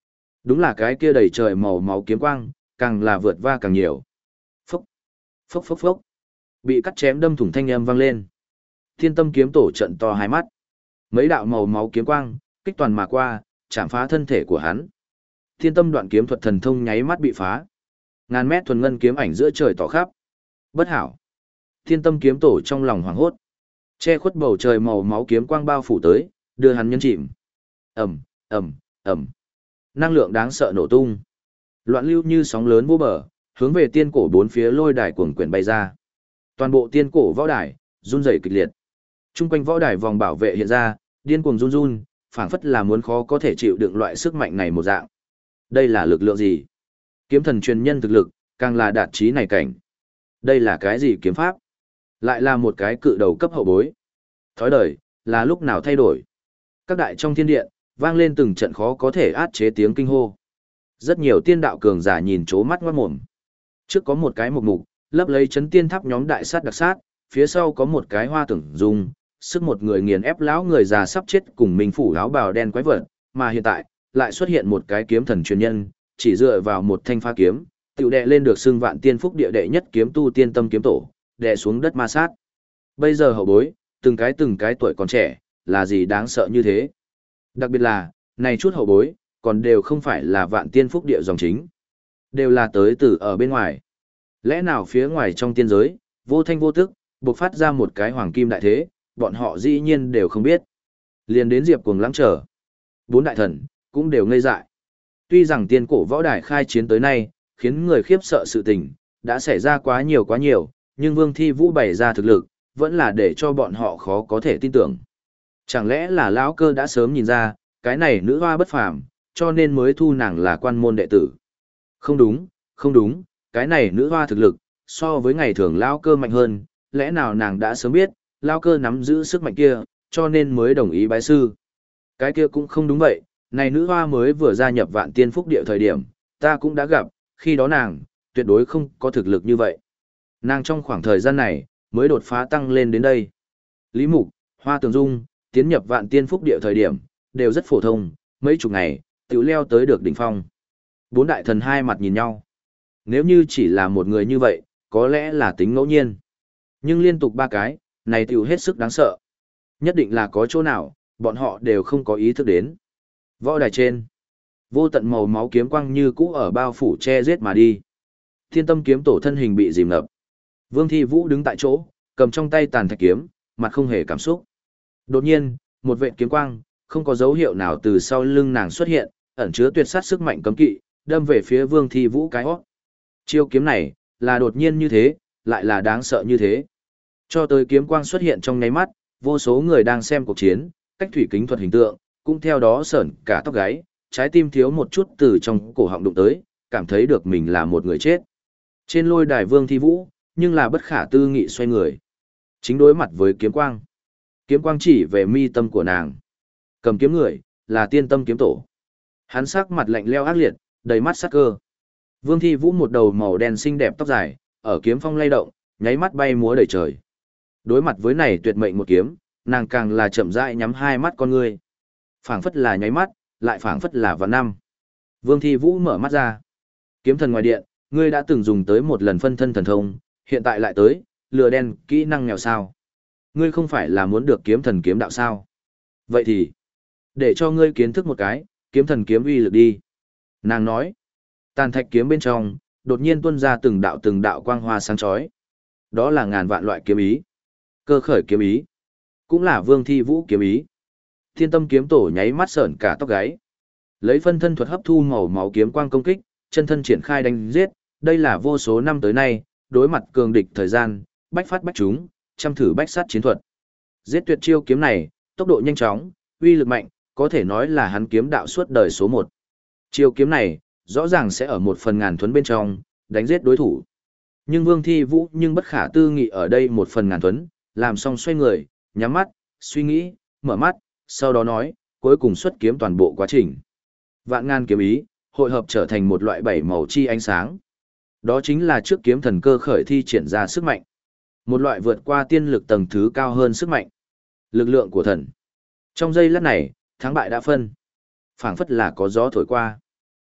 Đúng là cái kia đầy trời màu máu kiếm quang, càng là vượt va càng nhiều. Phốc, phốc phốc phốc. Bị cắt chém đâm thủng thanh âm vang lên. Thiên Tâm kiếm tổ trận to hai mắt. Mấy đạo màu máu kiếm quang, kích toàn mà qua, chạm phá thân thể của hắn. Thiên Tâm đoạn kiếm thuật thần thông nháy mắt bị phá. Ngàn mét thuần ngân kiếm ảnh giữa trời tỏ khắp. Bất hảo. Thiên Tâm kiếm tổ trong lòng hoảng hốt. Che khuất bầu trời màu máu kiếm quang bao phủ tới, đưa hắn nhấn chìm. Ầm, ầm, ầm. Năng lượng đáng sợ nổ tung. Loạn lưu như sóng lớn vô bờ, hướng về tiên cổ bốn phía lôi đài cuồng quyển bay ra. Toàn bộ tiên cổ võ đài run rẩy kịch liệt. Trung quanh võ đài vòng bảo vệ hiện ra, điên cuồng run run, phảng phất là muốn khó có thể chịu đựng loại sức mạnh này một dạng. Đây là lực lượng gì? Kiếm thần truyền nhân thực lực, càng là đạt chí này cảnh. Đây là cái gì kiếm pháp? Lại là một cái cự đầu cấp hậu bối. Thói đời, là lúc nào thay đổi? Các đại trong thiên điện, vang lên từng trận khó có thể át chế tiếng kinh hô. Rất nhiều tiên đạo cường giả nhìn chố mắt ngoát mồm. Trước có một cái mục mục, lấp lấy chấn tiên tháp nhóm đại sát đặc sát, phía sau có một cái hoa tưởng dung, sức một người nghiền ép lão người già sắp chết cùng mình phủ áo bào đen quái vật, mà hiện tại, lại xuất hiện một cái kiếm thần truyền nhân, chỉ dựa vào một thanh pha kiếm, tiểu đệ lên được xưng vạn tiên phúc địa đệ nhất kiếm tu tiên tâm kiếm tổ, đệ xuống đất ma sát. Bây giờ hậu bối, từng cái từng cái tuổi còn trẻ, là gì đáng sợ như thế? Đặc biệt là, này chút hậu bối, còn đều không phải là vạn tiên phúc địa dòng chính. Đều là tới từ ở bên ngoài. Lẽ nào phía ngoài trong tiên giới, vô thanh vô tức, bộc phát ra một cái hoàng kim đại thế, bọn họ dĩ nhiên đều không biết. Liền đến Diệp Cuồng lãng trở. Bốn đại thần, cũng đều ngây dại. Tuy rằng tiên cổ võ đài khai chiến tới nay, khiến người khiếp sợ sự tình, đã xảy ra quá nhiều quá nhiều, nhưng Vương Thi Vũ bày ra thực lực, vẫn là để cho bọn họ khó có thể tin tưởng. Chẳng lẽ là lão cơ đã sớm nhìn ra, cái này nữ hoa bất phàm, cho nên mới thu nàng là quan môn đệ tử. Không đúng, không đúng, cái này nữ hoa thực lực, so với ngày thường lão cơ mạnh hơn, lẽ nào nàng đã sớm biết, lão cơ nắm giữ sức mạnh kia, cho nên mới đồng ý bái sư. Cái kia cũng không đúng vậy, này nữ hoa mới vừa gia nhập vạn tiên phúc địa thời điểm, ta cũng đã gặp, khi đó nàng, tuyệt đối không có thực lực như vậy. Nàng trong khoảng thời gian này, mới đột phá tăng lên đến đây. Lý Mục, Hoa Tường Dung, tiến nhập vạn tiên phúc địa thời điểm, đều rất phổ thông, mấy chục ngày, tiểu leo tới được đỉnh phong. Bốn đại thần hai mặt nhìn nhau. Nếu như chỉ là một người như vậy, có lẽ là tính ngẫu nhiên. Nhưng liên tục ba cái, này tiểu hết sức đáng sợ. Nhất định là có chỗ nào, bọn họ đều không có ý thức đến. Võ đài trên, vô tận màu máu kiếm quang như cũ ở bao phủ che giết mà đi. Thiên Tâm kiếm tổ thân hình bị dìm ngập. Vương Thi Vũ đứng tại chỗ, cầm trong tay tàn thạch kiếm, mặt không hề cảm xúc. Đột nhiên, một vệt kiếm quang, không có dấu hiệu nào từ sau lưng nàng xuất hiện, ẩn chứa tuyệt sát sức mạnh cấm kỵ, đâm về phía Vương Thi Vũ cái hót. Chiêu kiếm này, là đột nhiên như thế, lại là đáng sợ như thế. Cho tới kiếm quang xuất hiện trong nháy mắt, vô số người đang xem cuộc chiến, cách thủy kính thuật hình tượng, cũng theo đó sởn cả tóc gáy, trái tim thiếu một chút từ trong cổ họng đụng tới, cảm thấy được mình là một người chết. Trên lôi đài Vương Thi Vũ, nhưng là bất khả tư nghị xoay người. Chính đối mặt với kiếm quang. Kiếm quang chỉ về mi tâm của nàng. Cầm kiếm người, là Tiên Tâm kiếm tổ. Hắn sắc mặt lạnh lẽo ác liệt, đầy mắt sắc cơ. Vương Thi Vũ một đầu màu đen xinh đẹp tóc dài, ở kiếm phong lay động, nháy mắt bay múa đầy trời. Đối mặt với này tuyệt mệnh một kiếm, nàng càng là chậm rãi nhắm hai mắt con ngươi. Phảng phất là nháy mắt, lại phảng phất là vạn năm. Vương Thi Vũ mở mắt ra. Kiếm thần ngoài điện, ngươi đã từng dùng tới một lần phân thân thần thông, hiện tại lại tới, lừa đen, kỹ năng nghèo sao. Ngươi không phải là muốn được kiếm thần kiếm đạo sao? Vậy thì, để cho ngươi kiến thức một cái, kiếm thần kiếm uy lực đi. Nàng nói, tàn thạch kiếm bên trong, đột nhiên tuôn ra từng đạo từng đạo quang hoa sáng chói. Đó là ngàn vạn loại kiếm ý. Cơ khởi kiếm ý, cũng là Vương Thi Vũ kiếm ý. Thiên Tâm kiếm tổ nháy mắt sởn cả tóc gáy. Lấy phân thân thuật hấp thu màu máu kiếm quang công kích, chân thân triển khai đánh giết, đây là vô số năm tới nay, đối mặt cường địch thời gian, bách phát bách chúng, chăm thử bách sát chiến thuật. Giết tuyệt chiêu kiếm này, tốc độ nhanh chóng, uy lực mạnh, có thể nói là hắn kiếm đạo suốt đời số một. Chiêu kiếm này, rõ ràng sẽ ở một phần ngàn thuấn bên trong, đánh giết đối thủ. Nhưng Vương Thi Vũ nhưng bất khả tư nghị ở đây một phần ngàn thuấn, làm xong xoay người, nhắm mắt, suy nghĩ, mở mắt, sau đó nói, cuối cùng xuất kiếm toàn bộ quá trình. Vạn ngàn kiếm ý, hội hợp trở thành một loại bảy màu chi ánh sáng. Đó chính là trước kiếm thần cơ khởi thi triển ra sức mạnh. Một loại vượt qua tiên lực tầng thứ cao hơn sức mạnh. Lực lượng của thần. Trong giây lát này, thắng bại đã phân. Phảng phất là có gió thổi qua.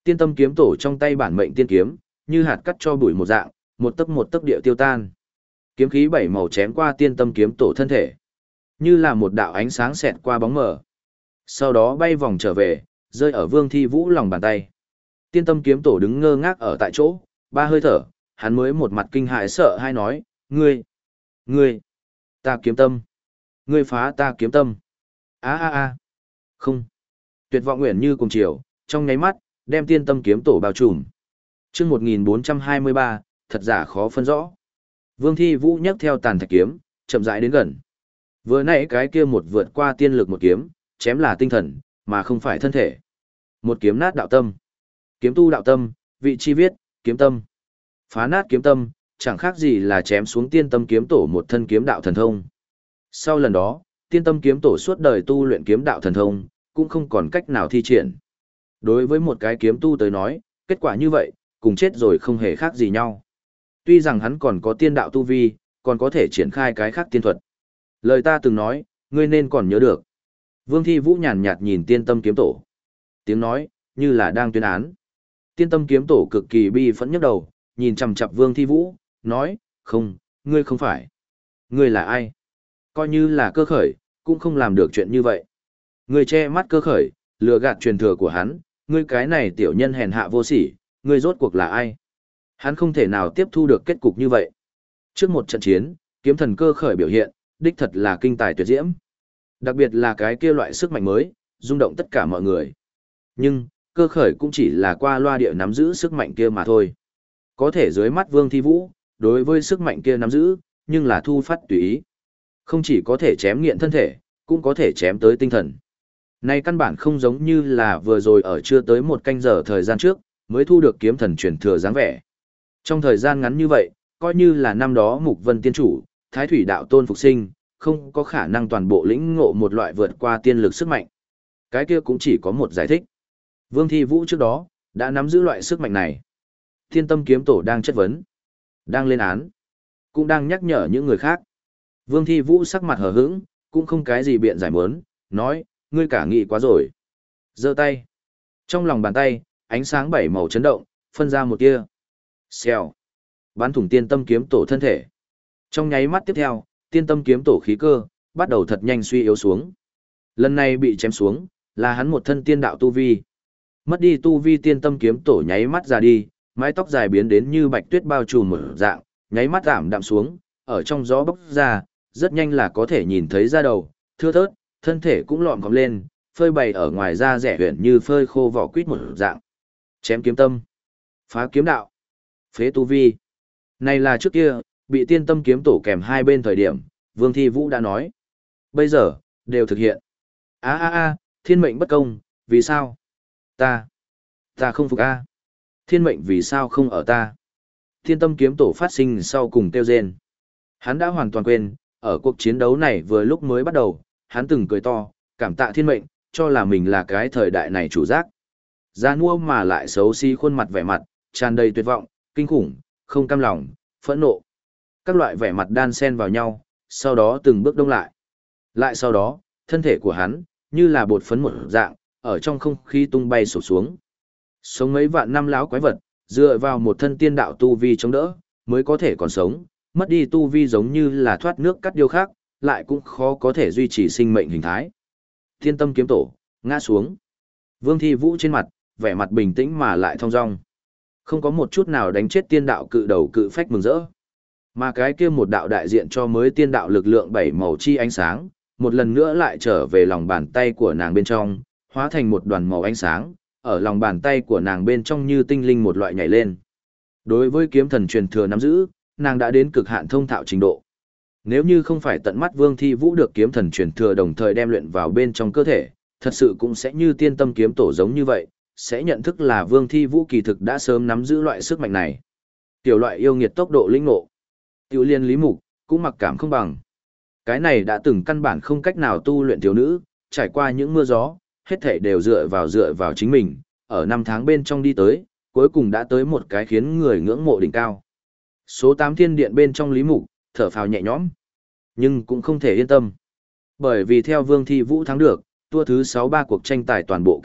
Tiên tâm kiếm tổ trong tay bản mệnh tiên kiếm, như hạt cắt cho bụi một dạng, một tấc một tấc địa tiêu tan. Kiếm khí bảy màu chém qua tiên tâm kiếm tổ thân thể, như là một đạo ánh sáng xẹt qua bóng mờ. Sau đó bay vòng trở về, rơi ở Vương Thi Vũ lòng bàn tay. Tiên tâm kiếm tổ đứng ngơ ngác ở tại chỗ, ba hơi thở, hắn mới một mặt kinh hãi sợ hai nói, ngươi, ngươi, ta kiếm tâm, ngươi phá ta kiếm tâm. A a a, không. Tuyệt vọng nguyện như cùng chiều, trong nháy mắt, đem tiên tâm kiếm tổ bao trùm. Chương một nghìn bốn trăm hai mươi ba, thật giả khó phân rõ. Vương Thi Vũ nhấc theo tàn thạch kiếm, chậm rãi đến gần. Vừa nãy cái kia một vượt qua tiên lực một kiếm, chém là tinh thần, mà không phải thân thể. Một kiếm nát đạo tâm. Kiếm tu đạo tâm, vị chi viết, kiếm tâm. Phá nát kiếm tâm, chẳng khác gì là chém xuống tiên tâm kiếm tổ một thân kiếm đạo thần thông. Sau lần đó, tiên tâm kiếm tổ suốt đời tu luyện kiếm đạo thần thông, cũng không còn cách nào thi triển. Đối với một cái kiếm tu tới nói, kết quả như vậy, cùng chết rồi không hề khác gì nhau. Tuy rằng hắn còn có tiên đạo tu vi, còn có thể triển khai cái khác tiên thuật. Lời ta từng nói, ngươi nên còn nhớ được. Vương Thi Vũ nhàn nhạt nhìn tiên tâm kiếm tổ. Tiếng nói, như là đang tuyên án. Tiên tâm kiếm tổ cực kỳ bi phẫn nhức đầu, nhìn chằm chằm Vương Thi Vũ, nói, không, ngươi không phải. Ngươi là ai? Coi như là cơ khởi, cũng không làm được chuyện như vậy. Ngươi che mắt cơ khởi, lừa gạt truyền thừa của hắn, ngươi cái này tiểu nhân hèn hạ vô sỉ, ngươi rốt cuộc là ai? Hắn không thể nào tiếp thu được kết cục như vậy. Trước một trận chiến, kiếm thần cơ khởi biểu hiện, đích thật là kinh tài tuyệt diễm. Đặc biệt là cái kia loại sức mạnh mới, rung động tất cả mọi người. Nhưng, cơ khởi cũng chỉ là qua loa địa nắm giữ sức mạnh kia mà thôi. Có thể dưới mắt Vương Thi Vũ, đối với sức mạnh kia nắm giữ, nhưng là thu phát tùy ý. Không chỉ có thể chém nghiện thân thể, cũng có thể chém tới tinh thần. Này căn bản không giống như là vừa rồi ở chưa tới một canh giờ thời gian trước, mới thu được kiếm thần truyền thừa dáng vẻ. Trong thời gian ngắn như vậy, coi như là năm đó Mục Vân Tiên Chủ, Thái Thủy Đạo Tôn phục sinh, không có khả năng toàn bộ lĩnh ngộ một loại vượt qua tiên lực sức mạnh. Cái kia cũng chỉ có một giải thích. Vương Thi Vũ trước đó, đã nắm giữ loại sức mạnh này. Thiên tâm kiếm tổ đang chất vấn, đang lên án, cũng đang nhắc nhở những người khác. Vương Thi Vũ sắc mặt hờ hững, cũng không cái gì biện giải mớn, nói, ngươi cả nghị quá rồi. Giơ tay. Trong lòng bàn tay, ánh sáng bảy màu chấn động, phân ra một tia. Xèo. Bắn thủng tiên tâm kiếm tổ thân thể. Trong nháy mắt tiếp theo, tiên tâm kiếm tổ khí cơ, bắt đầu thật nhanh suy yếu xuống. Lần này bị chém xuống, là hắn một thân tiên đạo tu vi. Mất đi tu vi tiên tâm kiếm tổ nháy mắt ra đi, mái tóc dài biến đến như bạch tuyết bao trùm một dạng, nháy mắt giảm đạm xuống, ở trong gió bốc ra, rất nhanh là có thể nhìn thấy da đầu, thưa thớt, thân thể cũng lọm cọp lên, phơi bày ở ngoài da rẻ huyển như phơi khô vỏ quýt một dạng. Chém kiếm tâm, phá kiếm đạo, phế tu vi. Này là trước kia, bị tiên tâm kiếm tổ kèm hai bên thời điểm, Vương Thi Vũ đã nói. Bây giờ, đều thực hiện. a a a thiên mệnh bất công, vì sao? Ta, ta không phục a. Thiên mệnh vì sao không ở ta? Thiên tâm kiếm tổ phát sinh sau cùng kêu rên. Hắn đã hoàn toàn quên, ở cuộc chiến đấu này vừa lúc mới bắt đầu, hắn từng cười to, cảm tạ thiên mệnh, cho là mình là cái thời đại này chủ giác. Gia nua mà lại xấu xí khuôn mặt vẻ mặt, tràn đầy tuyệt vọng, kinh khủng, không cam lòng, phẫn nộ. Các loại vẻ mặt đan xen vào nhau, sau đó từng bước đông lại. Lại sau đó, thân thể của hắn, như là bột phấn một dạng, ở trong không khí tung bay sổ xuống. Sống mấy vạn năm láo quái vật, dựa vào một thân tiên đạo tu vi chống đỡ, mới có thể còn sống, mất đi tu vi giống như là thoát nước cắt điêu khác, lại cũng khó có thể duy trì sinh mệnh hình thái. Thiên tâm kiếm tổ, ngã xuống. Vương Thi Vũ trên mặt, vẻ mặt bình tĩnh mà lại thong dong. Không có một chút nào đánh chết tiên đạo cự đầu cự phách mừng rỡ. Mà cái kia một đạo đại diện cho mới tiên đạo lực lượng bảy màu chi ánh sáng, một lần nữa lại trở về lòng bàn tay của nàng bên trong, hóa thành một đoàn màu ánh sáng, ở lòng bàn tay của nàng bên trong như tinh linh một loại nhảy lên. Đối với kiếm thần truyền thừa nắm giữ, nàng đã đến cực hạn thông thạo trình độ. Nếu như không phải tận mắt Vương Thi Vũ được kiếm thần truyền thừa đồng thời đem luyện vào bên trong cơ thể, thật sự cũng sẽ như tiên tâm kiếm tổ giống như vậy, sẽ nhận thức là Vương Thi Vũ kỳ thực đã sớm nắm giữ loại sức mạnh này. Tiểu loại yêu nghiệt tốc độ linh ngộ, tiểu liên lý mục, cũng mặc cảm không bằng. Cái này đã từng căn bản không cách nào tu luyện thiếu nữ, trải qua những mưa gió, hết thảy đều dựa vào dựa vào chính mình, ở năm tháng bên trong đi tới, cuối cùng đã tới một cái khiến người ngưỡng mộ đỉnh cao. Số tám thiên điện bên trong lý mục, thở phào nhẹ nhõm, nhưng cũng không thể yên tâm. Bởi vì theo Vương Thi Vũ thắng được, tour thứ sáu ba cuộc tranh tài toàn bộ kết thúc,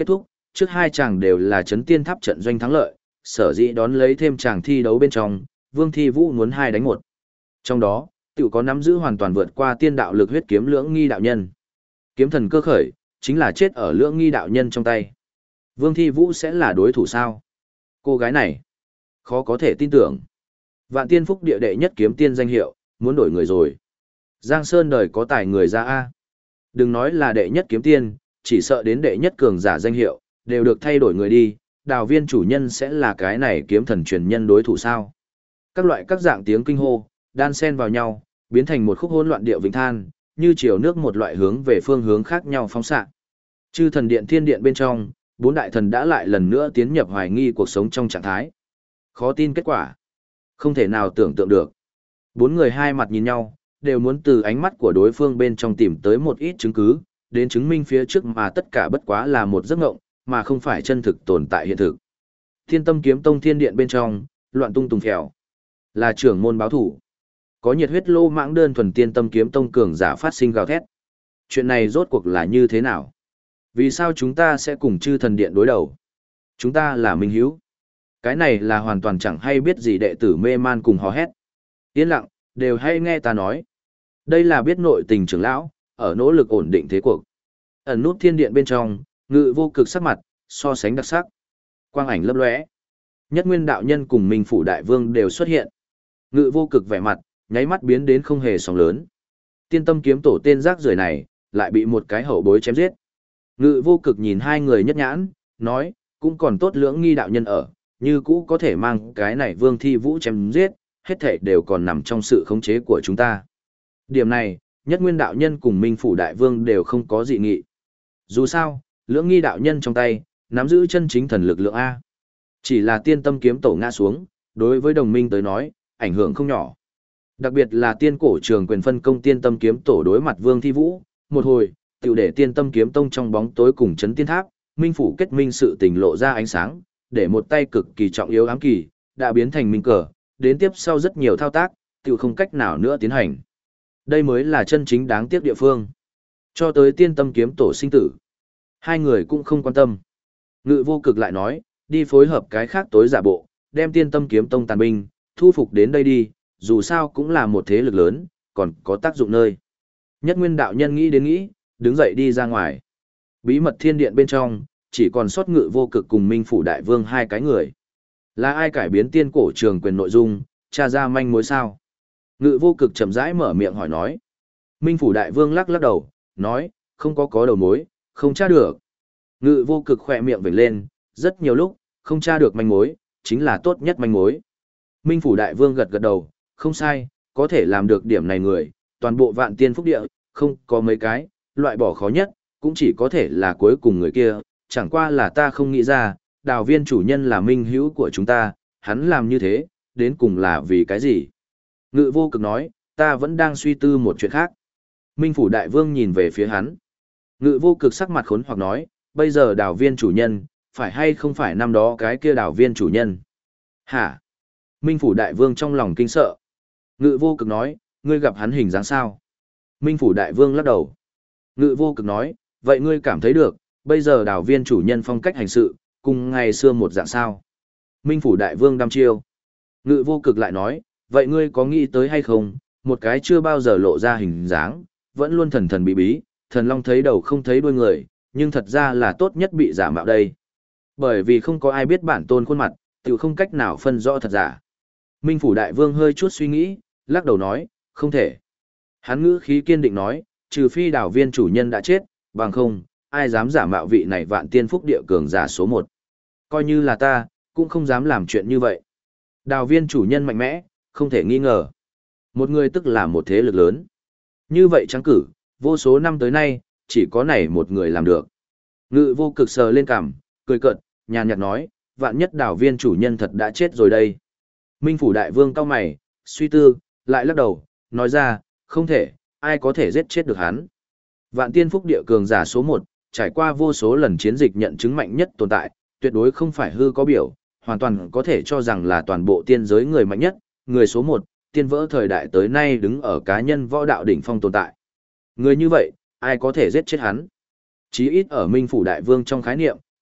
trước hai chàng đều là chấn tiên tháp trận doanh thắng lợi, sở dĩ đón lấy thêm chàng thi đấu bên trong, Vương Thi Vũ muốn hai đánh một. Trong đó, tự có nắm giữ hoàn toàn vượt qua tiên đạo lực huyết kiếm lưỡng nghi đạo nhân. Kiếm thần cơ khởi, chính là chết ở lưỡng nghi đạo nhân trong tay. Vương Thi Vũ sẽ là đối thủ sao? Cô gái này, khó có thể tin tưởng. Vạn tiên phúc địa đệ nhất kiếm tiên danh hiệu, muốn đổi người rồi. Giang Sơn đời có tài người ra A. Đừng nói là đệ nhất kiếm tiên, chỉ sợ đến đệ nhất cường giả danh hiệu, đều được thay đổi người đi, đào viên chủ nhân sẽ là cái này kiếm thần truyền nhân đối thủ sao. Các loại các dạng tiếng kinh hô, đan xen vào nhau, biến thành một khúc hỗn loạn điệu vĩnh than, như chiều nước một loại hướng về phương hướng khác nhau phóng xạ. Chư thần điện thiên điện bên trong, bốn đại thần đã lại lần nữa tiến nhập hoài nghi cuộc sống trong trạng thái. Khó tin kết quả. Không thể nào tưởng tượng được. Bốn người hai mặt nhìn nhau, đều muốn từ ánh mắt của đối phương bên trong tìm tới một ít chứng cứ, đến chứng minh phía trước mà tất cả bất quá là một giấc ngộng, mà không phải chân thực tồn tại hiện thực. Thiên Tâm Kiếm Tông thiên điện bên trong, loạn tung tùng phèo. Là trưởng môn báo thủ. Có nhiệt huyết lô mãng đơn thuần Thiên Tâm Kiếm Tông cường giả phát sinh gào thét. Chuyện này rốt cuộc là như thế nào? Vì sao chúng ta sẽ cùng chư thần điện đối đầu? Chúng ta là minh hiếu. Cái này là hoàn toàn chẳng hay biết gì đệ tử mê man cùng hò hét. Yên lặng, đều hay nghe ta nói. Đây là biết nội tình trưởng lão, ở nỗ lực ổn định thế cuộc. Ẩn nút thiên điện bên trong, Ngự Vô Cực sắc mặt, so sánh đặc sắc. Quang ảnh lấp lóe. Nhất Nguyên đạo nhân cùng Minh Phủ đại vương đều xuất hiện. Ngự Vô Cực vẻ mặt, nháy mắt biến đến không hề sóng lớn. Tiên Tâm kiếm tổ tên rác rưởi này, lại bị một cái hậu bối chém giết. Ngự Vô Cực nhìn hai người nhất nhãn, nói, cũng còn tốt lưỡng nghi đạo nhân ở, như cũ có thể mang cái này Vương Thi Vũ chém giết, hết thảy đều còn nằm trong sự khống chế của chúng ta. Điểm này, Nhất Nguyên đạo nhân cùng Minh Phủ đại vương đều không có dị nghị. Dù sao, lưỡng nghi đạo nhân trong tay, nắm giữ chân chính thần lực lượng A. Chỉ là tiên tâm kiếm tổ ngã xuống, đối với đồng minh tới nói, ảnh hưởng không nhỏ. Đặc biệt là tiên cổ trường quyền phân công tiên tâm kiếm tổ đối mặt Vương Thi Vũ, một hồi, tiểu để tiên tâm kiếm tông trong bóng tối cùng chấn tiên tháp, Minh Phủ kết minh sự tình lộ ra ánh sáng, để một tay cực kỳ trọng yếu ám kỳ, đã biến thành minh cờ, đến tiếp sau rất nhiều thao tác, tiểu không cách nào nữa tiến hành. Đây mới là chân chính đáng tiếc địa phương. Cho tới tiên tâm kiếm tổ sinh tử. Hai người cũng không quan tâm. Ngự Vô Cực lại nói, đi phối hợp cái khác tối giả bộ, đem tiên tâm kiếm tông tàn binh, thu phục đến đây đi, dù sao cũng là một thế lực lớn, còn có tác dụng nơi. Nhất Nguyên đạo nhân nghĩ đến nghĩ, đứng dậy đi ra ngoài. Bí mật thiên điện bên trong, chỉ còn sót Ngự Vô Cực cùng Minh Phủ đại vương hai cái người. Là ai cải biến tiên cổ trường quyền nội dung, tra ra manh mối sao? Ngự Vô Cực chậm rãi mở miệng hỏi nói. Minh Phủ đại vương lắc lắc đầu, nói, không có có đầu mối, không tra được. Ngự Vô Cực khỏe miệng vểnh lên, rất nhiều lúc, không tra được manh mối, chính là tốt nhất manh mối. Minh Phủ đại vương gật gật đầu, không sai, có thể làm được điểm này người, toàn bộ vạn tiên phúc địa, không có mấy cái, loại bỏ khó nhất, cũng chỉ có thể là cuối cùng người kia, chẳng qua là ta không nghĩ ra, đào viên chủ nhân là minh hữu của chúng ta, hắn làm như thế, đến cùng là vì cái gì? Ngự Vô Cực nói, ta vẫn đang suy tư một chuyện khác. Minh Phủ đại vương nhìn về phía hắn. Ngự Vô Cực sắc mặt khốn hoặc nói, bây giờ đào viên chủ nhân, phải hay không phải năm đó cái kia đào viên chủ nhân? Hả? Minh Phủ đại vương trong lòng kinh sợ. Ngự Vô Cực nói, ngươi gặp hắn hình dáng sao? Minh Phủ đại vương lắc đầu. Ngự Vô Cực nói, vậy ngươi cảm thấy được, bây giờ đào viên chủ nhân phong cách hành sự, cùng ngày xưa một dạng sao? Minh Phủ đại vương đăm chiêu. Ngự Vô Cực lại nói, vậy ngươi có nghĩ tới hay không, một cái chưa bao giờ lộ ra hình dáng, vẫn luôn thần thần bí bí, thần long thấy đầu không thấy đuôi người, nhưng thật ra là tốt nhất bị giả mạo đây. Bởi vì không có ai biết bản tôn khuôn mặt, tự không cách nào phân rõ thật giả. Minh Phủ đại vương hơi chút suy nghĩ, lắc đầu nói, không thể. Hắn ngữ khí kiên định nói, trừ phi đào viên chủ nhân đã chết, bằng không, ai dám giả mạo vị này vạn tiên phúc địa cường giả số một. Coi như là ta, cũng không dám làm chuyện như vậy. Đào viên chủ nhân mạnh mẽ, không thể nghi ngờ. Một người tức là một thế lực lớn. Như vậy trắng cử, vô số năm tới nay, chỉ có này một người làm được. Ngự Vô Cực sờ lên cằm, cười cợt, nhàn nhạt nói, vạn nhất đào viên chủ nhân thật đã chết rồi đây. Minh Phủ đại vương cau mày, suy tư, lại lắc đầu, nói ra, không thể, ai có thể giết chết được hắn. Vạn tiên phúc địa cường giả số một, trải qua vô số lần chiến dịch nhận chứng mạnh nhất tồn tại, tuyệt đối không phải hư có biểu, hoàn toàn có thể cho rằng là toàn bộ tiên giới người mạnh nhất, người số một, tiên vỡ thời đại tới nay đứng ở cá nhân võ đạo đỉnh phong tồn tại. Người như vậy, ai có thể giết chết hắn? Chí ít ở Minh Phủ đại vương trong khái niệm,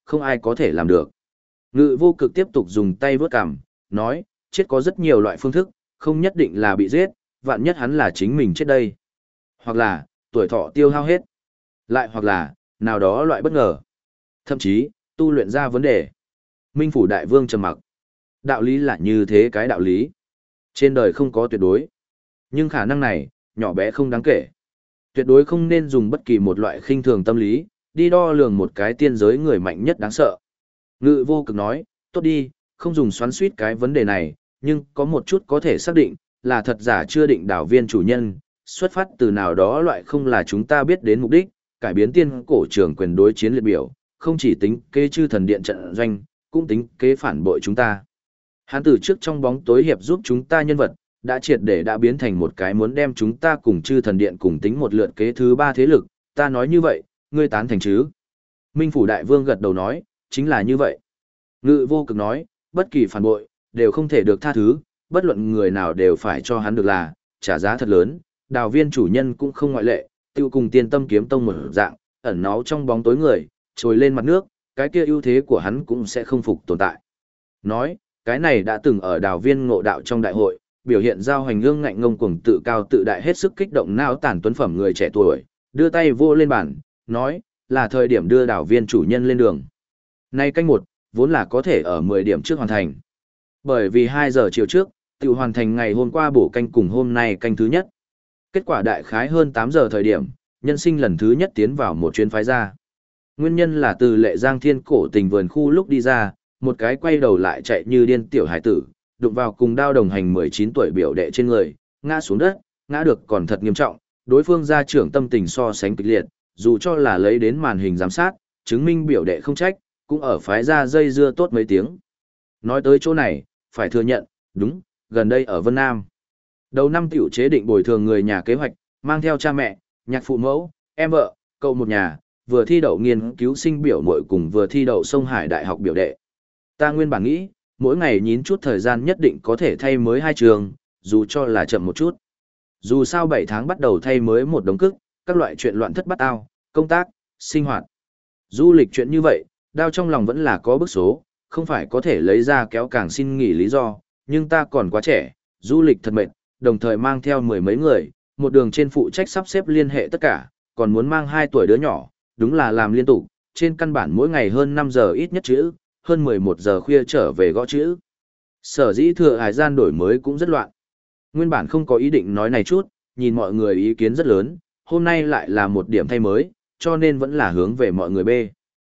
không ai có thể làm được. Ngự vô cực tiếp tục dùng tay vớt cằm, nói, chết có rất nhiều loại phương thức, không nhất định là bị giết, vạn nhất hắn là chính mình chết đây. Hoặc là, tuổi thọ tiêu hao hết. Lại hoặc là, nào đó loại bất ngờ. Thậm chí, tu luyện ra vấn đề. Minh Phủ Đại Vương trầm mặc. Đạo lý là như thế cái đạo lý. Trên đời không có tuyệt đối. Nhưng khả năng này, nhỏ bé không đáng kể. Tuyệt đối không nên dùng bất kỳ một loại khinh thường tâm lý, đi đo lường một cái tiên giới người mạnh nhất đáng sợ. Ngự vô cực nói, tốt đi, không dùng xoắn suýt cái vấn đề này, nhưng có một chút có thể xác định, là thật giả chưa định đảo viên chủ nhân, xuất phát từ nào đó loại không là chúng ta biết đến mục đích, cải biến tiên cổ trường quyền đối chiến liệt biểu, không chỉ tính kế chư thần điện trận doanh, cũng tính kế phản bội chúng ta. Hắn từ trước trong bóng tối hiệp giúp chúng ta nhân vật, đã triệt để đã biến thành một cái muốn đem chúng ta cùng chư thần điện cùng tính một lượt kế thứ ba thế lực, ta nói như vậy, ngươi tán thành chứ? Minh Phủ Đại Vương gật đầu nói, chính là như vậy. Ngự vô cực nói, bất kỳ phản bội, đều không thể được tha thứ, bất luận người nào đều phải cho hắn được là, trả giá thật lớn, đào viên chủ nhân cũng không ngoại lệ, tiêu cùng tiên tâm kiếm tông một dạng, ẩn náu trong bóng tối người, trồi lên mặt nước, cái kia ưu thế của hắn cũng sẽ không phục tồn tại. Nói, cái này đã từng ở đào viên ngộ đạo trong đại hội, biểu hiện giao hành ương ngạnh ngông cuồng tự cao tự đại hết sức kích động não tàn tuấn phẩm người trẻ tuổi, đưa tay vô lên bàn, nói, là thời điểm đưa đào viên chủ nhân lên đường. Nay canh một, vốn là có thể ở mười điểm trước hoàn thành. Bởi vì hai giờ chiều trước, tự hoàn thành ngày hôm qua bổ canh cùng hôm nay canh thứ nhất. Kết quả đại khái hơn tám giờ thời điểm, nhân sinh lần thứ nhất tiến vào một chuyến phái ra. Nguyên nhân là từ lệ giang thiên cổ tình vườn khu lúc đi ra, một cái quay đầu lại chạy như điên tiểu hải tử, đụng vào cùng đao đồng hành mười chín tuổi biểu đệ trên người, ngã xuống đất, ngã được còn thật nghiêm trọng, đối phương gia trưởng tâm tình so sánh kịch liệt, dù cho là lấy đến màn hình giám sát, chứng minh biểu đệ không trách, cũng ở phái ra dây dưa tốt mấy tiếng. Nói tới chỗ này, phải thừa nhận, đúng, gần đây ở Vân Nam. Đầu năm tiểu chế định bồi thường người nhà kế hoạch, mang theo cha mẹ, nhạc phụ mẫu, em vợ, cậu một nhà, vừa thi đậu nghiên cứu sinh biểu muội cùng vừa thi đậu Sông Hải Đại học biểu đệ. Ta nguyên bản nghĩ, mỗi ngày nhín chút thời gian nhất định có thể thay mới hai trường, dù cho là chậm một chút. Dù sao bảy tháng bắt đầu thay mới một đống cức, các loại chuyện loạn thất bắt ao, công tác, sinh hoạt. Du lịch chuyện như vậy, đao trong lòng vẫn là có bức số, không phải có thể lấy ra kéo càng xin nghỉ lý do, nhưng ta còn quá trẻ, du lịch thật mệt, đồng thời mang theo mười mấy người, một đường trên phụ trách sắp xếp liên hệ tất cả, còn muốn mang hai tuổi đứa nhỏ, đúng là làm liên tục, trên căn bản mỗi ngày hơn năm giờ ít nhất chữ, hơn mười một giờ khuya trở về gõ chữ. Sở dĩ thừa hải gian đổi mới cũng rất loạn. Nguyên bản không có ý định nói này chút, nhìn mọi người ý kiến rất lớn, hôm nay lại là một điểm thay mới, cho nên vẫn là hướng về mọi người B.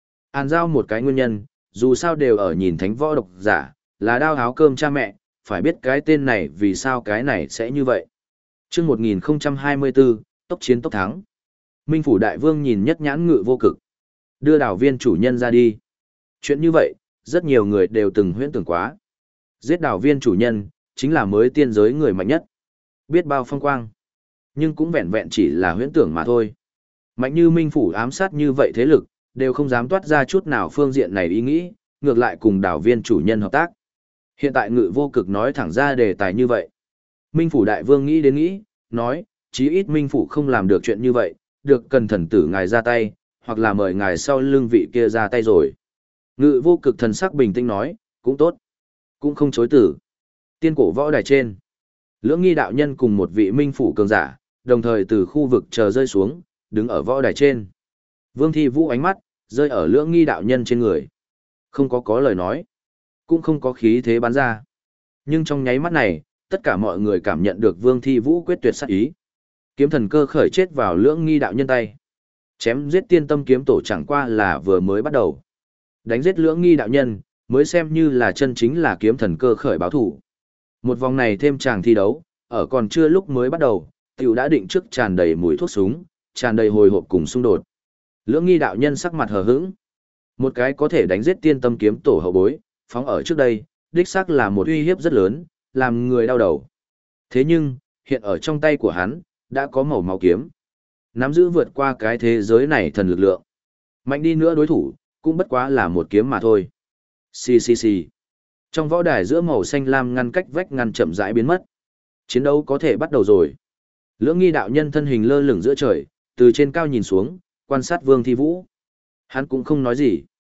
An giao một cái nguyên nhân, dù sao đều ở nhìn thánh võ độc giả, là đao áo cơm cha mẹ, phải biết cái tên này vì sao cái này sẽ như vậy. Trước một nghìn không trăm hai mươi tư, tốc chiến tốc thắng. Minh Phủ Đại Vương nhìn nhất nhãn ngự vô cực. Đưa đảo viên chủ nhân ra đi. Chuyện như vậy, rất nhiều người đều từng huyễn tưởng quá. Giết đảo viên chủ nhân, chính là mới tiên giới người mạnh nhất. Biết bao phong quang. Nhưng cũng vẹn vẹn chỉ là huyễn tưởng mà thôi. Mạnh như Minh Phủ ám sát như vậy thế lực, đều không dám toát ra chút nào phương diện này ý nghĩ, ngược lại cùng đảo viên chủ nhân hợp tác. Hiện tại ngự vô cực nói thẳng ra đề tài như vậy. Minh Phủ Đại Vương nghĩ đến nghĩ, nói, chí ít Minh Phủ không làm được chuyện như vậy, được cần thần tử ngài ra tay, hoặc là mời ngài sau lưng vị kia ra tay rồi. Ngự vô cực thần sắc bình tĩnh nói, cũng tốt, cũng không chối tử. Tiên cổ võ đài trên, Lưỡng Nghi đạo nhân cùng một vị Minh Phủ cường giả, đồng thời từ khu vực chờ rơi xuống, đứng ở võ đài trên. Vương Thi Vũ ánh mắt, rơi ở Lưỡng Nghi đạo nhân trên người. Không có có lời nói, cũng không có khí thế bắn ra. Nhưng trong nháy mắt này, tất cả mọi người cảm nhận được Vương Thi Vũ quyết tuyệt sát ý. Kiếm thần cơ khởi chết vào Lưỡng Nghi đạo nhân tay. Chém giết tiên tâm kiếm tổ chẳng qua là vừa mới bắt đầu. Đánh giết Lưỡng Nghi đạo nhân, mới xem như là chân chính là kiếm thần cơ khởi báo thủ. Một vòng này thêm chàng thi đấu, ở còn chưa lúc mới bắt đầu, tiểu đã định trước tràn đầy mùi thuốc súng, tràn đầy hồi hộp cùng xung đột. Lưỡng Nghi đạo nhân sắc mặt hờ hững. Một cái có thể đánh giết tiên tâm kiếm tổ hậu bối, phóng ở trước đây, đích xác là một uy hiếp rất lớn, làm người đau đầu. Thế nhưng, hiện ở trong tay của hắn, đã có màu máu kiếm. Nắm giữ vượt qua cái thế giới này thần lực lượng. Mạnh đi nữa đối thủ, cũng bất quá là một kiếm mà thôi. Xì xì xì. Trong võ đài giữa màu xanh lam ngăn cách vách ngăn chậm rãi biến mất. Chiến đấu có thể bắt đầu rồi. Lưỡng Nghi đạo nhân thân hình lơ lửng giữa trời, từ trên cao nhìn xuống, quan sát Vương Thi Vũ. Hắn cũng không nói gì.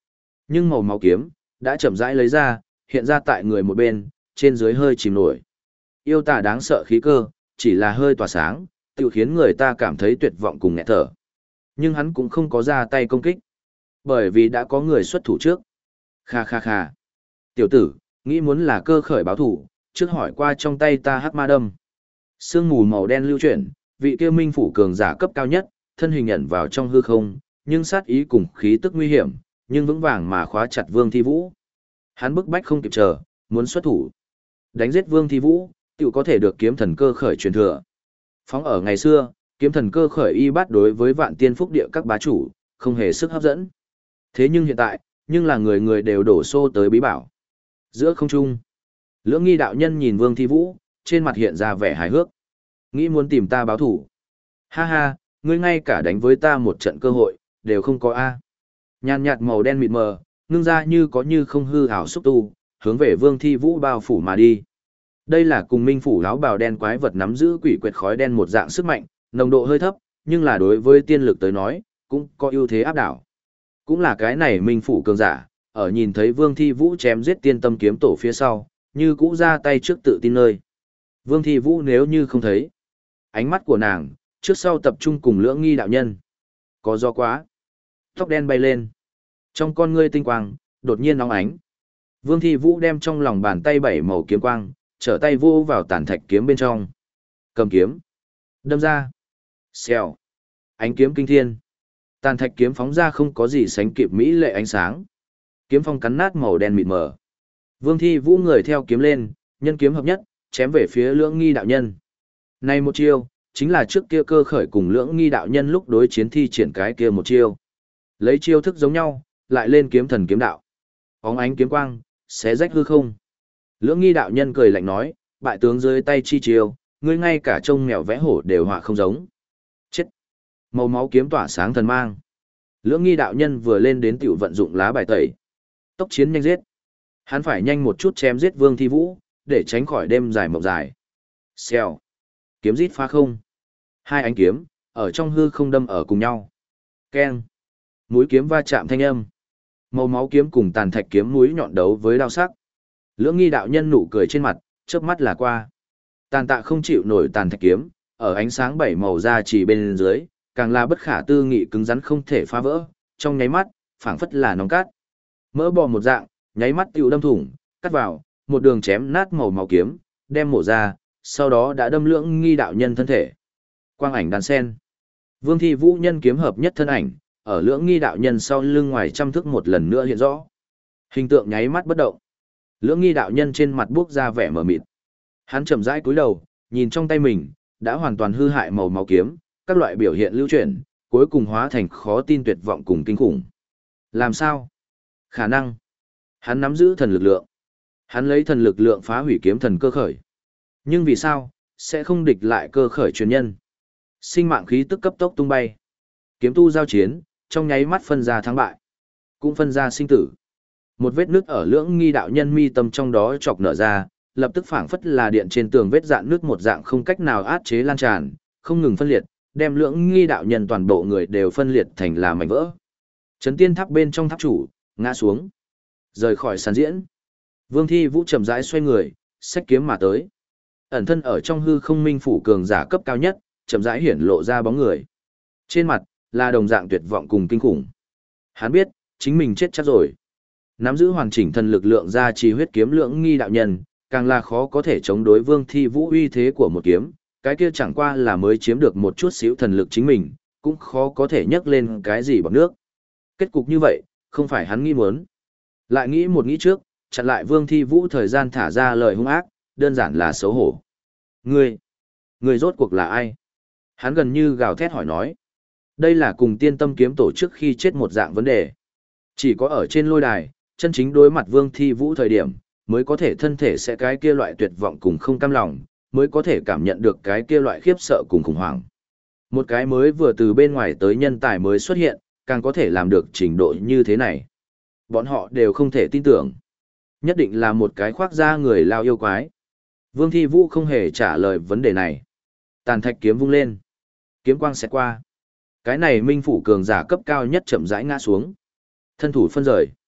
Nhưng màu máu kiếm, đã chậm rãi lấy ra, hiện ra tại người một bên, trên dưới hơi chìm nổi. Yêu tà đáng sợ khí cơ, chỉ là hơi tỏa sáng, tự khiến người ta cảm thấy tuyệt vọng cùng nghẹt thở. Nhưng hắn cũng không có ra tay công kích, bởi vì đã có người xuất thủ trước. Kha kha kha. Tiểu tử, nghĩ muốn là cơ khởi báo thủ, trước hỏi qua trong tay ta hắc ma đâm. Sương mù màu đen lưu chuyển, vị kia minh phủ cường giả cấp cao nhất, thân hình ẩn vào trong hư không, nhưng sát ý cùng khí tức nguy hiểm, nhưng vững vàng mà khóa chặt Vương Thi Vũ. Hắn bức bách không kịp chờ, muốn xuất thủ. Đánh giết Vương Thi Vũ, tự có thể được kiếm thần cơ khởi truyền thừa. Phóng ở ngày xưa, kiếm thần cơ khởi y bát đối với vạn tiên phúc địa các bá chủ, không hề sức hấp dẫn. Thế nhưng hiện tại, nhưng là người người đều đổ xô tới bí bảo. Giữa không trung, Lưỡng Nghi đạo nhân nhìn Vương Thi Vũ, trên mặt hiện ra vẻ hài hước. Nghĩ muốn tìm ta báo thủ. Ha ha, ngươi ngay cả đánh với ta một trận cơ hội, đều không có a. Nhàn nhạt màu đen mịt mờ, ngưng ra như có như không hư ảo xúc tu, hướng về Vương Thi Vũ bao phủ mà đi. Đây là cùng minh phủ áo bào đen quái vật nắm giữ quỷ quyệt khói đen một dạng sức mạnh, nồng độ hơi thấp, nhưng là đối với tiên lực tới nói, cũng có ưu thế áp đảo. Cũng là cái này minh phủ cường giả, ở nhìn thấy Vương Thi Vũ chém giết tiên tâm kiếm tổ phía sau, như cũ ra tay trước tự tin nơi. Vương Thi Vũ nếu như không thấy, ánh mắt của nàng, trước sau tập trung cùng Lưỡng Nghi đạo nhân. Có do quá. Tóc đen bay lên. Trong con ngươi tinh quang, đột nhiên nóng ánh. Vương Thi Vũ đem trong lòng bàn tay bảy màu kiếm quang, trở tay vô vào tàn thạch kiếm bên trong. Cầm kiếm. Đâm ra. Xèo. Ánh kiếm kinh thiên. Tàn thạch kiếm phóng ra không có gì sánh kịp mỹ lệ ánh sáng. Kiếm phong cắn nát màu đen mịt mờ. Vương Thi Vũ người theo kiếm lên, nhân kiếm hợp nhất, chém về phía Lưỡng Nghi đạo nhân. Này một chiêu, chính là trước kia cơ khởi cùng Lưỡng Nghi đạo nhân lúc đối chiến thi triển cái kia một chiêu. Lấy chiêu thức giống nhau, lại lên kiếm thần kiếm đạo. Óng ánh kiếm quang, xé rách hư không. Lưỡng Nghi đạo nhân cười lạnh nói, bại tướng dưới tay chi chiêu, ngươi ngay cả trông mèo vẽ hổ đều họa không giống. Chết! Màu máu kiếm tỏa sáng thần mang. Lưỡng Nghi đạo nhân vừa lên đến tiểu vận dụng lá bài tẩy. Tốc chiến nhanh giết. Hắn phải nhanh một chút chém giết Vương Thi Vũ, để tránh khỏi đêm dài mộng dài. Xèo. Kiếm rít phá không. Hai ánh kiếm, ở trong hư không đâm ở cùng nhau. Keng. Mũi kiếm va chạm thanh âm. Màu máu kiếm cùng tàn thạch kiếm mũi nhọn đấu với đao sắc. Lưỡng Nghi đạo nhân nụ cười trên mặt, chớp mắt là qua. Tàn tạ không chịu nổi tàn thạch kiếm, ở ánh sáng bảy màu ra chỉ bên dưới, càng là bất khả tư nghị cứng rắn không thể phá vỡ, trong nháy mắt, phảng phất là nóng cát. Mỡ bò một dạng, nháy mắt tiêu đâm thủng, cắt vào, một đường chém nát màu máu kiếm, đem mổ ra, sau đó đã đâm Lưỡng Nghi đạo nhân thân thể. Quang ảnh đàn sen. Vương Thi Vũ nhân kiếm hợp nhất thân ảnh, ở Lưỡng Nghi đạo nhân sau lưng ngoài trăm thước một lần nữa hiện rõ. Hình tượng nháy mắt bất động. Lưỡng Nghi đạo nhân trên mặt buốc ra vẻ mờ mịt. Hắn chậm rãi cúi đầu, nhìn trong tay mình, đã hoàn toàn hư hại màu máu kiếm, các loại biểu hiện lưu chuyển, cuối cùng hóa thành khó tin tuyệt vọng cùng kinh khủng. Làm sao? Khả năng. Hắn nắm giữ thần lực lượng. Hắn lấy thần lực lượng phá hủy kiếm thần cơ khởi. Nhưng vì sao, sẽ không địch lại cơ khởi truyền nhân? Sinh mạng khí tức cấp tốc tung bay. Kiếm tu giao chiến, trong nháy mắt phân ra thắng bại. Cũng phân ra sinh tử. Một vết nứt ở Lưỡng Nghi đạo nhân mi tâm trong đó chọc nở ra, lập tức phảng phất là điện trên tường vết dạn nước một dạng không cách nào át chế lan tràn, không ngừng phân liệt, đem Lưỡng Nghi đạo nhân toàn bộ người đều phân liệt thành là mảnh vỡ. Chấn tiên tháp bên trong tháp chủ, ngã xuống, rời khỏi sàn diễn. Vương Thi Vũ chậm rãi xoay người, xách kiếm mà tới. Ẩn thân ở trong hư không minh phủ cường giả cấp cao nhất, chậm rãi hiển lộ ra bóng người. Trên mặt là đồng dạng tuyệt vọng cùng kinh khủng. Hắn biết, chính mình chết chắc rồi. Nắm giữ hoàn chỉnh thần lực lượng ra trì huyết kiếm Lưỡng Nghi đạo nhân, càng là khó có thể chống đối Vương Thi Vũ uy thế của một kiếm, cái kia chẳng qua là mới chiếm được một chút xíu thần lực chính mình, cũng khó có thể nhấc lên cái gì bằng nước. Kết cục như vậy, không phải hắn nghĩ muốn. Lại nghĩ một nghĩ trước, chặn lại Vương Thi Vũ thời gian thả ra lời hung ác, đơn giản là xấu hổ. Ngươi, ngươi rốt cuộc là ai? Hắn gần như gào thét hỏi nói. Đây là cùng tiên tâm kiếm tổ trước khi chết một dạng vấn đề. Chỉ có ở trên lôi đài, chân chính đối mặt Vương Thi Vũ thời điểm, mới có thể thân thể sẽ cái kia loại tuyệt vọng cùng không cam lòng, mới có thể cảm nhận được cái kia loại khiếp sợ cùng khủng hoảng. Một cái mới vừa từ bên ngoài tới nhân tài mới xuất hiện, càng có thể làm được trình độ như thế này. Bọn họ đều không thể tin tưởng. Nhất định là một cái khoác da người lao yêu quái. Vương Thi Vũ không hề trả lời vấn đề này. Tàn thạch kiếm vung lên. Kiếm quang xẹt qua. Cái này minh phủ cường giả cấp cao nhất chậm rãi ngã xuống. Thân thủ phân rời.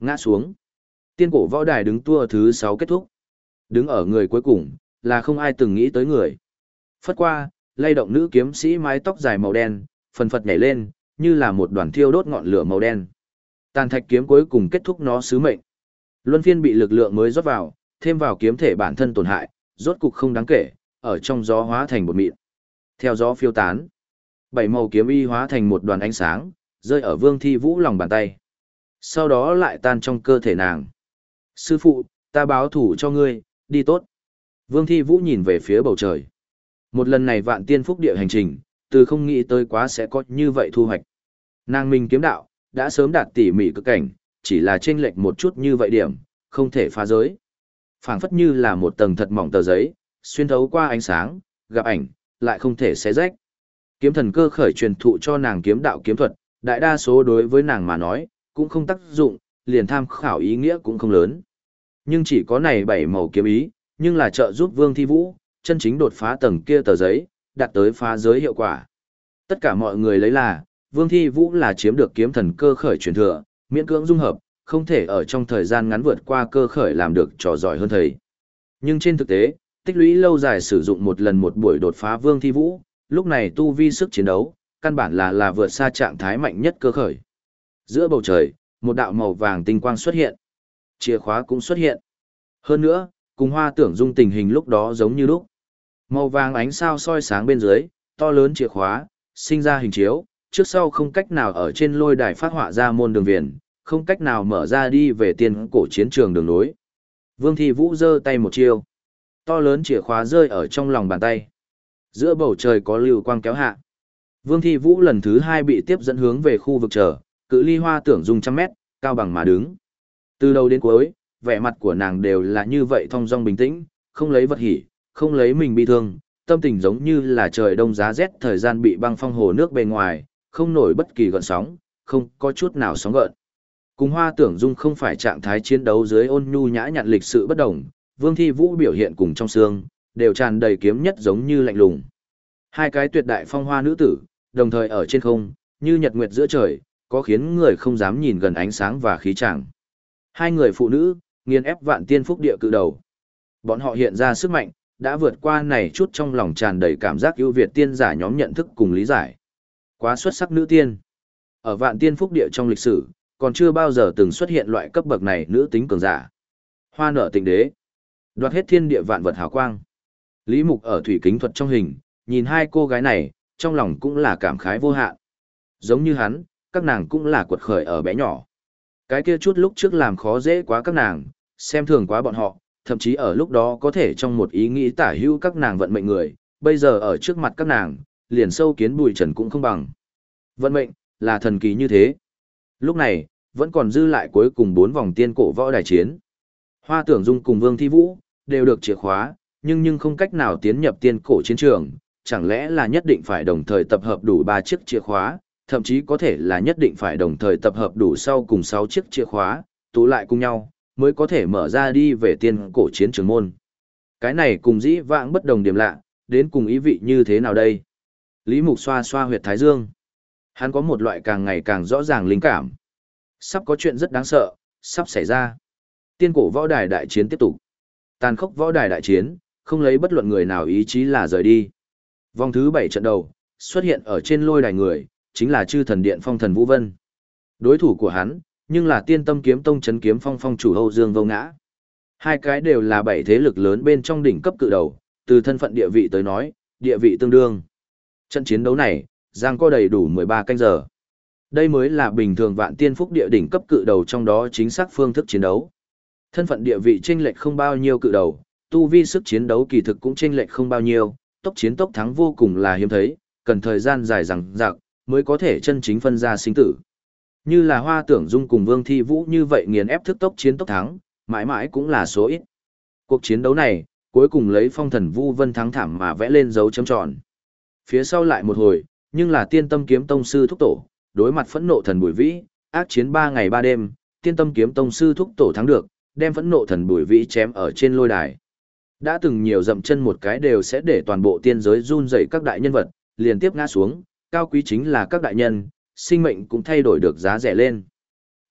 Ngã xuống. Tiên cổ võ đài đứng tua thứ sáu kết thúc. Đứng ở người cuối cùng, là không ai từng nghĩ tới người. Phất qua, lay động nữ kiếm sĩ mái tóc dài màu đen, phần phật nhảy lên, như là một đoàn thiêu đốt ngọn lửa màu đen. Tàn thạch kiếm cuối cùng kết thúc nó sứ mệnh. Luân phiên bị lực lượng mới rót vào, thêm vào kiếm thể bản thân tổn hại, rốt cục không đáng kể, ở trong gió hóa thành bột mịn. Theo gió phiêu tán, bảy màu kiếm y hóa thành một đoàn ánh sáng, rơi ở Vương Thi Vũ lòng bàn tay. Sau đó lại tan trong cơ thể nàng. Sư phụ, ta báo thủ cho ngươi, đi tốt. Vương Thi Vũ nhìn về phía bầu trời. Một lần này vạn tiên phúc địa hành trình, từ không nghĩ tới quá sẽ có như vậy thu hoạch. Nàng minh kiếm đạo, đã sớm đạt tỉ mỉ cực cảnh, chỉ là chênh lệch một chút như vậy điểm, không thể phá giới. Phảng phất như là một tầng thật mỏng tờ giấy, xuyên thấu qua ánh sáng, gặp ảnh, lại không thể xé rách. Kiếm thần cơ khởi truyền thụ cho nàng kiếm đạo kiếm thuật, đại đa số đối với nàng mà nói, cũng không tác dụng, liền tham khảo ý nghĩa cũng không lớn. Nhưng chỉ có này bảy màu kiếm ý, nhưng là trợ giúp Vương Thi Vũ, chân chính đột phá tầng kia tờ giấy, đạt tới phá giới hiệu quả. Tất cả mọi người lấy là, Vương Thi Vũ là chiếm được kiếm thần cơ khởi truyền thừa, miễn cưỡng dung hợp, không thể ở trong thời gian ngắn vượt qua cơ khởi làm được trò giỏi hơn thầy. Nhưng trên thực tế, tích lũy lâu dài sử dụng một lần một buổi đột phá Vương Thi Vũ, lúc này tu vi sức chiến đấu, căn bản là là vượt xa trạng thái mạnh nhất cơ khởi. Giữa bầu trời, một đạo màu vàng tinh quang xuất hiện. Chìa khóa cũng xuất hiện. Hơn nữa, cùng Hoa Tưởng Dung tình hình lúc đó giống như lúc. Màu vàng ánh sao soi sáng bên dưới, to lớn chìa khóa, sinh ra hình chiếu, trước sau không cách nào ở trên lôi đài phát họa ra môn đường viền, không cách nào mở ra đi về tiên cổ chiến trường đường nối. Vương Thi Vũ giơ tay một chiêu. To lớn chìa khóa rơi ở trong lòng bàn tay. Giữa bầu trời có lưu quang kéo hạ. Vương Thi Vũ lần thứ hai bị tiếp dẫn hướng về khu vực chờ, cự ly Hoa Tưởng Dung trăm mét, cao bằng mà đứng. Từ đầu đến cuối, vẻ mặt của nàng đều là như vậy thong dong bình tĩnh, không lấy vật hỉ, không lấy mình bị thương, tâm tình giống như là trời đông giá rét thời gian bị băng phong hồ nước bề ngoài, không nổi bất kỳ gợn sóng, không có chút nào sóng gợn. Cùng Hoa Tưởng Dung không phải trạng thái chiến đấu dưới ôn nhu nhã nhặn lịch sự bất đồng, Vương Thi Vũ biểu hiện cùng trong xương, đều tràn đầy kiếm nhất giống như lạnh lùng. Hai cái tuyệt đại phong hoa nữ tử, đồng thời ở trên không, như nhật nguyệt giữa trời, có khiến người không dám nhìn gần ánh sáng và khí chàng. Hai người phụ nữ, nghiền ép vạn tiên phúc địa cự đầu. Bọn họ hiện ra sức mạnh, đã vượt qua này chút trong lòng tràn đầy cảm giác ưu việt tiên giả nhóm nhận thức cùng lý giải. Quá xuất sắc nữ tiên. Ở vạn tiên phúc địa trong lịch sử, còn chưa bao giờ từng xuất hiện loại cấp bậc này nữ tính cường giả. Hoa nở tịnh đế. Đoạt hết thiên địa vạn vật hào quang. Lý Mục ở thủy kính thuật trong hình, nhìn hai cô gái này, trong lòng cũng là cảm khái vô hạn. Giống như hắn, các nàng cũng là quật khởi ở bé nhỏ. Cái kia chút lúc trước làm khó dễ quá các nàng, xem thường quá bọn họ, thậm chí ở lúc đó có thể trong một ý nghĩ tả hữu các nàng vận mệnh người, bây giờ ở trước mặt các nàng, liền sâu kiến bùi trần cũng không bằng. Vận mệnh, là thần kỳ như thế. Lúc này, vẫn còn dư lại cuối cùng bốn vòng tiên cổ võ đài chiến. Hoa Tưởng Dung cùng Vương Thi Vũ, đều được chìa khóa, nhưng nhưng không cách nào tiến nhập tiên cổ chiến trường, chẳng lẽ là nhất định phải đồng thời tập hợp đủ ba chiếc chìa khóa, thậm chí có thể là nhất định phải đồng thời tập hợp đủ sau cùng sáu chiếc chìa khóa, tụ lại cùng nhau, mới có thể mở ra đi về tiên cổ chiến trường môn. Cái này cùng dĩ vãng bất đồng điểm lạ, đến cùng ý vị như thế nào đây? Lý Mục xoa xoa huyệt thái dương. Hắn có một loại càng ngày càng rõ ràng linh cảm. Sắp có chuyện rất đáng sợ, sắp xảy ra. Tiên cổ võ đài đại chiến tiếp tục. Tàn khốc võ đài đại chiến, không lấy bất luận người nào ý chí là rời đi. Vòng thứ bảy trận đầu, xuất hiện ở trên lôi đài người, chính là chư thần điện phong thần Vũ Vân. Đối thủ của hắn, nhưng là tiên tâm kiếm tông chấn kiếm phong phong chủ Âu Dương Vô Ngã. Hai cái đều là bảy thế lực lớn bên trong đỉnh cấp cự đầu, từ thân phận địa vị tới nói, địa vị tương đương. Trận chiến đấu này, giang có đầy đủ mười ba canh giờ. Đây mới là bình thường vạn tiên phúc địa đỉnh cấp cự đầu trong đó chính xác phương thức chiến đấu. Thân phận địa vị chênh lệch không bao nhiêu cự đầu, tu vi sức chiến đấu kỳ thực cũng chênh lệch không bao nhiêu, tốc chiến tốc thắng vô cùng là hiếm thấy, cần thời gian dài dằng dặc mới có thể chân chính phân ra sinh tử. Như là Hoa Tưởng Dung cùng Vương Thi Vũ như vậy nghiền ép thức tốc chiến tốc thắng, mãi mãi cũng là số ít. Cuộc chiến đấu này, cuối cùng lấy phong thần Vu Vân thắng thảm mà vẽ lên dấu chấm tròn. Phía sau lại một hồi, nhưng là tiên tâm kiếm tông sư thúc tổ, đối mặt phẫn nộ thần Bùi Vĩ, ác chiến ba ngày ba đêm, tiên tâm kiếm tông sư thúc tổ thắng được, đem phẫn nộ thần Bùi Vĩ chém ở trên lôi đài. Đã từng nhiều dậm chân một cái đều sẽ để toàn bộ tiên giới run rẩy các đại nhân vật, liên tiếp ngã xuống, cao quý chính là các đại nhân, sinh mệnh cũng thay đổi được giá rẻ lên.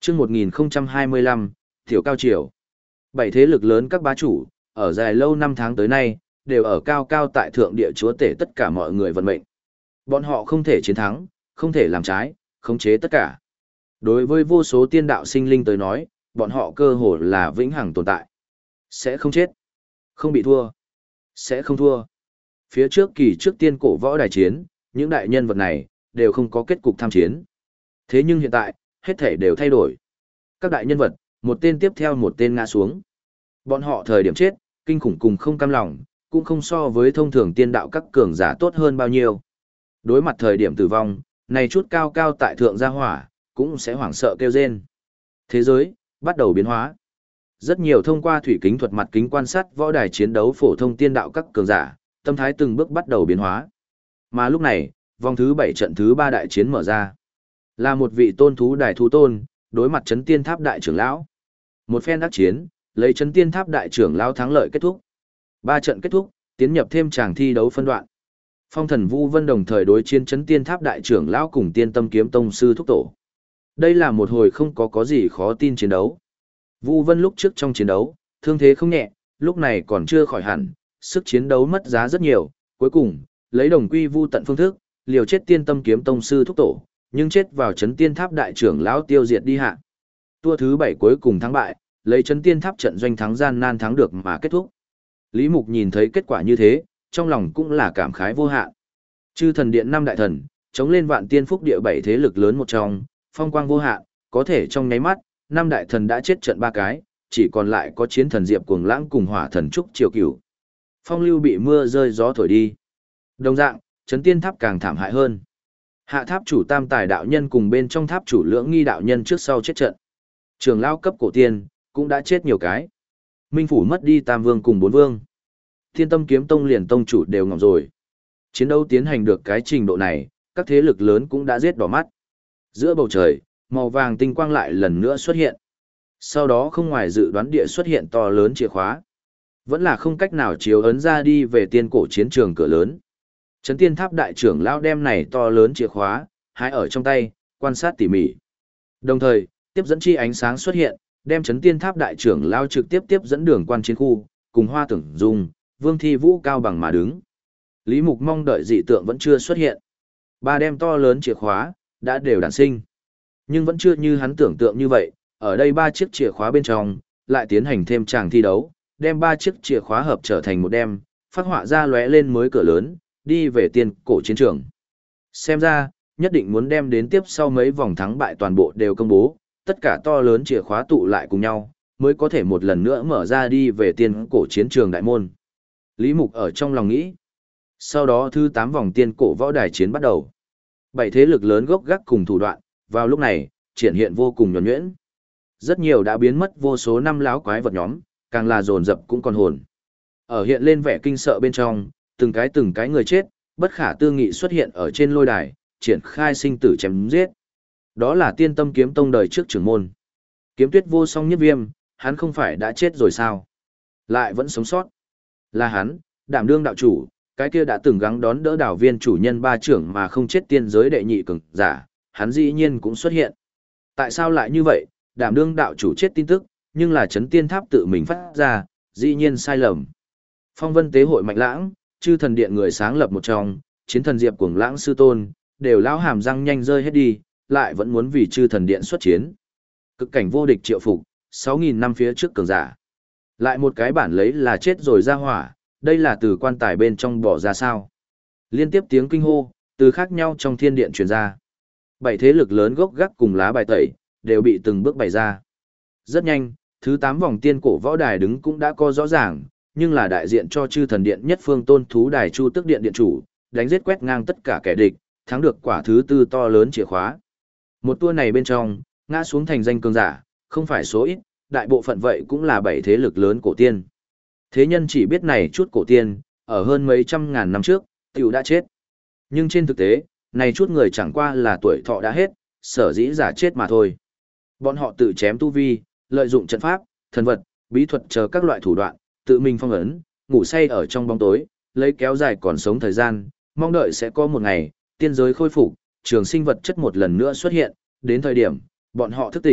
Trước một nghìn không trăm hai mươi lăm, Tiểu Cao Triều. Bảy thế lực lớn các bá chủ, ở dài lâu năm tháng tới nay, đều ở cao cao tại thượng địa chúa tể tất cả mọi người vận mệnh. Bọn họ không thể chiến thắng, không thể làm trái, khống chế tất cả. Đối với vô số tiên đạo sinh linh tới nói, bọn họ cơ hồ là vĩnh hằng tồn tại. Sẽ không chết, không bị thua, sẽ không thua. Phía trước kỳ trước tiên cổ võ đài chiến, những đại nhân vật này, đều không có kết cục tham chiến. Thế nhưng hiện tại, hết thể đều thay đổi. Các đại nhân vật, một tên tiếp theo một tên ngã xuống. Bọn họ thời điểm chết, kinh khủng cùng không cam lòng, cũng không so với thông thường tiên đạo các cường giả tốt hơn bao nhiêu. Đối mặt thời điểm tử vong, này chút cao cao tại thượng gia hỏa, cũng sẽ hoảng sợ kêu rên. Thế giới, bắt đầu biến hóa. Rất nhiều thông qua thủy kính thuật mặt kính quan sát võ đài chiến đấu phổ thông tiên đạo các cường giả, tâm thái từng bước bắt đầu biến hóa. Mà lúc này, vòng thứ bảy trận thứ ba đại chiến mở ra. Là một vị tôn thú đài thú tôn, đối mặt chấn tiên tháp đại trưởng lão. Một phen đắc chiến, lấy chấn tiên tháp đại trưởng lão thắng lợi kết thúc. Ba trận kết thúc, tiến nhập thêm tràng thi đấu phân đoạn. Phong thần Vu Vân đồng thời đối chiến chấn tiên tháp đại trưởng lão cùng tiên tâm kiếm tông sư thúc tổ. Đây là một hồi không có có gì khó tin chiến đấu. Vu Vân lúc trước trong chiến đấu, thương thế không nhẹ, lúc này còn chưa khỏi hẳn, sức chiến đấu mất giá rất nhiều, cuối cùng, lấy đồng quy vu tận phương thức, liều chết tiên tâm kiếm tông sư thúc tổ, nhưng chết vào chấn tiên tháp đại trưởng lão tiêu diệt đi hạ. Tua thứ bảy cuối cùng thắng bại, lấy chấn tiên tháp trận doanh thắng gian nan thắng được mà kết thúc. Lý Mục nhìn thấy kết quả như thế, trong lòng cũng là cảm khái vô hạn. Chư thần điện năm đại thần, chống lên vạn tiên phúc địa bảy thế lực lớn một trong, phong quang vô hạn, có thể trong nháy mắt, năm đại thần đã chết trận ba cái, chỉ còn lại có chiến thần Diệp Cuồng Lãng cùng hỏa thần Trúc Triều Cửu. Phong lưu bị mưa rơi gió thổi đi. Đồng dạng, chấn tiên tháp càng thảm hại hơn. Hạ tháp chủ Tam Tài đạo nhân cùng bên trong tháp chủ Lưỡng Nghi đạo nhân trước sau chết trận. Trường lao cấp cổ tiên cũng đã chết nhiều cái. Minh phủ mất đi Tam Vương cùng bốn vương. Thiên Tâm Kiếm Tông liền tông chủ đều ngỏm rồi. Chiến đấu tiến hành được cái trình độ này, các thế lực lớn cũng đã giết đỏ mắt. Giữa bầu trời, màu vàng tinh quang lại lần nữa xuất hiện. Sau đó không ngoài dự đoán địa xuất hiện to lớn chìa khóa. Vẫn là không cách nào chiếu ấn ra đi về tiên cổ chiến trường cửa lớn. Chấn tiên tháp đại trưởng lão đem này to lớn chìa khóa, hái ở trong tay, quan sát tỉ mỉ. Đồng thời, tiếp dẫn chi ánh sáng xuất hiện, đem chấn tiên tháp đại trưởng lão trực tiếp tiếp dẫn đường quan chiến khu, cùng Hoa Tưởng Dung, Vương Thi Vũ cao bằng mà đứng. Lý Mục mong đợi dị tượng vẫn chưa xuất hiện. Ba đem to lớn chìa khóa, đã đều đản sinh. Nhưng vẫn chưa như hắn tưởng tượng như vậy, ở đây ba chiếc chìa khóa bên trong, lại tiến hành thêm tràng thi đấu, đem ba chiếc chìa khóa hợp trở thành một đem, phát họa ra lóe lên mới cửa lớn, đi về tiên cổ chiến trường. Xem ra, nhất định muốn đem đến tiếp sau mấy vòng thắng bại toàn bộ đều công bố, tất cả to lớn chìa khóa tụ lại cùng nhau, mới có thể một lần nữa mở ra đi về tiên cổ chiến trường đại môn. Lý Mục ở trong lòng nghĩ. Sau đó thứ tám vòng tiên cổ võ đài chiến bắt đầu. Bảy thế lực lớn gốc gác cùng thủ đoạn, vào lúc này, triển hiện vô cùng nhuần nhuyễn. Rất nhiều đã biến mất vô số năm láo quái vật nhóm, càng là dồn dập cũng còn hồn. Ở hiện lên vẻ kinh sợ bên trong, từng cái từng cái người chết, bất khả tư nghị xuất hiện ở trên lôi đài, triển khai sinh tử chém giết. Đó là Tiên Tâm Kiếm Tông đời trước trưởng môn. Kiếm Tuyết Vô Song Nhất Viêm, hắn không phải đã chết rồi sao? Lại vẫn sống sót. Là hắn, đảm đương đạo chủ, cái kia đã từng gắng đón đỡ đảo viên chủ nhân ba trưởng mà không chết tiên giới đệ nhị cường giả, hắn dĩ nhiên cũng xuất hiện. Tại sao lại như vậy? Đảm đương đạo chủ chết tin tức, nhưng là chấn tiên tháp tự mình phát ra, dĩ nhiên sai lầm. Phong Vân Tế hội Mạnh Lãng, chư thần điện người sáng lập một trong, chiến thần Diệp Cuồng Lãng sư tôn, đều lão hàm răng nhanh rơi hết đi, lại vẫn muốn vì chư thần điện xuất chiến. Cực cảnh vô địch triệu phục, sáu nghìn năm phía trước cường giả. Lại một cái bản lấy là chết rồi ra hỏa, đây là từ quan tài bên trong bỏ ra sao. Liên tiếp tiếng kinh hô, từ khác nhau trong thiên điện truyền ra. Bảy thế lực lớn gốc gác cùng lá bài tẩy, đều bị từng bước bày ra. Rất nhanh, thứ tám vòng tiên cổ võ đài đứng cũng đã có rõ ràng, nhưng là đại diện cho chư thần điện nhất phương tôn thú đài Chu Tức Điện điện chủ, đánh giết quét ngang tất cả kẻ địch, thắng được quả thứ tư to lớn chìa khóa. Một tour này bên trong, ngã xuống thành danh cường giả, không phải số ít, đại bộ phận vậy cũng là bảy thế lực lớn cổ tiên. Thế nhân chỉ biết này chút cổ tiên, ở hơn mấy trăm ngàn năm trước, tiểu đã chết. Nhưng trên thực tế, này chút người chẳng qua là tuổi thọ đã hết, sở dĩ giả chết mà thôi. Bọn họ tự chém tu vi, lợi dụng trận pháp, thần vật, bí thuật chờ các loại thủ đoạn, tự mình phong ấn, ngủ say ở trong bóng tối, lấy kéo dài còn sống thời gian, mong đợi sẽ có một ngày, tiên giới khôi phục, trường sinh vật chất một lần nữa xuất hiện, đến thời điểm, bọn họ thức tỉnh,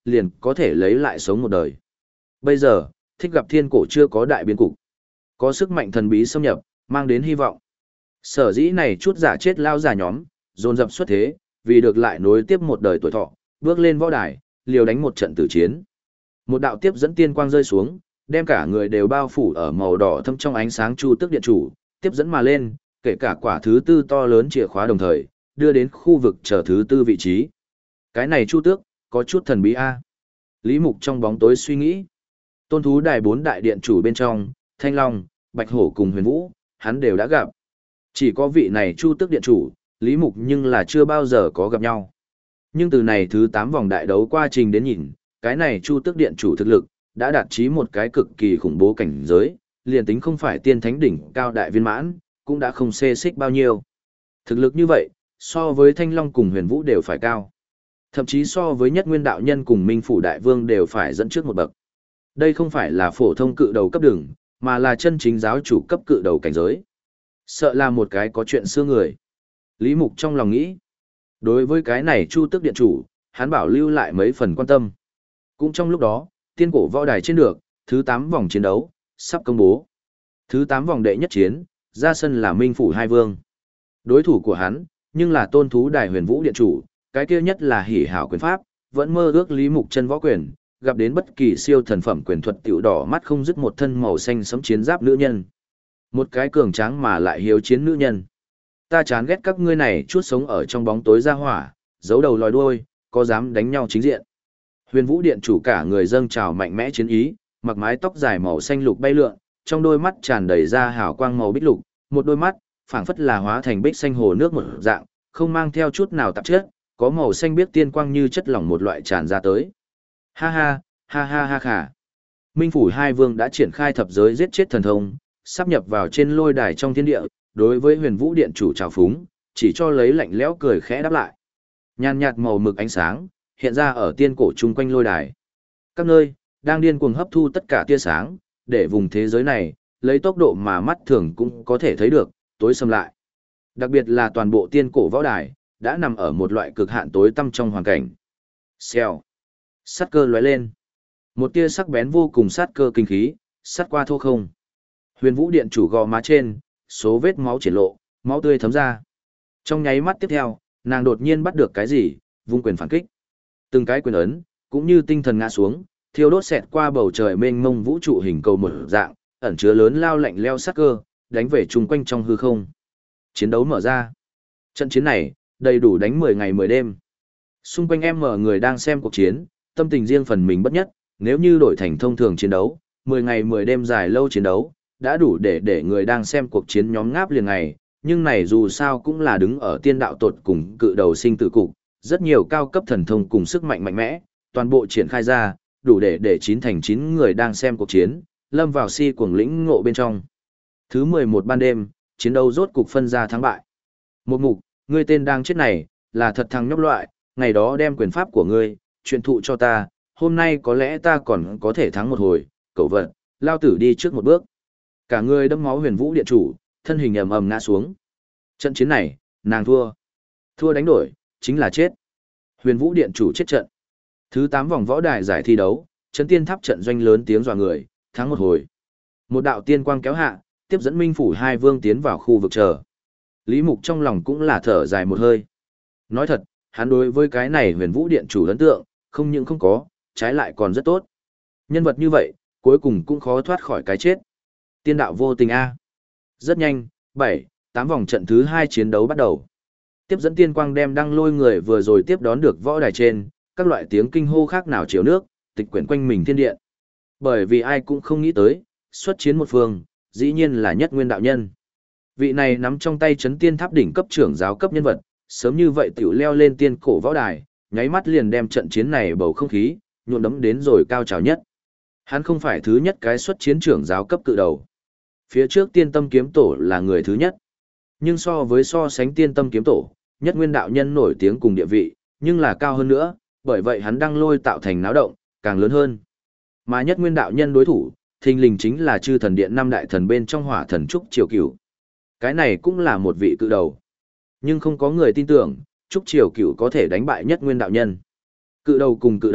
liền có thể lấy lại sống một đời. Bây giờ, thích gặp thiên cổ chưa có đại biến cục. Có sức mạnh thần bí xâm nhập, mang đến hy vọng. Sở dĩ này chút giả chết lao giả nhóm, dồn dập xuất thế, vì được lại nối tiếp một đời tuổi thọ, bước lên võ đài, liều đánh một trận tử chiến. Một đạo tiếp dẫn tiên quang rơi xuống, đem cả người đều bao phủ ở màu đỏ thâm trong ánh sáng chu tước điện chủ, tiếp dẫn mà lên, kể cả quả thứ tư to lớn chìa khóa đồng thời, đưa đến khu vực chờ thứ tư vị trí. Cái này chu tước, có chút thần bí a. Lý Mục trong bóng tối suy nghĩ. Tôn thú đài bốn đại điện chủ bên trong, Thanh Long, Bạch Hổ cùng Huyền Vũ, hắn đều đã gặp. Chỉ có vị này chu tước điện chủ, Lý Mục nhưng là chưa bao giờ có gặp nhau. Nhưng từ này thứ tám vòng đại đấu qua trình đến nhìn, cái này chu tước điện chủ thực lực, đã đạt chí một cái cực kỳ khủng bố cảnh giới, liền tính không phải tiên thánh đỉnh cao đại viên mãn, cũng đã không xê xích bao nhiêu. Thực lực như vậy, so với Thanh Long cùng Huyền Vũ đều phải cao. Thậm chí so với Nhất Nguyên đạo nhân cùng Minh phủ đại vương đều phải dẫn trước một bậc. Đây không phải là phổ thông cự đầu cấp đường, mà là chân chính giáo chủ cấp cự đầu cảnh giới. Sợ là một cái có chuyện xưa người. Lý Mục trong lòng nghĩ. Đối với cái này chu tước điện chủ, hắn bảo lưu lại mấy phần quan tâm. Cũng trong lúc đó, tiên cổ võ đài trên được, thứ tám vòng chiến đấu, sắp công bố. Thứ tám vòng đệ nhất chiến, ra sân là Minh phủ hai vương. Đối thủ của hắn, nhưng là tôn thú đài Huyền Vũ điện chủ, cái kia nhất là hỉ hảo quyền pháp, vẫn mơ ước Lý Mục chân võ quyền, gặp đến bất kỳ siêu thần phẩm quyền thuật tiểu đỏ mắt không dứt một thân màu xanh sẫm chiến giáp nữ nhân. Một cái cường tráng mà lại hiếu chiến nữ nhân. Ta chán ghét các ngươi này chút sống ở trong bóng tối ra hỏa, giấu đầu lòi đuôi, có dám đánh nhau chính diện. Huyền Vũ điện chủ cả người dâng trào mạnh mẽ chiến ý, mặc mái tóc dài màu xanh lục bay lượn, trong đôi mắt tràn đầy ra hào quang màu bích lục, một đôi mắt phảng phất là hóa thành bích xanh hồ nước một dạng, không mang theo chút nào tạp chất, có màu xanh biếc tiên quang như chất lỏng một loại tràn ra tới. Ha ha, ha ha ha khả. Minh phủ hai vương đã triển khai thập giới giết chết thần thông, sắp nhập vào trên lôi đài trong thiên địa, đối với Huyền Vũ điện chủ trào phúng, chỉ cho lấy lạnh lẽo cười khẽ đáp lại. Nhàn nhạt màu mực ánh sáng hiện ra ở tiên cổ chung quanh lôi đài. Các nơi đang điên cuồng hấp thu tất cả tia sáng, để vùng thế giới này lấy tốc độ mà mắt thường cũng có thể thấy được tối sầm lại. Đặc biệt là toàn bộ tiên cổ võ đài đã nằm ở một loại cực hạn tối tăm trong hoàn cảnh. Xèo. Sát cơ lóe lên. Một tia sắc bén vô cùng sát cơ kinh khí, sát qua thô không. Huyền Vũ điện chủ gò má trên, số vết máu triển lộ, máu tươi thấm ra. Trong nháy mắt tiếp theo, nàng đột nhiên bắt được cái gì, vung quyền phản kích. Từng cái quyền ấn, cũng như tinh thần ngã xuống, thiêu đốt xẹt qua bầu trời mênh mông vũ trụ hình cầu một dạng, ẩn chứa lớn lao lạnh leo sát cơ, đánh về chung quanh trong hư không. Chiến đấu mở ra. Trận chiến này, đầy đủ đánh mười ngày mười đêm. Xung quanh em mở người đang xem cuộc chiến, tâm tình riêng phần mình bất nhất, nếu như đổi thành thông thường chiến đấu, mười ngày mười đêm dài lâu chiến đấu, đã đủ để để người đang xem cuộc chiến nhóm ngáp liền ngày, nhưng này dù sao cũng là đứng ở tiên đạo tột cùng cự đầu sinh tử cục, rất nhiều cao cấp thần thông cùng sức mạnh mạnh mẽ, toàn bộ triển khai ra, đủ để để chín thành chín người đang xem cuộc chiến, lâm vào si cuồng lĩnh ngộ bên trong. Thứ mười một ban đêm, chiến đấu rốt cục phân ra thắng bại. Một mục, ngươi tên đang chết này, là thật thằng nhóc loại, ngày đó đem quyền pháp của ngươi, truyền thụ cho ta, hôm nay có lẽ ta còn có thể thắng một hồi, cậu vật, lao tử đi trước một bước. Cả người đẫm máu Huyền Vũ điện chủ, thân hình ầm ầm ngã xuống. Trận chiến này, nàng thua. Thua đánh đổi, chính là chết. Huyền Vũ điện chủ chết trận. Thứ tám vòng võ đài giải thi đấu, Chấn Tiên Tháp trận doanh lớn tiếng dọa người, thắng một hồi. Một đạo tiên quang kéo hạ, tiếp dẫn Minh phủ hai vương tiến vào khu vực chờ. Lý Mục trong lòng cũng là thở dài một hơi. Nói thật, hắn đối với cái này Huyền Vũ điện chủ ấn tượng, không những không có, trái lại còn rất tốt. Nhân vật như vậy, cuối cùng cũng khó thoát khỏi cái chết. Tiên đạo vô tình a. Rất nhanh, bảy, tám vòng trận thứ hai chiến đấu bắt đầu. Tiếp dẫn tiên quang đem đăng lôi người vừa rồi tiếp đón được võ đài trên, các loại tiếng kinh hô khác nào chiều nước, tịch quyển quanh mình thiên điện. Bởi vì ai cũng không nghĩ tới, xuất chiến một phương, dĩ nhiên là Nhất Nguyên đạo nhân. Vị này nắm trong tay Chấn Tiên Tháp đỉnh cấp trưởng giáo cấp nhân vật, sớm như vậy tiểu leo lên tiên cổ võ đài, nháy mắt liền đem trận chiến này bầu không khí nhuộm đẫm đến rồi cao trào nhất. Hắn không phải thứ nhất cái xuất chiến trưởng giáo cấp cự đầu. Phía trước Tiên Tâm kiếm tổ là người thứ nhất. Nhưng so với so sánh Tiên Tâm kiếm tổ, Nhất Nguyên đạo nhân nổi tiếng cùng địa vị, nhưng là cao hơn nữa, bởi vậy hắn đăng lôi tạo thành náo động, càng lớn hơn. Mà Nhất Nguyên đạo nhân đối thủ, thình lình chính là Chư Thần Điện năm đại thần bên trong Hỏa Thần Trúc Triều Cửu. Cái này cũng là một vị cự đầu. Nhưng không có người tin tưởng, Trúc Triều Cửu có thể đánh bại Nhất Nguyên đạo nhân. Cự đầu cùng cự đầu,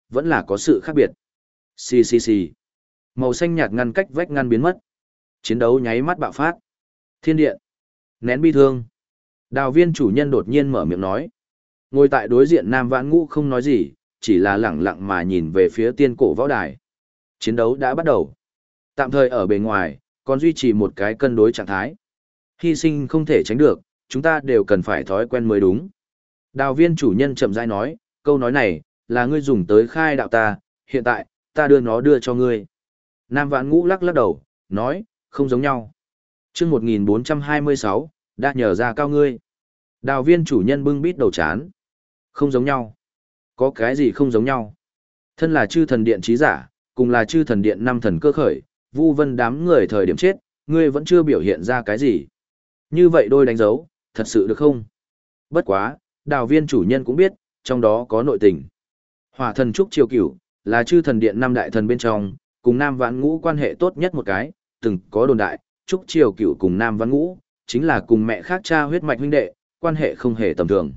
vẫn là có sự khác biệt. Xì xì xì. Màu xanh nhạt ngăn cách vách ngăn biến mất. Chiến đấu nháy mắt bạo phát. Thiên điện. Nén bi thương. Đào viên chủ nhân đột nhiên mở miệng nói. Ngồi tại đối diện Nam Vãn Ngũ không nói gì, chỉ là lẳng lặng mà nhìn về phía tiên cổ võ đài. Chiến đấu đã bắt đầu. Tạm thời ở bề ngoài, còn duy trì một cái cân đối trạng thái. Hy sinh không thể tránh được, chúng ta đều cần phải thói quen mới đúng. Đào viên chủ nhân chậm rãi nói, câu nói này, là ngươi dùng tới khai đạo ta, hiện tại, ta đưa nó đưa cho ngươi. Nam Vãn Ngũ lắc lắc đầu, nói, không giống nhau. Trước một nghìn bốn trăm hai mươi sáu, đã nhờ ra cao ngươi. Đào viên chủ nhân bưng bít đầu chán. Không giống nhau. Có cái gì không giống nhau? Thân là chư thần điện trí giả, cùng là chư thần điện năm thần cơ khởi, vu vân đám người thời điểm chết, ngươi vẫn chưa biểu hiện ra cái gì. Như vậy đôi đánh dấu, thật sự được không? Bất quá, đào viên chủ nhân cũng biết, trong đó có nội tình. Hỏa thần Trúc Triều Cửu, là chư thần điện năm đại thần bên trong, cùng Nam Vãn Ngũ quan hệ tốt nhất một cái, từng có đồn đại, Trúc Triều Cửu cùng Nam Vãn Ngũ, chính là cùng mẹ khác cha huyết mạch huynh đệ, quan hệ không hề tầm thường.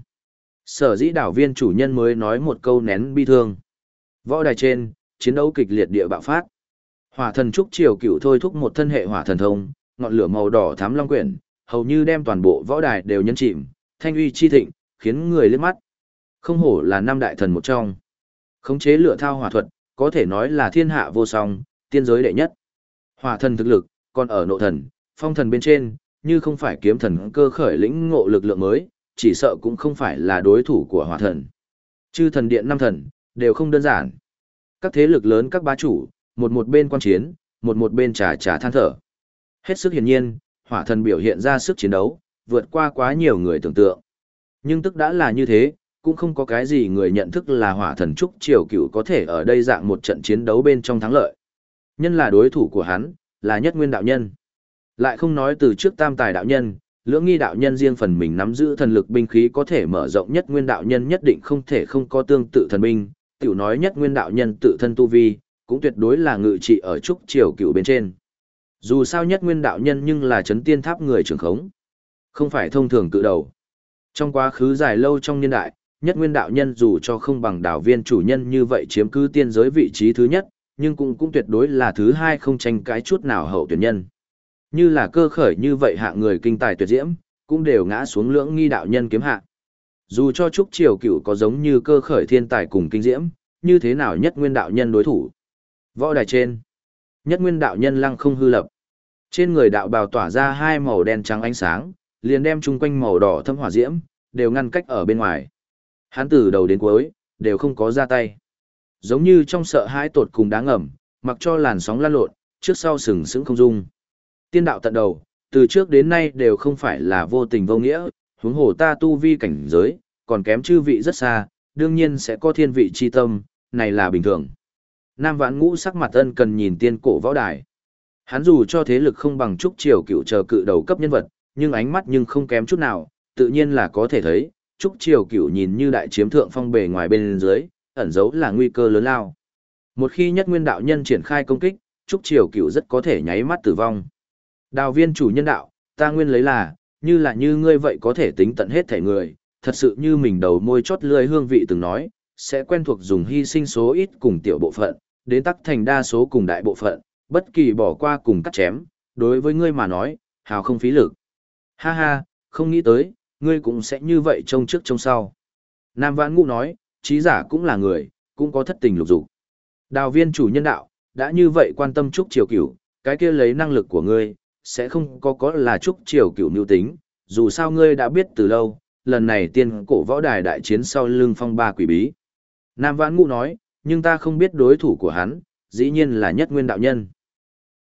Sở dĩ đảo viên chủ nhân mới nói một câu nén bi thương. Võ đài trên, chiến đấu kịch liệt địa bạo phát. Hỏa thần Trúc Triều Cửu thôi thúc một thân hệ hỏa thần thông, ngọn lửa màu đỏ thắm long quyển, hầu như đem toàn bộ võ đài đều nhấn chìm, thanh uy chi thịnh, khiến người liếc mắt. Không hổ là năm đại thần một trong. Khống chế lửa thao hỏa thuật, có thể nói là thiên hạ vô song, tiên giới đệ nhất. Hỏa thần thực lực, còn ở nộ thần, phong thần bên trên, như không phải kiếm thần cơ khởi lĩnh ngộ lực lượng mới, chỉ sợ cũng không phải là đối thủ của hỏa thần. Chư thần điện năm thần, đều không đơn giản. Các thế lực lớn các bá chủ, một một bên quan chiến, một một bên trà trà than thở. Hết sức hiển nhiên, hỏa thần biểu hiện ra sức chiến đấu, vượt qua quá nhiều người tưởng tượng. Nhưng tức đã là như thế, cũng không có cái gì người nhận thức là hỏa thần Trúc Triều Cửu có thể ở đây dạng một trận chiến đấu bên trong thắng lợi. Nhân là đối thủ của hắn, là Nhất Nguyên đạo nhân. Lại không nói từ trước Tam Tài đạo nhân, Lưỡng Nghi đạo nhân riêng phần mình nắm giữ thần lực binh khí có thể mở rộng. Nhất Nguyên đạo nhân nhất định không thể không có tương tự thần binh, tiểu nói Nhất Nguyên đạo nhân tự thân tu vi, cũng tuyệt đối là ngự trị ở Trúc Triều Cửu bên trên. Dù sao Nhất Nguyên đạo nhân nhưng là chấn tiên tháp người trưởng khống, không phải thông thường cự đầu. Trong quá khứ dài lâu trong niên đại, Nhất Nguyên đạo nhân dù cho không bằng đảo viên chủ nhân như vậy chiếm cứ tiên giới vị trí thứ nhất, nhưng cũng cũng tuyệt đối là thứ hai không tranh cãi chút nào hậu tuyển nhân. Như là cơ khởi như vậy hạng người kinh tài tuyệt diễm, cũng đều ngã xuống Lưỡng Nghi đạo nhân kiếm hạ. Dù cho Trúc Triều Cửu có giống như cơ khởi thiên tài cùng kinh diễm, như thế nào Nhất Nguyên đạo nhân đối thủ? Võ đài trên, Nhất Nguyên đạo nhân lăng không hư lập. Trên người đạo bào tỏa ra hai màu đen trắng ánh sáng, liền đem chung quanh màu đỏ thâm hỏa diễm, đều ngăn cách ở bên ngoài. Hắn từ đầu đến cuối, đều không có ra tay. Giống như trong sợ hãi tột cùng đáng ngầm, mặc cho làn sóng lan lộn, trước sau sừng sững không dung. Tiên đạo tận đầu, từ trước đến nay đều không phải là vô tình vô nghĩa, huống hồ ta tu vi cảnh giới, còn kém chư vị rất xa, đương nhiên sẽ có thiên vị chi tâm, này là bình thường. Nam Vãn Ngũ sắc mặt ân cần nhìn tiên cổ võ đài. Hắn dù cho thế lực không bằng Trúc Triều Cửu chờ cự đầu cấp nhân vật, nhưng ánh mắt nhưng không kém chút nào, tự nhiên là có thể thấy, Trúc Triều Cửu nhìn như đại chiếm thượng phong bề ngoài bên dưới, ẩn dấu là nguy cơ lớn lao. Một khi Nhất Nguyên đạo nhân triển khai công kích, Trúc Triều Cửu rất có thể nháy mắt tử vong. Đào viên chủ nhân đạo, ta nguyên lấy là, như là như ngươi vậy có thể tính tận hết thể người, thật sự như mình đầu môi chót lưỡi hương vị từng nói, sẽ quen thuộc dùng hy sinh số ít cùng tiểu bộ phận, đến tắc thành đa số cùng đại bộ phận, bất kỳ bỏ qua cùng cắt chém, đối với ngươi mà nói, hào không phí lực. Ha ha, không nghĩ tới, ngươi cũng sẽ như vậy trông trước trông sau. Nam Vãn Ngũ nói, trí giả cũng là người, cũng có thất tình lục dục. Đào viên chủ nhân đạo, đã như vậy quan tâm Trúc Triều Cửu, cái kia lấy năng lực của ngươi, sẽ không có có là Trúc Triều Cửu mưu tính, dù sao ngươi đã biết từ lâu, lần này tiên cổ võ đài đại chiến sau lưng phong ba quỷ bí. Nam Vãn Ngũ nói, nhưng ta không biết đối thủ của hắn, dĩ nhiên là Nhất Nguyên đạo nhân.